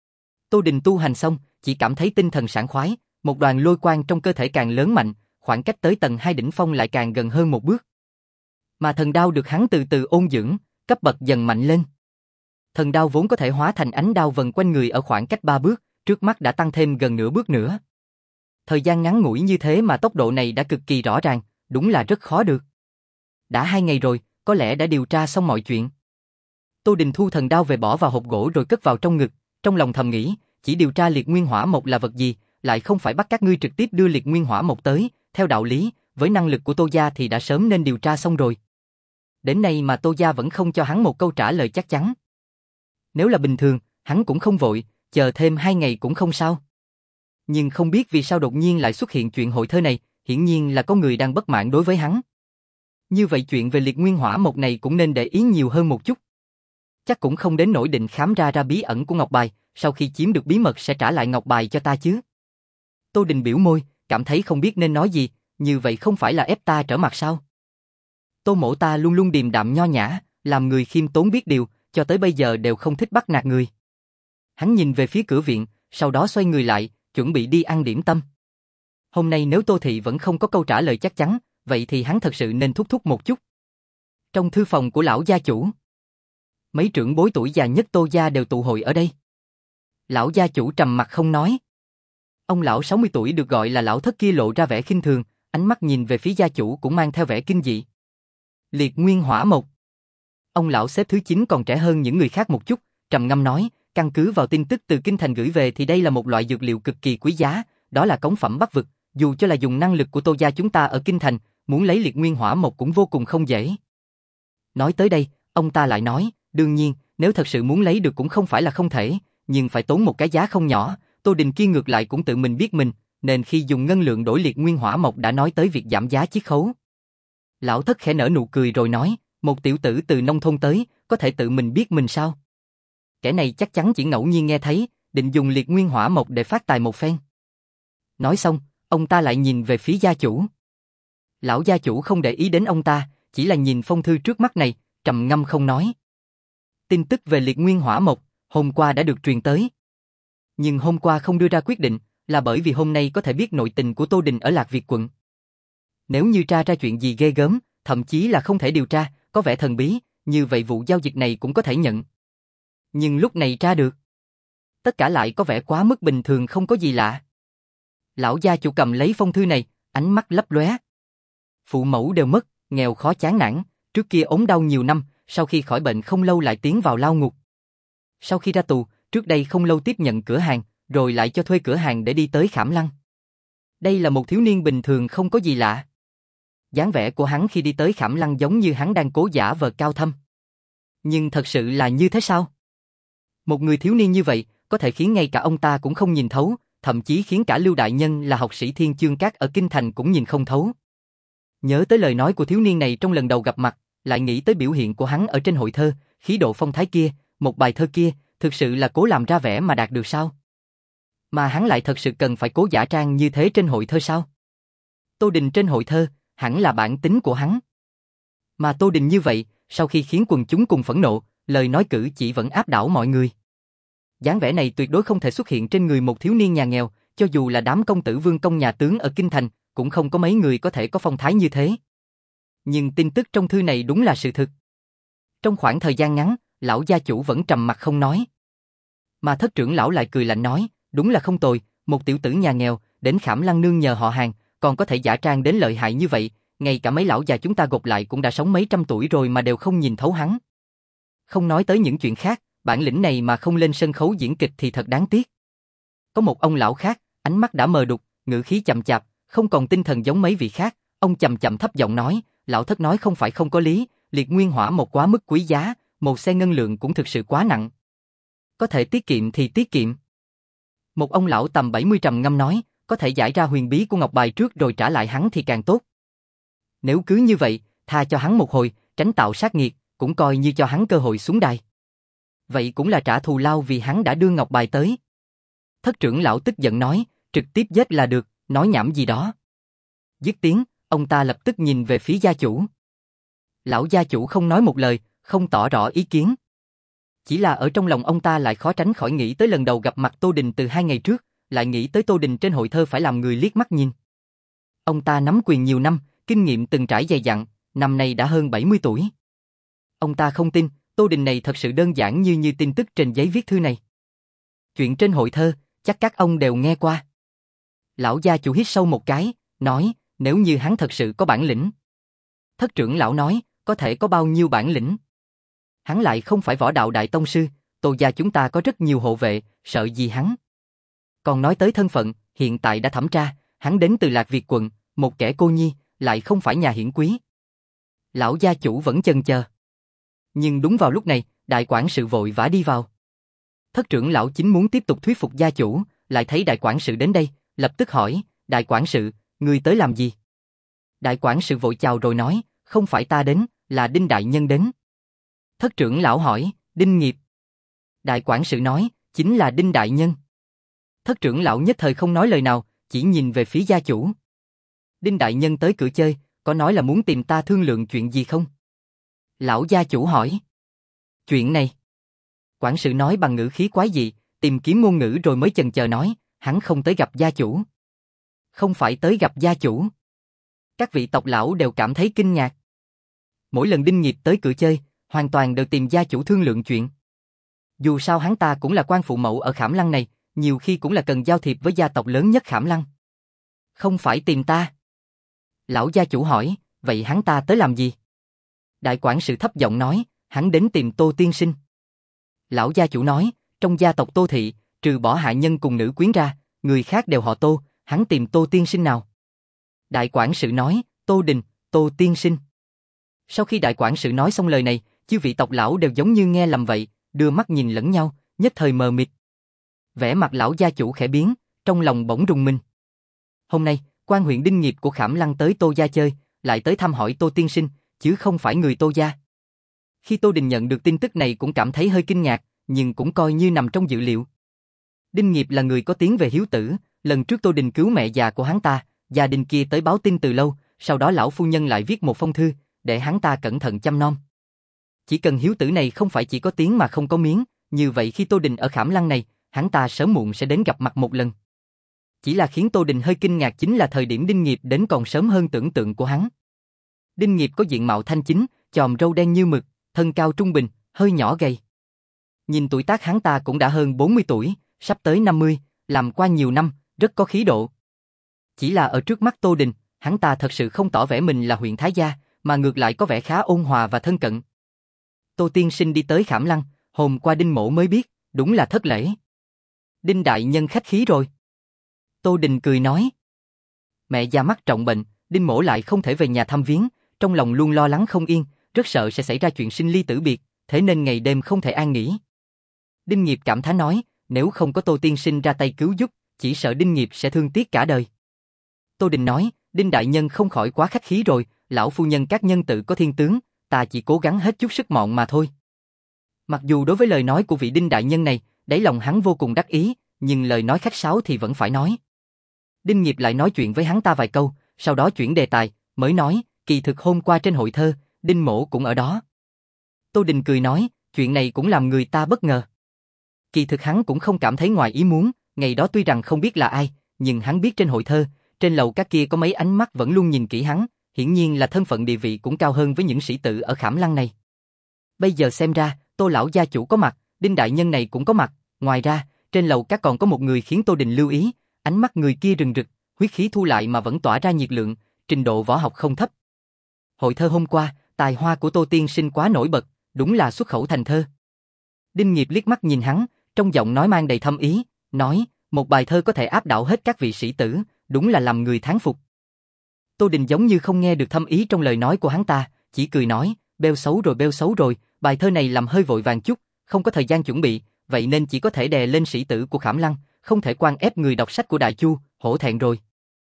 Tô Đình tu hành xong, chỉ cảm thấy tinh thần sảng khoái, một đoàn lôi quang trong cơ thể càng lớn mạnh, khoảng cách tới tầng hai đỉnh phong lại càng gần hơn một bước. Mà thần đao được hắn từ từ ôn dưỡng, cấp bậc dần mạnh lên. Thần đao vốn có thể hóa thành ánh đao vần quanh người ở khoảng cách ba bước, trước mắt đã tăng thêm gần nửa bước nữa. Thời gian ngắn ngủi như thế mà tốc độ này đã cực kỳ rõ ràng, đúng là rất khó được. Đã hai ngày rồi, có lẽ đã điều tra xong mọi chuyện. Tô Đình thu thần đao về bỏ vào hộp gỗ rồi cất vào trong ngực, trong lòng thầm nghĩ, chỉ điều tra liệt nguyên hỏa mộc là vật gì, lại không phải bắt các ngươi trực tiếp đưa liệt nguyên hỏa mộc tới, theo đạo lý, với năng lực của Tô gia thì đã sớm nên điều tra xong rồi. Đến nay mà Tô gia vẫn không cho hắn một câu trả lời chắc chắn. Nếu là bình thường, hắn cũng không vội, chờ thêm hai ngày cũng không sao. Nhưng không biết vì sao đột nhiên lại xuất hiện chuyện hội thơ này, hiển nhiên là có người đang bất mãn đối với hắn. Như vậy chuyện về liệt nguyên hỏa mộc này cũng nên để ý nhiều hơn một chút. Chắc cũng không đến nỗi định khám ra ra bí ẩn của ngọc bài, sau khi chiếm được bí mật sẽ trả lại ngọc bài cho ta chứ. Tô Đình biểu môi, cảm thấy không biết nên nói gì, như vậy không phải là ép ta trở mặt sao? Tô mỗ ta luôn luôn điềm đạm nho nhã, làm người khiêm tốn biết điều, cho tới bây giờ đều không thích bắt nạt người. Hắn nhìn về phía cửa viện, sau đó xoay người lại, chuẩn bị đi ăn điểm tâm. Hôm nay nếu Tô Thị vẫn không có câu trả lời chắc chắn, vậy thì hắn thật sự nên thúc thúc một chút. Trong thư phòng của lão gia chủ, mấy trưởng bối tuổi già nhất Tô gia đều tụ hội ở đây. Lão gia chủ trầm mặt không nói. Ông lão sáu mươi tuổi được gọi là lão thất kia lộ ra vẻ khinh thường, ánh mắt nhìn về phía gia chủ cũng mang theo vẻ kinh dị. Liệt nguyên hỏa mộc. Ông lão xếp thứ chín còn trẻ hơn những người khác một chút, trầm ngâm nói, căn cứ vào tin tức từ kinh thành gửi về thì đây là một loại dược liệu cực kỳ quý giá, đó là cống phẩm bắc vực, dù cho là dùng năng lực của Tô gia chúng ta ở kinh thành, muốn lấy liệt nguyên hỏa mộc cũng vô cùng không dễ. Nói tới đây, ông ta lại nói, đương nhiên, nếu thật sự muốn lấy được cũng không phải là không thể, nhưng phải tốn một cái giá không nhỏ. Tô Đình kia ngược lại cũng tự mình biết mình, nên khi dùng ngân lượng đổi liệt nguyên hỏa mộc đã nói tới việc giảm giá chiết khấu. Lão thất khẽ nở nụ cười rồi nói, một tiểu tử từ nông thôn tới, có thể tự mình biết mình sao? Kẻ này chắc chắn chỉ ngẫu nhiên nghe thấy, định dùng liệt nguyên hỏa mộc để phát tài một phen. Nói xong, ông ta lại nhìn về phía gia chủ. Lão gia chủ không để ý đến ông ta, chỉ là nhìn phong thư trước mắt này, trầm ngâm không nói. Tin tức về liệt nguyên hỏa mộc, hôm qua đã được truyền tới. Nhưng hôm qua không đưa ra quyết định, là bởi vì hôm nay có thể biết nội tình của Tô Đình ở Lạc Việt quận. Nếu như tra ra chuyện gì ghê gớm, thậm chí là không thể điều tra, có vẻ thần bí, như vậy vụ giao dịch này cũng có thể nhận. Nhưng lúc này tra được. Tất cả lại có vẻ quá mức bình thường không có gì lạ. Lão gia chủ cầm lấy phong thư này, ánh mắt lấp lóe. Phụ mẫu đều mất, nghèo khó chán nản, trước kia ốm đau nhiều năm, sau khi khỏi bệnh không lâu lại tiến vào lao ngục. Sau khi ra tù, trước đây không lâu tiếp nhận cửa hàng, rồi lại cho thuê cửa hàng để đi tới Khảm Lăng. Đây là một thiếu niên bình thường không có gì lạ. Dáng vẻ của hắn khi đi tới Khảm Lăng giống như hắn đang cố giả vờ cao thâm. Nhưng thật sự là như thế sao? Một người thiếu niên như vậy, có thể khiến ngay cả ông ta cũng không nhìn thấu, thậm chí khiến cả Lưu Đại Nhân là học sĩ Thiên Chương Các ở Kinh Thành cũng nhìn không thấu. Nhớ tới lời nói của thiếu niên này trong lần đầu gặp mặt, lại nghĩ tới biểu hiện của hắn ở trên hội thơ, khí độ phong thái kia, một bài thơ kia, thực sự là cố làm ra vẻ mà đạt được sao? Mà hắn lại thật sự cần phải cố giả trang như thế trên hội thơ sao? Tô Đình trên hội thơ, hẳn là bản tính của hắn. Mà Tô Đình như vậy, sau khi khiến quần chúng cùng phẫn nộ, lời nói cử chỉ vẫn áp đảo mọi người. Dáng vẻ này tuyệt đối không thể xuất hiện trên người một thiếu niên nhà nghèo, cho dù là đám công tử vương công nhà tướng ở Kinh Thành, cũng không có mấy người có thể có phong thái như thế. Nhưng tin tức trong thư này đúng là sự thực. Trong khoảng thời gian ngắn, lão gia chủ vẫn trầm mặc không nói. Mà thất trưởng lão lại cười lạnh nói, đúng là không tồi, một tiểu tử nhà nghèo, đến Khảm Lăng nương nhờ họ hàng, còn có thể giả trang đến lợi hại như vậy, ngay cả mấy lão già chúng ta gộp lại cũng đã sống mấy trăm tuổi rồi mà đều không nhìn thấu hắn. Không nói tới những chuyện khác, bản lĩnh này mà không lên sân khấu diễn kịch thì thật đáng tiếc. Có một ông lão khác, ánh mắt đã mờ đục, ngữ khí chậm chạp, không còn tinh thần giống mấy vị khác, ông chậm chậm thấp giọng nói, lão thất nói không phải không có lý, liệt nguyên hỏa một quá mức quý giá, một xe ngân lượng cũng thực sự quá nặng. Có thể tiết kiệm thì tiết kiệm. Một ông lão tầm bảy mươi trầm ngâm nói, có thể giải ra huyền bí của ngọc bài trước rồi trả lại hắn thì càng tốt. Nếu cứ như vậy, tha cho hắn một hồi, tránh tạo sát nghiệt, cũng coi như cho hắn cơ hội xuống đài. Vậy cũng là trả thù lao vì hắn đã đưa ngọc bài tới. Thất trưởng lão tức giận nói, trực tiếp giết là được, nói nhảm gì đó. Dứt tiếng, ông ta lập tức nhìn về phía gia chủ. Lão gia chủ không nói một lời, không tỏ rõ ý kiến. Chỉ là ở trong lòng ông ta lại khó tránh khỏi nghĩ tới lần đầu gặp mặt Tô Đình từ hai ngày trước, lại nghĩ tới Tô Đình trên hội thơ phải làm người liếc mắt nhìn. Ông ta nắm quyền nhiều năm, kinh nghiệm từng trải dày dặn, năm nay đã hơn bảy mươi tuổi. Ông ta không tin, Tô Đình này thật sự đơn giản như như tin tức trên giấy viết thư này. Chuyện trên hội thơ, chắc các ông đều nghe qua. Lão gia chủ hít sâu một cái, nói, nếu như hắn thật sự có bản lĩnh. Thất trưởng lão nói, có thể có bao nhiêu bản lĩnh. Hắn lại không phải võ đạo đại tông sư, Tô gia chúng ta có rất nhiều hộ vệ, sợ gì hắn. Còn nói tới thân phận, hiện tại đã thẩm tra, hắn đến từ Lạc Việt quận, một kẻ cô nhi, lại không phải nhà hiển quý. Lão gia chủ vẫn chần chờ. Nhưng đúng vào lúc này, đại quản sự vội vã đi vào. Thất trưởng lão chính muốn tiếp tục thuyết phục gia chủ, lại thấy đại quản sự đến đây, lập tức hỏi, đại quản sự, ngươi tới làm gì? Đại quản sự vội chào rồi nói, không phải ta đến, là Đinh đại nhân đến. Thất trưởng lão hỏi, Đinh nghiệp. Đại quản sự nói, chính là Đinh đại nhân. Thất trưởng lão nhất thời không nói lời nào, chỉ nhìn về phía gia chủ. Đinh đại nhân tới cửa chơi, có nói là muốn tìm ta thương lượng chuyện gì không? Lão gia chủ hỏi. Chuyện này. Quản sự nói bằng ngữ khí quái dị, tìm kiếm ngôn ngữ rồi mới chần chờ nói, hắn không tới gặp gia chủ. Không phải tới gặp gia chủ. Các vị tộc lão đều cảm thấy kinh ngạc. Mỗi lần Đinh nghiệp tới cửa chơi, hoàn toàn đều tìm gia chủ thương lượng chuyện. Dù sao hắn ta cũng là quan phụ mẫu ở Khảm Lăng này, nhiều khi cũng là cần giao thiệp với gia tộc lớn nhất Khảm Lăng. Không phải tìm ta. Lão gia chủ hỏi, vậy hắn ta tới làm gì? Đại quản sự thấp giọng nói, hắn đến tìm Tô tiên sinh. Lão gia chủ nói, trong gia tộc Tô thị, trừ bỏ hạ nhân cùng nữ quyến ra, người khác đều họ Tô, hắn tìm Tô tiên sinh nào? Đại quản sự nói, Tô Đình, Tô tiên sinh. Sau khi đại quản sự nói xong lời này, chư vị tộc lão đều giống như nghe lầm vậy, đưa mắt nhìn lẫn nhau, nhất thời mờ mịt. Vẻ mặt lão gia chủ khẽ biến, trong lòng bỗng rùng mình. Hôm nay, quan huyện Đinh nghiệp của Khảm Lăng tới Tô gia chơi, lại tới thăm hỏi Tô tiên sinh, chứ không phải người Tô gia. Khi Tô Đình nhận được tin tức này cũng cảm thấy hơi kinh ngạc, nhưng cũng coi như nằm trong dự liệu. Đinh nghiệp là người có tiếng về hiếu tử, lần trước Tô Đình cứu mẹ già của hắn ta, gia đình kia tới báo tin từ lâu, sau đó lão phu nhân lại viết một phong thư, để hắn ta cẩn thận chăm nom. Chỉ cần hiếu tử này không phải chỉ có tiếng mà không có miếng, như vậy khi Tô Đình ở Khảm Lăng này, hắn ta sớm muộn sẽ đến gặp mặt một lần. Chỉ là khiến Tô Đình hơi kinh ngạc chính là thời điểm Đinh nghiệp đến còn sớm hơn tưởng tượng của hắn. Đinh nghiệp có diện mạo thanh chính, chòm râu đen như mực, thân cao trung bình, hơi nhỏ gầy. Nhìn tuổi tác hắn ta cũng đã hơn bốn mươi tuổi, sắp tới năm mươi, làm qua nhiều năm, rất có khí độ. Chỉ là ở trước mắt Tô Đình, hắn ta thật sự không tỏ vẻ mình là huyện Thái gia, mà ngược lại có vẻ khá ôn hòa và thân cận. Tô tiên sinh đi tới Khảm Lăng, hôm qua Đinh mỗ mới biết, đúng là thất lễ. Đinh đại nhân khách khí rồi. Tô Đình cười nói. Mẹ già mắc trọng bệnh, Đinh mỗ lại không thể về nhà thăm viếng, trong lòng luôn lo lắng không yên, rất sợ sẽ xảy ra chuyện sinh ly tử biệt, thế nên ngày đêm không thể an nghỉ. Đinh nghiệp cảm thán nói, nếu không có Tô tiên sinh ra tay cứu giúp, chỉ sợ Đinh nghiệp sẽ thương tiếc cả đời. Tô Đình nói, Đinh đại nhân không khỏi quá khách khí rồi, lão phu nhân các nhân tự có thiên tướng, ta chỉ cố gắng hết chút sức mọn mà thôi. Mặc dù đối với lời nói của vị Đinh đại nhân này, đáy lòng hắn vô cùng đắc ý, nhưng lời nói khách sáo thì vẫn phải nói. Đinh nghiệp lại nói chuyện với hắn ta vài câu, sau đó chuyển đề tài, mới nói, kỳ thực hôm qua trên hội thơ, Đinh mỗ cũng ở đó. Tô Đình cười nói, chuyện này cũng làm người ta bất ngờ. Kỳ thực hắn cũng không cảm thấy ngoài ý muốn, ngày đó tuy rằng không biết là ai, nhưng hắn biết trên hội thơ, trên lầu các kia có mấy ánh mắt vẫn luôn nhìn kỹ hắn, hiển nhiên là thân phận địa vị cũng cao hơn với những sĩ tử ở Khảm Lăng này. Bây giờ xem ra, Tô lão gia chủ có mặt, Đinh đại nhân này cũng có mặt, Ngoài ra, trên lầu các còn có một người khiến Tô Đình lưu ý, ánh mắt người kia rừng rực, huyết khí thu lại mà vẫn tỏa ra nhiệt lượng, trình độ võ học không thấp. Hội thơ hôm qua, tài hoa của Tô tiên sinh quá nổi bật, đúng là xuất khẩu thành thơ. Đinh Nghiệp liếc mắt nhìn hắn, trong giọng nói mang đầy thâm ý, nói, một bài thơ có thể áp đảo hết các vị sĩ tử, đúng là làm người thán phục. Tô Đình giống như không nghe được thâm ý trong lời nói của hắn ta, chỉ cười nói, bêu xấu rồi bêu xấu rồi, bài thơ này làm hơi vội vàng chút, không có thời gian chuẩn bị, vậy nên chỉ có thể đè lên sĩ tử của Khảm Lăng, không thể quan ép người đọc sách của Đại Chu, hổ thẹn rồi.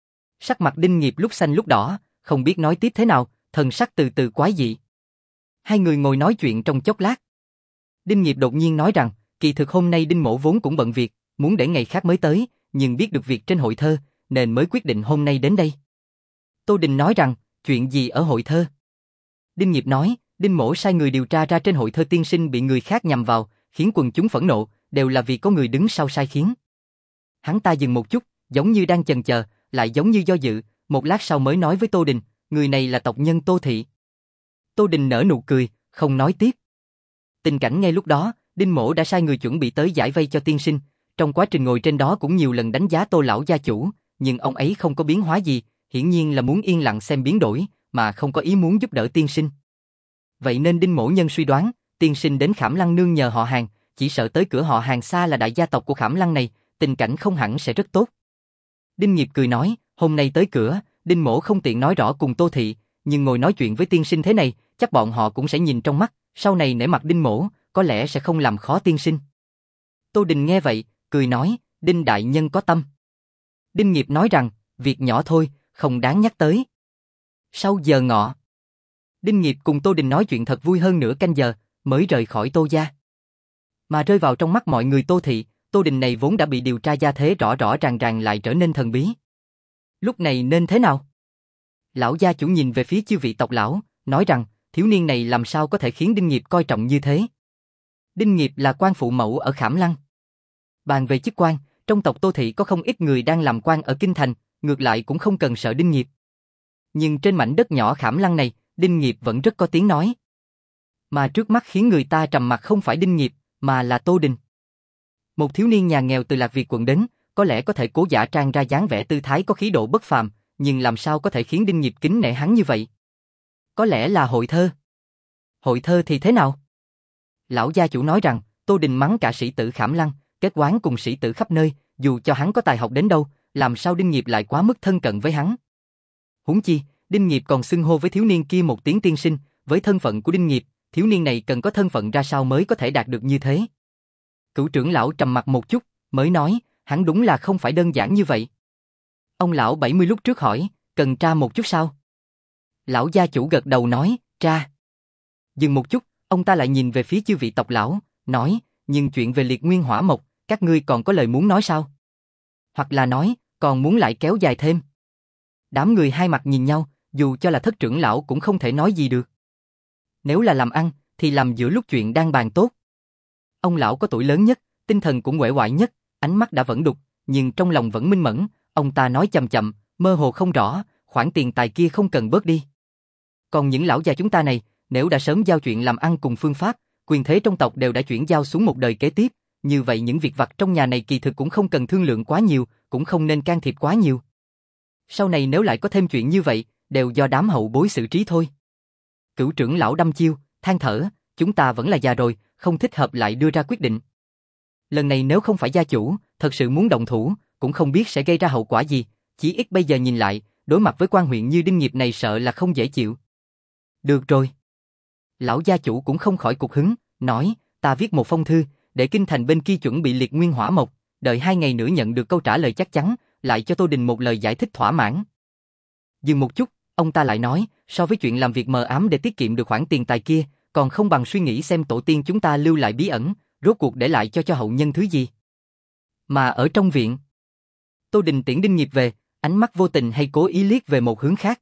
Sắc mặt Đinh Nghiệp lúc xanh lúc đỏ, không biết nói tiếp thế nào, thần sắc từ từ quái dị. Hai người ngồi nói chuyện trong chốc lát. Đinh Nghiệp đột nhiên nói rằng, kỳ thực hôm nay Đinh Mỗ vốn cũng bận việc, muốn để ngày khác mới tới, nhưng biết được việc trên hội thơ, nên mới quyết định hôm nay đến đây. Tô Đình nói rằng, chuyện gì ở hội thơ? Đinh Nghiệp nói, Đinh Mỗ sai người điều tra ra trên hội thơ tiên sinh bị người khác nhằm vào, khiến quần chúng phẫn nộ, đều là vì có người đứng sau sai khiến. Hắn ta dừng một chút, giống như đang chần chờ, lại giống như do dự, một lát sau mới nói với Tô Đình, người này là tộc nhân Tô Thị. Tô Đình nở nụ cười, không nói tiếp. Tình cảnh ngay lúc đó, Đinh Mỗ đã sai người chuẩn bị tới giải vây cho tiên sinh, trong quá trình ngồi trên đó cũng nhiều lần đánh giá Tô lão gia chủ, nhưng ông ấy không có biến hóa gì, hiển nhiên là muốn yên lặng xem biến đổi, mà không có ý muốn giúp đỡ tiên sinh. Vậy nên Đinh Mỗ nhân suy đoán, tiên sinh đến Khảm Lăng nương nhờ họ Hàng, chỉ sợ tới cửa họ Hàng xa là đại gia tộc của Khảm Lăng này, tình cảnh không hẳn sẽ rất tốt. Đinh Nghiệp cười nói, hôm nay tới cửa, Đinh Mỗ không tiện nói rõ cùng Tô Thị, nhưng ngồi nói chuyện với tiên sinh thế này, chắc bọn họ cũng sẽ nhìn trong mắt, sau này nể mặt Đinh Mỗ, có lẽ sẽ không làm khó tiên sinh. Tô Đình nghe vậy, cười nói, Đinh đại nhân có tâm. Đinh Nghiệp nói rằng, việc nhỏ thôi, không đáng nhắc tới. Sau giờ ngọ, Đinh Nghiệp cùng Tô Đình nói chuyện thật vui hơn nửa canh giờ, mới rời khỏi Tô gia. Mà rơi vào trong mắt mọi người Tô Thị, Tô Đình này vốn đã bị điều tra gia thế rõ rõ ràng ràng lại trở nên thần bí. Lúc này nên thế nào? Lão gia chủ nhìn về phía chư vị tộc lão, nói rằng, thiếu niên này làm sao có thể khiến Đinh Nghiệp coi trọng như thế? Đinh Nghiệp là quan phụ mẫu ở Khảm Lăng. Bàn về chức quan, trong tộc Tô Thị có không ít người đang làm quan ở Kinh Thành, ngược lại cũng không cần sợ Đinh Nghiệp. Nhưng trên mảnh đất nhỏ Khảm Lăng này, Đinh Nghiệp vẫn rất có tiếng nói. Mà trước mắt khiến người ta trầm mặc không phải Đinh Nghiệp, mà là Tô Đình. Một thiếu niên nhà nghèo từ Lạc Việt quận đến, có lẽ có thể cố giả trang ra dáng vẻ tư thái có khí độ bất phàm, nhưng làm sao có thể khiến Đinh Nghiệp kính nể hắn như vậy? Có lẽ là hội thơ. Hội thơ thì thế nào? Lão gia chủ nói rằng, Tô Đình mắng cả sĩ tử Khảm Lăng, kết oán cùng sĩ tử khắp nơi, dù cho hắn có tài học đến đâu, làm sao Đinh Nghiệp lại quá mức thân cận với hắn? Huống chi, Đinh Nghiệp còn xưng hô với thiếu niên kia một tiếng tiên sinh, với thân phận của Đinh Nghiệp, thiếu niên này cần có thân phận ra sao mới có thể đạt được như thế? Cửu trưởng lão trầm mặt một chút, mới nói, hắn đúng là không phải đơn giản như vậy. Ông lão bảy mươi lúc trước hỏi, cần tra một chút sao? Lão gia chủ gật đầu nói, tra. Dừng một chút, ông ta lại nhìn về phía chư vị tộc lão, nói, nhưng chuyện về liệt nguyên hỏa mộc, các ngươi còn có lời muốn nói sao? Hoặc là nói, còn muốn lại kéo dài thêm? Đám người hai mặt nhìn nhau, dù cho là thất trưởng lão cũng không thể nói gì được. Nếu là làm ăn, thì làm giữa lúc chuyện đang bàn tốt. Ông lão có tuổi lớn nhất, tinh thần cũng uể oải nhất, ánh mắt đã vẫn đục, nhưng trong lòng vẫn minh mẫn, ông ta nói chậm chậm, mơ hồ không rõ, khoản tiền tài kia không cần bớt đi. Còn những lão già chúng ta này, nếu đã sớm giao chuyện làm ăn cùng phương pháp, quyền thế trong tộc đều đã chuyển giao xuống một đời kế tiếp, như vậy những việc vặt trong nhà này kỳ thực cũng không cần thương lượng quá nhiều, cũng không nên can thiệp quá nhiều. Sau này nếu lại có thêm chuyện như vậy, đều do đám hậu bối xử trí thôi. Cửu trưởng lão đăm chiêu, than thở, chúng ta vẫn là già rồi, không thích hợp lại đưa ra quyết định. Lần này nếu không phải gia chủ, thật sự muốn động thủ, cũng không biết sẽ gây ra hậu quả gì, chỉ ít bây giờ nhìn lại, đối mặt với quan huyện như Đinh Nghiệp này sợ là không dễ chịu. Được rồi. Lão gia chủ cũng không khỏi cục hứng, nói, ta viết một phong thư, để kinh thành bên kia chuẩn bị liệt nguyên hỏa mộc, đợi hai ngày nữa nhận được câu trả lời chắc chắn, lại cho Tô Đình một lời giải thích thỏa mãn. Dừng một chút, ông ta lại nói, so với chuyện làm việc mờ ám để tiết kiệm được khoản tiền tài kia, còn không bằng suy nghĩ xem tổ tiên chúng ta lưu lại bí ẩn, rốt cuộc để lại cho cho hậu nhân thứ gì. Mà ở trong viện, Tô Đình tiễn Đinh Nghiệp về, ánh mắt vô tình hay cố ý liếc về một hướng khác.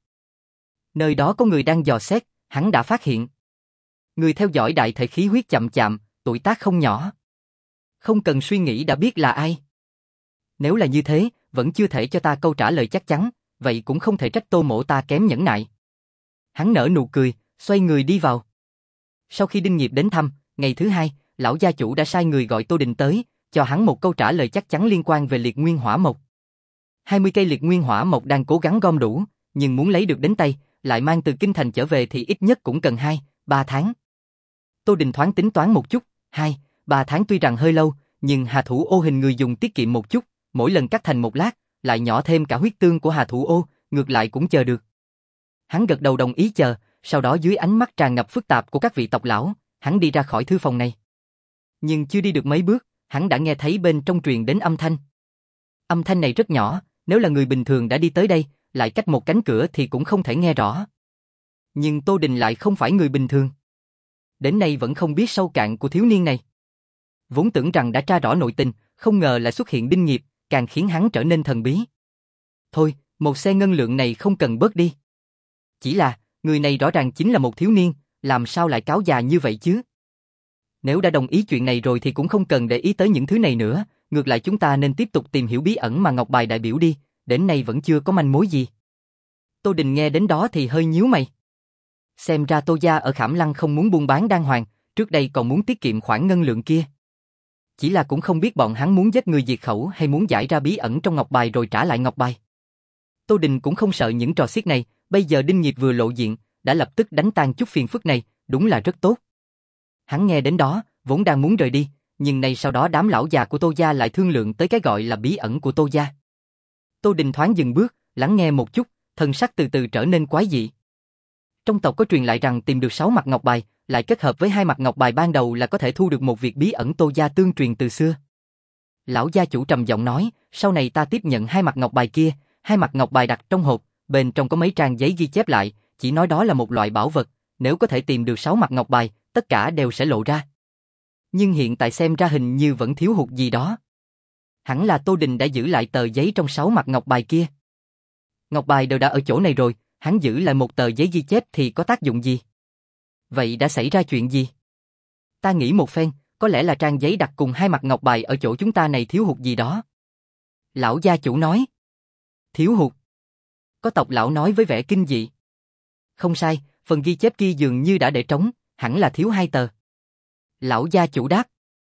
Nơi đó có người đang dò xét, hắn đã phát hiện. Người theo dõi đại thể khí huyết chậm chạm, tuổi tác không nhỏ. Không cần suy nghĩ đã biết là ai. Nếu là như thế, vẫn chưa thể cho ta câu trả lời chắc chắn, vậy cũng không thể trách Tô mỗ ta kém nhẫn nại. Hắn nở nụ cười, xoay người đi vào. Sau khi Đinh Nghiệp đến thăm, ngày thứ hai, lão gia chủ đã sai người gọi Tô Đình tới, cho hắn một câu trả lời chắc chắn liên quan về liệt nguyên hỏa mộc. hai mươi cây liệt nguyên hỏa mộc đang cố gắng gom đủ, nhưng muốn lấy được đến tay, lại mang từ kinh thành trở về thì ít nhất cũng cần hai, ba tháng. Tô Đình thoáng tính toán một chút, hai, ba tháng tuy rằng hơi lâu, nhưng Hà Thủ Ô hình người dùng tiết kiệm một chút, mỗi lần cắt thành một lát, lại nhỏ thêm cả huyết tương của Hà Thủ Ô, ngược lại cũng chờ được. Hắn gật đầu đồng ý chờ, sau đó dưới ánh mắt tràn ngập phức tạp của các vị tộc lão, hắn đi ra khỏi thư phòng này. Nhưng chưa đi được mấy bước, hắn đã nghe thấy bên trong truyền đến âm thanh. Âm thanh này rất nhỏ, nếu là người bình thường đã đi tới đây, lại cách một cánh cửa thì cũng không thể nghe rõ. Nhưng Tô Đình lại không phải người bình thường. Đến nay vẫn không biết sâu cạn của thiếu niên này. Vốn tưởng rằng đã tra rõ nội tình, không ngờ lại xuất hiện Đinh Nghiệp, càng khiến hắn trở nên thần bí. Thôi, một xe ngân lượng này không cần bớt đi. Chỉ là, người này rõ ràng chính là một thiếu niên, làm sao lại cáo già như vậy chứ? Nếu đã đồng ý chuyện này rồi thì cũng không cần để ý tới những thứ này nữa, ngược lại chúng ta nên tiếp tục tìm hiểu bí ẩn mà Ngọc Bài đại biểu đi, đến nay vẫn chưa có manh mối gì. Tô Đình nghe đến đó thì hơi nhíu mày. Xem ra Tô gia ở Khảm Lăng không muốn buôn bán đan hoàng, trước đây còn muốn tiết kiệm khoản ngân lượng kia. Chỉ là cũng không biết bọn hắn muốn giết người diệt khẩu hay muốn giải ra bí ẩn trong Ngọc Bài rồi trả lại Ngọc Bài. Tô Đình cũng không sợ những trò xiết này, bây giờ Đinh Nghiệp vừa lộ diện, đã lập tức đánh tan chút phiền phức này, đúng là rất tốt. Hắn nghe đến đó, vốn đang muốn rời đi, nhưng nay sau đó đám lão già của Tô gia lại thương lượng tới cái gọi là bí ẩn của Tô gia. Tô Đình thoáng dừng bước, lắng nghe một chút, thần sắc từ từ trở nên quái dị. Trong tộc có truyền lại rằng tìm được sáu mặt ngọc bài, lại kết hợp với hai mặt ngọc bài ban đầu là có thể thu được một việc bí ẩn Tô gia tương truyền từ xưa. Lão gia chủ trầm giọng nói, sau này ta tiếp nhận hai mặt ngọc bài kia, hai mặt ngọc bài đặt trong hộp, bên trong có mấy trang giấy ghi chép lại, chỉ nói đó là một loại bảo vật, nếu có thể tìm được sáu mặt ngọc bài, tất cả đều sẽ lộ ra. Nhưng hiện tại xem ra hình như vẫn thiếu hụt gì đó. Hẳn là Tô Đình đã giữ lại tờ giấy trong sáu mặt ngọc bài kia. Ngọc bài đều đã ở chỗ này rồi, hắn giữ lại một tờ giấy ghi chép thì có tác dụng gì? Vậy đã xảy ra chuyện gì? Ta nghĩ một phen, có lẽ là trang giấy đặt cùng hai mặt ngọc bài ở chỗ chúng ta này thiếu hụt gì đó. Lão gia chủ nói. Thiếu hụt? Có tộc lão nói với vẻ kinh dị. Không sai, phần ghi chép kia dường như đã để trống, hẳn là thiếu hai tờ. Lão gia chủ đáp.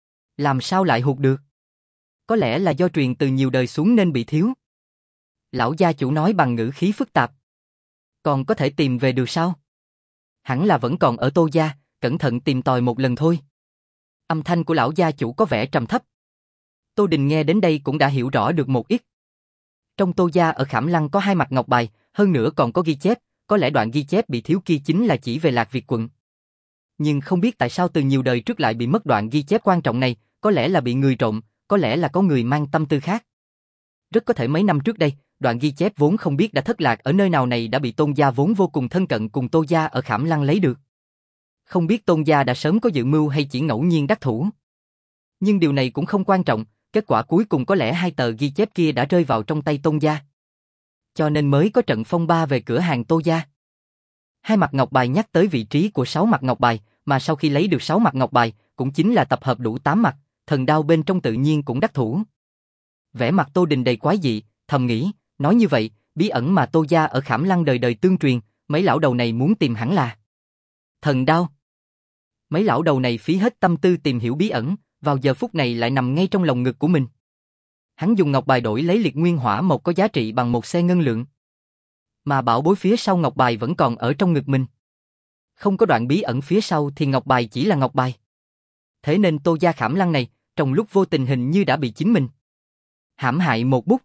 Làm sao lại hụt được? Có lẽ là do truyền từ nhiều đời xuống nên bị thiếu. Lão gia chủ nói bằng ngữ khí phức tạp. Còn có thể tìm về được sao? Hẳn là vẫn còn ở Tô gia, cẩn thận tìm tòi một lần thôi. Âm thanh của lão gia chủ có vẻ trầm thấp. Tô Đình nghe đến đây cũng đã hiểu rõ được một ít. Trong Tô gia ở Khảm Lăng có hai mặt ngọc bài, hơn nữa còn có ghi chép, có lẽ đoạn ghi chép bị thiếu kia chính là chỉ về Lạc Việt quận. Nhưng không biết tại sao từ nhiều đời trước lại bị mất đoạn ghi chép quan trọng này, có lẽ là bị người trộm, có lẽ là có người mang tâm tư khác. Rất có thể mấy năm trước đây, đoạn ghi chép vốn không biết đã thất lạc ở nơi nào này đã bị Tôn gia vốn vô cùng thân cận cùng Tô gia ở Khảm Lăng lấy được. Không biết Tôn gia đã sớm có dự mưu hay chỉ ngẫu nhiên đắc thủ. Nhưng điều này cũng không quan trọng, kết quả cuối cùng có lẽ hai tờ ghi chép kia đã rơi vào trong tay Tôn gia. Cho nên mới có trận phong ba về cửa hàng Tô gia. Hai mặt ngọc bài nhắc tới vị trí của sáu mặt ngọc bài, mà sau khi lấy được sáu mặt ngọc bài, cũng chính là tập hợp đủ tám mặt, thần đao bên trong tự nhiên cũng đắc thủ. Vẻ mặt Tô Đình đầy quái dị, thầm nghĩ, nói như vậy, bí ẩn mà Tô gia ở Khảm Lăng đời đời tương truyền, mấy lão đầu này muốn tìm hẳn là thần đao. Mấy lão đầu này phí hết tâm tư tìm hiểu bí ẩn, vào giờ phút này lại nằm ngay trong lòng ngực của mình. Hắn dùng ngọc bài đổi lấy liệt nguyên hỏa một có giá trị bằng một xe ngân lượng. Mà bảo bối phía sau ngọc bài vẫn còn ở trong ngực mình. Không có đoạn bí ẩn phía sau thì ngọc bài chỉ là ngọc bài. Thế nên Tô gia Khảm Lăng này, trong lúc vô tình hình như đã bị chính mình hãm hại một bút.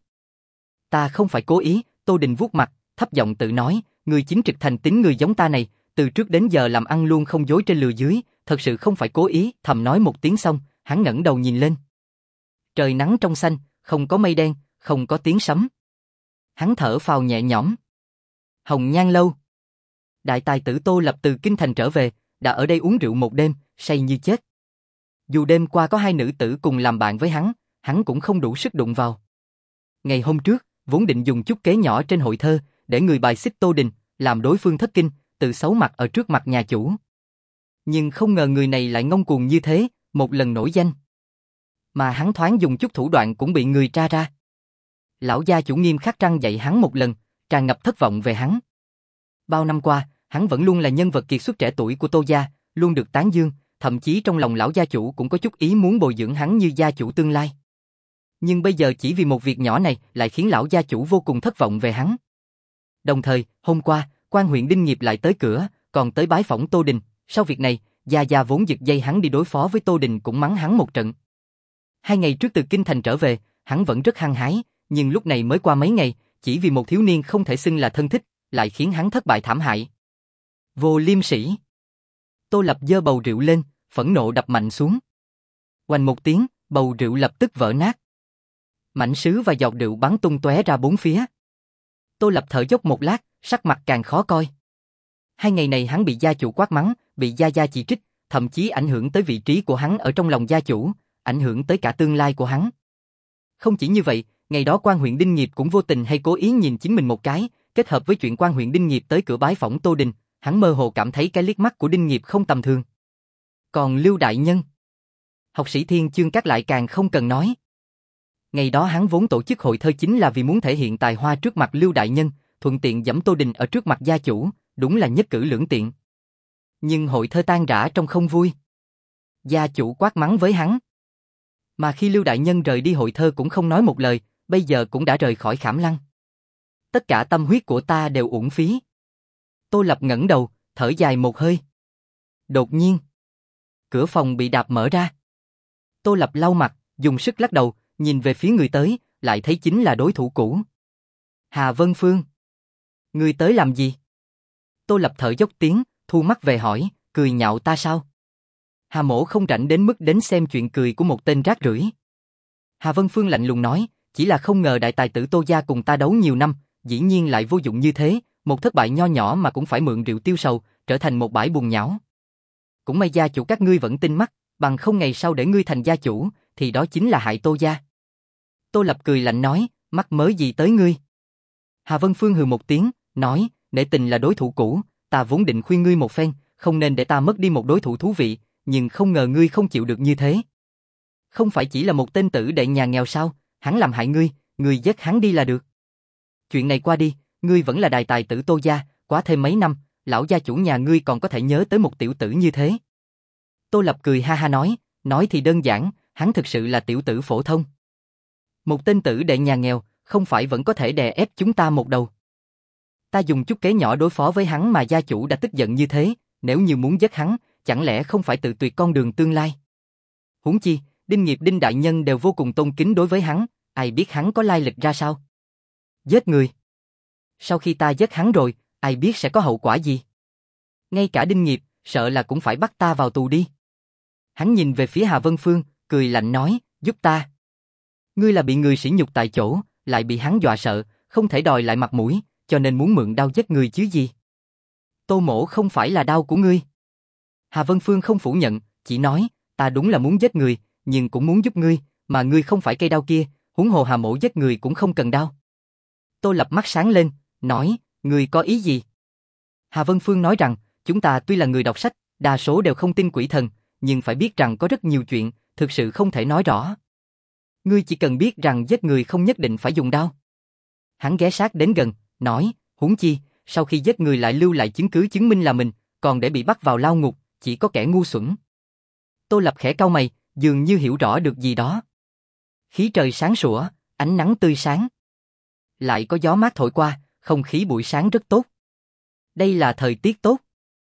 Ta không phải cố ý, Tô Đình vuốt mặt, thấp giọng tự nói, người chính trực thành tín người giống ta này, từ trước đến giờ làm ăn luôn không dối trên lừa dưới, thật sự không phải cố ý, thầm nói một tiếng xong, hắn ngẩng đầu nhìn lên. Trời nắng trong xanh, không có mây đen, không có tiếng sấm. Hắn thở phào nhẹ nhõm. Hồng Nhan lâu. Đại tài tử Tô Lập từ kinh thành trở về, đã ở đây uống rượu một đêm, say như chết. Dù đêm qua có hai nữ tử cùng làm bạn với hắn, hắn cũng không đủ sức đụng vào. Ngày hôm trước, vốn định dùng chút kế nhỏ trên hội thơ, để người bài xích Tô Đình, làm đối phương thất kinh, tự xấu mặt ở trước mặt nhà chủ. Nhưng không ngờ người này lại ngông cuồng như thế, một lần nổi danh. Mà hắn thoáng dùng chút thủ đoạn cũng bị người tra ra. Lão gia chủ nghiêm khắc răn dạy hắn một lần, tràn ngập thất vọng về hắn. Bao năm qua, hắn vẫn luôn là nhân vật kiệt xuất trẻ tuổi của Tô gia, luôn được tán dương, thậm chí trong lòng lão gia chủ cũng có chút ý muốn bồi dưỡng hắn như gia chủ tương lai. Nhưng bây giờ chỉ vì một việc nhỏ này lại khiến lão gia chủ vô cùng thất vọng về hắn. Đồng thời, hôm qua, quan huyện Đinh Nghiệp lại tới cửa, còn tới bái phỏng Tô Đình, sau việc này, Gia Gia vốn giật dây hắn đi đối phó với Tô Đình cũng mắng hắn một trận. Hai ngày trước từ Kinh Thành trở về, hắn vẫn rất hăng hái, nhưng lúc này mới qua mấy ngày, chỉ vì một thiếu niên không thể xưng là thân thích, lại khiến hắn thất bại thảm hại. Vô liêm sỉ! Tô Lập giơ bầu rượu lên, phẫn nộ đập mạnh xuống. Oanh một tiếng, bầu rượu lập tức vỡ nát. Mảnh sứ và giọt rượu bắn tung tóe ra bốn phía. Tô Lập thở dốc một lát, sắc mặt càng khó coi. Hai ngày này hắn bị gia chủ quát mắng, bị Gia Gia chỉ trích, thậm chí ảnh hưởng tới vị trí của hắn ở trong lòng gia chủ, ảnh hưởng tới cả tương lai của hắn. Không chỉ như vậy, ngày đó quan huyện Đinh Nghiệp cũng vô tình hay cố ý nhìn chính mình một cái, kết hợp với chuyện quan huyện Đinh Nghiệp tới cửa bái phỏng Tô Đình, hắn mơ hồ cảm thấy cái liếc mắt của Đinh Nghiệp không tầm thường. Còn Lưu đại nhân, học sĩ Thiên Chương Các lại càng không cần nói. Ngày đó hắn vốn tổ chức hội thơ chính là vì muốn thể hiện tài hoa trước mặt Lưu đại nhân, thuận tiện giẫm Tô Đình ở trước mặt gia chủ, đúng là nhất cử lưỡng tiện. Nhưng hội thơ tan rã trong không vui. Gia chủ quát mắng với hắn. Mà khi Lưu đại nhân rời đi hội thơ cũng không nói một lời, bây giờ cũng đã rời khỏi Khảm Lăng. Tất cả tâm huyết của ta đều uổng phí. Tô Lập ngẩng đầu, thở dài một hơi. Đột nhiên, cửa phòng bị đạp mở ra. Tô Lập lau mặt, dùng sức lắc đầu, nhìn về phía người tới, lại thấy chính là đối thủ cũ. Hà Vân Phương. Người tới làm gì? Tô Lập thở dốc tiếng, thu mắt về hỏi, cười nhạo ta sao? Hà mỗ không rảnh đến mức đến xem chuyện cười của một tên rác rưởi. Hà Vân Phương lạnh lùng nói, chỉ là không ngờ đại tài tử Tô gia cùng ta đấu nhiều năm, dĩ nhiên lại vô dụng như thế, một thất bại nho nhỏ mà cũng phải mượn rượu tiêu sầu, trở thành một bãi buồn nhão. Cũng may gia chủ các ngươi vẫn tinh mắt, bằng không ngày sau để ngươi thành gia chủ, thì đó chính là hại Tô gia. Tô Lập cười lạnh nói, mắc mớ gì tới ngươi? Hà Vân Phương hừ một tiếng, nói, nể tình là đối thủ cũ, ta vốn định khuyên ngươi một phen, không nên để ta mất đi một đối thủ thú vị, nhưng không ngờ ngươi không chịu được như thế. Không phải chỉ là một tên tử đệ nhà nghèo sao, hắn làm hại ngươi, ngươi giết hắn đi là được. Chuyện này qua đi, ngươi vẫn là đại tài tử Tô gia, quá thêm mấy năm, lão gia chủ nhà ngươi còn có thể nhớ tới một tiểu tử như thế. Tô Lập cười ha ha nói, nói thì đơn giản, hắn thực sự là tiểu tử phổ thông. Một tên tử đệ nhà nghèo, không phải vẫn có thể đè ép chúng ta một đầu. Ta dùng chút kế nhỏ đối phó với hắn mà gia chủ đã tức giận như thế, nếu như muốn giết hắn, chẳng lẽ không phải tự tuyệt con đường tương lai? Huống chi, Đinh Nghiệp Đinh đại nhân đều vô cùng tôn kính đối với hắn, ai biết hắn có lai lịch ra sao? Giết người. Sau khi ta giết hắn rồi, ai biết sẽ có hậu quả gì? Ngay cả Đinh Nghiệp, sợ là cũng phải bắt ta vào tù đi. Hắn nhìn về phía Hà Vân Phương, cười lạnh nói, giúp ta. Ngươi là bị người sỉ nhục tại chỗ, lại bị hắn dọa sợ, không thể đòi lại mặt mũi, cho nên muốn mượn đao giết người chứ gì. Tô mỗ không phải là đao của ngươi. Hà Vân Phương không phủ nhận, chỉ nói, ta đúng là muốn giết người, nhưng cũng muốn giúp ngươi, mà ngươi không phải cây đao kia, huống hồ Hà mỗ giết người cũng không cần đao. Tô Lập mắt sáng lên, nói, ngươi có ý gì? Hà Vân Phương nói rằng, chúng ta tuy là người đọc sách, đa số đều không tin quỷ thần, nhưng phải biết rằng có rất nhiều chuyện, thực sự không thể nói rõ. Ngươi chỉ cần biết rằng giết người không nhất định phải dùng đao. Hắn ghé sát đến gần, nói, huống chi, sau khi giết người lại lưu lại chứng cứ chứng minh là mình, còn để bị bắt vào lao ngục, chỉ có kẻ ngu xuẩn. Tô Lập khẽ cau mày, dường như hiểu rõ được gì đó. Khí trời sáng sủa, ánh nắng tươi sáng. Lại có gió mát thổi qua, không khí buổi sáng rất tốt. Đây là thời tiết tốt.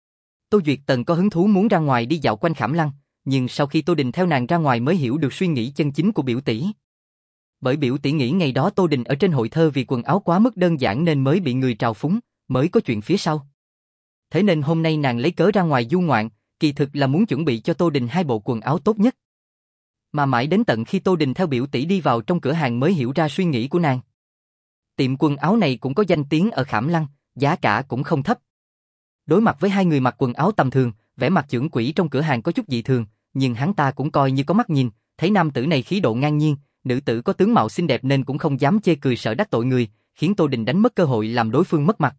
Tô Duyệt Tần có hứng thú muốn ra ngoài đi dạo quanh Khảm Lăng, nhưng sau khi Tô Đình theo nàng ra ngoài mới hiểu được suy nghĩ chân chính của biểu tỷ. Bởi biểu tỷ nghĩ ngày đó Tô Đình ở trên hội thơ vì quần áo quá mức đơn giản nên mới bị người trào phúng, mới có chuyện phía sau. Thế nên hôm nay nàng lấy cớ ra ngoài du ngoạn, kỳ thực là muốn chuẩn bị cho Tô Đình hai bộ quần áo tốt nhất. Mà mãi đến tận khi Tô Đình theo biểu tỷ đi vào trong cửa hàng mới hiểu ra suy nghĩ của nàng. Tiệm quần áo này cũng có danh tiếng ở Khảm Lăng, giá cả cũng không thấp. Đối mặt với hai người mặc quần áo tầm thường, vẻ mặt trưởng quỹ trong cửa hàng có chút dị thường, nhưng hắn ta cũng coi như có mắt nhìn, thấy nam tử này khí độ ngang nhiên, nữ tử có tướng mạo xinh đẹp nên cũng không dám chê cười sợ đắc tội người, khiến Tô Đình đánh mất cơ hội làm đối phương mất mặt.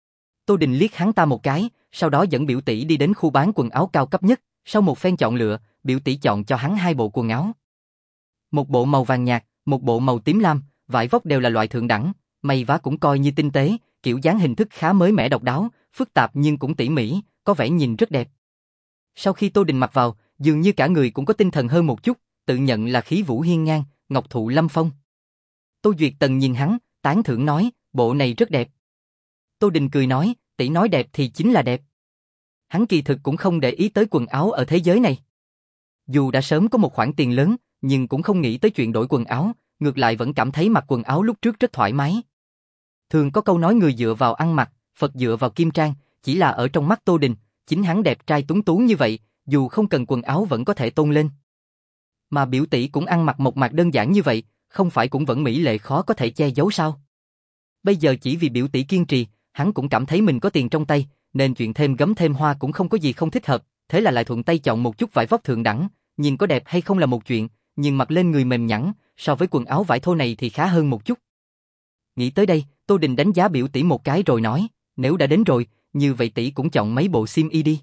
Tô Đình liếc hắn ta một cái, sau đó dẫn biểu tỷ đi đến khu bán quần áo cao cấp nhất, sau một phen chọn lựa, biểu tỷ chọn cho hắn hai bộ quần áo. Một bộ màu vàng nhạt, một bộ màu tím lam, vải vóc đều là loại thượng đẳng, may vá cũng coi như tinh tế, kiểu dáng hình thức khá mới mẻ độc đáo, phức tạp nhưng cũng tỉ mỉ, có vẻ nhìn rất đẹp. Sau khi Tô Đình mặc vào, dường như cả người cũng có tinh thần hơn một chút, tự nhận là khí vũ hiên ngang, ngọc thụ lâm phong. Tô Duyệt Tần nhìn hắn, tán thưởng nói, bộ này rất đẹp. Tô Đình cười nói, tỷ nói đẹp thì chính là đẹp. Hắn kỳ thực cũng không để ý tới quần áo ở thế giới này. Dù đã sớm có một khoản tiền lớn, nhưng cũng không nghĩ tới chuyện đổi quần áo, ngược lại vẫn cảm thấy mặc quần áo lúc trước rất thoải mái. Thường có câu nói người dựa vào ăn mặc, Phật dựa vào kim trang, chỉ là ở trong mắt Tô Đình, chính hắn đẹp trai tuấn tú như vậy, dù không cần quần áo vẫn có thể tôn lên. Mà biểu tỷ cũng ăn mặc một mạc đơn giản như vậy, không phải cũng vẫn mỹ lệ khó có thể che giấu sao? Bây giờ chỉ vì biểu tỷ kiên trì, hắn cũng cảm thấy mình có tiền trong tay, nên chuyện thêm gấm thêm hoa cũng không có gì không thích hợp, thế là lại thuận tay chọn một chút vải vóc thượng đẳng, nhìn có đẹp hay không là một chuyện, nhưng mặc lên người mềm nhẵn, so với quần áo vải thô này thì khá hơn một chút. Nghĩ tới đây, Tô Đình đánh giá biểu tỷ một cái rồi nói, nếu đã đến rồi, như vậy tỷ cũng chọn mấy bộ xiêm y đi.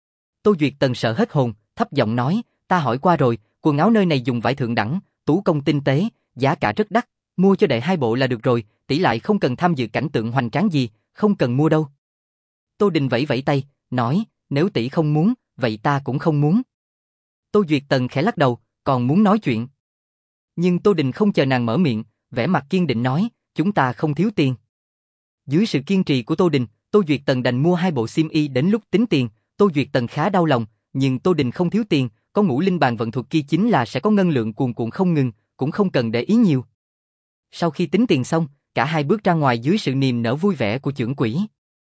Tô Duyệt Tần sợ hết hồn, thấp giọng nói, ta hỏi qua rồi, quần áo nơi này dùng vải thượng đẳng, tú công tinh tế, giá cả rất đắt, mua cho đệ hai bộ là được rồi, tỷ lại không cần tham dự cảnh tượng hoành tráng gì, không cần mua đâu. Tô Đình vẫy vẫy tay, nói, nếu tỷ không muốn, vậy ta cũng không muốn. Tô Duyệt Tần khẽ lắc đầu, còn muốn nói chuyện. Nhưng Tô Đình không chờ nàng mở miệng, vẻ mặt kiên định nói, chúng ta không thiếu tiền. Dưới sự kiên trì của Tô Đình, Tô Duyệt Tần đành mua hai bộ xiêm y. Đến lúc tính tiền, Tô Duyệt Tần khá đau lòng, nhưng Tô Đình không thiếu tiền, có ngũ linh bàn vận thuật kia chính là sẽ có ngân lượng cuồn cuộn không ngừng, cũng không cần để ý nhiều. Sau khi tính tiền xong, cả hai bước ra ngoài dưới sự niềm nở vui vẻ của chưởng quỹ.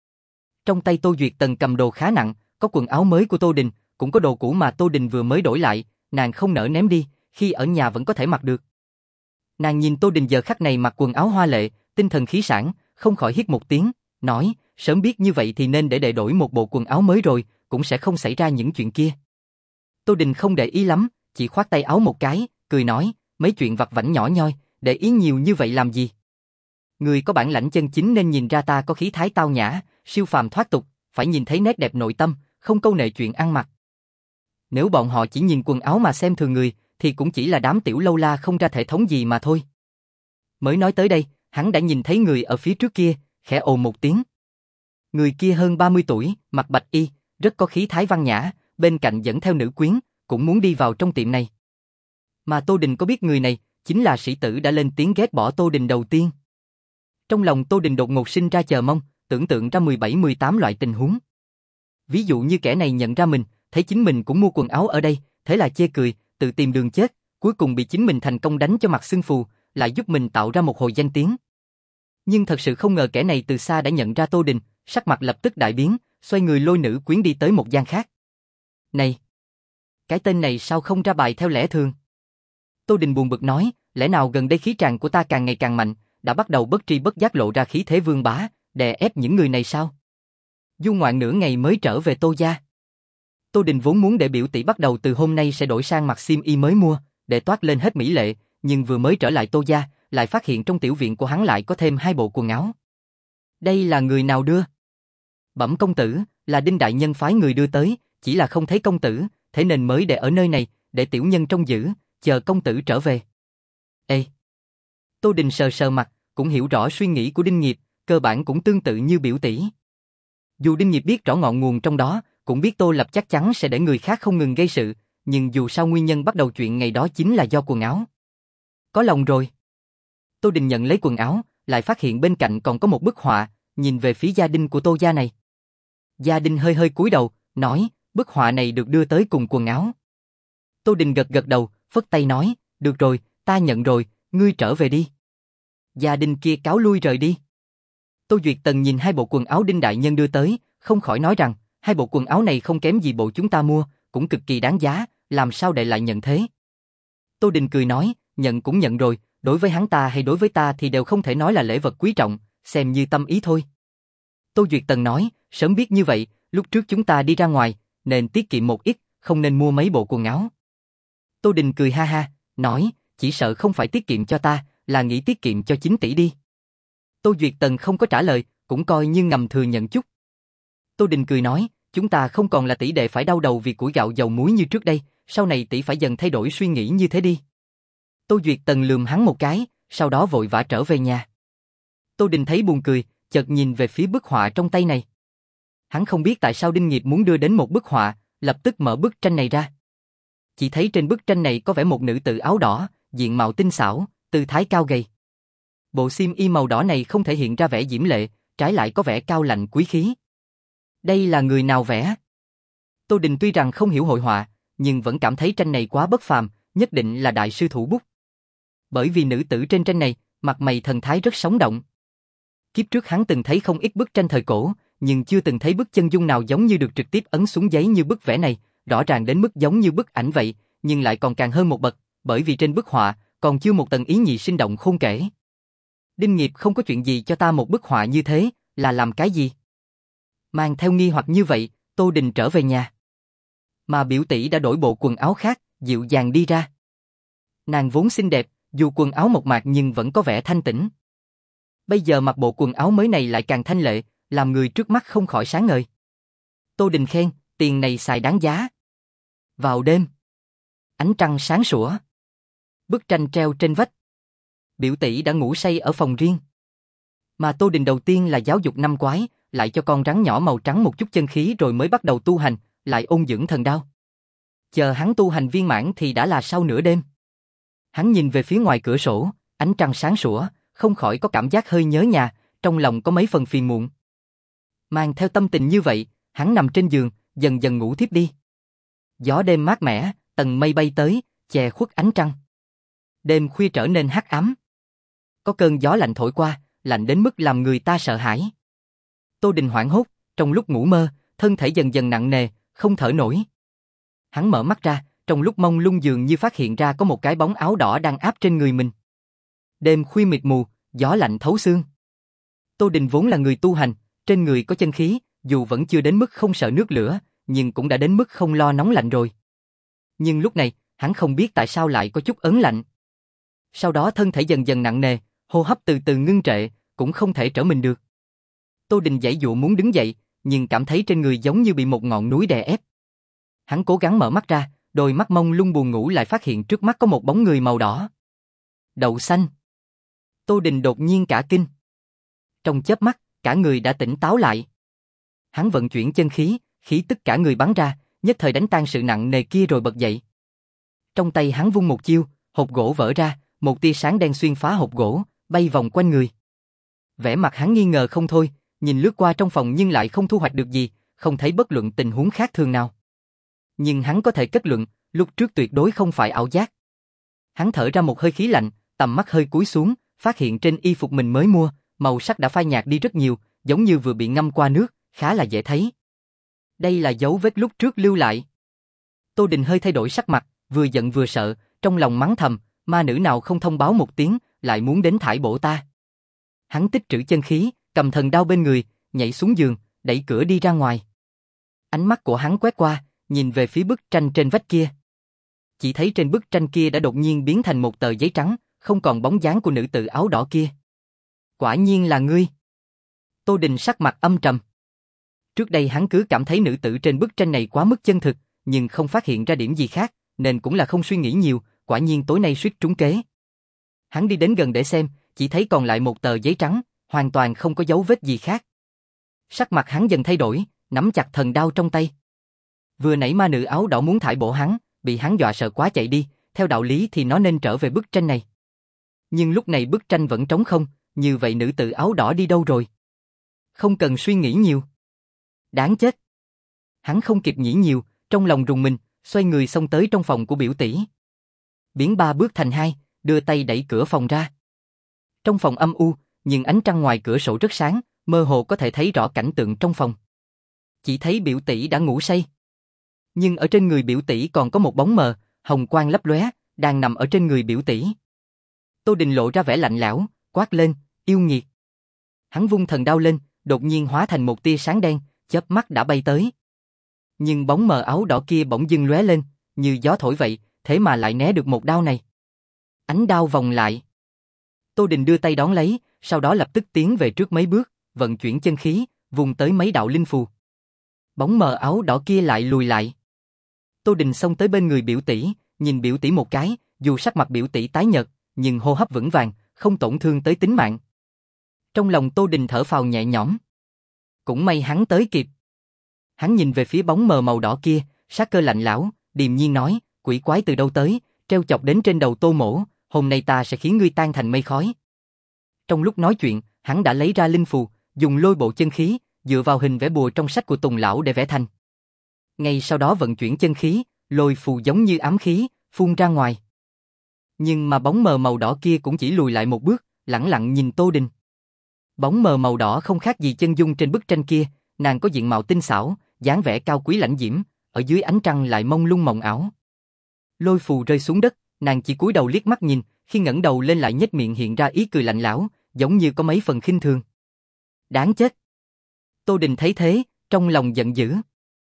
Trong tay Tô Duyệt Tần cầm đồ khá nặng, có quần áo mới của Tô Đình, cũng có đồ cũ mà Tô Đình vừa mới đổi lại, nàng không nỡ ném đi, khi ở nhà vẫn có thể mặc được. Nàng nhìn Tô Đình giờ khắc này mặc quần áo hoa lệ, tinh thần khí sảng, không khỏi hít một tiếng, nói, sớm biết như vậy thì nên để đệ đổi một bộ quần áo mới rồi, cũng sẽ không xảy ra những chuyện kia. Tô Đình không để ý lắm, chỉ khoát tay áo một cái, cười nói, mấy chuyện vặt vãnh nhỏ nhoi, để ý nhiều như vậy làm gì? Người có bản lãnh chân chính nên nhìn ra ta có khí thái tao nhã, siêu phàm thoát tục, phải nhìn thấy nét đẹp nội tâm, không câu nệ chuyện ăn mặc. Nếu bọn họ chỉ nhìn quần áo mà xem thường người, thì cũng chỉ là đám tiểu lâu la không ra thể thống gì mà thôi. Mới nói tới đây, hắn đã nhìn thấy người ở phía trước kia, khẽ ồ một tiếng. Người kia hơn ba mươi tuổi, mặc bạch y, rất có khí thái văn nhã, bên cạnh dẫn theo nữ quyến, cũng muốn đi vào trong tiệm này. Mà Tô Đình có biết người này, chính là sĩ tử đã lên tiếng ghét bỏ Tô Đình đầu tiên. Trong lòng Tô Đình đột ngột sinh ra chờ mong, tưởng tượng ra mười bảy mười tám loại tình huống. Ví dụ như kẻ này nhận ra mình, thấy chính mình cũng mua quần áo ở đây, thế là chê cười, tự tìm đường chết, cuối cùng bị chính mình thành công đánh cho mặt xương phù, lại giúp mình tạo ra một hồi danh tiếng. Nhưng thật sự không ngờ kẻ này từ xa đã nhận ra Tô Đình, sắc mặt lập tức đại biến, xoay người lôi nữ quyến đi tới một gian khác. Này! Cái tên này sao không ra bài theo lẽ thường? Tô Đình buồn bực nói, lẽ nào gần đây khí tràng của ta càng ngày càng mạnh, đã bắt đầu bất tri bất giác lộ ra khí thế vương bá, đè ép những người này sao? Du ngoạn nửa ngày mới trở về Tô gia. Tô Đình vốn muốn để biểu tỷ bắt đầu từ hôm nay sẽ đổi sang mặc xiêm y mới mua, để toát lên hết mỹ lệ, nhưng vừa mới trở lại Tô gia, lại phát hiện trong tiểu viện của hắn lại có thêm hai bộ quần áo. Đây là người nào đưa? Bẩm công tử, là Đinh đại nhân phái người đưa tới, chỉ là không thấy công tử, thế nên mới để ở nơi này, để tiểu nhân trông giữ, chờ công tử trở về. Ê! Tô Đình sờ sờ mặt, cũng hiểu rõ suy nghĩ của Đinh Nghiệp, cơ bản cũng tương tự như biểu tỷ. Dù Đinh Nghiệp biết rõ ngọn nguồn trong đó, cũng biết Tô Lập chắc chắn sẽ để người khác không ngừng gây sự, nhưng dù sao nguyên nhân bắt đầu chuyện ngày đó chính là do quần áo. Có lòng rồi. Tô Đình nhận lấy quần áo, lại phát hiện bên cạnh còn có một bức họa, nhìn về phía gia đình của Tô gia này. Gia đình hơi hơi cúi đầu, nói, bức họa này được đưa tới cùng quần áo. Tô Đình gật gật đầu, phất tay nói, được rồi, ta nhận rồi, ngươi trở về đi. Gia đình kia cáo lui rời đi. Tô Duyệt Tần nhìn hai bộ quần áo Đinh đại nhân đưa tới, không khỏi nói rằng, hai bộ quần áo này không kém gì bộ chúng ta mua, cũng cực kỳ đáng giá, làm sao đệ lại nhận thế? Tô Đình cười nói, nhận cũng nhận rồi, đối với hắn ta hay đối với ta thì đều không thể nói là lễ vật quý trọng, xem như tâm ý thôi. Tô Duyệt Tần nói, sớm biết như vậy, lúc trước chúng ta đi ra ngoài, nên tiết kiệm một ít, không nên mua mấy bộ quần áo. Tô Đình cười ha ha, nói, chỉ sợ không phải tiết kiệm cho ta, là nghĩ tiết kiệm cho chính tỷ đi. Tô Duyệt Tần không có trả lời, cũng coi như ngầm thừa nhận chút. Tô Đình cười nói, chúng ta không còn là tỷ đệ phải đau đầu vì củi gạo dầu muối như trước đây, sau này tỷ phải dần thay đổi suy nghĩ như thế đi. Tô Duyệt Tần lườm hắn một cái, sau đó vội vã trở về nhà. Tô Đình thấy buồn cười, chợt nhìn về phía bức họa trong tay này. Hắn không biết tại sao Đinh Nghiệp muốn đưa đến một bức họa, lập tức mở bức tranh này ra. chỉ thấy trên bức tranh này có vẻ một nữ tử áo đỏ, diện mạo tinh xảo, tư thái cao gầy. Bộ xiêm y màu đỏ này không thể hiện ra vẻ diễm lệ, trái lại có vẻ cao lạnh quý khí. Đây là người nào vẽ? Tô Đình tuy rằng không hiểu hội họa, nhưng vẫn cảm thấy tranh này quá bất phàm, nhất định là đại sư thủ bút. Bởi vì nữ tử trên tranh này, mặt mày thần thái rất sống động. Kiếp trước hắn từng thấy không ít bức tranh thời cổ, nhưng chưa từng thấy bức chân dung nào giống như được trực tiếp ấn xuống giấy như bức vẽ này, rõ ràng đến mức giống như bức ảnh vậy, nhưng lại còn càng hơn một bậc, bởi vì trên bức họa còn chưa một tầng ý nhị sinh động khôn kể. Đinh Nghiệp không có chuyện gì cho ta một bức họa như thế, là làm cái gì? Mang theo nghi hoặc như vậy, Tô Đình trở về nhà. Mà biểu tỷ đã đổi bộ quần áo khác, dịu dàng đi ra. Nàng vốn xinh đẹp, dù quần áo mộc mạc nhưng vẫn có vẻ thanh tĩnh. Bây giờ mặc bộ quần áo mới này lại càng thanh lệ, làm người trước mắt không khỏi sáng ngời. Tô Đình khen, tiền này xài đáng giá. Vào đêm, ánh trăng sáng sủa. Bức tranh treo trên vách. Biểu tỷ đã ngủ say ở phòng riêng. Mà Tô Đình đầu tiên là giáo dục năm quái, lại cho con rắn nhỏ màu trắng một chút chân khí rồi mới bắt đầu tu hành, lại ôn dưỡng thần đao. Chờ hắn tu hành viên mãn thì đã là sau nửa đêm. Hắn nhìn về phía ngoài cửa sổ, ánh trăng sáng sủa, không khỏi có cảm giác hơi nhớ nhà, trong lòng có mấy phần phiền muộn. Mang theo tâm tình như vậy, hắn nằm trên giường, dần dần ngủ thiếp đi. Gió đêm mát mẻ, tầng mây bay tới, che khuất ánh trăng. Đêm khuya trở nên hắc ám. Có cơn gió lạnh thổi qua, lạnh đến mức làm người ta sợ hãi. Tô Đình hoảng hốt, trong lúc ngủ mơ, thân thể dần dần nặng nề, không thở nổi. Hắn mở mắt ra, trong lúc mông lung dường như phát hiện ra có một cái bóng áo đỏ đang áp trên người mình. Đêm khuya mịt mù, gió lạnh thấu xương. Tô Đình vốn là người tu hành, trên người có chân khí, dù vẫn chưa đến mức không sợ nước lửa, nhưng cũng đã đến mức không lo nóng lạnh rồi. Nhưng lúc này, hắn không biết tại sao lại có chút ớn lạnh. Sau đó thân thể dần dần nặng nề, hô hấp từ từ ngưng trệ, cũng không thể trở mình được. Tô Đình giãy giụa muốn đứng dậy, nhưng cảm thấy trên người giống như bị một ngọn núi đè ép. Hắn cố gắng mở mắt ra, đôi mắt mông lung buồn ngủ lại phát hiện trước mắt có một bóng người màu đỏ. Đậu xanh. Tô Đình đột nhiên cả kinh. Trong chớp mắt, cả người đã tỉnh táo lại. Hắn vận chuyển chân khí, khí tức cả người bắn ra, nhất thời đánh tan sự nặng nề kia rồi bật dậy. Trong tay hắn vung một chiêu, hộp gỗ vỡ ra, một tia sáng đen xuyên phá hộp gỗ, bay vòng quanh người. Vẻ mặt hắn nghi ngờ không thôi, nhìn lướt qua trong phòng nhưng lại không thu hoạch được gì, không thấy bất luận tình huống khác thường nào. Nhưng hắn có thể kết luận, lúc trước tuyệt đối không phải ảo giác. Hắn thở ra một hơi khí lạnh, tầm mắt hơi cúi xuống, phát hiện trên y phục mình mới mua, màu sắc đã phai nhạt đi rất nhiều, giống như vừa bị ngâm qua nước, khá là dễ thấy. Đây là dấu vết lúc trước lưu lại. Tô Đình hơi thay đổi sắc mặt, vừa giận vừa sợ, trong lòng mắng thầm, ma nữ nào không thông báo một tiếng, lại muốn đến thải bổ ta. Hắn tích trữ chân khí, cầm thần đao bên người, nhảy xuống giường, đẩy cửa đi ra ngoài. Ánh mắt của hắn quét qua, nhìn về phía bức tranh trên vách kia. Chỉ thấy trên bức tranh kia đã đột nhiên biến thành một tờ giấy trắng, không còn bóng dáng của nữ tử áo đỏ kia. Quả nhiên là ngươi. Tô Đình sắc mặt âm trầm. Trước đây hắn cứ cảm thấy nữ tử trên bức tranh này quá mức chân thực, nhưng không phát hiện ra điểm gì khác, nên cũng là không suy nghĩ nhiều, quả nhiên tối nay suýt trúng kế. Hắn đi đến gần để xem, chỉ thấy còn lại một tờ giấy trắng, hoàn toàn không có dấu vết gì khác. Sắc mặt hắn dần thay đổi, nắm chặt thần đao trong tay. Vừa nãy ma nữ áo đỏ muốn thải bổ hắn, bị hắn dọa sợ quá chạy đi, theo đạo lý thì nó nên trở về bức tranh này. Nhưng lúc này bức tranh vẫn trống không, như vậy nữ tử áo đỏ đi đâu rồi? Không cần suy nghĩ nhiều. Đáng chết. Hắn không kịp nghĩ nhiều, trong lòng rùng mình, xoay người xông tới trong phòng của biểu tỷ. Biến ba bước thành hai, đưa tay đẩy cửa phòng ra. Trong phòng âm u, nhưng ánh trăng ngoài cửa sổ rất sáng, mơ hồ có thể thấy rõ cảnh tượng trong phòng. Chỉ thấy biểu tỷ đã ngủ say. Nhưng ở trên người biểu tỷ còn có một bóng mờ, hồng quang lấp lóe, đang nằm ở trên người biểu tỷ. Tô Đình lộ ra vẻ lạnh lẽo, quát lên, yêu nghiệt. Hắn vung thần đao lên, đột nhiên hóa thành một tia sáng đen, chớp mắt đã bay tới. Nhưng bóng mờ áo đỏ kia bỗng dưng lóe lên, như gió thổi vậy, thế mà lại né được một đao này. Ánh đao vòng lại. Tô Đình đưa tay đón lấy, sau đó lập tức tiến về trước mấy bước, vận chuyển chân khí, vùng tới mấy đạo linh phù. Bóng mờ áo đỏ kia lại lùi lại. Tô Đình xông tới bên người biểu tỷ, nhìn biểu tỷ một cái, dù sắc mặt biểu tỷ tái nhợt, nhưng hô hấp vững vàng, không tổn thương tới tính mạng. Trong lòng Tô Đình thở phào nhẹ nhõm. Cũng may hắn tới kịp. Hắn nhìn về phía bóng mờ màu đỏ kia, sát cơ lạnh lẽo, điềm nhiên nói, quỷ quái từ đâu tới, treo chọc đến trên đầu Tô Mỗ, hôm nay ta sẽ khiến ngươi tan thành mây khói. Trong lúc nói chuyện, hắn đã lấy ra linh phù, dùng lôi bộ chân khí, dựa vào hình vẽ bùa trong sách của Tùng lão để vẽ thành. Ngay sau đó vận chuyển chân khí, lôi phù giống như ám khí, phun ra ngoài. Nhưng mà bóng mờ màu đỏ kia cũng chỉ lùi lại một bước, lẳng lặng nhìn Tô Đình. Bóng mờ màu đỏ không khác gì chân dung trên bức tranh kia, nàng có diện mạo tinh xảo, dáng vẻ cao quý lãnh diễm, ở dưới ánh trăng lại mông lung mộng ảo. Lôi phù rơi xuống đất, nàng chỉ cúi đầu liếc mắt nhìn, khi ngẩng đầu lên lại nhếch miệng hiện ra ý cười lạnh lẽo, giống như có mấy phần khinh thường. Đáng chết. Tô Đình thấy thế, trong lòng giận dữ.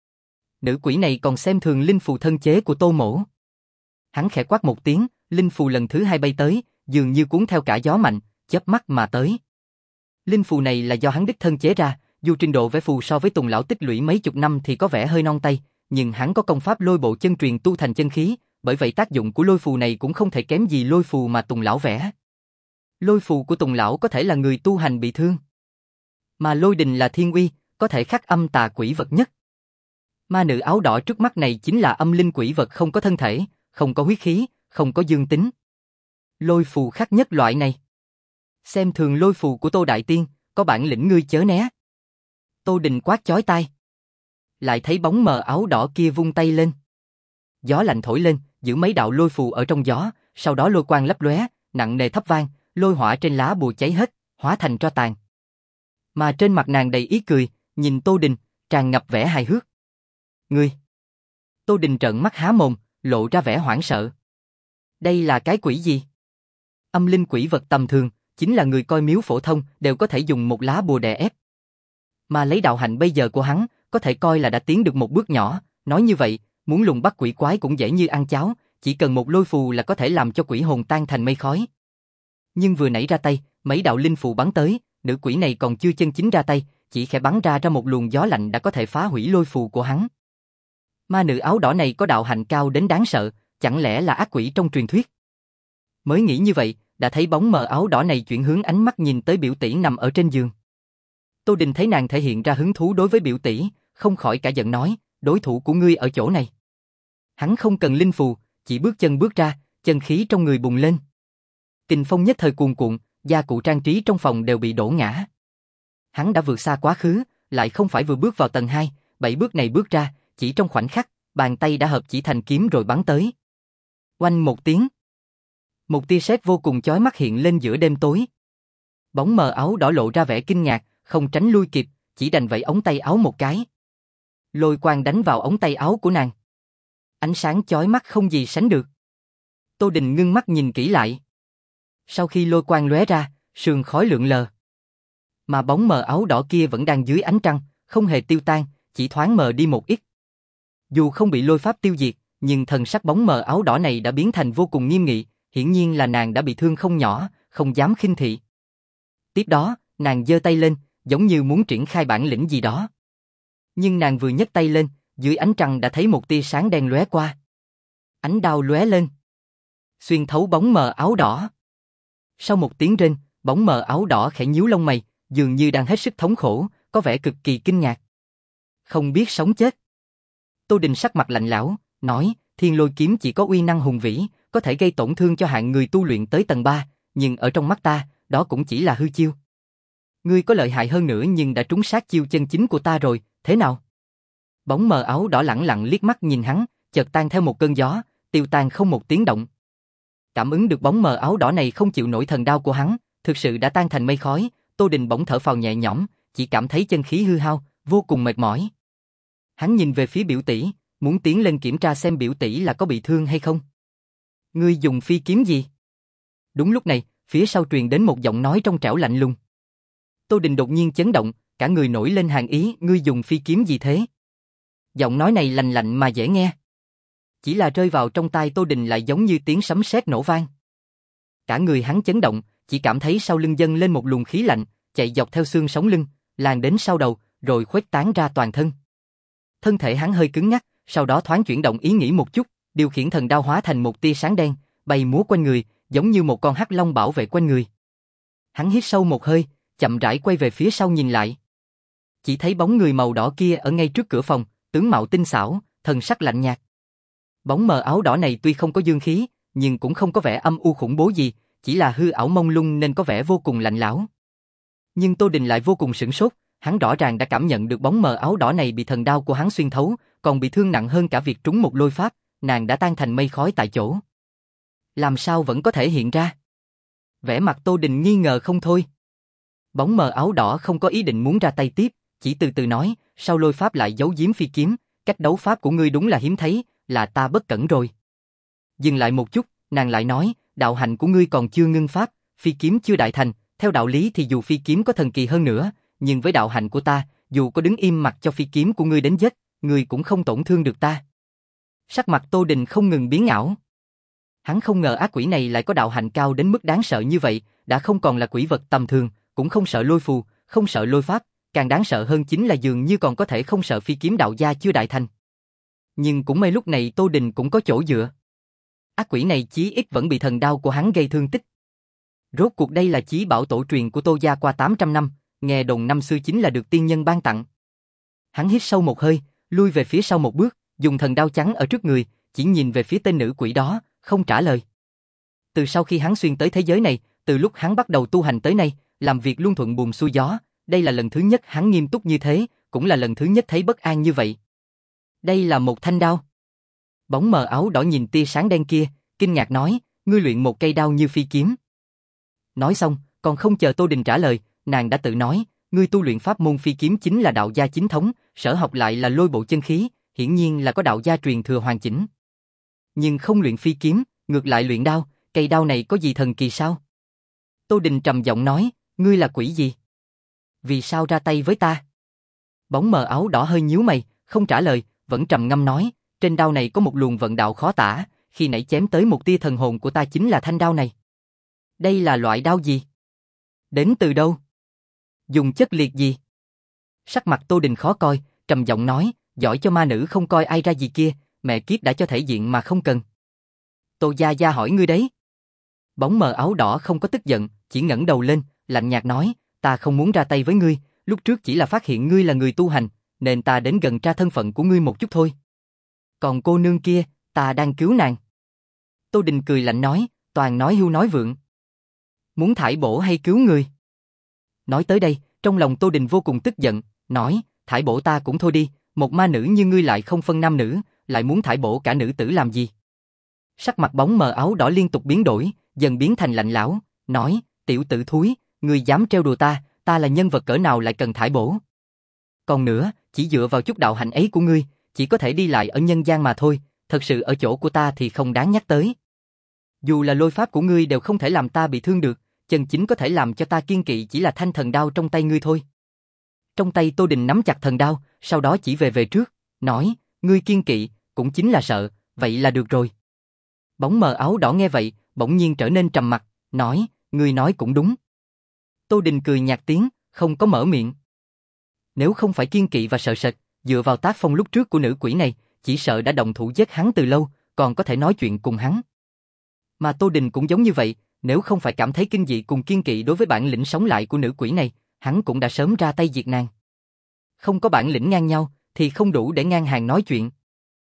Nữ quỷ này còn xem thường linh phù thân chế của Tô Mỗ. Hắn khẽ quát một tiếng, linh phù lần thứ hai bay tới, dường như cuốn theo cả gió mạnh, chớp mắt mà tới. Linh phù này là do hắn đích thân chế ra, dù trình độ vẽ phù so với Tùng lão tích lũy mấy chục năm thì có vẻ hơi non tay, nhưng hắn có công pháp lôi bộ chân truyền tu thành chân khí, bởi vậy tác dụng của lôi phù này cũng không thể kém gì lôi phù mà Tùng lão vẽ. Lôi phù của Tùng lão có thể là người tu hành bị thương, mà lôi đình là thiên uy, có thể khắc âm tà quỷ vật nhất. Ma nữ áo đỏ trước mắt này chính là âm linh quỷ vật không có thân thể, không có huyết khí, không có dương tính. Lôi phù khắc nhất loại này. Xem thường lôi phù của Tô Đại Tiên, có bản lĩnh ngươi chớ né. Tô Đình quát chói tai. Lại thấy bóng mờ áo đỏ kia vung tay lên. Gió lạnh thổi lên, giữ mấy đạo lôi phù ở trong gió, sau đó lôi quang lấp lóe, nặng nề thấp vang, lôi hỏa trên lá bùa cháy hết, hóa thành tro tàn. Mà trên mặt nàng đầy ý cười, nhìn Tô Đình, tràn ngập vẻ hài hước. Ngươi! Tô Đình trợn mắt há mồm, lộ ra vẻ hoảng sợ. Đây là cái quỷ gì? Âm linh quỷ vật tầm thường, chính là người coi miếu phổ thông đều có thể dùng một lá bùa đè ép. Mà lấy đạo hạnh bây giờ của hắn, có thể coi là đã tiến được một bước nhỏ, nói như vậy, muốn lùng bắt quỷ quái cũng dễ như ăn cháo, chỉ cần một lôi phù là có thể làm cho quỷ hồn tan thành mây khói. Nhưng vừa nãy ra tay, mấy đạo linh phù bắn tới, nữ quỷ này còn chưa chân chính ra tay, chỉ khẽ bắn ra ra một luồng gió lạnh đã có thể phá hủy lôi phù của hắn. Ma nữ áo đỏ này có đạo hạnh cao đến đáng sợ, chẳng lẽ là ác quỷ trong truyền thuyết? Mới nghĩ như vậy, đã thấy bóng mờ áo đỏ này chuyển hướng ánh mắt nhìn tới biểu tỷ nằm ở trên giường. Tô Đình thấy nàng thể hiện ra hứng thú đối với biểu tỷ, không khỏi cả giận nói, đối thủ của ngươi ở chỗ này. Hắn không cần linh phù, chỉ bước chân bước ra, chân khí trong người bùng lên. Kình phong nhất thời cuồn cuộn, gia cụ trang trí trong phòng đều bị đổ ngã. Hắn đã vượt xa quá khứ, lại không phải vừa bước vào tầng hai, bảy bước này bước ra, chỉ trong khoảnh khắc, bàn tay đã hợp chỉ thành kiếm rồi bắn tới. Oanh một tiếng. Một tia sét vô cùng chói mắt hiện lên giữa đêm tối. Bóng mờ áo đỏ lộ ra vẻ kinh ngạc, không tránh lui kịp, chỉ đành vẫy ống tay áo một cái. Lôi quang đánh vào ống tay áo của nàng. Ánh sáng chói mắt không gì sánh được. Tô Đình ngưng mắt nhìn kỹ lại. Sau khi lôi quang lóe ra, sương khói lượn lờ. Mà bóng mờ áo đỏ kia vẫn đang dưới ánh trăng, không hề tiêu tan, chỉ thoáng mờ đi một ít. Dù không bị lôi pháp tiêu diệt, nhưng thần sắc bóng mờ áo đỏ này đã biến thành vô cùng nghiêm nghị, hiển nhiên là nàng đã bị thương không nhỏ, không dám khinh thị. Tiếp đó, nàng giơ tay lên, giống như muốn triển khai bản lĩnh gì đó. Nhưng nàng vừa nhấc tay lên, dưới ánh trăng đã thấy một tia sáng đen lóe qua. Ánh đao lóe lên, xuyên thấu bóng mờ áo đỏ. Sau một tiếng rên, bóng mờ áo đỏ khẽ nhíu lông mày, dường như đang hết sức thống khổ, có vẻ cực kỳ kinh ngạc. Không biết sống chết. Tô Đình sắc mặt lạnh lẽo, nói, Thiên Lôi kiếm chỉ có uy năng hùng vĩ, có thể gây tổn thương cho hạng người tu luyện tới tầng ba, nhưng ở trong mắt ta, đó cũng chỉ là hư chiêu. Ngươi có lợi hại hơn nữa nhưng đã trúng sát chiêu chân chính của ta rồi, thế nào? Bóng mờ áo đỏ lẳng lặng liếc mắt nhìn hắn, chợt tan theo một cơn gió, tiêu tan không một tiếng động. Cảm ứng được bóng mờ áo đỏ này không chịu nổi thần đao của hắn, thực sự đã tan thành mây khói, Tô Đình bỗng thở phào nhẹ nhõm, chỉ cảm thấy chân khí hư hao, vô cùng mệt mỏi. Hắn nhìn về phía biểu tỷ, muốn tiến lên kiểm tra xem biểu tỷ là có bị thương hay không. Ngươi dùng phi kiếm gì? Đúng lúc này, phía sau truyền đến một giọng nói trong trẻo lạnh lùng. Tô Đình đột nhiên chấn động, cả người nổi lên hàn ý, ngươi dùng phi kiếm gì thế? Giọng nói này lành lạnh mà dễ nghe. Chỉ là rơi vào trong tai Tô Đình lại giống như tiếng sấm sét nổ vang. Cả người hắn chấn động, chỉ cảm thấy sau lưng dâng lên một luồng khí lạnh, chạy dọc theo xương sống lưng, lan đến sau đầu, rồi khuếch tán ra toàn thân. Thân thể hắn hơi cứng nhắc, sau đó thoáng chuyển động ý nghĩ một chút, điều khiển thần đao hóa thành một tia sáng đen, bay múa quanh người, giống như một con hắc long bảo vệ quanh người. Hắn hít sâu một hơi, chậm rãi quay về phía sau nhìn lại. Chỉ thấy bóng người màu đỏ kia ở ngay trước cửa phòng, tướng mạo tinh xảo, thần sắc lạnh nhạt. Bóng mờ áo đỏ này tuy không có dương khí, nhưng cũng không có vẻ âm u khủng bố gì, chỉ là hư ảo mông lung nên có vẻ vô cùng lạnh lẽo. Nhưng Tô Đình lại vô cùng sửng sốt, hắn rõ ràng đã cảm nhận được bóng mờ áo đỏ này bị thần đao của hắn xuyên thấu, còn bị thương nặng hơn cả việc trúng một lôi pháp, nàng đã tan thành mây khói tại chỗ. Làm sao vẫn có thể hiện ra? Vẻ mặt Tô Đình nghi ngờ không thôi. Bóng mờ áo đỏ không có ý định muốn ra tay tiếp, chỉ từ từ nói, sao lôi pháp lại giấu giếm phi kiếm, cách đấu pháp của ngươi đúng là hiếm thấy, là ta bất cẩn rồi. Dừng lại một chút, nàng lại nói, đạo hạnh của ngươi còn chưa ngưng pháp, phi kiếm chưa đại thành, theo đạo lý thì dù phi kiếm có thần kỳ hơn nữa, nhưng với đạo hạnh của ta, dù có đứng im mặc cho phi kiếm của ngươi đến giết, ngươi cũng không tổn thương được ta. Sắc mặt Tô Đình không ngừng biến ảo. Hắn không ngờ ác quỷ này lại có đạo hạnh cao đến mức đáng sợ như vậy, đã không còn là quỷ vật tầm thường, cũng không sợ lôi phù, không sợ lôi pháp, càng đáng sợ hơn chính là dường như còn có thể không sợ phi kiếm đạo gia chưa đại thành. Nhưng cũng may lúc này Tô Đình cũng có chỗ dựa. Ác quỷ này chí ít vẫn bị thần đao của hắn gây thương tích. Rốt cuộc đây là chí bảo tổ truyền của Tô gia qua tám trăm năm, nghe đồn năm xưa chính là được tiên nhân ban tặng. Hắn hít sâu một hơi, lui về phía sau một bước, dùng thần đao chắn ở trước người, chỉ nhìn về phía tên nữ quỷ đó, không trả lời. Từ sau khi hắn xuyên tới thế giới này, từ lúc hắn bắt đầu tu hành tới nay, làm việc luôn thuận buồm xuôi gió, đây là lần thứ nhất hắn nghiêm túc như thế, cũng là lần thứ nhất thấy bất an như vậy. Đây là một thanh đao. Bóng mờ áo đỏ nhìn tia sáng đen kia, kinh ngạc nói, ngươi luyện một cây đao như phi kiếm. Nói xong, còn không chờ Tô Đình trả lời, nàng đã tự nói, ngươi tu luyện pháp môn phi kiếm chính là đạo gia chính thống, sở học lại là lôi bộ chân khí, hiển nhiên là có đạo gia truyền thừa hoàn chỉnh. Nhưng không luyện phi kiếm, ngược lại luyện đao, cây đao này có gì thần kỳ sao? Tô Đình trầm giọng nói, ngươi là quỷ gì? Vì sao ra tay với ta? Bóng mờ áo đỏ hơi nhíu mày, không trả lời, vẫn trầm ngâm nói, trên đao này có một luồng vận đạo khó tả, khi nãy chém tới một tia thần hồn của ta chính là thanh đao này. Đây là loại đao gì? Đến từ đâu? Dùng chất liệt gì? Sắc mặt Tô Đình khó coi, trầm giọng nói, giỏi cho ma nữ không coi ai ra gì kia, mẹ kiếp đã cho thể diện mà không cần. Tô gia gia hỏi ngươi đấy. Bóng mờ áo đỏ không có tức giận, chỉ ngẩng đầu lên, lạnh nhạt nói, ta không muốn ra tay với ngươi, lúc trước chỉ là phát hiện ngươi là người tu hành, nên ta đến gần tra thân phận của ngươi một chút thôi. Còn cô nương kia, ta đang cứu nàng. Tô Đình cười lạnh nói, toàn nói hưu nói vượng. Muốn thải bổ hay cứu người? Nói tới đây, trong lòng Tô Đình vô cùng tức giận, nói, thải bổ ta cũng thôi đi, một ma nữ như ngươi lại không phân nam nữ, lại muốn thải bổ cả nữ tử làm gì? Sắc mặt bóng mờ áo đỏ liên tục biến đổi, dần biến thành lạnh lẽo, nói, tiểu tử thúi, ngươi dám trêu đùa ta, ta là nhân vật cỡ nào lại cần thải bổ? Còn nữa, chỉ dựa vào chút đạo hạnh ấy của ngươi, chỉ có thể đi lại ở nhân gian mà thôi, thật sự ở chỗ của ta thì không đáng nhắc tới. Dù là lôi pháp của ngươi đều không thể làm ta bị thương được, chân chính có thể làm cho ta kiên kỵ chỉ là thanh thần đao trong tay ngươi thôi. Trong tay Tô Đình nắm chặt thần đao, sau đó chỉ về về trước, nói, ngươi kiên kỵ, cũng chính là sợ, vậy là được rồi. Bóng mờ áo đỏ nghe vậy, bỗng nhiên trở nên trầm mặc, nói, ngươi nói cũng đúng. Tô Đình cười nhạt tiếng, không có mở miệng. Nếu không phải kiên kỵ và sợ sệt, dựa vào tác phong lúc trước của nữ quỷ này, chỉ sợ đã động thủ giết hắn từ lâu, còn có thể nói chuyện cùng hắn. Mà Tô Đình cũng giống như vậy, nếu không phải cảm thấy kinh dị cùng kiên kỵ đối với bản lĩnh sống lại của nữ quỷ này, hắn cũng đã sớm ra tay diệt nàng. Không có bản lĩnh ngang nhau, thì không đủ để ngang hàng nói chuyện.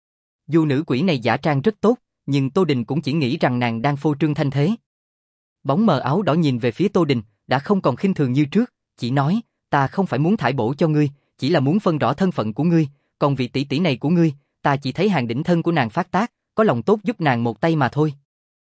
Dù nữ quỷ này giả trang rất tốt, nhưng Tô Đình cũng chỉ nghĩ rằng nàng đang phô trương thanh thế. Bóng mờ áo đỏ nhìn về phía Tô Đình, đã không còn khinh thường như trước, chỉ nói, ta không phải muốn thải bổ cho ngươi, chỉ là muốn phân rõ thân phận của ngươi, còn vị tỷ tỷ này của ngươi, ta chỉ thấy hàng đỉnh thân của nàng phát tác, có lòng tốt giúp nàng một tay mà thôi.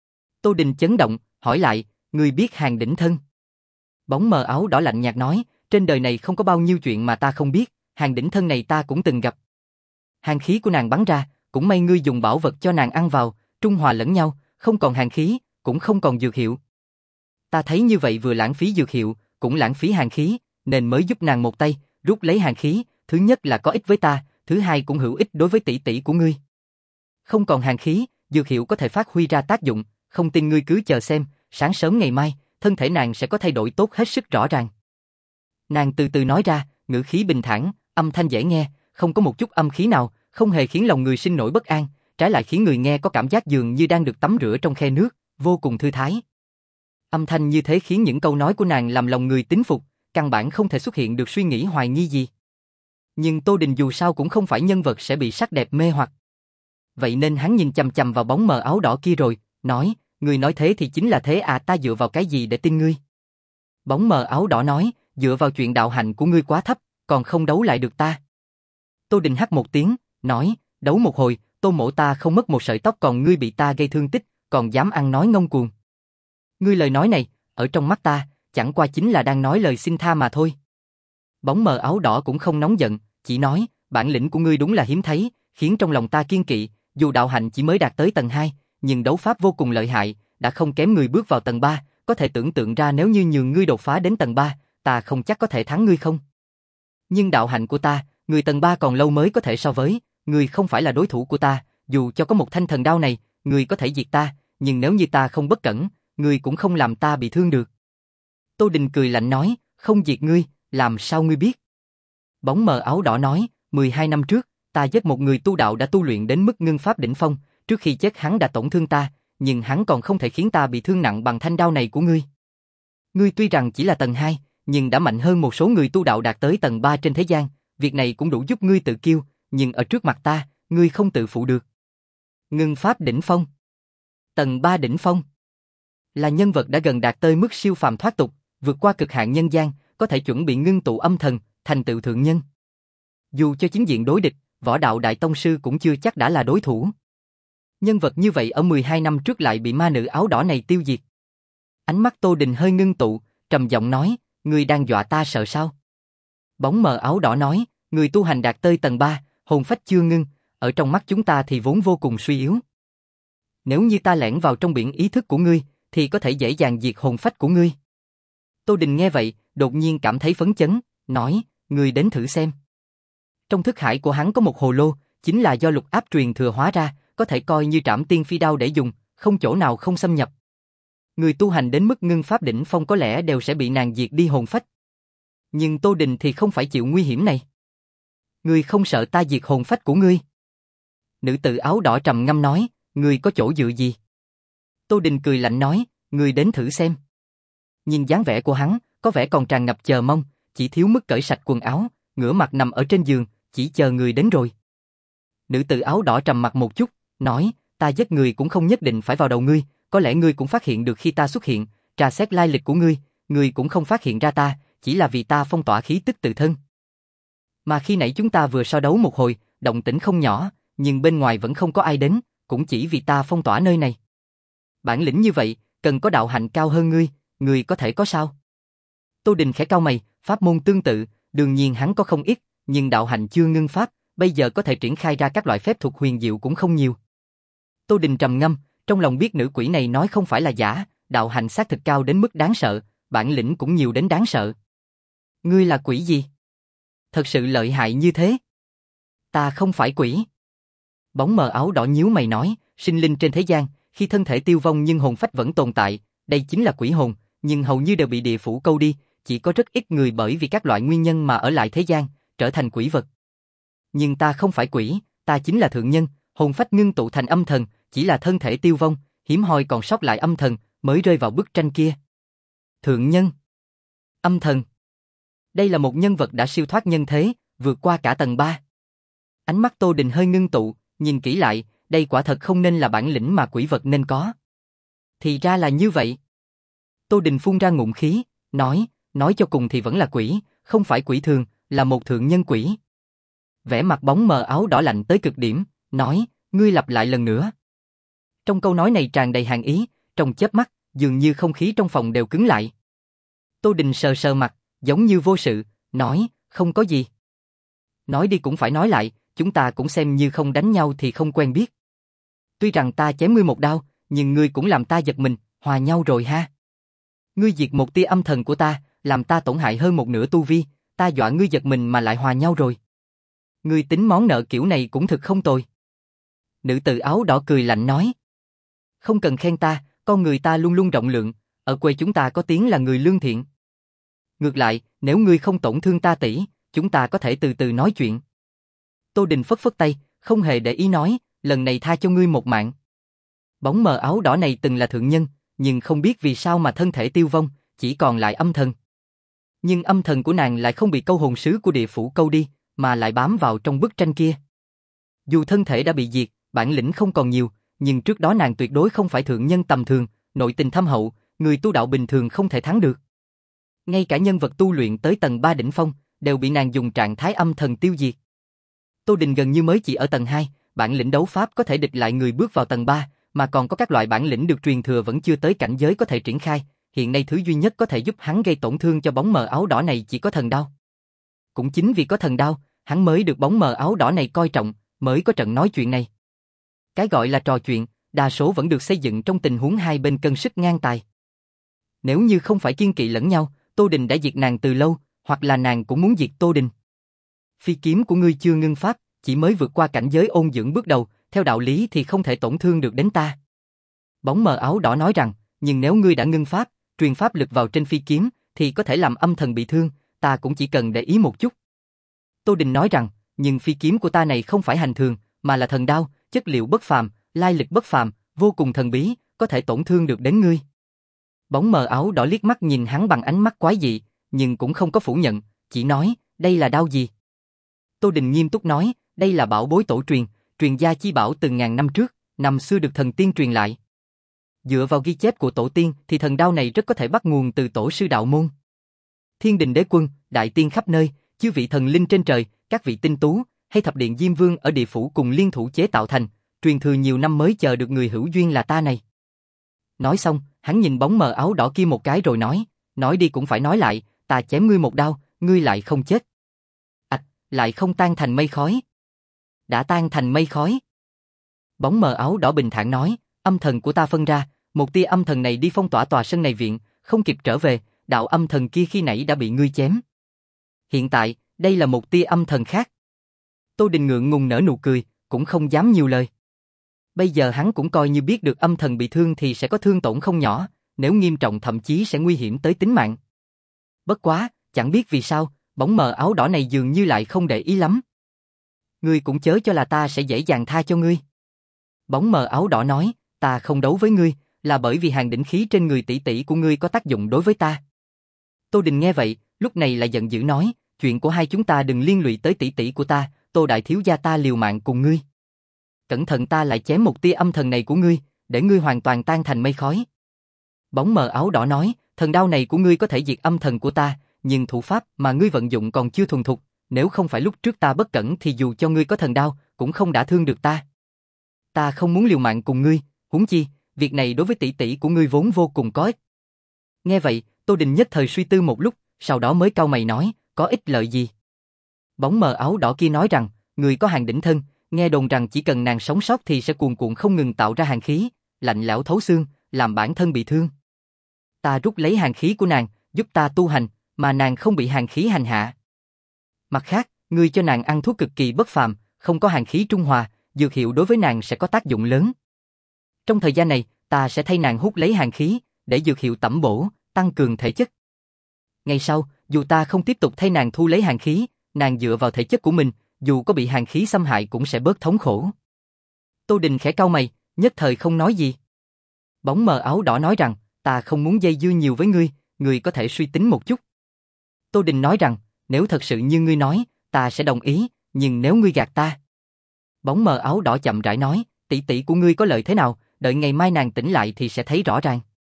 Tô Đình chấn động, hỏi lại, ngươi biết hàng đỉnh thân? Bóng mờ áo đỏ lạnh nhạt nói, trên đời này không có bao nhiêu chuyện mà ta không biết, hàng đỉnh thân này ta cũng từng gặp. Hàng khí của nàng bắn ra, cũng may ngươi dùng bảo vật cho nàng ăn vào, trung hòa lẫn nhau, không còn hàng khí, cũng không còn dược hiệu. Ta thấy như vậy vừa lãng phí dược hiệu, cũng lãng phí hàng khí, nên mới giúp nàng một tay, rút lấy hàng khí, thứ nhất là có ích với ta, thứ hai cũng hữu ích đối với tỷ tỷ của ngươi. Không còn hàng khí, dược hiệu có thể phát huy ra tác dụng, không tin ngươi cứ chờ xem, sáng sớm ngày mai, thân thể nàng sẽ có thay đổi tốt hết sức rõ ràng. Nàng từ từ nói ra, ngữ khí bình thản, âm thanh dễ nghe, không có một chút âm khí nào, không hề khiến lòng người sinh nổi bất an, trái lại khiến người nghe có cảm giác dường như đang được tắm rửa trong khe nước, vô cùng thư thái. Âm thanh như thế khiến những câu nói của nàng làm lòng người tín phục, căn bản không thể xuất hiện được suy nghĩ hoài nghi gì. Nhưng Tô Đình dù sao cũng không phải nhân vật sẽ bị sắc đẹp mê hoặc. vậy nên hắn nhìn chằm chằm vào bóng mờ áo đỏ kia rồi, nói, ngươi nói thế thì chính là thế à, ta dựa vào cái gì để tin ngươi? Bóng mờ áo đỏ nói, dựa vào chuyện đạo hạnh của ngươi quá thấp, còn không đấu lại được ta. Tô Đình hắt một tiếng, nói, đấu một hồi, Tô mỗ ta không mất một sợi tóc còn ngươi bị ta gây thương tích, còn dám ăn nói ngông cuồng. Ngươi lời nói này, ở trong mắt ta, chẳng qua chính là đang nói lời xin tha mà thôi. Bóng mờ áo đỏ cũng không nóng giận, chỉ nói, bản lĩnh của ngươi đúng là hiếm thấy, khiến trong lòng ta kiên kỵ, dù đạo hạnh chỉ mới đạt tới tầng hai, nhưng đấu pháp vô cùng lợi hại, đã không kém người bước vào tầng ba, có thể tưởng tượng ra nếu như nhường ngươi đột phá đến tầng ba, ta không chắc có thể thắng ngươi không. Nhưng đạo hạnh của ta, người tầng ba còn lâu mới có thể so với, ngươi không phải là đối thủ của ta, dù cho có một thanh thần đao này, ngươi có thể diệt ta, nhưng nếu như ta không bất cẩn, ngươi cũng không làm ta bị thương được. Tô Đình cười lạnh nói, không diệt ngươi, làm sao ngươi biết? Bóng mờ áo đỏ nói, mười hai năm trước, ta giết một người tu đạo đã tu luyện đến mức ngưng pháp đỉnh phong, trước khi chết hắn đã tổn thương ta, nhưng hắn còn không thể khiến ta bị thương nặng bằng thanh đao này của ngươi. Ngươi tuy rằng chỉ là tầng hai, nhưng đã mạnh hơn một số người tu đạo đạt tới tầng ba trên thế gian, việc này cũng đủ giúp ngươi tự kiêu, nhưng ở trước mặt ta, ngươi không tự phụ được. Ngưng pháp đỉnh phong, tầng ba đỉnh phong, là nhân vật đã gần đạt tới mức siêu phàm thoát tục, vượt qua cực hạn nhân gian, có thể chuẩn bị ngưng tụ âm thần, thành tựu thượng nhân. Dù cho chính diện đối địch, võ đạo đại tông sư cũng chưa chắc đã là đối thủ. Nhân vật như vậy ở mười hai năm trước lại bị ma nữ áo đỏ này tiêu diệt. Ánh mắt Tô Đình hơi ngưng tụ, trầm giọng nói, ngươi đang dọa ta sợ sao? Bóng mờ áo đỏ nói, người tu hành đạt tới tầng ba, hồn phách chưa ngưng, ở trong mắt chúng ta thì vốn vô cùng suy yếu. Nếu như ta lẻn vào trong biển ý thức của ngươi, thì có thể dễ dàng diệt hồn phách của ngươi. Tô Đình nghe vậy, đột nhiên cảm thấy phấn chấn, nói, ngươi đến thử xem. Trong thức hải của hắn có một hồ lô, chính là do lục áp truyền thừa hóa ra, có thể coi như trảm tiên phi đao để dùng, không chỗ nào không xâm nhập. Người tu hành đến mức ngưng pháp đỉnh phong có lẽ đều sẽ bị nàng diệt đi hồn phách. Nhưng Tô Đình thì không phải chịu nguy hiểm này. Ngươi không sợ ta diệt hồn phách của ngươi? Nữ tử áo đỏ trầm ngâm nói, ngươi có chỗ dựa gì? Tô Đình cười lạnh nói, ngươi đến thử xem. Nhìn dáng vẻ của hắn, có vẻ còn tràn ngập chờ mong, chỉ thiếu mức cởi sạch quần áo, ngửa mặt nằm ở trên giường, chỉ chờ người đến rồi. Nữ tử áo đỏ trầm mặt một chút, nói, ta giết người cũng không nhất định phải vào đầu ngươi, có lẽ ngươi cũng phát hiện được khi ta xuất hiện, tra xét lai lịch của ngươi, ngươi cũng không phát hiện ra ta, chỉ là vì ta phong tỏa khí tức tự thân. Mà khi nãy chúng ta vừa so đấu một hồi, động tĩnh không nhỏ, nhưng bên ngoài vẫn không có ai đến, cũng chỉ vì ta phong tỏa nơi này. Bản lĩnh như vậy, cần có đạo hạnh cao hơn ngươi, ngươi có thể có sao? Tô Đình khẽ cau mày, pháp môn tương tự, đương nhiên hắn có không ít, nhưng đạo hạnh chưa ngưng pháp, bây giờ có thể triển khai ra các loại phép thuật huyền diệu cũng không nhiều. Tô Đình trầm ngâm, trong lòng biết nữ quỷ này nói không phải là giả, đạo hạnh xác thực cao đến mức đáng sợ, bản lĩnh cũng nhiều đến đáng sợ. Ngươi là quỷ gì? Thật sự lợi hại như thế? Ta không phải quỷ. Bóng mờ áo đỏ nhíu mày nói, sinh linh trên thế gian, khi thân thể tiêu vong nhưng hồn phách vẫn tồn tại, đây chính là quỷ hồn, nhưng hầu như đều bị địa phủ câu đi, chỉ có rất ít người bởi vì các loại nguyên nhân mà ở lại thế gian, trở thành quỷ vật. Nhưng ta không phải quỷ, ta chính là thượng nhân, hồn phách ngưng tụ thành âm thần, chỉ là thân thể tiêu vong, hiếm hoi còn sót lại âm thần, mới rơi vào bức tranh kia. Thượng nhân, âm thần. Đây là một nhân vật đã siêu thoát nhân thế, vượt qua cả tầng ba. Ánh mắt Tô Đình hơi ngưng tụ, nhìn kỹ lại, đây quả thật không nên là bản lĩnh mà quỷ vật nên có. Thì ra là như vậy. Tô Đình phun ra ngụm khí, nói, nói cho cùng thì vẫn là quỷ, không phải quỷ thường, là một thượng nhân quỷ. Vẻ mặt bóng mờ áo đỏ lạnh tới cực điểm, nói, ngươi lặp lại lần nữa. Trong câu nói này tràn đầy hàn ý, trong chớp mắt, dường như không khí trong phòng đều cứng lại. Tô Đình sờ sờ mặt, giống như vô sự, nói, không có gì. Nói đi cũng phải nói lại, chúng ta cũng xem như không đánh nhau thì không quen biết. Tuy rằng ta chém ngươi một đao, nhưng ngươi cũng làm ta giật mình, hòa nhau rồi ha. Ngươi diệt một tia âm thần của ta, làm ta tổn hại hơn một nửa tu vi, ta dọa ngươi giật mình mà lại hòa nhau rồi. Ngươi tính món nợ kiểu này cũng thực không tồi. Nữ tử áo đỏ cười lạnh nói. Không cần khen ta, con người ta luôn luôn rộng lượng, ở quê chúng ta có tiếng là người lương thiện. Ngược lại, nếu ngươi không tổn thương ta tỷ, chúng ta có thể từ từ nói chuyện. Tô Đình phất phất tay, không hề để ý nói, lần này tha cho ngươi một mạng. Bóng mờ áo đỏ này từng là thượng nhân, nhưng không biết vì sao mà thân thể tiêu vong, chỉ còn lại âm thần. Nhưng âm thần của nàng lại không bị câu hồn sứ của địa phủ câu đi, mà lại bám vào trong bức tranh kia. Dù thân thể đã bị diệt, bản lĩnh không còn nhiều, nhưng trước đó nàng tuyệt đối không phải thượng nhân tầm thường, nội tình thâm hậu, người tu đạo bình thường không thể thắng được. Ngay cả nhân vật tu luyện tới tầng ba đỉnh phong, đều bị nàng dùng trạng thái âm thần tiêu diệt. Tô Đình gần như mới chỉ ở tầng hai, bản lĩnh đấu pháp có thể địch lại người bước vào tầng ba, mà còn có các loại bản lĩnh được truyền thừa vẫn chưa tới cảnh giới có thể triển khai, hiện nay thứ duy nhất có thể giúp hắn gây tổn thương cho bóng mờ áo đỏ này chỉ có thần đao. Cũng chính vì có thần đao, hắn mới được bóng mờ áo đỏ này coi trọng, mới có trận nói chuyện này. Cái gọi là trò chuyện, đa số vẫn được xây dựng trong tình huống hai bên cân sức ngang tài. Nếu như không phải kiên kỵ lẫn nhau, Tô Đình đã diệt nàng từ lâu, hoặc là nàng cũng muốn diệt Tô Đình. Phi kiếm của ngươi chưa ngưng pháp, chỉ mới vượt qua cảnh giới ôn dưỡng bước đầu, theo đạo lý thì không thể tổn thương được đến ta. Bóng mờ áo đỏ nói rằng, nhưng nếu ngươi đã ngưng pháp, truyền pháp lực vào trên phi kiếm, thì có thể làm âm thần bị thương, ta cũng chỉ cần để ý một chút. Tô Đình nói rằng, nhưng phi kiếm của ta này không phải hành thường, mà là thần đao, chất liệu bất phàm, lai lịch bất phàm, vô cùng thần bí, có thể tổn thương được đến ngươi. Bóng mờ áo đỏ liếc mắt nhìn hắn bằng ánh mắt quái dị, nhưng cũng không có phủ nhận, chỉ nói, đây là đao gì? Tô Đình nghiêm túc nói, đây là bảo bối tổ truyền, truyền gia chi bảo từ ngàn năm trước, năm xưa được thần tiên truyền lại. Dựa vào ghi chép của tổ tiên thì thần đao này rất có thể bắt nguồn từ tổ sư đạo môn. Thiên đình đế quân, đại tiên khắp nơi, chư vị thần linh trên trời, các vị tinh tú, hay thập điện Diêm Vương ở địa phủ cùng liên thủ chế tạo thành, truyền thừa nhiều năm mới chờ được người hữu duyên là ta này. Nói xong, hắn nhìn bóng mờ áo đỏ kia một cái rồi nói, nói đi cũng phải nói lại, ta chém ngươi một đao, ngươi lại không chết. Ảch, lại không tan thành mây khói. Đã tan thành mây khói. Bóng mờ áo đỏ bình thản nói, âm thần của ta phân ra, một tia âm thần này đi phong tỏa tòa sân này viện, không kịp trở về, đạo âm thần kia khi nãy đã bị ngươi chém. Hiện tại, đây là một tia âm thần khác. Tô Đình ngượng ngùng nở nụ cười, cũng không dám nhiều lời. Bây giờ hắn cũng coi như biết được âm thần bị thương thì sẽ có thương tổn không nhỏ, nếu nghiêm trọng thậm chí sẽ nguy hiểm tới tính mạng. Bất quá, chẳng biết vì sao, bóng mờ áo đỏ này dường như lại không để ý lắm. Ngươi cũng chớ cho là ta sẽ dễ dàng tha cho ngươi. Bóng mờ áo đỏ nói, ta không đấu với ngươi, là bởi vì hàng đỉnh khí trên người tỷ tỷ của ngươi có tác dụng đối với ta. Tô Đình nghe vậy, lúc này lại giận dữ nói, chuyện của hai chúng ta đừng liên lụy tới tỷ tỷ của ta, Tô đại thiếu gia ta liều mạng cùng ngươi. Cẩn thận ta lại chém một tia âm thần này của ngươi, để ngươi hoàn toàn tan thành mây khói. Bóng mờ áo đỏ nói, thần đao này của ngươi có thể diệt âm thần của ta, nhưng thủ pháp mà ngươi vận dụng còn chưa thuần thục, nếu không phải lúc trước ta bất cẩn thì dù cho ngươi có thần đao, cũng không đả thương được ta. Ta không muốn liều mạng cùng ngươi, huống chi, việc này đối với tỷ tỷ của ngươi vốn vô cùng có ích. Nghe vậy, Tô Đình nhất thời suy tư một lúc, sau đó mới cau mày nói, có ích lợi gì? Bóng mờ áo đỏ kia nói rằng, người có hàng đỉnh thân, nghe đồn rằng chỉ cần nàng sống sót thì sẽ cuồn cuộn không ngừng tạo ra hàn khí, lạnh lẽo thấu xương, làm bản thân bị thương. Ta rút lấy hàn khí của nàng, giúp ta tu hành, mà nàng không bị hàn khí hành hạ. Mặt khác, ngươi cho nàng ăn thuốc cực kỳ bất phàm, không có hàn khí trung hòa, dược hiệu đối với nàng sẽ có tác dụng lớn. Trong thời gian này, ta sẽ thay nàng hút lấy hàn khí, để dược hiệu tẩm bổ, tăng cường thể chất. Ngày sau, dù ta không tiếp tục thay nàng thu lấy hàn khí, nàng dựa vào thể chất của mình, dù có bị hàn khí xâm hại cũng sẽ bớt thống khổ. Tô Đình khẽ cau mày, nhất thời không nói gì. Bóng mờ áo đỏ nói rằng, ta không muốn dây dưa nhiều với ngươi, ngươi có thể suy tính một chút. Tô Đình nói rằng, nếu thật sự như ngươi nói, ta sẽ đồng ý, nhưng nếu ngươi gạt ta. Bóng mờ áo đỏ chậm rãi nói, tỷ tỷ của ngươi có lợi thế nào, đợi ngày mai nàng tỉnh lại thì sẽ thấy rõ ràng.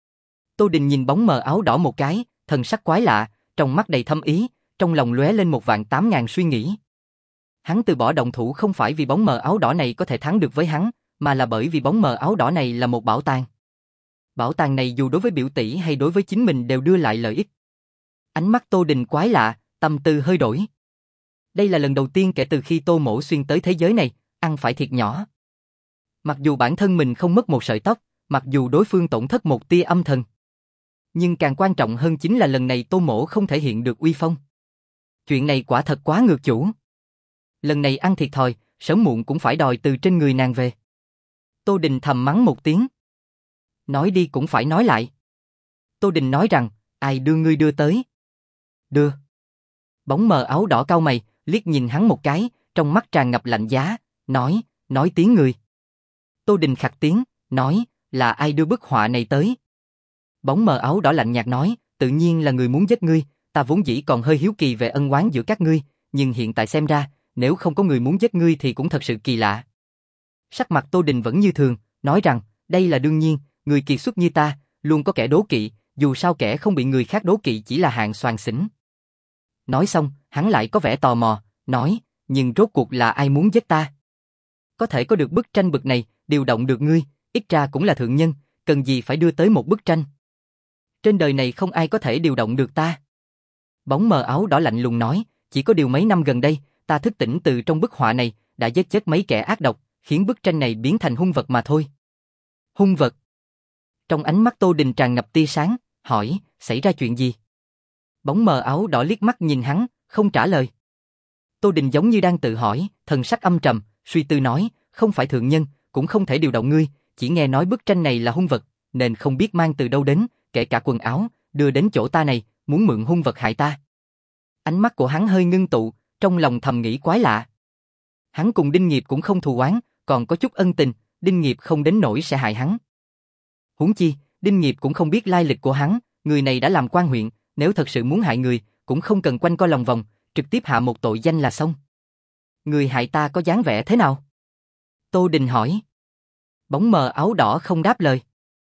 Tô Đình nhìn bóng mờ áo đỏ một cái, thần sắc quái lạ, trong mắt đầy thâm ý, trong lòng lóe lên một vạn tám ngàn suy nghĩ. Hắn từ bỏ động thủ không phải vì bóng mờ áo đỏ này có thể thắng được với hắn, mà là bởi vì bóng mờ áo đỏ này là một bảo tàng. Bảo tàng này dù đối với biểu tỷ hay đối với chính mình đều đưa lại lợi ích. Ánh mắt Tô Đình quái lạ, tâm tư hơi đổi. Đây là lần đầu tiên kể từ khi Tô Mỗ Xuyên tới thế giới này, ăn phải thiệt nhỏ. Mặc dù bản thân mình không mất một sợi tóc, mặc dù đối phương tổn thất một tia âm thần. Nhưng càng quan trọng hơn chính là lần này Tô Mỗ không thể hiện được uy phong. Chuyện này quả thật quá ngược chủ. Lần này ăn thiệt thòi, sớm muộn cũng phải đòi từ trên người nàng về. Tô Đình thầm mắng một tiếng. Nói đi cũng phải nói lại. Tô Đình nói rằng, ai đưa ngươi đưa tới? Đưa. Bóng mờ áo đỏ cau mày, liếc nhìn hắn một cái, trong mắt tràn ngập lạnh giá, nói, nói tiếng người. Tô Đình khặt tiếng, nói, là ai đưa bức họa này tới? Bóng mờ áo đỏ lạnh nhạt nói, tự nhiên là người muốn giết ngươi, ta vốn dĩ còn hơi hiếu kỳ về ân oán giữa các ngươi, nhưng hiện tại xem ra, nếu không có người muốn giết ngươi thì cũng thật sự kỳ lạ. Sắc mặt Tô Đình vẫn như thường, nói rằng, đây là đương nhiên, người kiệt xuất như ta, luôn có kẻ đố kỵ, dù sao kẻ không bị người khác đố kỵ chỉ là hạng soàn xỉn. Nói xong, hắn lại có vẻ tò mò, nói, nhưng rốt cuộc là ai muốn giết ta? Có thể có được bức tranh bực này, điều động được ngươi, ít ra cũng là thượng nhân, cần gì phải đưa tới một bức tranh. Trên đời này không ai có thể điều động được ta. Bóng mờ áo đỏ lạnh lùng nói, chỉ có điều mấy năm gần đây, ta thức tỉnh từ trong bức họa này, đã giết chết mấy kẻ ác độc, khiến bức tranh này biến thành hung vật mà thôi. Hung vật? Trong ánh mắt Tô Đình tràn ngập tia sáng, hỏi, xảy ra chuyện gì? Bóng mờ áo đỏ liếc mắt nhìn hắn, không trả lời. Tô Đình giống như đang tự hỏi, thần sắc âm trầm, suy tư nói, không phải thượng nhân, cũng không thể điều động ngươi, chỉ nghe nói bức tranh này là hung vật, nên không biết mang từ đâu đến, kể cả quần áo, đưa đến chỗ ta này, muốn mượn hung vật hại ta. Ánh mắt của hắn hơi ngưng tụ, trong lòng thầm nghĩ quái lạ. Hắn cùng Đinh Nghiệp cũng không thù oán, còn có chút ân tình, Đinh Nghiệp không đến nỗi sẽ hại hắn. Huống chi, Đinh Nghiệp cũng không biết lai lịch của hắn, người này đã làm quan huyện, nếu thật sự muốn hại người, cũng không cần quanh co lòng vòng, trực tiếp hạ một tội danh là xong. Người hại ta có dáng vẻ thế nào? Tô Đình hỏi. Bóng mờ áo đỏ không đáp lời.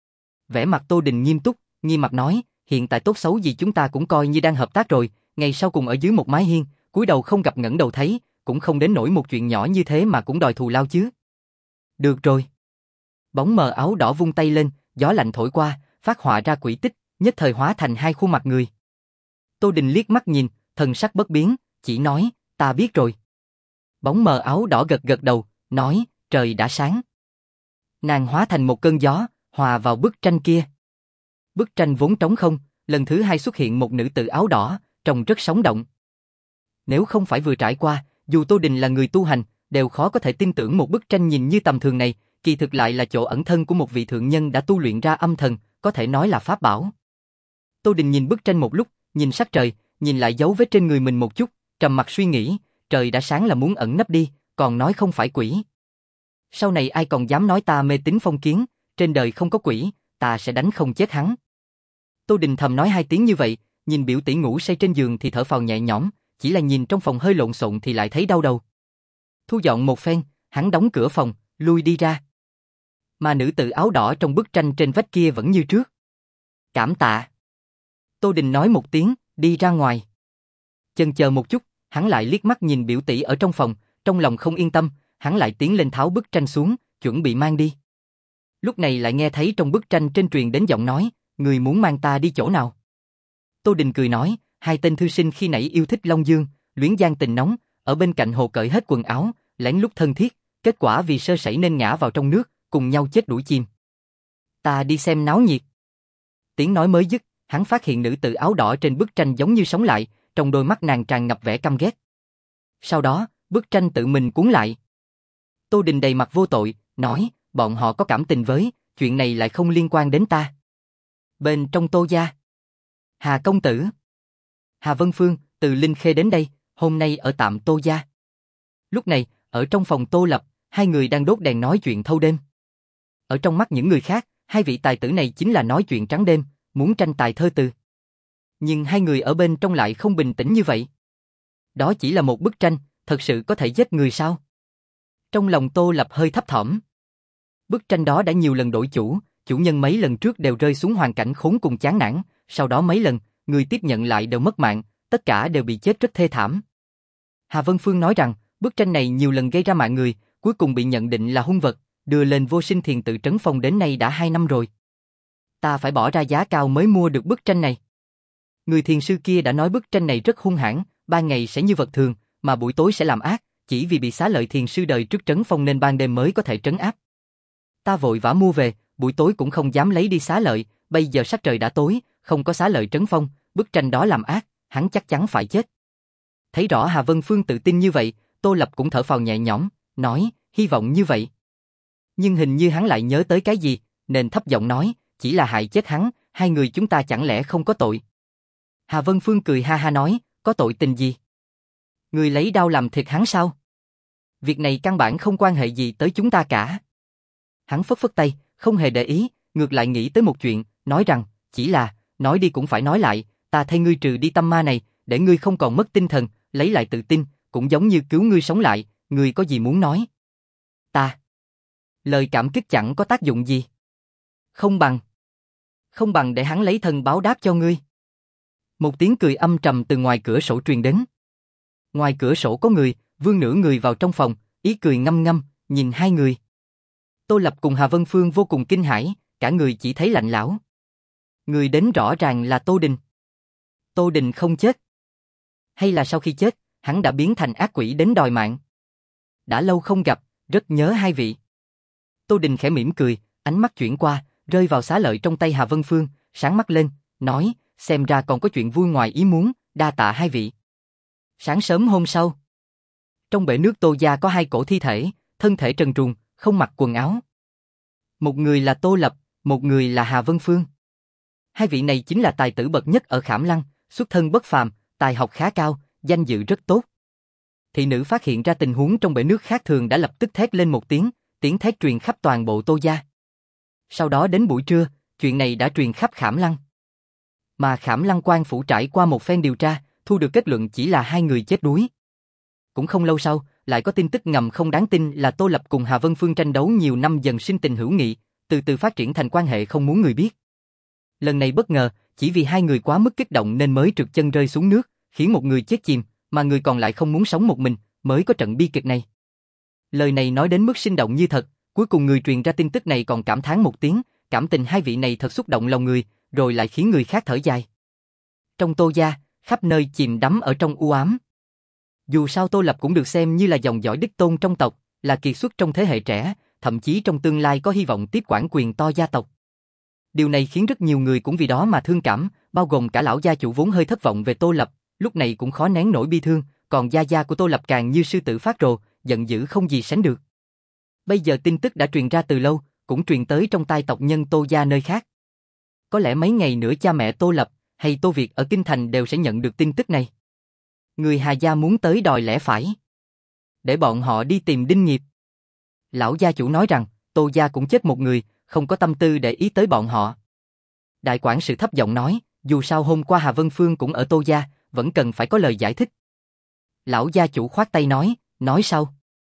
Vẻ mặt Tô Đình nghiêm túc, nghiêm mặt nói, hiện tại tốt xấu gì chúng ta cũng coi như đang hợp tác rồi, ngày sau cùng ở dưới một mái hiên, cúi đầu không gặp ngẩng đầu thấy, cũng không đến nỗi một chuyện nhỏ như thế mà cũng đòi thù lao chứ. Được rồi. Bóng mờ áo đỏ vung tay lên, gió lạnh thổi qua, phát họa ra quỷ tích, nhất thời hóa thành hai khuôn mặt người. Tô Đình liếc mắt nhìn, thần sắc bất biến, chỉ nói, ta biết rồi. Bóng mờ áo đỏ gật gật đầu, nói, trời đã sáng. Nàng hóa thành một cơn gió, hòa vào bức tranh kia. Bức tranh vốn trống không, lần thứ hai xuất hiện một nữ tử áo đỏ, trông rất sống động. Nếu không phải vừa trải qua, dù Tô Đình là người tu hành, đều khó có thể tin tưởng một bức tranh nhìn như tầm thường này, kỳ thực lại là chỗ ẩn thân của một vị thượng nhân đã tu luyện ra âm thần, có thể nói là pháp bảo. Tô Đình nhìn bức tranh một lúc, nhìn sắc trời, nhìn lại dấu vết trên người mình một chút, trầm mặt suy nghĩ, trời đã sáng là muốn ẩn nấp đi, còn nói không phải quỷ. Sau này ai còn dám nói ta mê tín phong kiến, trên đời không có quỷ, ta sẽ đánh không chết hắn. Tô Đình thầm nói hai tiếng như vậy, nhìn biểu tỷ ngủ say trên giường thì thở phào nhẹ nhõm, chỉ là nhìn trong phòng hơi lộn xộn thì lại thấy đau đầu. Thu dọn một phen, hắn đóng cửa phòng, lui đi ra. Mà nữ tử áo đỏ trong bức tranh trên vách kia vẫn như trước. Cảm tạ. Tô Đình nói một tiếng, đi ra ngoài. Chần chờ một chút, hắn lại liếc mắt nhìn biểu tỷ ở trong phòng, trong lòng không yên tâm, hắn lại tiến lên tháo bức tranh xuống, chuẩn bị mang đi. Lúc này lại nghe thấy trong bức tranh trên truyền đến giọng nói, người muốn mang ta đi chỗ nào? Tô Đình cười nói, hai tên thư sinh khi nãy yêu thích Long Dương, luyến gian tình nóng, ở bên cạnh hồ cởi hết quần áo, lén lút thân thiết, kết quả vì sơ sẩy nên ngã vào trong nước, cùng nhau chết đuổi chim. Ta đi xem náo nhiệt. Tiếng nói mới dứt, hắn phát hiện nữ tử áo đỏ trên bức tranh giống như sống lại, trong đôi mắt nàng tràn ngập vẻ căm ghét. Sau đó, bức tranh tự mình cuốn lại. Tô Đình đầy mặt vô tội, nói, bọn họ có cảm tình với, chuyện này lại không liên quan đến ta. Bên trong Tô gia. Hà công tử. Hà Vân Phương, từ Linh Khê đến đây, hôm nay ở tạm Tô gia. Lúc này, ở trong phòng Tô Lập, hai người đang đốt đèn nói chuyện thâu đêm. Ở trong mắt những người khác, hai vị tài tử này chính là nói chuyện trắng đêm, muốn tranh tài thơ từ. Nhưng hai người ở bên trong lại không bình tĩnh như vậy. Đó chỉ là một bức tranh, thật sự có thể giết người sao? Trong lòng Tô Lập hơi thấp thỏm. Bức tranh đó đã nhiều lần đổi chủ, chủ nhân mấy lần trước đều rơi xuống hoàn cảnh khốn cùng chán nản, sau đó mấy lần, người tiếp nhận lại đều mất mạng, tất cả đều bị chết rất thê thảm. Hà Vân Phương nói rằng, bức tranh này nhiều lần gây ra mạng người, cuối cùng bị nhận định là hung vật, đưa lên Vô Sinh Thiền Tự Trấn Phong đến nay đã hai năm rồi. Ta phải bỏ ra giá cao mới mua được bức tranh này. Người thiền sư kia đã nói bức tranh này rất hung hãn, ban ngày sẽ như vật thường, mà buổi tối sẽ làm ác, chỉ vì bị Xá Lợi thiền sư đời trước trấn phong nên ban đêm mới có thể trấn áp. Ta vội vã mua về, buổi tối cũng không dám lấy đi Xá Lợi, bây giờ sắc trời đã tối, không có Xá Lợi trấn phong, bức tranh đó làm ác, hắn chắc chắn phải chết. Thấy rõ Hà Vân Phương tự tin như vậy, Tô Lập cũng thở phào nhẹ nhõm, nói, hy vọng như vậy. Nhưng hình như hắn lại nhớ tới cái gì, nên thấp giọng nói, chỉ là hại chết hắn, hai người chúng ta chẳng lẽ không có tội. Hà Vân Phương cười ha ha nói, có tội tình gì? Người lấy đao làm thịt hắn sao? Việc này căn bản không quan hệ gì tới chúng ta cả. Hắn phất phất tay, không hề để ý, ngược lại nghĩ tới một chuyện, nói rằng, chỉ là, nói đi cũng phải nói lại, ta thay ngươi trừ đi tâm ma này, để ngươi không còn mất tinh thần, lấy lại tự tin, cũng giống như cứu ngươi sống lại, ngươi có gì muốn nói? Ta. Lời cảm kích chẳng có tác dụng gì. Không bằng. Không bằng để hắn lấy thân báo đáp cho ngươi. Một tiếng cười âm trầm từ ngoài cửa sổ truyền đến. Ngoài cửa sổ có người, vươn nửa người vào trong phòng, ý cười ngâm ngâm, nhìn hai người. Tô Lập cùng Hà Vân Phương vô cùng kinh hãi, cả người chỉ thấy lạnh lẽo. Người đến rõ ràng là Tô Đình. Tô Đình không chết. Hay là sau khi chết, hắn đã biến thành ác quỷ đến đòi mạng. Đã lâu không gặp, rất nhớ hai vị. Tô Đình khẽ mỉm cười, ánh mắt chuyển qua, rơi vào xá lợi trong tay Hà Vân Phương, sáng mắt lên, nói, xem ra còn có chuyện vui ngoài ý muốn, đa tạ hai vị. Sáng sớm hôm sau, trong bể nước Tô gia có hai cổ thi thể, thân thể trần truồng, không mặc quần áo. Một người là Tô Lập, một người là Hà Vân Phương. Hai vị này chính là tài tử bậc nhất ở Khảm Lăng, xuất thân bất phàm, tài học khá cao, danh dự rất tốt. Thị nữ phát hiện ra tình huống trong bể nước khác thường đã lập tức thét lên một tiếng, tiếng thét truyền khắp toàn bộ Tô gia. Sau đó đến buổi trưa, chuyện này đã truyền khắp Khảm Lăng. Mà Khảm Lăng quan phủ trải qua một phen điều tra, thu được kết luận chỉ là hai người chết đuối. Cũng không lâu sau, lại có tin tức ngầm không đáng tin là Tô Lập cùng Hà Vân Phương tranh đấu nhiều năm dần sinh tình hữu nghị, từ từ phát triển thành quan hệ không muốn người biết. Lần này bất ngờ, chỉ vì hai người quá mức kích động nên mới trượt chân rơi xuống nước, khiến một người chết chìm, mà người còn lại không muốn sống một mình, mới có trận bi kịch này. Lời này nói đến mức sinh động như thật, cuối cùng người truyền ra tin tức này còn cảm thán một tiếng, cảm tình hai vị này thật xúc động lòng người, rồi lại khiến người khác thở dài. Trong Tô gia, khắp nơi chìm đắm ở trong u ám. Dù sao Tô Lập cũng được xem như là dòng dõi đích tôn trong tộc, là kiệt xuất trong thế hệ trẻ, thậm chí trong tương lai có hy vọng tiếp quản quyền to gia tộc. Điều này khiến rất nhiều người cũng vì đó mà thương cảm, bao gồm cả lão gia chủ vốn hơi thất vọng về Tô Lập, lúc này cũng khó nén nổi bi thương, còn gia gia của Tô Lập càng như sư tử phát rồ, giận dữ không gì sánh được. Bây giờ tin tức đã truyền ra từ lâu, cũng truyền tới trong tai tộc nhân Tô gia nơi khác. Có lẽ mấy ngày nữa cha mẹ Tô Lập hay Tô Việt ở Kinh Thành đều sẽ nhận được tin tức này. Người Hà gia muốn tới đòi lẽ phải, để bọn họ đi tìm Đinh Nghiệp. Lão gia chủ nói rằng, Tô gia cũng chết một người, không có tâm tư để ý tới bọn họ. Đại quản sự thấp giọng nói, dù sao hôm qua Hà Vân Phương cũng ở Tô gia, vẫn cần phải có lời giải thích. Lão gia chủ khoát tay nói, nói sao?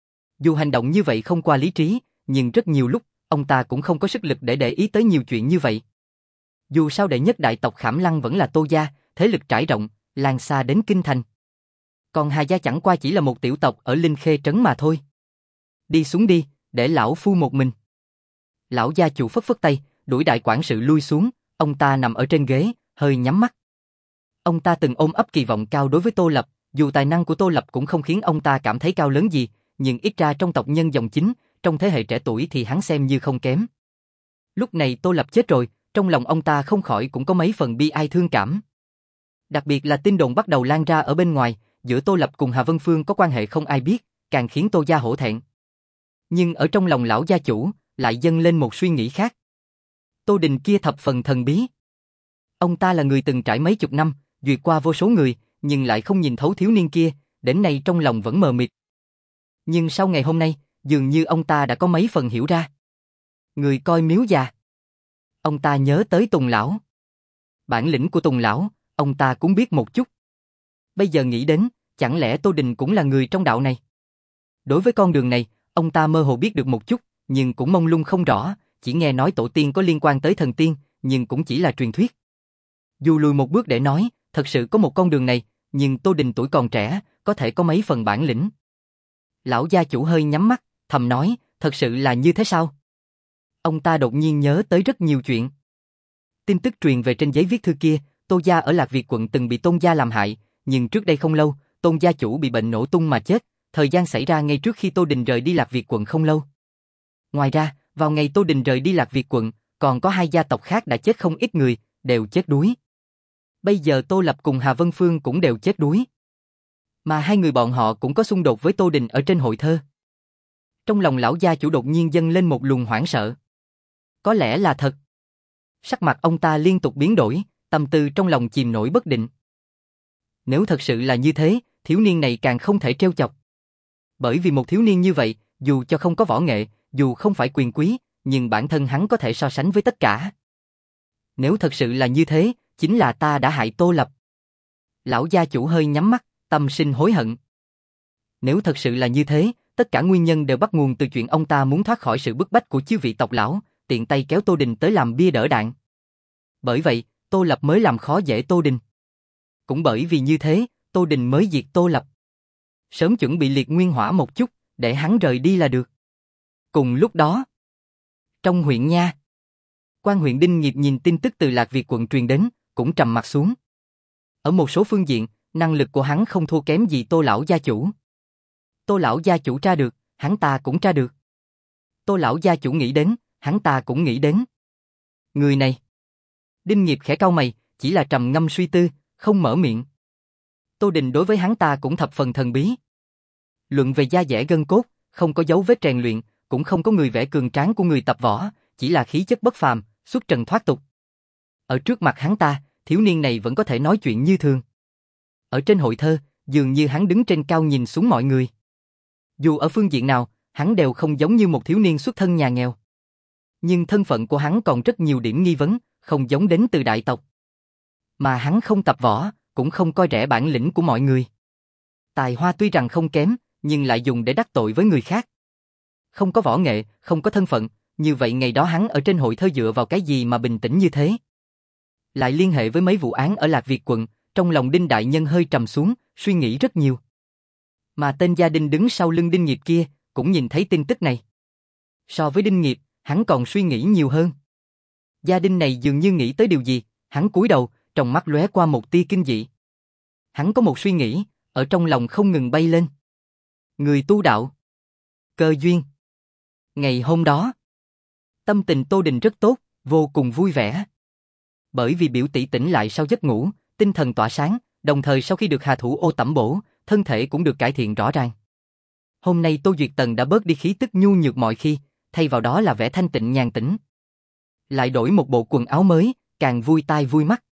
Dù hành động như vậy không qua lý trí, nhưng rất nhiều lúc, ông ta cũng không có sức lực để để ý tới nhiều chuyện như vậy. Dù sao đệ nhất đại tộc Khảm Lăng vẫn là Tô gia, thế lực trải rộng, lan xa đến Kinh Thành. Còn Hà gia chẳng qua chỉ là một tiểu tộc ở Linh Khê trấn mà thôi. Đi xuống đi, để lão phu một mình. Lão gia chủ phất phất tay, đuổi đại quản sự lui xuống, ông ta nằm ở trên ghế, hơi nhắm mắt. Ông ta từng ôm ấp kỳ vọng cao đối với Tô Lập, dù tài năng của Tô Lập cũng không khiến ông ta cảm thấy cao lớn gì, nhưng ít ra trong tộc nhân dòng chính, trong thế hệ trẻ tuổi thì hắn xem như không kém. Lúc này Tô Lập chết rồi, trong lòng ông ta không khỏi cũng có mấy phần bi ai thương cảm. Đặc biệt là tin đồn bắt đầu lan ra ở bên ngoài, giữa Tô Lập cùng Hà Vân Phương có quan hệ không ai biết, càng khiến Tô gia hổ thẹn. Nhưng ở trong lòng lão gia chủ, lại dâng lên một suy nghĩ khác. Tô Đình kia thập phần thần bí. Ông ta là người từng trải mấy chục năm, duyệt qua vô số người, nhưng lại không nhìn thấu thiếu niên kia, đến nay trong lòng vẫn mờ mịt. Nhưng sau ngày hôm nay, dường như ông ta đã có mấy phần hiểu ra. Người coi miếu già. Ông ta nhớ tới Tùng lão. Bản lĩnh của Tùng lão, ông ta cũng biết một chút. Bây giờ nghĩ đến, chẳng lẽ Tô Đình cũng là người trong đạo này? Đối với con đường này, ông ta mơ hồ biết được một chút, nhưng cũng mông lung không rõ, chỉ nghe nói tổ tiên có liên quan tới thần tiên, nhưng cũng chỉ là truyền thuyết. Dù lùi một bước để nói, thật sự có một con đường này, nhưng Tô Đình tuổi còn trẻ, có thể có mấy phần bản lĩnh. Lão gia chủ hơi nhắm mắt, thầm nói, thật sự là như thế sao? Ông ta đột nhiên nhớ tới rất nhiều chuyện. Tin tức truyền về trên giấy viết thư kia, Tô gia ở Lạc Việt quận từng bị Tôn gia làm hại, nhưng trước đây không lâu, Tôn gia chủ bị bệnh nổ tung mà chết, thời gian xảy ra ngay trước khi Tô Đình rời đi Lạc Việt quận không lâu. Ngoài ra, vào ngày Tô Đình rời đi Lạc Việt quận, còn có hai gia tộc khác đã chết không ít người, đều chết đuối. Bây giờ Tô Lập cùng Hà Vân Phương cũng đều chết đuối. Mà hai người bọn họ cũng có xung đột với Tô Đình ở trên hội thơ. Trong lòng lão gia chủ đột nhiên dâng lên một luồng hoảng sợ. Có lẽ là thật. Sắc mặt ông ta liên tục biến đổi, tâm tư trong lòng chìm nổi bất định. Nếu thật sự là như thế, thiếu niên này càng không thể trêu chọc. Bởi vì một thiếu niên như vậy, dù cho không có võ nghệ, dù không phải quyền quý, nhưng bản thân hắn có thể so sánh với tất cả. Nếu thật sự là như thế, chính là ta đã hại Tô Lập. Lão gia chủ hơi nhắm mắt, tâm sinh hối hận. Nếu thật sự là như thế, tất cả nguyên nhân đều bắt nguồn từ chuyện ông ta muốn thoát khỏi sự bức bách của chư vị tộc lão, tiện tay kéo Tô Đình tới làm bia đỡ đạn. Bởi vậy, Tô Lập mới làm khó dễ Tô Đình. Cũng bởi vì như thế, Tô Đình mới diệt Tô Lập. Sớm chuẩn bị liệt nguyên hỏa một chút, để hắn rời đi là được. Cùng lúc đó, trong huyện nha, quan huyện Đinh Nghiệp nhìn tin tức từ Lạc Việt quận truyền đến, cũng trầm mặt xuống. Ở một số phương diện, năng lực của hắn không thua kém gì Tô lão gia chủ. Tô lão gia chủ tra được, hắn ta cũng tra được. Tô lão gia chủ nghĩ đến, hắn ta cũng nghĩ đến. Người này. Đinh Nghiệp khẽ cau mày, chỉ là trầm ngâm suy tư, không mở miệng. Tô Đình đối với hắn ta cũng thập phần thần bí. Luận về da dẻ gân cốt, không có dấu vết rèn luyện, cũng không có người vẻ cường tráng của người tập võ, chỉ là khí chất bất phàm, xuất trần thoát tục. Ở trước mặt hắn ta, thiếu niên này vẫn có thể nói chuyện như thường. Ở trên hội thơ, dường như hắn đứng trên cao nhìn xuống mọi người. Dù ở phương diện nào, hắn đều không giống như một thiếu niên xuất thân nhà nghèo. Nhưng thân phận của hắn còn rất nhiều điểm nghi vấn, không giống đến từ đại tộc. Mà hắn không tập võ, cũng không coi rẻ bản lĩnh của mọi người. Tài hoa tuy rằng không kém, nhưng lại dùng để đắc tội với người khác. Không có võ nghệ, không có thân phận, như vậy ngày đó hắn ở trên hội thơ dựa vào cái gì mà bình tĩnh như thế? Lại liên hệ với mấy vụ án ở Lạc Việt quận, trong lòng Đinh đại nhân hơi trầm xuống, suy nghĩ rất nhiều. Mà tên gia đình đứng sau lưng Đinh Nghiệp kia, cũng nhìn thấy tin tức này. So với Đinh Nghiệp, hắn còn suy nghĩ nhiều hơn. Gia đình này dường như nghĩ tới điều gì, hắn cúi đầu, trong mắt lóe qua một tia kinh dị. Hắn có một suy nghĩ, ở trong lòng không ngừng bay lên. Người tu đạo. Cơ duyên. Ngày hôm đó, tâm tình Tô Đình rất tốt, vô cùng vui vẻ. Bởi vì biểu tỷ tỉnh lại sau giấc ngủ, tinh thần tỏa sáng, đồng thời sau khi được Hà Thủ Ô tẩm bổ, thân thể cũng được cải thiện rõ ràng. Hôm nay Tô Duyệt Tần đã bớt đi khí tức nhu nhược mọi khi, thay vào đó là vẻ thanh tịnh nhàn tĩnh. Lại đổi một bộ quần áo mới, càng vui tai vui mắt.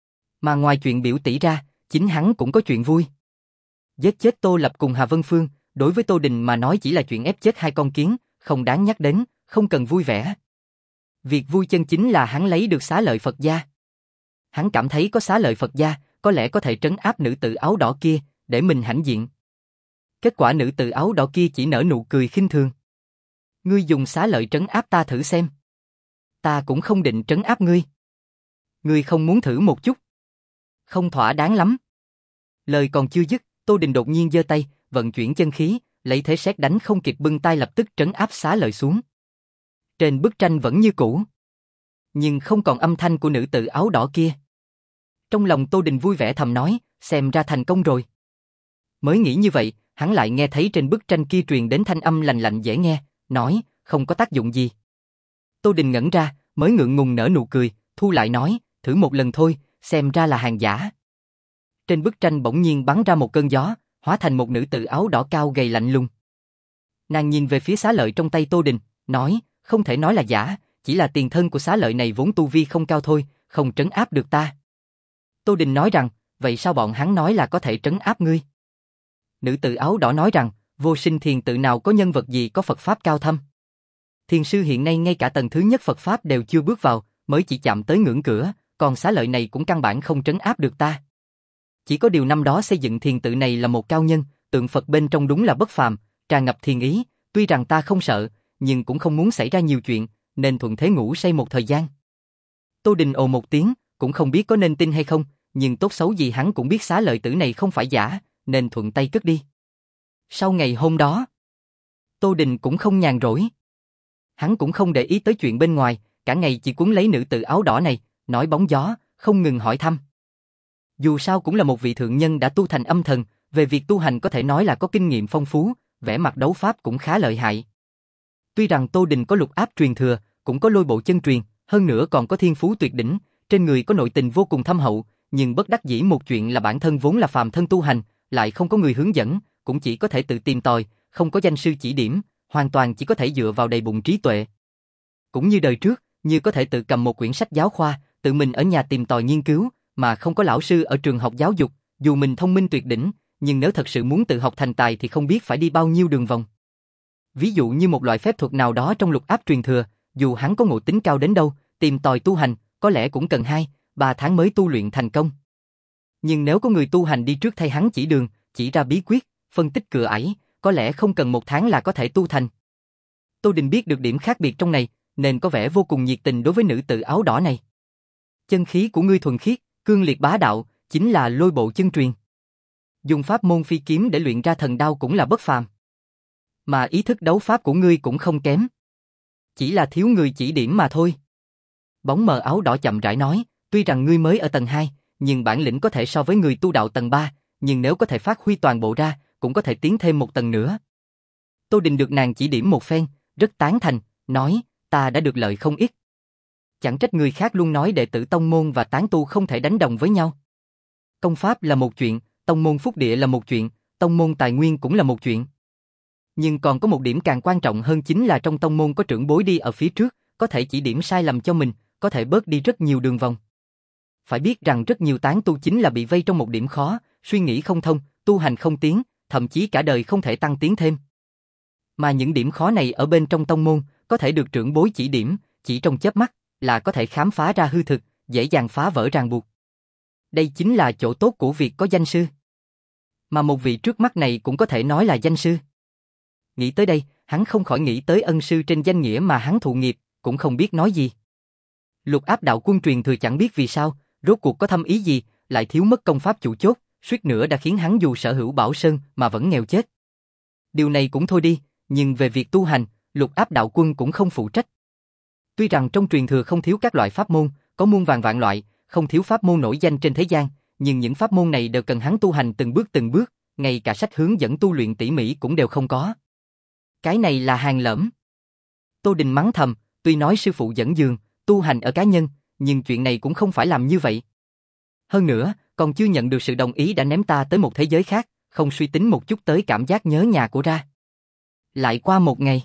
Mà ngoài chuyện biểu tỷ ra, chính hắn cũng có chuyện vui. Giết chết Tô Lập cùng Hà Vân Phương, đối với Tô Đình mà nói chỉ là chuyện ép chết hai con kiến, không đáng nhắc đến, không cần vui vẻ. Việc vui chân chính là hắn lấy được xá lợi Phật gia. Hắn cảm thấy có xá lợi Phật gia, có lẽ có thể trấn áp nữ tử áo đỏ kia, để mình hãnh diện. Kết quả nữ tử áo đỏ kia chỉ nở nụ cười khinh thường. Ngươi dùng xá lợi trấn áp ta thử xem. Ta cũng không định trấn áp ngươi. Ngươi không muốn thử một chút? Không thỏa đáng lắm. Lời còn chưa dứt, Tô Đình đột nhiên giơ tay, vận chuyển chân khí, lấy thế sét đánh không kịp bưng tay lập tức trấn áp xá lợi xuống. Trên bức tranh vẫn như cũ, nhưng không còn âm thanh của nữ tử áo đỏ kia. Trong lòng Tô Đình vui vẻ thầm nói, xem ra thành công rồi. Mới nghĩ như vậy, hắn lại nghe thấy trên bức tranh kia truyền đến thanh âm lành lạnh dễ nghe, nói, không có tác dụng gì. Tô Đình ngẩn ra, mới ngượng ngùng nở nụ cười, thu lại nói, thử một lần thôi, xem ra là hàng giả. Trên bức tranh bỗng nhiên bắn ra một cơn gió, hóa thành một nữ tử áo đỏ cao gầy lạnh lùng. Nàng nhìn về phía xá lợi trong tay Tô Đình, nói, không thể nói là giả, chỉ là tiền thân của xá lợi này vốn tu vi không cao thôi, không trấn áp được ta. Tô Đình nói rằng, vậy sao bọn hắn nói là có thể trấn áp ngươi? Nữ tử áo đỏ nói rằng, vô sinh thiền tự nào có nhân vật gì có Phật Pháp cao thâm. Thiền sư hiện nay ngay cả tầng thứ nhất Phật Pháp đều chưa bước vào, mới chỉ chạm tới ngưỡng cửa, còn xá lợi này cũng căn bản không trấn áp được ta. Chỉ có điều năm đó xây dựng thiền tự này là một cao nhân, tượng Phật bên trong đúng là bất phàm, tràn ngập thiền ý, tuy rằng ta không sợ, nhưng cũng không muốn xảy ra nhiều chuyện, nên thuận thế ngủ say một thời gian. Tô Đình ồ một tiếng, cũng không biết có nên tin hay không, nhưng tốt xấu gì hắn cũng biết xá lợi tử này không phải giả, nên thuận tay cất đi. Sau ngày hôm đó, Tô Đình cũng không nhàn rỗi. Hắn cũng không để ý tới chuyện bên ngoài, cả ngày chỉ cuốn lấy nữ tử áo đỏ này, nói bóng gió, không ngừng hỏi thăm. Dù sao cũng là một vị thượng nhân đã tu thành âm thần, về việc tu hành có thể nói là có kinh nghiệm phong phú, vẻ mặt đấu pháp cũng khá lợi hại. Tuy rằng Tô Đình có lục áp truyền thừa, cũng có lôi bộ chân truyền, hơn nữa còn có thiên phú tuyệt đỉnh, trên người có nội tình vô cùng thâm hậu, nhưng bất đắc dĩ một chuyện là bản thân vốn là phàm thân tu hành, lại không có người hướng dẫn, cũng chỉ có thể tự tìm tòi, không có danh sư chỉ điểm, hoàn toàn chỉ có thể dựa vào đầy bụng trí tuệ. Cũng như đời trước, như có thể tự cầm một quyển sách giáo khoa, tự mình ở nhà tìm tòi nghiên cứu, mà không có lão sư ở trường học giáo dục, dù mình thông minh tuyệt đỉnh, nhưng nếu thật sự muốn tự học thành tài thì không biết phải đi bao nhiêu đường vòng. Ví dụ như một loại phép thuật nào đó trong lục áp truyền thừa, dù hắn có ngộ tính cao đến đâu, tìm tòi tu hành, có lẽ cũng cần hai, ba tháng mới tu luyện thành công. Nhưng nếu có người tu hành đi trước thay hắn chỉ đường, chỉ ra bí quyết, phân tích cửa ải, có lẽ không cần một tháng là có thể tu thành. Tô Đình biết được điểm khác biệt trong này, nên có vẻ vô cùng nhiệt tình đối với nữ tử áo đỏ này. Chân khí của ngươi thuần khiết, cương liệt bá đạo, chính là lôi bộ chân truyền. Dùng pháp môn phi kiếm để luyện ra thần đao cũng là bất phàm. Mà ý thức đấu pháp của ngươi cũng không kém. Chỉ là thiếu người chỉ điểm mà thôi. Bóng mờ áo đỏ chậm rãi nói, tuy rằng ngươi mới ở tầng hai, nhưng bản lĩnh có thể so với người tu đạo tầng ba, nhưng nếu có thể phát huy toàn bộ ra, cũng có thể tiến thêm một tầng nữa. Tô Đình được nàng chỉ điểm một phen, rất tán thành, nói, ta đã được lợi không ít. Chẳng trách người khác luôn nói đệ tử tông môn và tán tu không thể đánh đồng với nhau. Công pháp là một chuyện, tông môn phúc địa là một chuyện, tông môn tài nguyên cũng là một chuyện. Nhưng còn có một điểm càng quan trọng hơn chính là trong tông môn có trưởng bối đi ở phía trước, có thể chỉ điểm sai lầm cho mình, có thể bớt đi rất nhiều đường vòng. Phải biết rằng rất nhiều tán tu chính là bị vây trong một điểm khó, suy nghĩ không thông, tu hành không tiến, thậm chí cả đời không thể tăng tiến thêm. Mà những điểm khó này ở bên trong tông môn, có thể được trưởng bối chỉ điểm, chỉ trong chớp mắt, là có thể khám phá ra hư thực, dễ dàng phá vỡ ràng buộc. Đây chính là chỗ tốt của việc có danh sư. Mà một vị trước mắt này cũng có thể nói là danh sư. Nghĩ tới đây, hắn không khỏi nghĩ tới ân sư trên danh nghĩa mà hắn thụ nghiệp, cũng không biết nói gì. Lục Áp đạo quân truyền thừa chẳng biết vì sao, rốt cuộc có thâm ý gì, lại thiếu mất công pháp chủ chốt, suýt nữa đã khiến hắn dù sở hữu Bảo Sơn mà vẫn nghèo chết. Điều này cũng thôi đi, nhưng về việc tu hành, Lục Áp đạo quân cũng không phụ trách. Tuy rằng trong truyền thừa không thiếu các loại pháp môn, có muôn vàn vạn loại, không thiếu pháp môn nổi danh trên thế gian, nhưng những pháp môn này đều cần hắn tu hành từng bước từng bước, ngay cả sách hướng dẫn tu luyện tỉ mỉ cũng đều không có. Cái này là hàng lởm. Tô Đình mắng thầm, tuy nói sư phụ dẫn đường, tu hành ở cá nhân, nhưng chuyện này cũng không phải làm như vậy. Hơn nữa, còn chưa nhận được sự đồng ý đã ném ta tới một thế giới khác, không suy tính một chút tới cảm giác nhớ nhà của ra. Lại qua một ngày.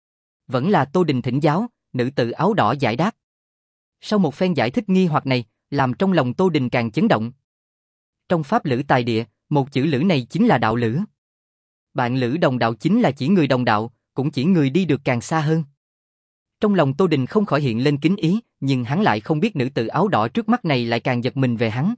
Vẫn là Tô Đình thỉnh giáo, nữ tử áo đỏ giải đáp. Sau một phen giải thích nghi hoặc này, làm trong lòng Tô Đình càng chấn động. Trong pháp lữ tài địa, một chữ lữ này chính là đạo lữ. Bạn lữ đồng đạo chính là chỉ người đồng đạo, cũng chỉ người đi được càng xa hơn. Trong lòng Tô Đình không khỏi hiện lên kính ý, nhưng hắn lại không biết nữ tử áo đỏ trước mắt này lại càng giật mình về hắn.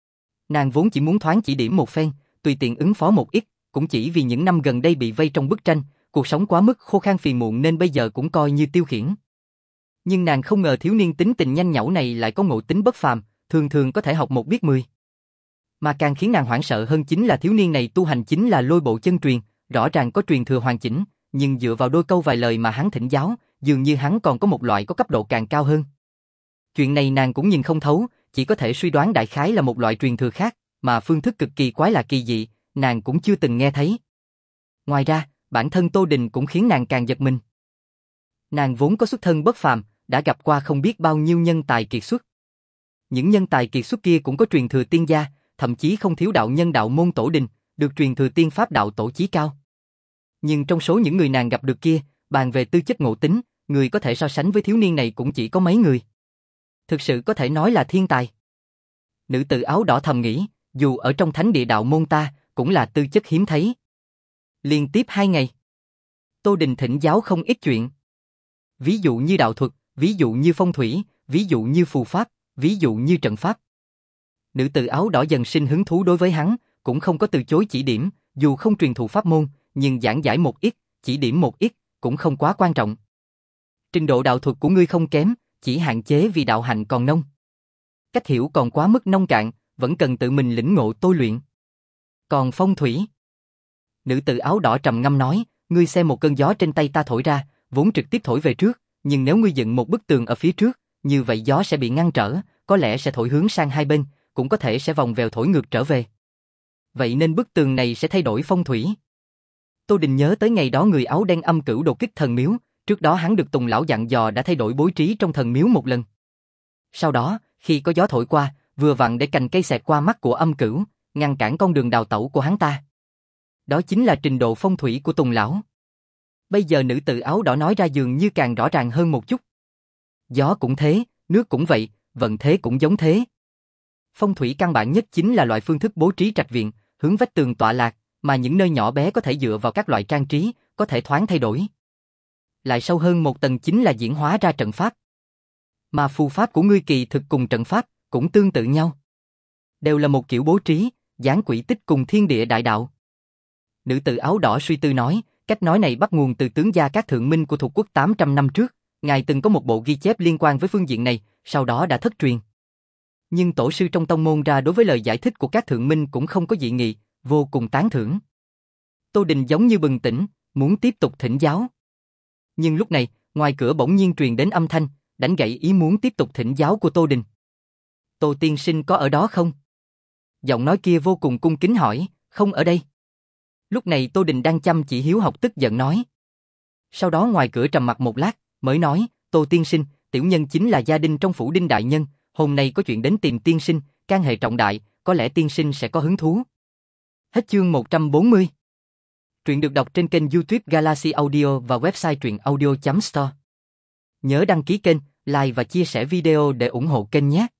Nàng vốn chỉ muốn thoáng chỉ điểm một phen, tùy tiện ứng phó một ít, cũng chỉ vì những năm gần đây bị vây trong bức tranh, cuộc sống quá mức khô khan phiền muộn nên bây giờ cũng coi như tiêu khiển. Nhưng nàng không ngờ thiếu niên tính tình nhanh nhảu này lại có ngộ tính bất phàm, thường thường có thể học một biết mười. Mà càng khiến nàng hoảng sợ hơn chính là thiếu niên này tu hành chính là lôi bộ chân truyền, rõ ràng có truyền thừa hoàn chỉnh, nhưng dựa vào đôi câu vài lời mà hắn thỉnh giáo, dường như hắn còn có một loại có cấp độ càng cao hơn. Chuyện này nàng cũng nhìn không thấu, chỉ có thể suy đoán đại khái là một loại truyền thừa khác, mà phương thức cực kỳ quái lạ kỳ dị, nàng cũng chưa từng nghe thấy. Ngoài ra, bản thân Tô Đình cũng khiến nàng càng giật mình. Nàng vốn có xuất thân bất phàm, đã gặp qua không biết bao nhiêu nhân tài kiệt xuất. Những nhân tài kiệt xuất kia cũng có truyền thừa tiên gia, thậm chí không thiếu đạo nhân đạo môn tổ đình, được truyền thừa tiên pháp đạo tổ chí cao. Nhưng trong số những người nàng gặp được kia, bàn về tư chất ngộ tính, người có thể so sánh với thiếu niên này cũng chỉ có mấy người. Thực sự có thể nói là thiên tài. Nữ tử áo đỏ thầm nghĩ, dù ở trong thánh địa đạo môn ta, cũng là tư chất hiếm thấy. Liên tiếp hai ngày, Tô Đình thỉnh giáo không ít chuyện. Ví dụ như đạo thuật, ví dụ như phong thủy, ví dụ như phù pháp, ví dụ như trận pháp. Nữ tử áo đỏ dần sinh hứng thú đối với hắn, cũng không có từ chối chỉ điểm, dù không truyền thụ pháp môn, nhưng giảng giải một ít, chỉ điểm một ít, cũng không quá quan trọng. Trình độ đạo thuật của ngươi không kém, chỉ hạn chế vì đạo hạnh còn nông. Cách hiểu còn quá mức nông cạn, vẫn cần tự mình lĩnh ngộ tôi luyện. Còn phong thủy? Nữ tử áo đỏ trầm ngâm nói, ngươi xem một cơn gió trên tay ta thổi ra, vốn trực tiếp thổi về trước, nhưng nếu ngươi dựng một bức tường ở phía trước, như vậy gió sẽ bị ngăn trở, có lẽ sẽ thổi hướng sang hai bên, cũng có thể sẽ vòng vèo thổi ngược trở về. Vậy nên bức tường này sẽ thay đổi phong thủy. Tô Đình nhớ tới ngày đó người áo đen âm cửu đột kích thần miếu, trước đó hắn được Tùng lão dặn dò đã thay đổi bố trí trong thần miếu một lần. Sau đó, khi có gió thổi qua, vừa vặn để cành cây xẹt qua mắt của âm cửu, ngăn cản con đường đào tẩu của hắn ta. Đó chính là trình độ phong thủy của Tùng lão. Bây giờ nữ tử áo đỏ nói ra dường như càng rõ ràng hơn một chút. Gió cũng thế, nước cũng vậy, vận thế cũng giống thế. Phong thủy căn bản nhất chính là loại phương thức bố trí trạch viện, hướng vách tường tọa lạc, mà những nơi nhỏ bé có thể dựa vào các loại trang trí, có thể thoáng thay đổi. Lại sâu hơn một tầng chính là diễn hóa ra trận pháp. Mà phù pháp của ngươi kỳ thực cùng trận pháp, cũng tương tự nhau. Đều là một kiểu bố trí, dán quỹ tích cùng thiên địa đại đạo. Nữ tử áo đỏ suy tư nói, cách nói này bắt nguồn từ tướng gia các thượng minh của thuộc quốc tám trăm năm trước, ngài từng có một bộ ghi chép liên quan với phương diện này, sau đó đã thất truyền. Nhưng tổ sư trong tông môn ra đối với lời giải thích của các thượng minh cũng không có dị nghị, vô cùng tán thưởng. Tô Đình giống như bừng tỉnh, muốn tiếp tục thỉnh giáo. Nhưng lúc này, ngoài cửa bỗng nhiên truyền đến âm thanh, đánh gãy ý muốn tiếp tục thỉnh giáo của Tô Đình. Tô tiên sinh có ở đó không? Giọng nói kia vô cùng cung kính hỏi, không ở đây. Lúc này Tô Đình đang chăm chỉ hiếu học tức giận nói. Sau đó ngoài cửa trầm mặc một lát, mới nói, Tô tiên sinh, tiểu nhân chính là gia đình trong phủ Đinh đại nhân, hôm nay có chuyện đến tìm tiên sinh, can hệ trọng đại, có lẽ tiên sinh sẽ có hứng thú. Hết chương một trăm bốn mươi. Truyện được đọc trên kênh YouTube Galaxy Audio và website truyện audio chấm store. Nhớ đăng ký kênh, like và chia sẻ video để ủng hộ kênh nhé.